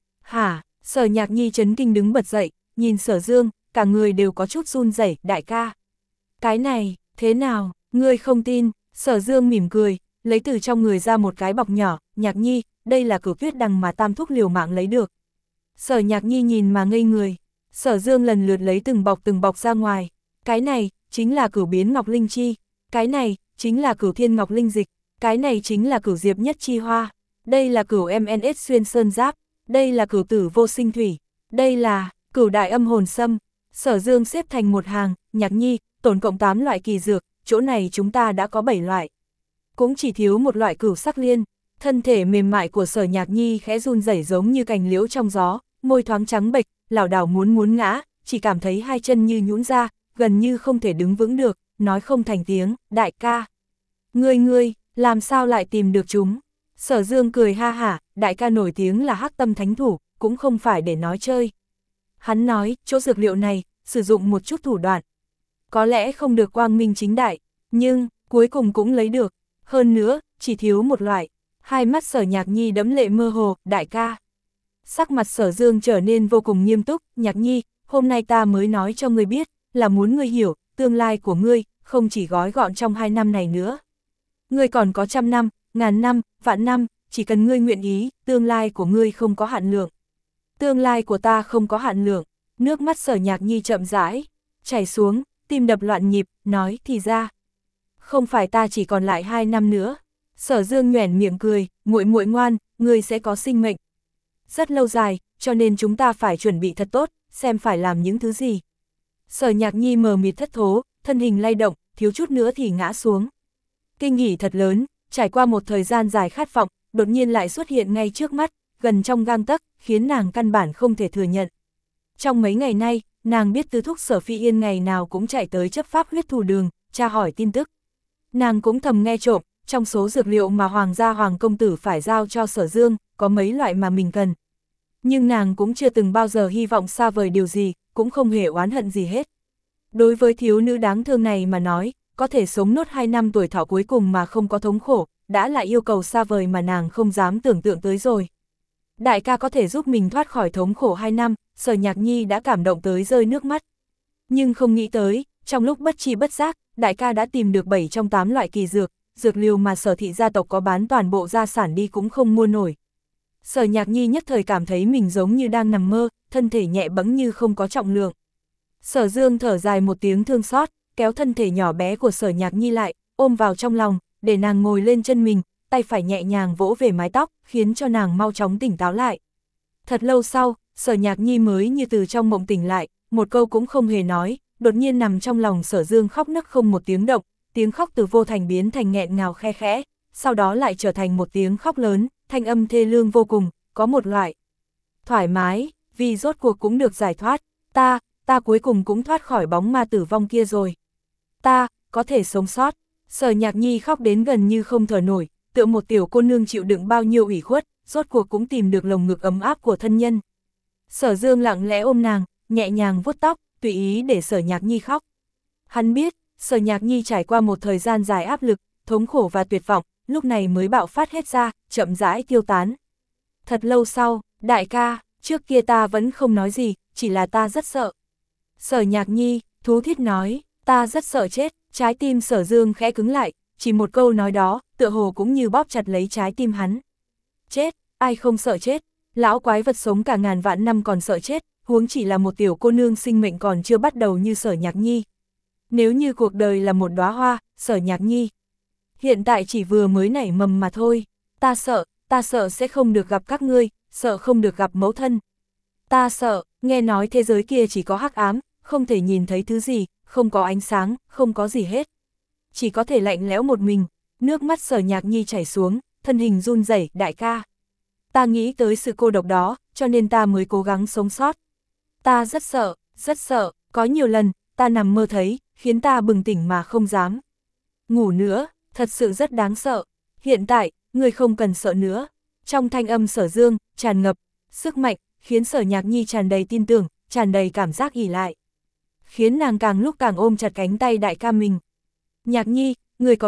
Speaker 1: Hả, Sở Nhạc Nhi chấn kinh đứng bật dậy, nhìn Sở Dương, cả người đều có chút run rẩy, đại ca. Cái này, thế nào, ngươi không tin, Sở Dương mỉm cười, lấy từ trong người ra một cái bọc nhỏ, Nhạc Nhi, đây là cửu tuyết đằng mà tam thúc liều mạng lấy được. Sở Nhạc Nhi nhìn mà ngây người, Sở Dương lần lượt lấy từng bọc từng bọc ra ngoài, cái này, chính là cửu biến ngọc linh chi, cái này, chính là cửu thiên ngọc linh dịch, cái này chính là cửu diệp nhất chi hoa, đây là cửu em en ét xuyên sơn giáp, đây là cửu tử vô sinh thủy, đây là cửu đại âm hồn sâm. Sở Dương xếp thành một hàng, Nhạc Nhi, tổng cộng tám loại kỳ dược, chỗ này chúng ta đã có bảy loại. Cũng chỉ thiếu một loại cửu sắc liên. Thân thể mềm mại của Sở Nhạc Nhi khẽ run rẩy giống như cành liễu trong gió, môi thoáng trắng bệch, lảo đảo muốn muốn ngã, chỉ cảm thấy hai chân như nhũn ra, gần như không thể đứng vững được, nói không thành tiếng, đại ca. Ngươi ngươi, làm sao lại tìm được chúng? Sở Dương cười ha hả, đại ca nổi tiếng là Hắc Tâm Thánh Thủ, cũng không phải để nói chơi. Hắn nói, chỗ dược liệu này, sử dụng một chút thủ đoạn. Có lẽ không được quang minh chính đại, nhưng, cuối cùng cũng lấy được. Hơn nữa, chỉ thiếu một loại. Hai mắt Sở Nhạc Nhi đẫm lệ mơ hồ, đại ca. Sắc mặt Sở Dương trở nên vô cùng nghiêm túc, Nhạc Nhi, hôm nay ta mới nói cho ngươi biết, là muốn ngươi hiểu, tương lai của ngươi, không chỉ gói gọn trong hai năm này nữa. Ngươi còn có trăm năm, ngàn năm, vạn năm, chỉ cần ngươi nguyện ý, tương lai của ngươi không có hạn lượng. Tương lai của ta không có hạn lượng, nước mắt Sở Nhạc Nhi chậm rãi, chảy xuống, tim đập loạn nhịp, nói thì ra. Không phải ta chỉ còn lại hai năm nữa. Sở Dương nhoẻn miệng cười, muội muội ngoan, ngươi sẽ có sinh mệnh. Rất lâu dài, cho nên chúng ta phải chuẩn bị thật tốt, xem phải làm những thứ gì. Sở Nhạc Nhi mờ mịt thất thố, thân hình lay động, thiếu chút nữa thì ngã xuống. Kinh hỉ thật lớn, trải qua một thời gian dài khát vọng, đột nhiên lại xuất hiện ngay trước mắt, gần trong gang tấc, khiến nàng căn bản không thể thừa nhận. Trong mấy ngày nay, nàng biết Tứ thúc Sở Phi Yên ngày nào cũng chạy tới chấp pháp huyết thủ đường, tra hỏi tin tức. Nàng cũng thầm nghe trộm, trong số dược liệu mà Hoàng gia Hoàng công tử phải giao cho Sở Dương, có mấy loại mà mình cần. Nhưng nàng cũng chưa từng bao giờ hy vọng xa vời điều gì, cũng không hề oán hận gì hết. Đối với thiếu nữ đáng thương này mà nói, có thể sống nốt hai năm tuổi thọ cuối cùng mà không có thống khổ, đã là yêu cầu xa vời mà nàng không dám tưởng tượng tới rồi. Đại ca có thể giúp mình thoát khỏi thống khổ hai năm, Sở Nhạc Nhi đã cảm động tới rơi nước mắt. Nhưng không nghĩ tới, trong lúc bất tri bất giác, đại ca đã tìm được bảy trong tám loại kỳ dược, dược liều mà Sở thị gia tộc có bán toàn bộ gia sản đi cũng không mua nổi. Sở Nhạc Nhi nhất thời cảm thấy mình giống như đang nằm mơ, thân thể nhẹ bẫng như không có trọng lượng. Sở Dương thở dài một tiếng thương xót, kéo thân thể nhỏ bé của Sở Nhạc Nhi lại, ôm vào trong lòng, để nàng ngồi lên chân mình, tay phải nhẹ nhàng vỗ về mái tóc, khiến cho nàng mau chóng tỉnh táo lại. Thật lâu sau, Sở Nhạc Nhi mới như từ trong mộng tỉnh lại, một câu cũng không hề nói, đột nhiên nằm trong lòng Sở Dương khóc nấc không một tiếng động, tiếng khóc từ vô thành biến thành nghẹn ngào khe khẽ, sau đó lại trở thành một tiếng khóc lớn, thanh âm thê lương vô cùng, có một loại thoải mái, vì rốt cuộc cũng được giải thoát, ta, ta cuối cùng cũng thoát khỏi bóng ma tử vong kia rồi. Ta, có thể sống sót. Sở Nhạc Nhi khóc đến gần như không thở nổi, tựa một tiểu cô nương chịu đựng bao nhiêu ủy khuất, rốt cuộc cũng tìm được lồng ngực ấm áp của thân nhân. Sở Dương lặng lẽ ôm nàng, nhẹ nhàng vuốt tóc, tùy ý để Sở Nhạc Nhi khóc. Hắn biết, Sở Nhạc Nhi trải qua một thời gian dài áp lực, thống khổ và tuyệt vọng, lúc này mới bạo phát hết ra, chậm rãi tiêu tán. Thật lâu sau, đại ca, trước kia ta vẫn không nói gì, chỉ là ta rất sợ. Sở Nhạc Nhi, thú thiết nói, ta rất sợ chết, trái tim Sở Dương khẽ cứng lại, chỉ một câu nói đó, tựa hồ cũng như bóp chặt lấy trái tim hắn. Chết, ai không sợ chết, lão quái vật sống cả ngàn vạn năm còn sợ chết, huống chỉ là một tiểu cô nương sinh mệnh còn chưa bắt đầu như Sở Nhạc Nhi. Nếu như cuộc đời là một đóa hoa, Sở Nhạc Nhi hiện tại chỉ vừa mới nảy mầm mà thôi, ta sợ, ta sợ sẽ không được gặp các ngươi, sợ không được gặp mẫu thân. Ta sợ, nghe nói thế giới kia chỉ có hắc ám, không thể nhìn thấy thứ gì, không có ánh sáng, không có gì hết. Chỉ có thể lạnh lẽo một mình, nước mắt Sở Nhạc Nhi chảy xuống, thân hình run rẩy, đại ca. Ta nghĩ tới sự cô độc đó, cho nên ta mới cố gắng sống sót. Ta rất sợ, rất sợ, có nhiều lần, ta nằm mơ thấy, khiến ta bừng tỉnh mà không dám ngủ nữa, thật sự rất đáng sợ. Hiện tại, người không cần sợ nữa. Trong thanh âm Sở Dương, tràn ngập sức mạnh, khiến Sở Nhạc Nhi tràn đầy tin tưởng, tràn đầy cảm giác ỷ lại. Khiến nàng càng lúc càng ôm chặt cánh tay đại ca mình. Nhạc Nhi, người có biết,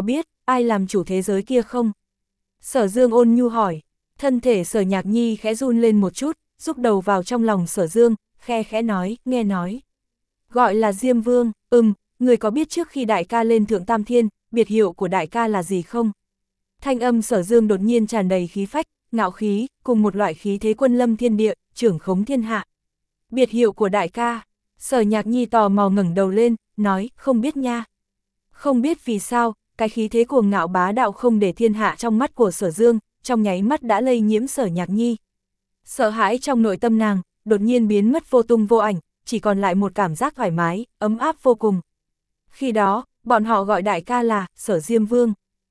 Speaker 1: ai làm chủ thế giới kia không? Sở Dương ôn nhu hỏi, thân thể Sở Nhạc Nhi khẽ run lên một chút, rúc đầu vào trong lòng Sở Dương, khe khẽ nói, nghe nói. Gọi là Diêm Vương, ừm, người có biết trước khi đại ca lên Thượng Tam Thiên, biệt hiệu của đại ca là gì không? Thanh âm Sở Dương đột nhiên tràn đầy khí phách, ngạo khí, cùng một loại khí thế quân lâm thiên địa, trưởng khống thiên hạ. Biệt hiệu của đại ca, Sở Nhạc Nhi tò mò ngẩng đầu lên, nói, không biết nha. Không biết vì sao, cái khí thế cuồng ngạo bá đạo không để thiên hạ trong mắt của Sở Dương, trong nháy mắt đã lây nhiễm Sở Nhạc Nhi. Sợ hãi trong nội tâm nàng, đột nhiên biến mất vô tung vô ảnh, chỉ còn lại một cảm giác thoải mái, ấm áp vô cùng. Khi đó, bọn họ gọi đại ca là Sở Diêm Vương.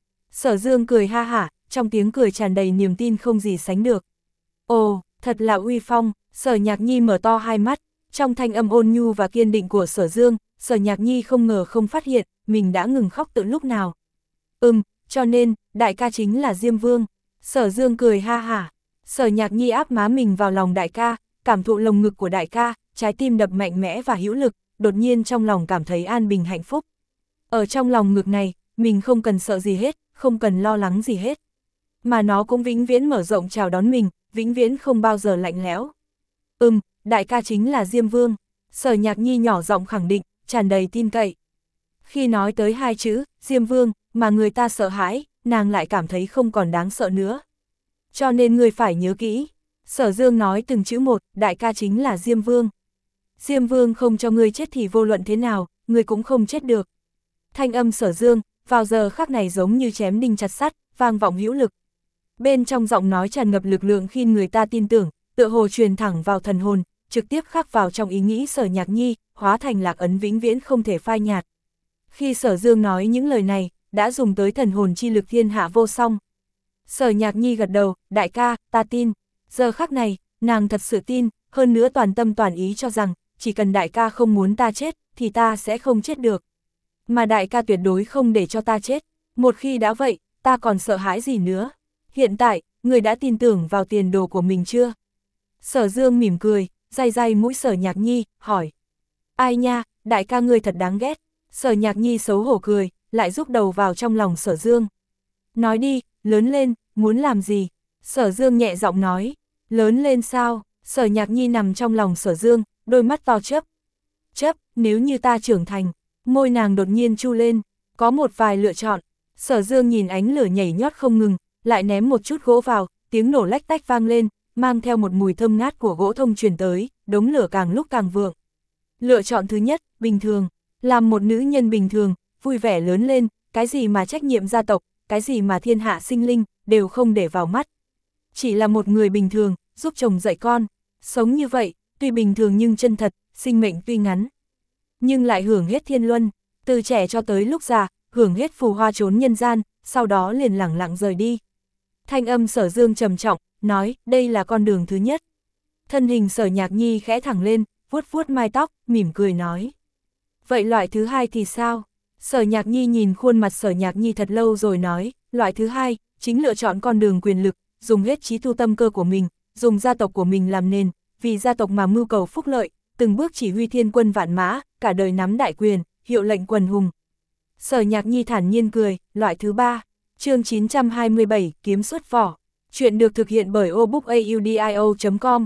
Speaker 1: Sở Dương cười ha hả, trong tiếng cười tràn đầy niềm tin không gì sánh được. Ồ, thật là uy phong, Sở Nhạc Nhi mở to hai mắt, trong thanh âm ôn nhu và kiên định của Sở Dương, Sở Nhạc Nhi không ngờ không phát hiện, mình đã ngừng khóc từ lúc nào. Ừm, cho nên, đại ca chính là Diêm Vương. Sở Dương cười ha hả, Sở Nhạc Nhi áp má mình vào lòng đại ca, cảm thụ lồng ngực của đại ca, trái tim đập mạnh mẽ và hữu lực, đột nhiên trong lòng cảm thấy an bình hạnh phúc. Ở trong lòng ngực này, mình không cần sợ gì hết, không cần lo lắng gì hết. Mà nó cũng vĩnh viễn mở rộng chào đón mình, vĩnh viễn không bao giờ lạnh lẽo. Ừm, đại ca chính là Diêm Vương. Sở Nhạc Nhi nhỏ giọng khẳng định, tràn đầy tin cậy. Khi nói tới hai chữ, Diêm Vương, mà người ta sợ hãi, nàng lại cảm thấy không còn đáng sợ nữa. Cho nên người phải nhớ kỹ. Sở Dương nói từng chữ một, đại ca chính là Diêm Vương. Diêm Vương không cho ngươi chết thì vô luận thế nào, ngươi cũng không chết được. Thanh âm Sở Dương, vào giờ khắc này giống như chém đinh chặt sắt, vang vọng hữu lực. Bên trong giọng nói tràn ngập lực lượng khi người ta tin tưởng, tựa hồ truyền thẳng vào thần hồn, trực tiếp khắc vào trong ý nghĩ Sở Nhạc Nhi, hóa thành lạc ấn vĩnh viễn không thể phai nhạt. Khi Sở Dương nói những lời này, đã dùng tới thần hồn chi lực thiên hạ vô song. Sở Nhạc Nhi gật đầu, đại ca, ta tin. Giờ khắc này, nàng thật sự tin, hơn nữa toàn tâm toàn ý cho rằng, chỉ cần đại ca không muốn ta chết, thì ta sẽ không chết được. Mà đại ca tuyệt đối không để cho ta chết. Một khi đã vậy, ta còn sợ hãi gì nữa. Hiện tại, người đã tin tưởng vào tiền đồ của mình chưa? Sở Dương mỉm cười, day day mũi Sở Nhạc Nhi, hỏi. Ai nha, đại ca ngươi thật đáng ghét. Sở Nhạc Nhi xấu hổ cười, lại rúc đầu vào trong lòng Sở Dương. Nói đi, lớn lên, muốn làm gì? Sở Dương nhẹ giọng nói. Lớn lên sao? Sở Nhạc Nhi nằm trong lòng Sở Dương, đôi mắt to chớp. Chớp, nếu như ta trưởng thành. Môi nàng đột nhiên chu lên, có một vài lựa chọn. Sở Dương nhìn ánh lửa nhảy nhót không ngừng, lại ném một chút gỗ vào, tiếng nổ lách tách vang lên, mang theo một mùi thơm ngát của gỗ thông truyền tới, đống lửa càng lúc càng vượng. Lựa chọn thứ nhất, bình thường, làm một nữ nhân bình thường, vui vẻ lớn lên, cái gì mà trách nhiệm gia tộc, cái gì mà thiên hạ sinh linh, đều không để vào mắt. Chỉ là một người bình thường, giúp chồng dạy con, sống như vậy, tuy bình thường nhưng chân thật, sinh mệnh tuy ngắn. Nhưng lại hưởng hết thiên luân, từ trẻ cho tới lúc già, hưởng hết phù hoa trốn nhân gian, sau đó liền lẳng lặng rời đi. Thanh âm Sở Dương trầm trọng, nói, đây là con đường thứ nhất. Thân hình Sở Nhạc Nhi khẽ thẳng lên, vuốt vuốt mai tóc, mỉm cười nói. Vậy loại thứ hai thì sao? Sở Nhạc Nhi nhìn khuôn mặt Sở Nhạc Nhi thật lâu rồi nói, loại thứ hai, chính lựa chọn con đường quyền lực, dùng hết trí tu tâm cơ của mình, dùng gia tộc của mình làm nền, vì gia tộc mà mưu cầu phúc lợi, từng bước chỉ huy thiên quân vạn mã, cả đời nắm đại quyền, hiệu lệnh quần hùng. Sở Nhạc Nhi thản nhiên cười, loại thứ ba, chương chín trăm hai mươi bảy, kiếm xuất vỏ. Chuyện được thực hiện bởi obookaudio chấm com.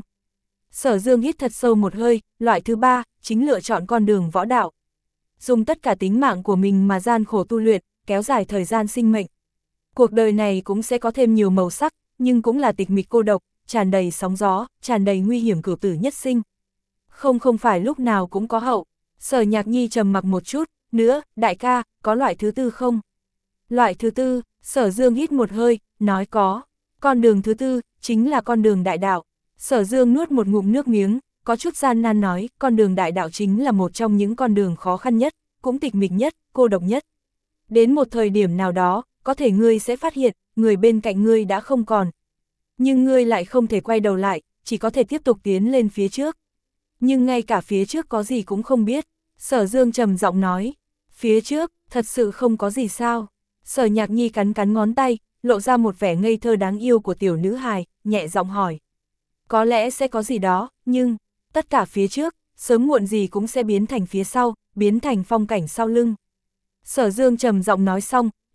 Speaker 1: Sở Dương hít thật sâu một hơi, loại thứ ba, chính lựa chọn con đường võ đạo. Dùng tất cả tính mạng của mình mà gian khổ tu luyện, kéo dài thời gian sinh mệnh. Cuộc đời này cũng sẽ có thêm nhiều màu sắc, nhưng cũng là tịch mịch cô độc, tràn đầy sóng gió, tràn đầy nguy hiểm cửu tử nhất sinh. Không không phải lúc nào cũng có hậu. Sở Nhạc Nhi trầm mặc một chút, nữa, đại ca, có loại thứ tư không? Loại thứ tư, Sở Dương hít một hơi, nói có. Con đường thứ tư, chính là con đường đại đạo. Sở Dương nuốt một ngụm nước miếng, có chút gian nan nói, con đường đại đạo chính là một trong những con đường khó khăn nhất, cũng tịch mịch nhất, cô độc nhất. Đến một thời điểm nào đó, có thể ngươi sẽ phát hiện, người bên cạnh ngươi đã không còn. Nhưng ngươi lại không thể quay đầu lại, chỉ có thể tiếp tục tiến lên phía trước. Nhưng ngay cả phía trước có gì cũng không biết. Sở Dương trầm giọng nói, phía trước, thật sự không có gì sao. Sở Nhạc Nhi cắn cắn ngón tay, lộ ra một vẻ ngây thơ đáng yêu của tiểu nữ hài, nhẹ giọng hỏi. Có lẽ sẽ có gì đó, nhưng, tất cả phía trước, sớm muộn gì cũng sẽ biến thành phía sau, biến thành phong cảnh sau lưng. Sở Dương trầm giọng nói xong,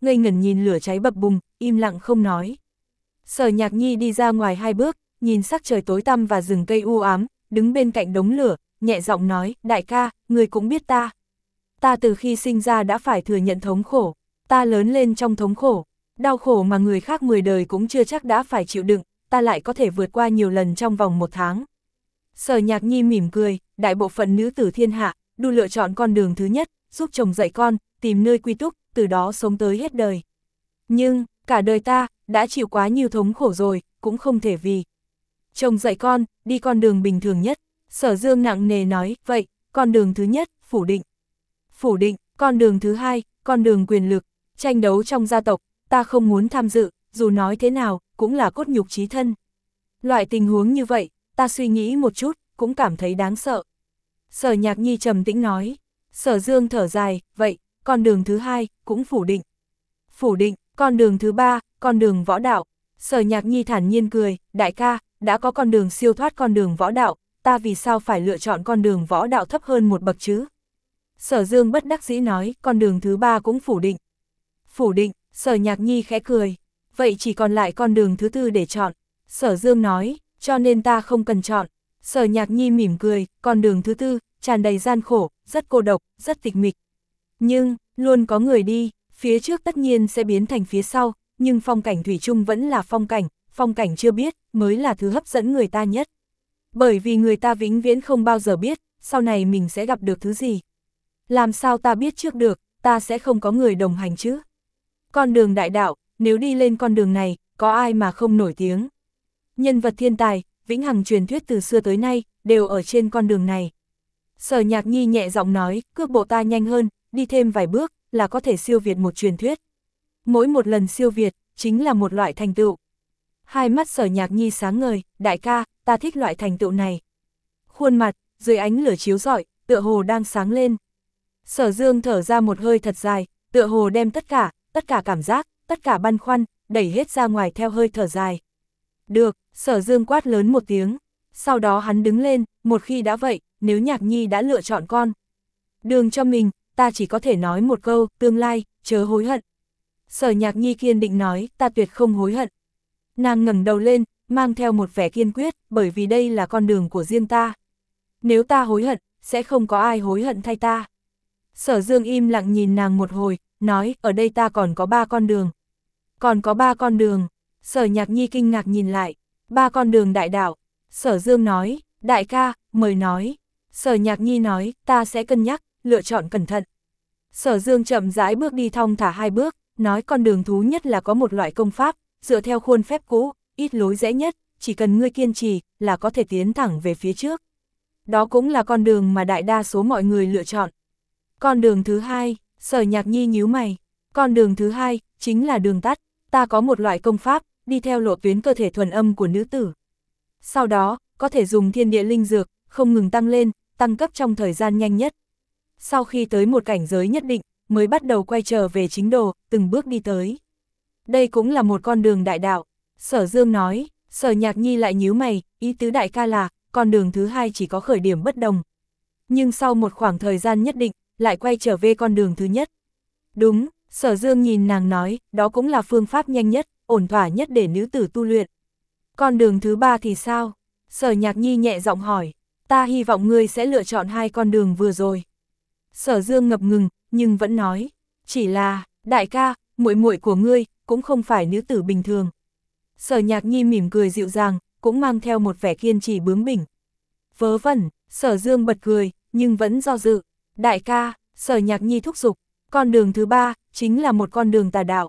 Speaker 1: ngây ngẩn nhìn lửa cháy bập bùng, im lặng không nói. Sở Nhạc Nhi đi ra ngoài hai bước, nhìn sắc trời tối tăm và rừng cây u ám, đứng bên cạnh đống lửa, nhẹ giọng nói, đại ca, người cũng biết ta. Ta từ khi sinh ra đã phải thừa nhận thống khổ, ta lớn lên trong thống khổ, đau khổ mà người khác mười đời cũng chưa chắc đã phải chịu đựng, ta lại có thể vượt qua nhiều lần trong vòng một tháng. Sở Nhạc Nhi mỉm cười, đại bộ phận nữ tử thiên hạ, đu lựa chọn con đường thứ nhất, giúp chồng dạy con, tìm nơi quy túc, từ đó sống tới hết đời. Nhưng, cả đời ta, đã chịu quá nhiều thống khổ rồi, cũng không thể vì chồng dạy con, đi con đường bình thường nhất. Sở Dương nặng nề nói, vậy, con đường thứ nhất, phủ định. Phủ định, con đường thứ hai, con đường quyền lực, tranh đấu trong gia tộc, ta không muốn tham dự, dù nói thế nào, cũng là cốt nhục chí thân. Loại tình huống như vậy, ta suy nghĩ một chút, cũng cảm thấy đáng sợ. Sở Nhạc Nhi trầm tĩnh nói. Sở Dương thở dài, vậy, con đường thứ hai, cũng phủ định. Phủ định, con đường thứ ba, con đường võ đạo. Sở Nhạc Nhi thản nhiên cười, đại ca, đã có con đường siêu thoát con đường võ đạo, ta vì sao phải lựa chọn con đường võ đạo thấp hơn một bậc chứ? Sở Dương bất đắc dĩ nói, con đường thứ ba cũng phủ định. Phủ định, Sở Nhạc Nhi khẽ cười, vậy chỉ còn lại con đường thứ tư để chọn. Sở Dương nói, cho nên ta không cần chọn. Sở Nhạc Nhi mỉm cười, con đường thứ tư, tràn đầy gian khổ, rất cô độc, rất tịch mịch. Nhưng, luôn có người đi, phía trước tất nhiên sẽ biến thành phía sau, nhưng phong cảnh thủy chung vẫn là phong cảnh, phong cảnh chưa biết, mới là thứ hấp dẫn người ta nhất. Bởi vì người ta vĩnh viễn không bao giờ biết, sau này mình sẽ gặp được thứ gì. Làm sao ta biết trước được, ta sẽ không có người đồng hành chứ? Con đường đại đạo, nếu đi lên con đường này, có ai mà không nổi tiếng? Nhân vật thiên tài, vĩnh hằng truyền thuyết từ xưa tới nay, đều ở trên con đường này. Sở Nhạc Nhi nhẹ giọng nói, cước bộ ta nhanh hơn, đi thêm vài bước, là có thể siêu việt một truyền thuyết. Mỗi một lần siêu việt, chính là một loại thành tựu. Hai mắt Sở Nhạc Nhi sáng ngời, đại ca, ta thích loại thành tựu này. Khuôn mặt, dưới ánh lửa chiếu rọi, tựa hồ đang sáng lên. Sở Dương thở ra một hơi thật dài, tựa hồ đem tất cả, tất cả cảm giác, tất cả băn khoăn, đẩy hết ra ngoài theo hơi thở dài. Được, Sở Dương quát lớn một tiếng. Sau đó hắn đứng lên, một khi đã vậy, nếu Nhạc Nhi đã lựa chọn con đường cho mình, ta chỉ có thể nói một câu, tương lai, chớ hối hận. Sở Nhạc Nhi kiên định nói, ta tuyệt không hối hận. Nàng ngẩng đầu lên, mang theo một vẻ kiên quyết, bởi vì đây là con đường của riêng ta. Nếu ta hối hận, sẽ không có ai hối hận thay ta. Sở Dương im lặng nhìn nàng một hồi, nói, ở đây ta còn có ba con đường. Còn có ba con đường. Sở Nhạc Nhi kinh ngạc nhìn lại, ba con đường đại đạo. Sở Dương nói, đại ca, mời nói. Sở Nhạc Nhi nói, ta sẽ cân nhắc, lựa chọn cẩn thận. Sở Dương chậm rãi bước đi thong thả hai bước, nói con đường thú nhất là có một loại công pháp, dựa theo khuôn phép cũ, ít lối rẽ nhất, chỉ cần ngươi kiên trì, là có thể tiến thẳng về phía trước. Đó cũng là con đường mà đại đa số mọi người lựa chọn. Con đường thứ hai, Sở Nhạc Nhi nhíu mày, con đường thứ hai, chính là đường tắt, ta có một loại công pháp, đi theo lộ tuyến cơ thể thuần âm của nữ tử. Sau đó, có thể dùng thiên địa linh dược, không ngừng tăng lên, tăng cấp trong thời gian nhanh nhất. Sau khi tới một cảnh giới nhất định, mới bắt đầu quay trở về chính đồ, từng bước đi tới. Đây cũng là một con đường đại đạo. Sở Dương nói, Sở Nhạc Nhi lại nhíu mày, ý tứ đại ca là, con đường thứ hai chỉ có khởi điểm bất đồng. Nhưng sau một khoảng thời gian nhất định, lại quay trở về con đường thứ nhất. Đúng, Sở Dương nhìn nàng nói, đó cũng là phương pháp nhanh nhất, ổn thỏa nhất để nữ tử tu luyện. Con đường thứ ba thì sao? Sở Nhạc Nhi nhẹ giọng hỏi, ta hy vọng ngươi sẽ lựa chọn hai con đường vừa rồi. Sở Dương ngập ngừng, nhưng vẫn nói, chỉ là, đại ca, muội muội của ngươi, cũng không phải nữ tử bình thường. Sở Nhạc Nhi mỉm cười dịu dàng, cũng mang theo một vẻ kiên trì bướng bỉnh. Vớ vẩn, Sở Dương bật cười, nhưng vẫn do dự. Đại ca, Sở Nhạc Nhi thúc giục, con đường thứ ba, chính là một con đường tà đạo.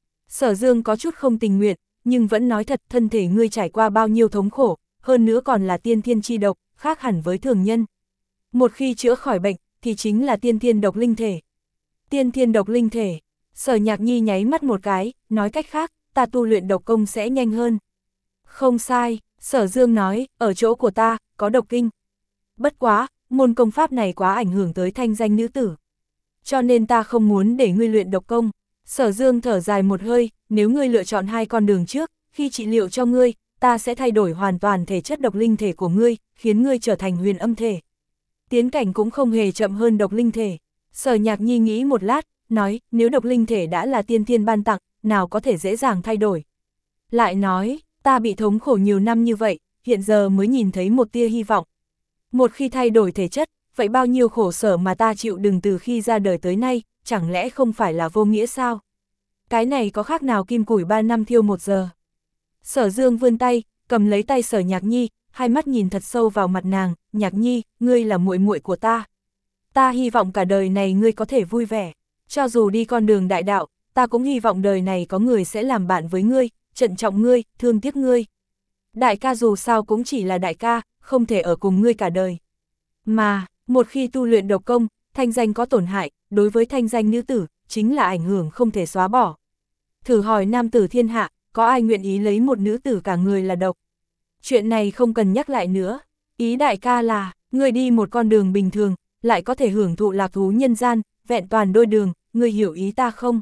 Speaker 1: Sở Dương có chút không tình nguyện, nhưng vẫn nói thật, thân thể ngươi trải qua bao nhiêu thống khổ, hơn nữa còn là tiên thiên chi độc, khác hẳn với thường nhân. Một khi chữa khỏi bệnh, thì chính là tiên thiên độc linh thể. Tiên thiên độc linh thể, Sở Nhạc Nhi nháy mắt một cái, nói cách khác, ta tu luyện độc công sẽ nhanh hơn. Không sai, Sở Dương nói, ở chỗ của ta, có độc kinh. Bất quá, môn công pháp này quá ảnh hưởng tới thanh danh nữ tử. Cho nên ta không muốn để ngươi luyện độc công. Sở Dương thở dài một hơi, nếu ngươi lựa chọn hai con đường trước, khi trị liệu cho ngươi, ta sẽ thay đổi hoàn toàn thể chất độc linh thể của ngươi, khiến ngươi trở thành huyền âm thể. Tiến cảnh cũng không hề chậm hơn độc linh thể. Sở Nhạc Nhi nghĩ một lát, nói, nếu độc linh thể đã là tiên thiên ban tặng, nào có thể dễ dàng thay đổi. Lại nói, ta bị thống khổ nhiều năm như vậy, hiện giờ mới nhìn thấy một tia hy vọng. Một khi thay đổi thể chất, vậy bao nhiêu khổ sở mà ta chịu đựng từ khi ra đời tới nay, chẳng lẽ không phải là vô nghĩa sao? Cái này có khác nào kim củi ba năm thiêu một giờ? Sở Dương vươn tay, cầm lấy tay Sở Nhạc Nhi, hai mắt nhìn thật sâu vào mặt nàng, Nhạc Nhi, ngươi là muội muội của ta. Ta hy vọng cả đời này ngươi có thể vui vẻ, cho dù đi con đường đại đạo, ta cũng hy vọng đời này có người sẽ làm bạn với ngươi, trân trọng ngươi, thương tiếc ngươi. Đại ca dù sao cũng chỉ là đại ca, không thể ở cùng ngươi cả đời. Mà, một khi tu luyện độc công, thanh danh có tổn hại, đối với thanh danh nữ tử, chính là ảnh hưởng không thể xóa bỏ. Thử hỏi nam tử thiên hạ, có ai nguyện ý lấy một nữ tử cả người là độc? Chuyện này không cần nhắc lại nữa. Ý đại ca là, ngươi đi một con đường bình thường, lại có thể hưởng thụ lạc thú nhân gian, vẹn toàn đôi đường, ngươi hiểu ý ta không?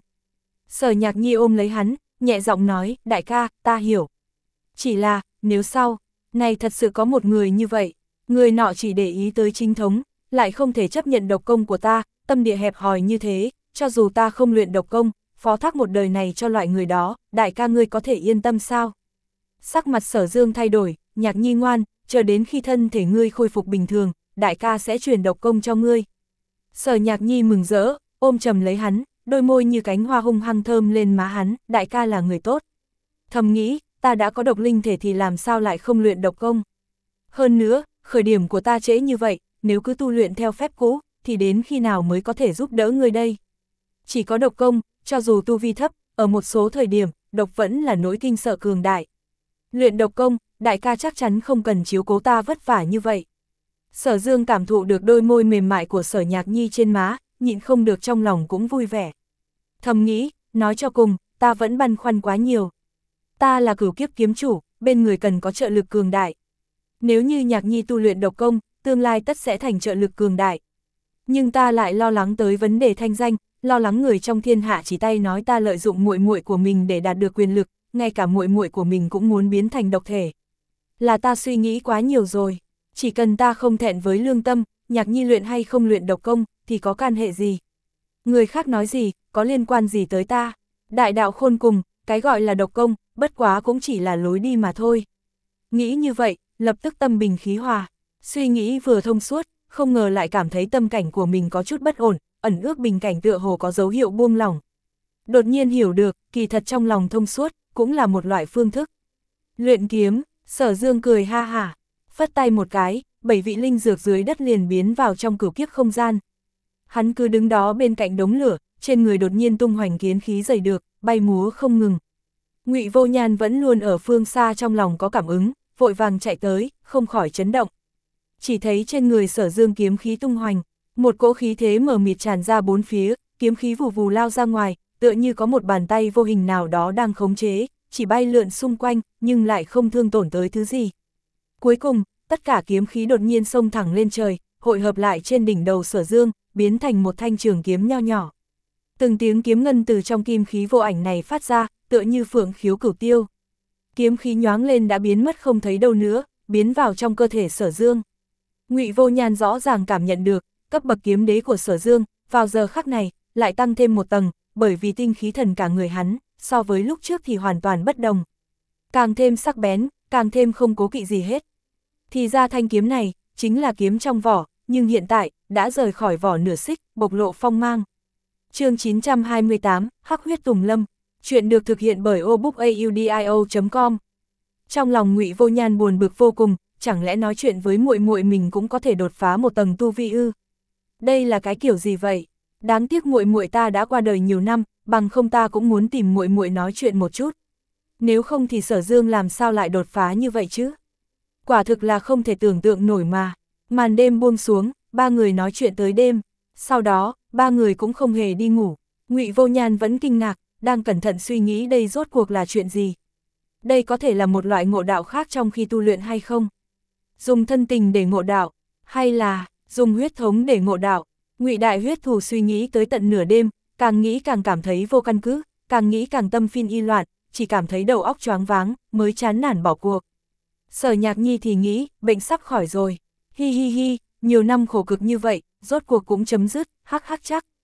Speaker 1: Sở Nhạc Nhi ôm lấy hắn, nhẹ giọng nói, đại ca, ta hiểu. Chỉ là, nếu sau, này thật sự có một người như vậy, người nọ chỉ để ý tới chính thống, lại không thể chấp nhận độc công của ta, tâm địa hẹp hòi như thế, cho dù ta không luyện độc công, phó thác một đời này cho loại người đó, đại ca ngươi có thể yên tâm sao? Sắc mặt Sở Dương thay đổi, Nhạc Nhi ngoan, chờ đến khi thân thể ngươi khôi phục bình thường, đại ca sẽ truyền độc công cho ngươi. Sở Nhạc Nhi mừng rỡ, ôm chầm lấy hắn, đôi môi như cánh hoa hung hăng thơm lên má hắn, đại ca là người tốt. Thầm nghĩ, ta đã có độc linh thể thì làm sao lại không luyện độc công. Hơn nữa, khởi điểm của ta trễ như vậy, nếu cứ tu luyện theo phép cũ, thì đến khi nào mới có thể giúp đỡ ngươi đây. Chỉ có độc công, cho dù tu vi thấp, ở một số thời điểm, độc vẫn là nỗi kinh sợ cường đại. Luyện độc công, đại ca chắc chắn không cần chiếu cố ta vất vả như vậy. Sở Dương cảm thụ được đôi môi mềm mại của Sở Nhạc Nhi trên má, nhịn không được trong lòng cũng vui vẻ. Thầm nghĩ, nói cho cùng, ta vẫn băn khoăn quá nhiều. Ta là cửu kiếp kiếm chủ, bên người cần có trợ lực cường đại. Nếu như Nhạc Nhi tu luyện độc công, tương lai tất sẽ thành trợ lực cường đại. Nhưng ta lại lo lắng tới vấn đề thanh danh, lo lắng người trong thiên hạ chỉ tay nói ta lợi dụng muội muội của mình để đạt được quyền lực, ngay cả muội muội của mình cũng muốn biến thành độc thể. Là ta suy nghĩ quá nhiều rồi, chỉ cần ta không thẹn với lương tâm, Nhạc Nhi luyện hay không luyện độc công, thì có can hệ gì? Người khác nói gì, có liên quan gì tới ta? Đại đạo khôn cùng, cái gọi là độc công, bất quá cũng chỉ là lối đi mà thôi. Nghĩ như vậy, lập tức tâm bình khí hòa, suy nghĩ vừa thông suốt, không ngờ lại cảm thấy tâm cảnh của mình có chút bất ổn, ẩn ước bình cảnh tựa hồ có dấu hiệu buông lỏng. Đột nhiên hiểu được, kỳ thật trong lòng thông suốt, cũng là một loại phương thức. Luyện kiếm, Sở Dương cười ha hả, phất tay một cái, bảy vị linh dược dưới đất liền biến vào trong cửu kiếp không gian. Hắn cứ đứng đó bên cạnh đống lửa, trên người đột nhiên tung hoành kiến khí dày được, bay múa không ngừng. Ngụy Vô Nhan vẫn luôn ở phương xa trong lòng có cảm ứng, vội vàng chạy tới, không khỏi chấn động. Chỉ thấy trên người Sở Dương kiếm khí tung hoành, một cỗ khí thế mờ mịt tràn ra bốn phía, kiếm khí vù vù lao ra ngoài, tựa như có một bàn tay vô hình nào đó đang khống chế, chỉ bay lượn xung quanh, nhưng lại không thương tổn tới thứ gì. Cuối cùng, tất cả kiếm khí đột nhiên xông thẳng lên trời, hội hợp lại trên đỉnh đầu Sở Dương, biến thành một thanh trường kiếm nho nhỏ. Từng tiếng kiếm ngân từ trong kim khí vô ảnh này phát ra, tựa như phượng khiếu cửu tiêu. Kiếm khí nhoáng lên đã biến mất không thấy đâu nữa, biến vào trong cơ thể Sở Dương. Ngụy Vô Nhan rõ ràng cảm nhận được, cấp bậc kiếm đế của Sở Dương, vào giờ khắc này, lại tăng thêm một tầng, bởi vì tinh khí thần cả người hắn, so với lúc trước thì hoàn toàn bất đồng. Càng thêm sắc bén, càng thêm không cố kỵ gì hết. Thì ra thanh kiếm này, chính là kiếm trong vỏ, nhưng hiện tại, đã rời khỏi vỏ nửa xích, bộc lộ phong mang. Chương chín trăm hai mươi tám, Hắc huyết Tùng Lâm. Chuyện được thực hiện bởi o book audio chấm com. Trong lòng Ngụy Vô Nhan buồn bực vô cùng, chẳng lẽ nói chuyện với muội muội mình cũng có thể đột phá một tầng tu vi ư? Đây là cái kiểu gì vậy? Đáng tiếc muội muội ta đã qua đời nhiều năm, bằng không ta cũng muốn tìm muội muội nói chuyện một chút. Nếu không thì Sở Dương làm sao lại đột phá như vậy chứ? Quả thực là không thể tưởng tượng nổi mà. Màn đêm buông xuống, ba người nói chuyện tới đêm. Sau đó, ba người cũng không hề đi ngủ. Ngụy Vô Nhan vẫn kinh ngạc, đang cẩn thận suy nghĩ đây rốt cuộc là chuyện gì. Đây có thể là một loại ngộ đạo khác trong khi tu luyện hay không? Dùng thân tình để ngộ đạo, hay là dùng huyết thống để ngộ đạo? Ngụy Đại Huyết Thù suy nghĩ tới tận nửa đêm, càng nghĩ càng cảm thấy vô căn cứ, càng nghĩ càng tâm phiên y loạn, chỉ cảm thấy đầu óc choáng váng, mới chán nản bỏ cuộc. Sở Nhạc Nhi thì nghĩ, bệnh sắp khỏi rồi. Hi hi hi, nhiều năm khổ cực như vậy, rốt cuộc cũng chấm dứt, hắc hắc chắc.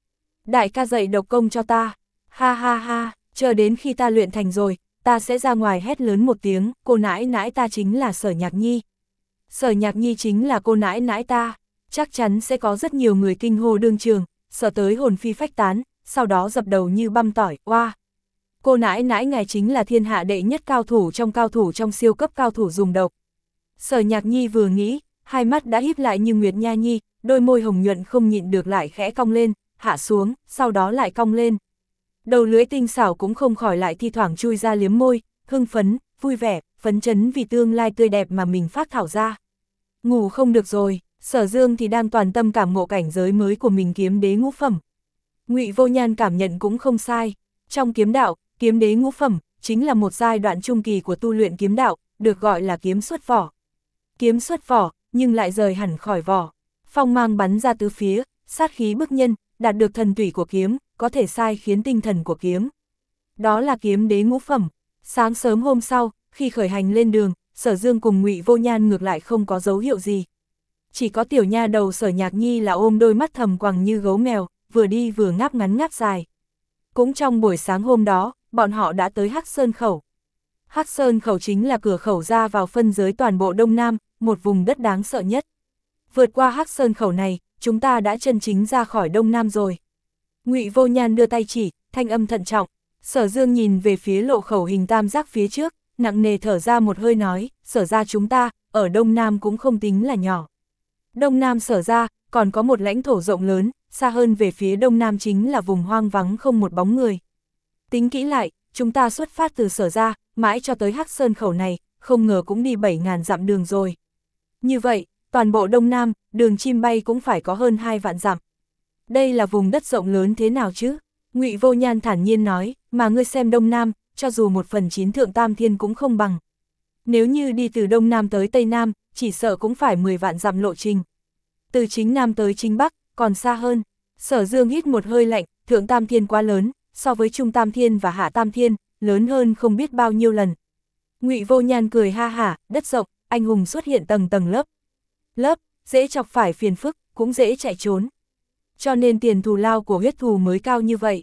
Speaker 1: Đại ca dạy độc công cho ta, ha ha ha, chờ đến khi ta luyện thành rồi, ta sẽ ra ngoài hét lớn một tiếng, cô nãi nãi ta chính là Sở Nhạc Nhi. Sở Nhạc Nhi chính là cô nãi nãi ta, chắc chắn sẽ có rất nhiều người kinh hô đương trường, sợ tới hồn phi phách tán, sau đó dập đầu như băm tỏi, oa. Wow. Cô nãi nãi ngài chính là thiên hạ đệ nhất cao thủ trong cao thủ trong siêu cấp cao thủ dùng độc. Sở Nhạc Nhi vừa nghĩ, hai mắt đã híp lại như Nguyệt Nha Nhi, đôi môi hồng nhuận không nhịn được lại khẽ cong lên, hạ xuống, sau đó lại cong lên. Đầu lưỡi tinh xảo cũng không khỏi lại thi thoảng chui ra liếm môi, hưng phấn, vui vẻ, phấn chấn vì tương lai tươi đẹp mà mình phát thảo ra. Ngủ không được rồi, Sở Dương thì đang toàn tâm cảm ngộ cảnh giới mới của mình kiếm đế ngũ phẩm. Ngụy Vô Nhan cảm nhận cũng không sai, trong kiếm đạo, kiếm đế ngũ phẩm chính là một giai đoạn trung kỳ của tu luyện kiếm đạo, được gọi là kiếm xuất vỏ. Kiếm xuất vỏ, nhưng lại rời hẳn khỏi vỏ. Phong mang bắn ra tứ phía, sát khí bức nhân, đạt được thần tủy của kiếm, có thể sai khiến tinh thần của kiếm. Đó là kiếm đế ngũ phẩm. Sáng sớm hôm sau, khi khởi hành lên đường, Sở Dương cùng Ngụy Vô Nhan ngược lại không có dấu hiệu gì. Chỉ có tiểu nha đầu Sở Nhạc Nhi là ôm đôi mắt thầm quằng như gấu mèo, vừa đi vừa ngáp ngắn ngáp dài. Cũng trong buổi sáng hôm đó, bọn họ đã tới Hắc Sơn Khẩu. Hắc Sơn Khẩu chính là cửa khẩu ra vào phân giới toàn bộ Đông Nam, một vùng đất đáng sợ nhất. Vượt qua Hắc Sơn Khẩu này, chúng ta đã chân chính ra khỏi Đông Nam rồi. Ngụy Vô Nhan đưa tay chỉ, thanh âm thận trọng. Sở Dương nhìn về phía lộ khẩu hình tam giác phía trước, nặng nề thở ra một hơi nói, Sở ra chúng ta, ở Đông Nam cũng không tính là nhỏ. Đông Nam Sở ra, còn có một lãnh thổ rộng lớn, xa hơn về phía Đông Nam chính là vùng hoang vắng không một bóng người. Tính kỹ lại, chúng ta xuất phát từ Sở ra, mãi cho tới Hắc Sơn Khẩu này, không ngờ cũng đi bảy ngàn dặm đường rồi. Như vậy, toàn bộ Đông Nam, đường chim bay cũng phải có hơn hai vạn dặm. Đây là vùng đất rộng lớn thế nào chứ? Ngụy Vô Nhan thản nhiên nói, mà ngươi xem Đông Nam, cho dù một phần chín thượng tam thiên cũng không bằng. Nếu như đi từ Đông Nam tới Tây Nam, chỉ sợ cũng phải mười vạn dặm lộ trình. Từ chính Nam tới chính Bắc, còn xa hơn. Sở Dương hít một hơi lạnh, thượng tam thiên quá lớn, so với trung tam thiên và hạ tam thiên, lớn hơn không biết bao nhiêu lần. Ngụy Vô Nhan cười ha hả, đất rộng, anh hùng xuất hiện tầng tầng lớp. Lớp, dễ chọc phải phiền phức, cũng dễ chạy trốn. Cho nên tiền thù lao của huyết thù mới cao như vậy.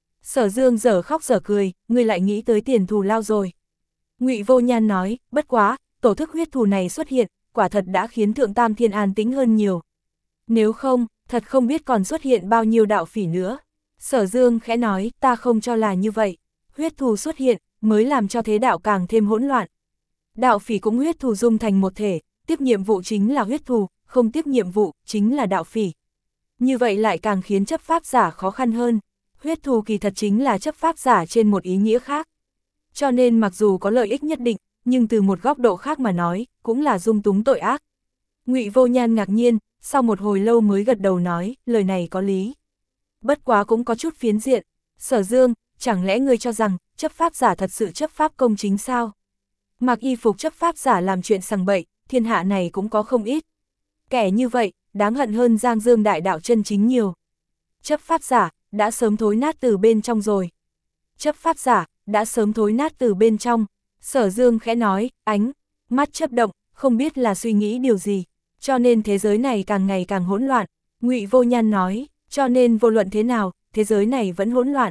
Speaker 1: Sở Dương dở khóc dở cười, ngươi lại nghĩ tới tiền thù lao rồi. Ngụy Vô Nhan nói, bất quá, tổ thức huyết thù này xuất hiện, quả thật đã khiến thượng tam thiên an tĩnh hơn nhiều. Nếu không, thật không biết còn xuất hiện bao nhiêu đạo phỉ nữa. Sở Dương khẽ nói, ta không cho là như vậy. Huyết thù xuất hiện, mới làm cho thế đạo càng thêm hỗn loạn. Đạo phỉ cũng huyết thù dung thành một thể, tiếp nhiệm vụ chính là huyết thù, không tiếp nhiệm vụ, chính là đạo phỉ. Như vậy lại càng khiến chấp pháp giả khó khăn hơn. Huyết thù kỳ thật chính là chấp pháp giả trên một ý nghĩa khác. Cho nên mặc dù có lợi ích nhất định, nhưng từ một góc độ khác mà nói, cũng là dung túng tội ác. Ngụy Vô Nhan ngạc nhiên, sau một hồi lâu mới gật đầu nói, lời này có lý. Bất quá cũng có chút phiến diện. Sở Dương, chẳng lẽ ngươi cho rằng, chấp pháp giả thật sự chấp pháp công chính sao? Mặc y phục chấp pháp giả làm chuyện sằng bậy, thiên hạ này cũng có không ít. Kẻ như vậy, đáng hận hơn Giang Dương đại đạo chân chính nhiều. Chấp pháp giả, đã sớm thối nát từ bên trong rồi. Chấp pháp giả, đã sớm thối nát từ bên trong. Sở Dương khẽ nói, ánh mắt chớp động, không biết là suy nghĩ điều gì. Cho nên thế giới này càng ngày càng hỗn loạn. Ngụy Vô Nhan nói, cho nên vô luận thế nào, thế giới này vẫn hỗn loạn.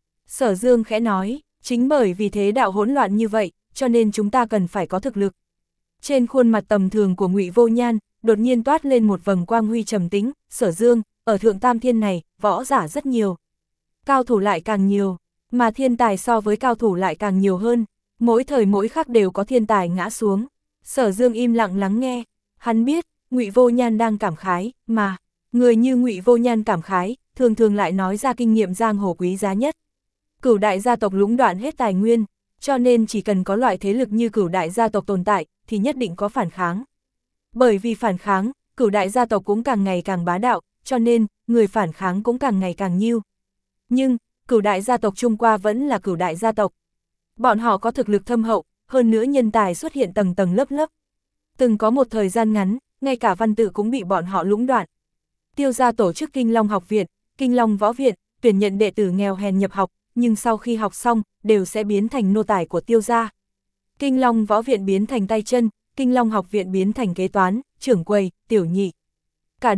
Speaker 1: Sở Dương khẽ nói, chính bởi vì thế đạo hỗn loạn như vậy, cho nên chúng ta cần phải có thực lực. Trên khuôn mặt tầm thường của Ngụy Vô Nhan, đột nhiên toát lên một vầng quang huy trầm tĩnh, Sở Dương, ở thượng tam thiên này, võ giả rất nhiều. Cao thủ lại càng nhiều, mà thiên tài so với cao thủ lại càng nhiều hơn, mỗi thời mỗi khắc đều có thiên tài ngã xuống. Sở Dương im lặng lắng nghe, hắn biết, Ngụy Vô Nhan đang cảm khái, mà, người như Ngụy Vô Nhan cảm khái, thường thường lại nói ra kinh nghiệm giang hồ quý giá nhất. Cửu đại gia tộc lũng đoạn hết tài nguyên, cho nên chỉ cần có loại thế lực như cửu đại gia tộc tồn tại, thì nhất định có phản kháng. Bởi vì phản kháng, cửu đại gia tộc cũng càng ngày càng bá đạo, cho nên, người phản kháng cũng càng ngày càng nhiều. Nhưng, cửu đại gia tộc Trung qua vẫn là cửu đại gia tộc. Bọn họ có thực lực thâm hậu, hơn nữa nhân tài xuất hiện tầng tầng lớp lớp. Từng có một thời gian ngắn, ngay cả văn tự cũng bị bọn họ lũng đoạn. Tiêu gia tổ chức Kinh Long học viện, Kinh Long võ viện, tuyển nhận đệ tử nghèo hèn nhập học, nhưng sau khi học xong, đều sẽ biến thành nô tài của Tiêu gia. Kinh Long võ viện biến thành tay chân, Kinh Long học viện biến thành kế toán, trưởng quầy, tiểu nhị. Cả đời,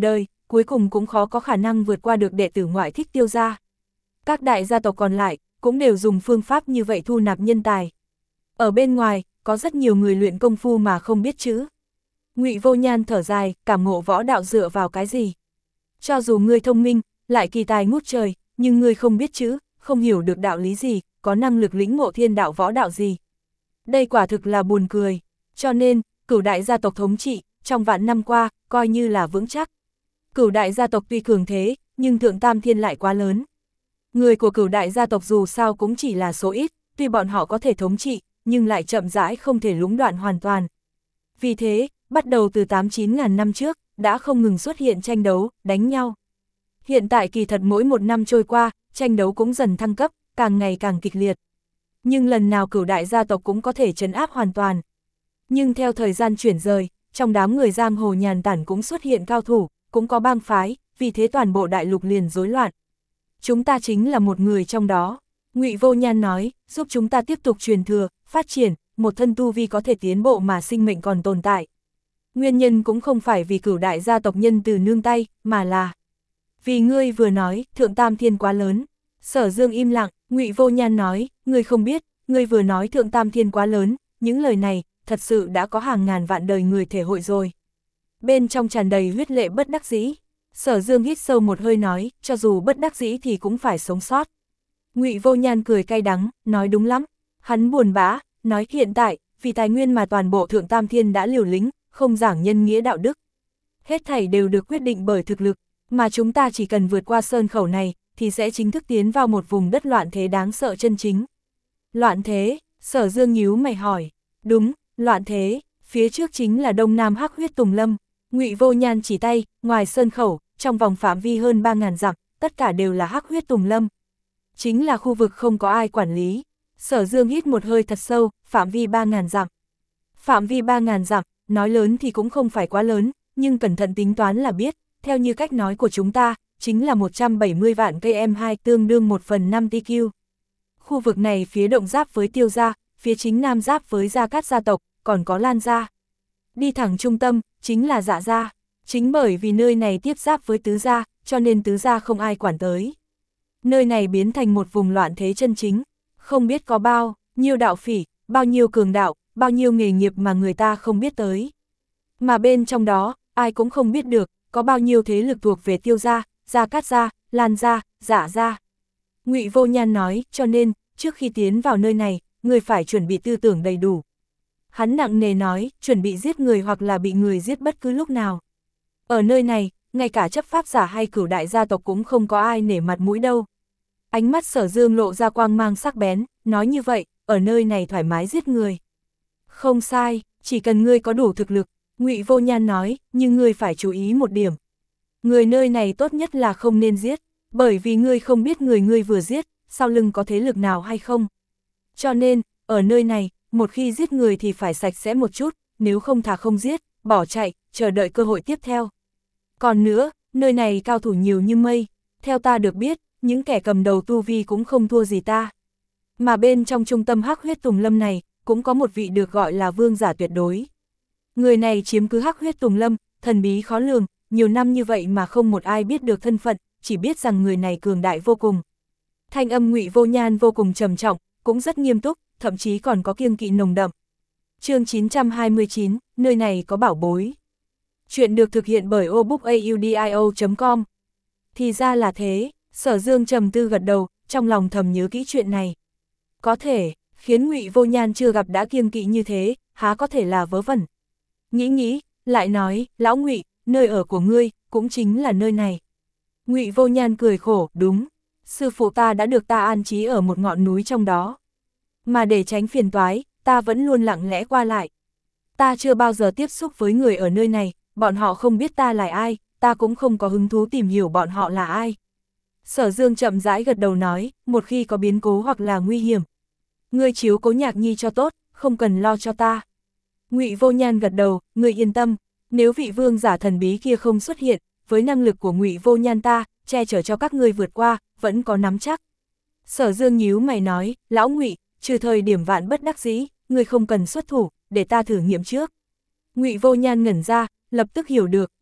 Speaker 1: cuối cùng cũng khó có khả năng vượt qua được đệ tử ngoại thích Tiêu gia. Các đại gia tộc còn lại cũng đều dùng phương pháp như vậy thu nạp nhân tài. Ở bên ngoài, có rất nhiều người luyện công phu mà không biết chữ. Ngụy Vô Nhan thở dài, cảm ngộ võ đạo dựa vào cái gì? Cho dù ngươi thông minh, lại kỳ tài ngút trời, nhưng ngươi không biết chữ, không hiểu được đạo lý gì, có năng lực lĩnh ngộ thiên đạo võ đạo gì. Đây quả thực là buồn cười. Cho nên, Cửu đại gia tộc thống trị, trong vạn năm qua, coi như là vững chắc. Cửu đại gia tộc tuy cường thế, nhưng Thượng Tam Thiên lại quá lớn. Người của Cửu đại gia tộc dù sao cũng chỉ là số ít, tuy bọn họ có thể thống trị, nhưng lại chậm rãi không thể lũng đoạn hoàn toàn. Vì thế, bắt đầu từ tám chín ngàn năm trước, đã không ngừng xuất hiện tranh đấu, đánh nhau. Hiện tại kỳ thật mỗi một năm trôi qua, tranh đấu cũng dần thăng cấp, càng ngày càng kịch liệt. Nhưng lần nào Cửu đại gia tộc cũng có thể trấn áp hoàn toàn. Nhưng theo thời gian chuyển rời, trong đám người giang hồ nhàn tản cũng xuất hiện cao thủ, cũng có bang phái, vì thế toàn bộ đại lục liền rối loạn. Chúng ta chính là một người trong đó. Ngụy Vô Nhan nói, giúp chúng ta tiếp tục truyền thừa, phát triển, một thân tu vi có thể tiến bộ mà sinh mệnh còn tồn tại. Nguyên nhân cũng không phải vì Cửu đại gia tộc nhân từ nương tay, mà là vì ngươi vừa nói, Thượng Tam Thiên quá lớn. Sở Dương im lặng, Ngụy Vô Nhan nói, ngươi không biết, ngươi vừa nói Thượng Tam Thiên quá lớn, những lời này, thật sự đã có hàng ngàn vạn đời người thể hội rồi. Bên trong tràn đầy huyết lệ bất đắc dĩ. Sở Dương hít sâu một hơi nói, cho dù bất đắc dĩ thì cũng phải sống sót. Ngụy Vô Nhan cười cay đắng, nói đúng lắm. Hắn buồn bã, nói hiện tại, vì tài nguyên mà toàn bộ Thượng Tam Thiên đã liều lĩnh, không giảng nhân nghĩa đạo đức. Hết thảy đều được quyết định bởi thực lực, mà chúng ta chỉ cần vượt qua sơn khẩu này, thì sẽ chính thức tiến vào một vùng đất loạn thế đáng sợ chân chính. Loạn thế, Sở Dương nhíu mày hỏi. Đúng, loạn thế, phía trước chính là Đông Nam Hắc Huyết Tùng Lâm. Ngụy Vô Nhan chỉ tay, ngoài sơn khẩu, trong vòng phạm vi hơn ba ngàn dặm, tất cả đều là Hắc Huyết Tùng Lâm. Chính là khu vực không có ai quản lý. Sở Dương hít một hơi thật sâu, phạm vi ba ngàn dặm. Phạm vi ba ngàn dặm, nói lớn thì cũng không phải quá lớn, nhưng cẩn thận tính toán là biết, theo như cách nói của chúng ta, chính là một trăm bảy mươi vạn cây em hai tương đương một phần năm tê quy. Khu vực này phía đông giáp với Tiêu gia, phía chính nam giáp với Gia Cát gia tộc, còn có Lan gia. Đi thẳng trung tâm, chính là Dạ gia. Chính bởi vì nơi này tiếp giáp với Tứ gia, cho nên Tứ gia không ai quản tới. Nơi này biến thành một vùng loạn thế chân chính, không biết có bao nhiêu đạo phỉ, bao nhiêu cường đạo, bao nhiêu nghề nghiệp mà người ta không biết tới. Mà bên trong đó, ai cũng không biết được, có bao nhiêu thế lực thuộc về Tiêu gia, Gia Cát gia, Lan gia, Dạ gia. Ngụy Vô Nhan nói, cho nên, trước khi tiến vào nơi này, người phải chuẩn bị tư tưởng đầy đủ. Hắn nặng nề nói, chuẩn bị giết người hoặc là bị người giết bất cứ lúc nào. Ở nơi này, ngay cả chấp pháp giả hay Cửu đại gia tộc cũng không có ai nể mặt mũi đâu. Ánh mắt Sở Dương lộ ra quang mang sắc bén, nói như vậy, ở nơi này thoải mái giết người. Không sai, chỉ cần ngươi có đủ thực lực, Ngụy Vô Nhan nói, nhưng ngươi phải chú ý một điểm. Người nơi này tốt nhất là không nên giết, bởi vì ngươi không biết người ngươi vừa giết, sau lưng có thế lực nào hay không. Cho nên, ở nơi này, một khi giết người thì phải sạch sẽ một chút, nếu không thà không giết, bỏ chạy, chờ đợi cơ hội tiếp theo. Còn nữa, nơi này cao thủ nhiều như mây, theo ta được biết, những kẻ cầm đầu tu vi cũng không thua gì ta. Mà bên trong trung tâm Hắc Huyết Tùng Lâm này, cũng có một vị được gọi là vương giả tuyệt đối. Người này chiếm cứ Hắc Huyết Tùng Lâm, thần bí khó lường, nhiều năm như vậy mà không một ai biết được thân phận, chỉ biết rằng người này cường đại vô cùng. Thanh âm Ngụy Vô Nhan vô cùng trầm trọng, cũng rất nghiêm túc, thậm chí còn có kiêng kỵ nồng đậm. Chương chín trăm hai mươi chín, nơi này có bảo bối. Chuyện được thực hiện bởi obookaudio chấm com. Thì ra là thế, Sở Dương trầm tư gật đầu, trong lòng thầm nhớ kỹ chuyện này. Có thể, khiến Ngụy Vô Nhan chưa gặp đã kiêng kỵ như thế, há có thể là vớ vẩn. Nghĩ nghĩ, lại nói, lão Ngụy, nơi ở của ngươi, cũng chính là nơi này. Ngụy Vô Nhan cười khổ, đúng, sư phụ ta đã được ta an trí ở một ngọn núi trong đó. Mà để tránh phiền toái, ta vẫn luôn lặng lẽ qua lại. Ta chưa bao giờ tiếp xúc với người ở nơi này, bọn họ không biết ta là ai, ta cũng không có hứng thú tìm hiểu bọn họ là ai. Sở Dương chậm rãi gật đầu nói, một khi có biến cố hoặc là nguy hiểm, ngươi chiếu cố Nhạc Nhi cho tốt, không cần lo cho ta. Ngụy Vô Nhan gật đầu, ngươi yên tâm, nếu vị vương giả thần bí kia không xuất hiện, với năng lực của Ngụy Vô Nhan ta, che chở cho các ngươi vượt qua, vẫn có nắm chắc. Sở Dương nhíu mày nói, lão Ngụy, trừ thời điểm vạn bất đắc dĩ, ngươi không cần xuất thủ, để ta thử nghiệm trước. Ngụy Vô Nhan ngẩn ra, lập tức hiểu được,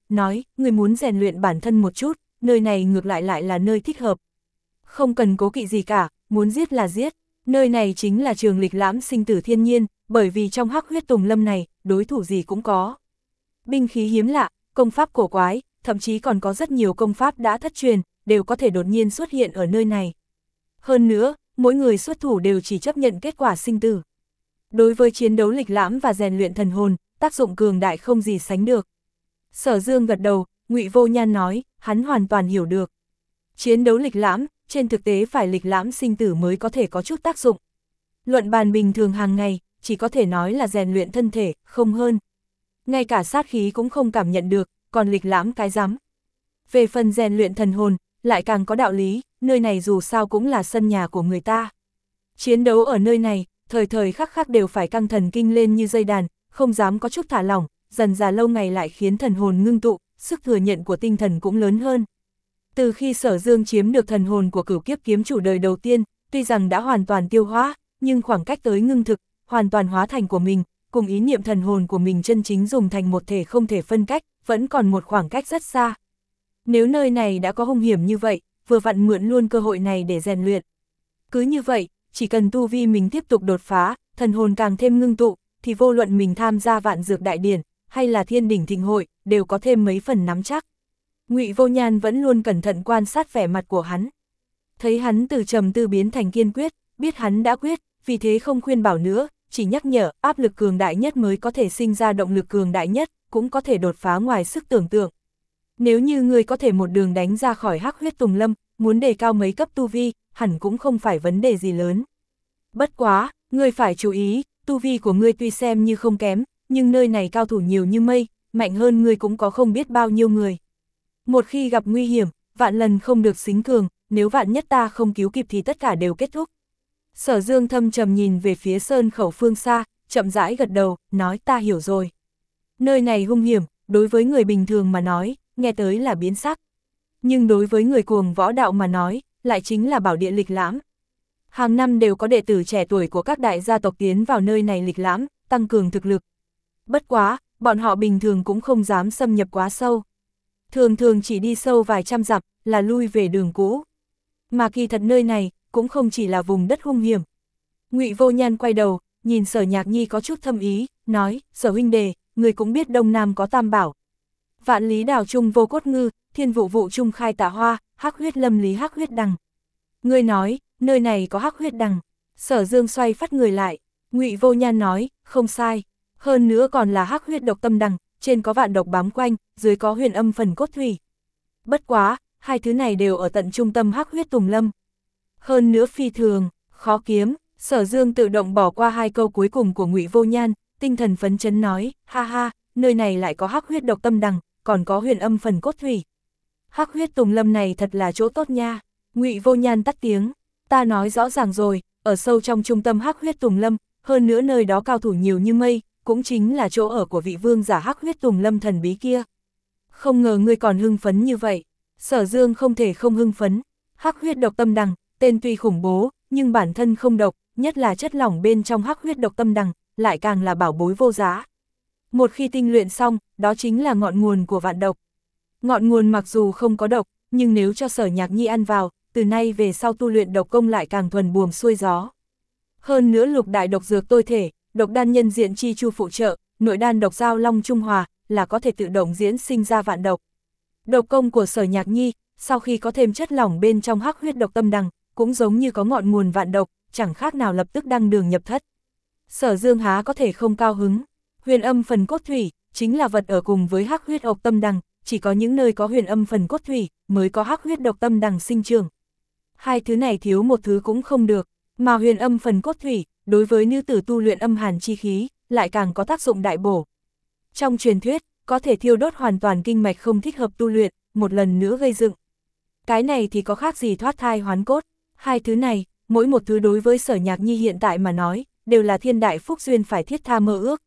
Speaker 1: nói, người muốn rèn luyện bản thân một chút, nơi này ngược lại lại là nơi thích hợp. Không cần cố kỵ gì cả, muốn giết là giết, nơi này chính là trường lịch lãm sinh tử thiên nhiên, bởi vì trong hắc huyết tùng lâm này, đối thủ gì cũng có. Binh khí hiếm lạ, công pháp cổ quái, thậm chí còn có rất nhiều công pháp đã thất truyền, đều có thể đột nhiên xuất hiện ở nơi này. Hơn nữa, mỗi người xuất thủ đều chỉ chấp nhận kết quả sinh tử. Đối với chiến đấu lịch lãm và rèn luyện thần hồn, tác dụng cường đại không gì sánh được. Sở Dương gật đầu, Ngụy Vô Nhan nói, hắn hoàn toàn hiểu được. Chiến đấu lịch lãm, trên thực tế phải lịch lãm sinh tử mới có thể có chút tác dụng. Luận bàn bình thường hàng ngày, chỉ có thể nói là rèn luyện thân thể, không hơn. Ngay cả sát khí cũng không cảm nhận được, còn lịch lãm cái rắm. Về phần rèn luyện thần hồn, lại càng có đạo lý, nơi này dù sao cũng là sân nhà của người ta. Chiến đấu ở nơi này, thời thời khắc khắc đều phải căng thần kinh lên như dây đàn, không dám có chút thả lỏng, dần dà lâu ngày lại khiến thần hồn ngưng tụ, sức thừa nhận của tinh thần cũng lớn hơn. Từ khi Sở Dương chiếm được thần hồn của Cửu Kiếp kiếm chủ đời đầu tiên, tuy rằng đã hoàn toàn tiêu hóa, nhưng khoảng cách tới ngưng thực, hoàn toàn hóa thành của mình, cùng ý niệm thần hồn của mình chân chính dùng thành một thể không thể phân cách, vẫn còn một khoảng cách rất xa. Nếu nơi này đã có hung hiểm như vậy, vừa vặn mượn luôn cơ hội này để rèn luyện. Cứ như vậy, chỉ cần tu vi mình tiếp tục đột phá, thần hồn càng thêm ngưng tụ, thì vô luận mình tham gia vạn dược đại điển, hay là thiên đỉnh thịnh hội, đều có thêm mấy phần nắm chắc. Ngụy Vô Nhan vẫn luôn cẩn thận quan sát vẻ mặt của hắn. Thấy hắn từ trầm tư biến thành kiên quyết, biết hắn đã quyết, vì thế không khuyên bảo nữa, chỉ nhắc nhở, áp lực cường đại nhất mới có thể sinh ra động lực cường đại nhất, cũng có thể đột phá ngoài sức tưởng tượng. Nếu như người có thể một đường đánh ra khỏi hắc huyết tùng lâm, muốn đề cao mấy cấp tu vi, hẳn cũng không phải vấn đề gì lớn. Bất quá, ngươi phải chú ý, tu vi của ngươi tuy xem như không kém, nhưng nơi này cao thủ nhiều như mây, mạnh hơn ngươi cũng có không biết bao nhiêu người. Một khi gặp nguy hiểm, vạn lần không được xính cường, nếu vạn nhất ta không cứu kịp thì tất cả đều kết thúc. Sở Dương thâm trầm nhìn về phía sơn khẩu phương xa, chậm rãi gật đầu, nói ta hiểu rồi. Nơi này hung hiểm, đối với người bình thường mà nói, nghe tới là biến sắc. Nhưng đối với người cuồng võ đạo mà nói, lại chính là bảo địa lịch lãm. Hàng năm đều có đệ tử trẻ tuổi của các đại gia tộc tiến vào nơi này lịch lãm, tăng cường thực lực. Bất quá, bọn họ bình thường cũng không dám xâm nhập quá sâu. Thường thường chỉ đi sâu vài trăm dặm, là lui về đường cũ. Mà kỳ thật nơi này, cũng không chỉ là vùng đất hung hiểm. Ngụy Vô Nhan quay đầu, nhìn Sở Nhạc Nhi có chút thâm ý, nói, Sở huynh đề, người cũng biết Đông Nam có tam bảo. Vạn lý đảo trung vô cốt ngư, thiên vụ vụ trung khai tả hoa, hắc huyết lâm lý hắc huyết đằng. Người nói, nơi này có hắc huyết đằng. Sở Dương xoay phát người lại, Ngụy Vô Nhan nói, không sai. Hơn nữa còn là hắc huyết độc tâm đằng, trên có vạn độc bám quanh, dưới có huyền âm phần cốt thủy. Bất quá, hai thứ này đều ở tận trung tâm hắc huyết tùng lâm. Hơn nữa phi thường, khó kiếm, Sở Dương tự động bỏ qua hai câu cuối cùng của Ngụy Vô Nhan, tinh thần phấn chấn nói, ha ha, nơi này lại có hắc huyết độc tâm đằng, còn có huyền âm phần cốt thủy. Hắc huyết tùng lâm này thật là chỗ tốt nha. Ngụy Vô Nhan tắt tiếng, ta nói rõ ràng rồi, ở sâu trong trung tâm hắc huyết tùng lâm, hơn nữa nơi đó cao thủ nhiều như mây, cũng chính là chỗ ở của vị vương giả hắc huyết tùng lâm thần bí kia. Không ngờ ngươi còn hưng phấn như vậy. Sở Dương không thể không hưng phấn. Hắc huyết độc tâm đằng, tên tuy khủng bố, nhưng bản thân không độc, nhất là chất lỏng bên trong hắc huyết độc tâm đằng, lại càng là bảo bối vô giá. Một khi tinh luyện xong, đó chính là ngọn nguồn của vạn độc. Ngọn nguồn mặc dù không có độc, nhưng nếu cho Sở Nhạc Nhi ăn vào, từ nay về sau tu luyện độc công lại càng thuần buồm xuôi gió. Hơn nữa lục đại độc dược tôi thể, độc đan nhân diện chi chu phụ trợ, nội đan độc giao long trung hòa, là có thể tự động diễn sinh ra vạn độc. Độc công của Sở Nhạc Nhi, sau khi có thêm chất lỏng bên trong hắc huyết độc tâm đằng, cũng giống như có ngọn nguồn vạn độc, chẳng khác nào lập tức đăng đường nhập thất. Sở Dương há có thể không cao hứng. Huyền âm phần cốt thủy, chính là vật ở cùng với hắc huyết độc tâm đằng, chỉ có những nơi có huyền âm phần cốt thủy, mới có hắc huyết độc tâm đằng sinh trưởng. Hai thứ này thiếu một thứ cũng không được, mà huyền âm phần cốt thủy, đối với nữ tử tu luyện âm hàn chi khí, lại càng có tác dụng đại bổ. Trong truyền thuyết, có thể thiêu đốt hoàn toàn kinh mạch không thích hợp tu luyện, một lần nữa gây dựng. Cái này thì có khác gì thoát thai hoán cốt, hai thứ này, mỗi một thứ đối với Sở Nhạc Nhi hiện tại mà nói, đều là thiên đại phúc duyên phải thiết tha mơ ước.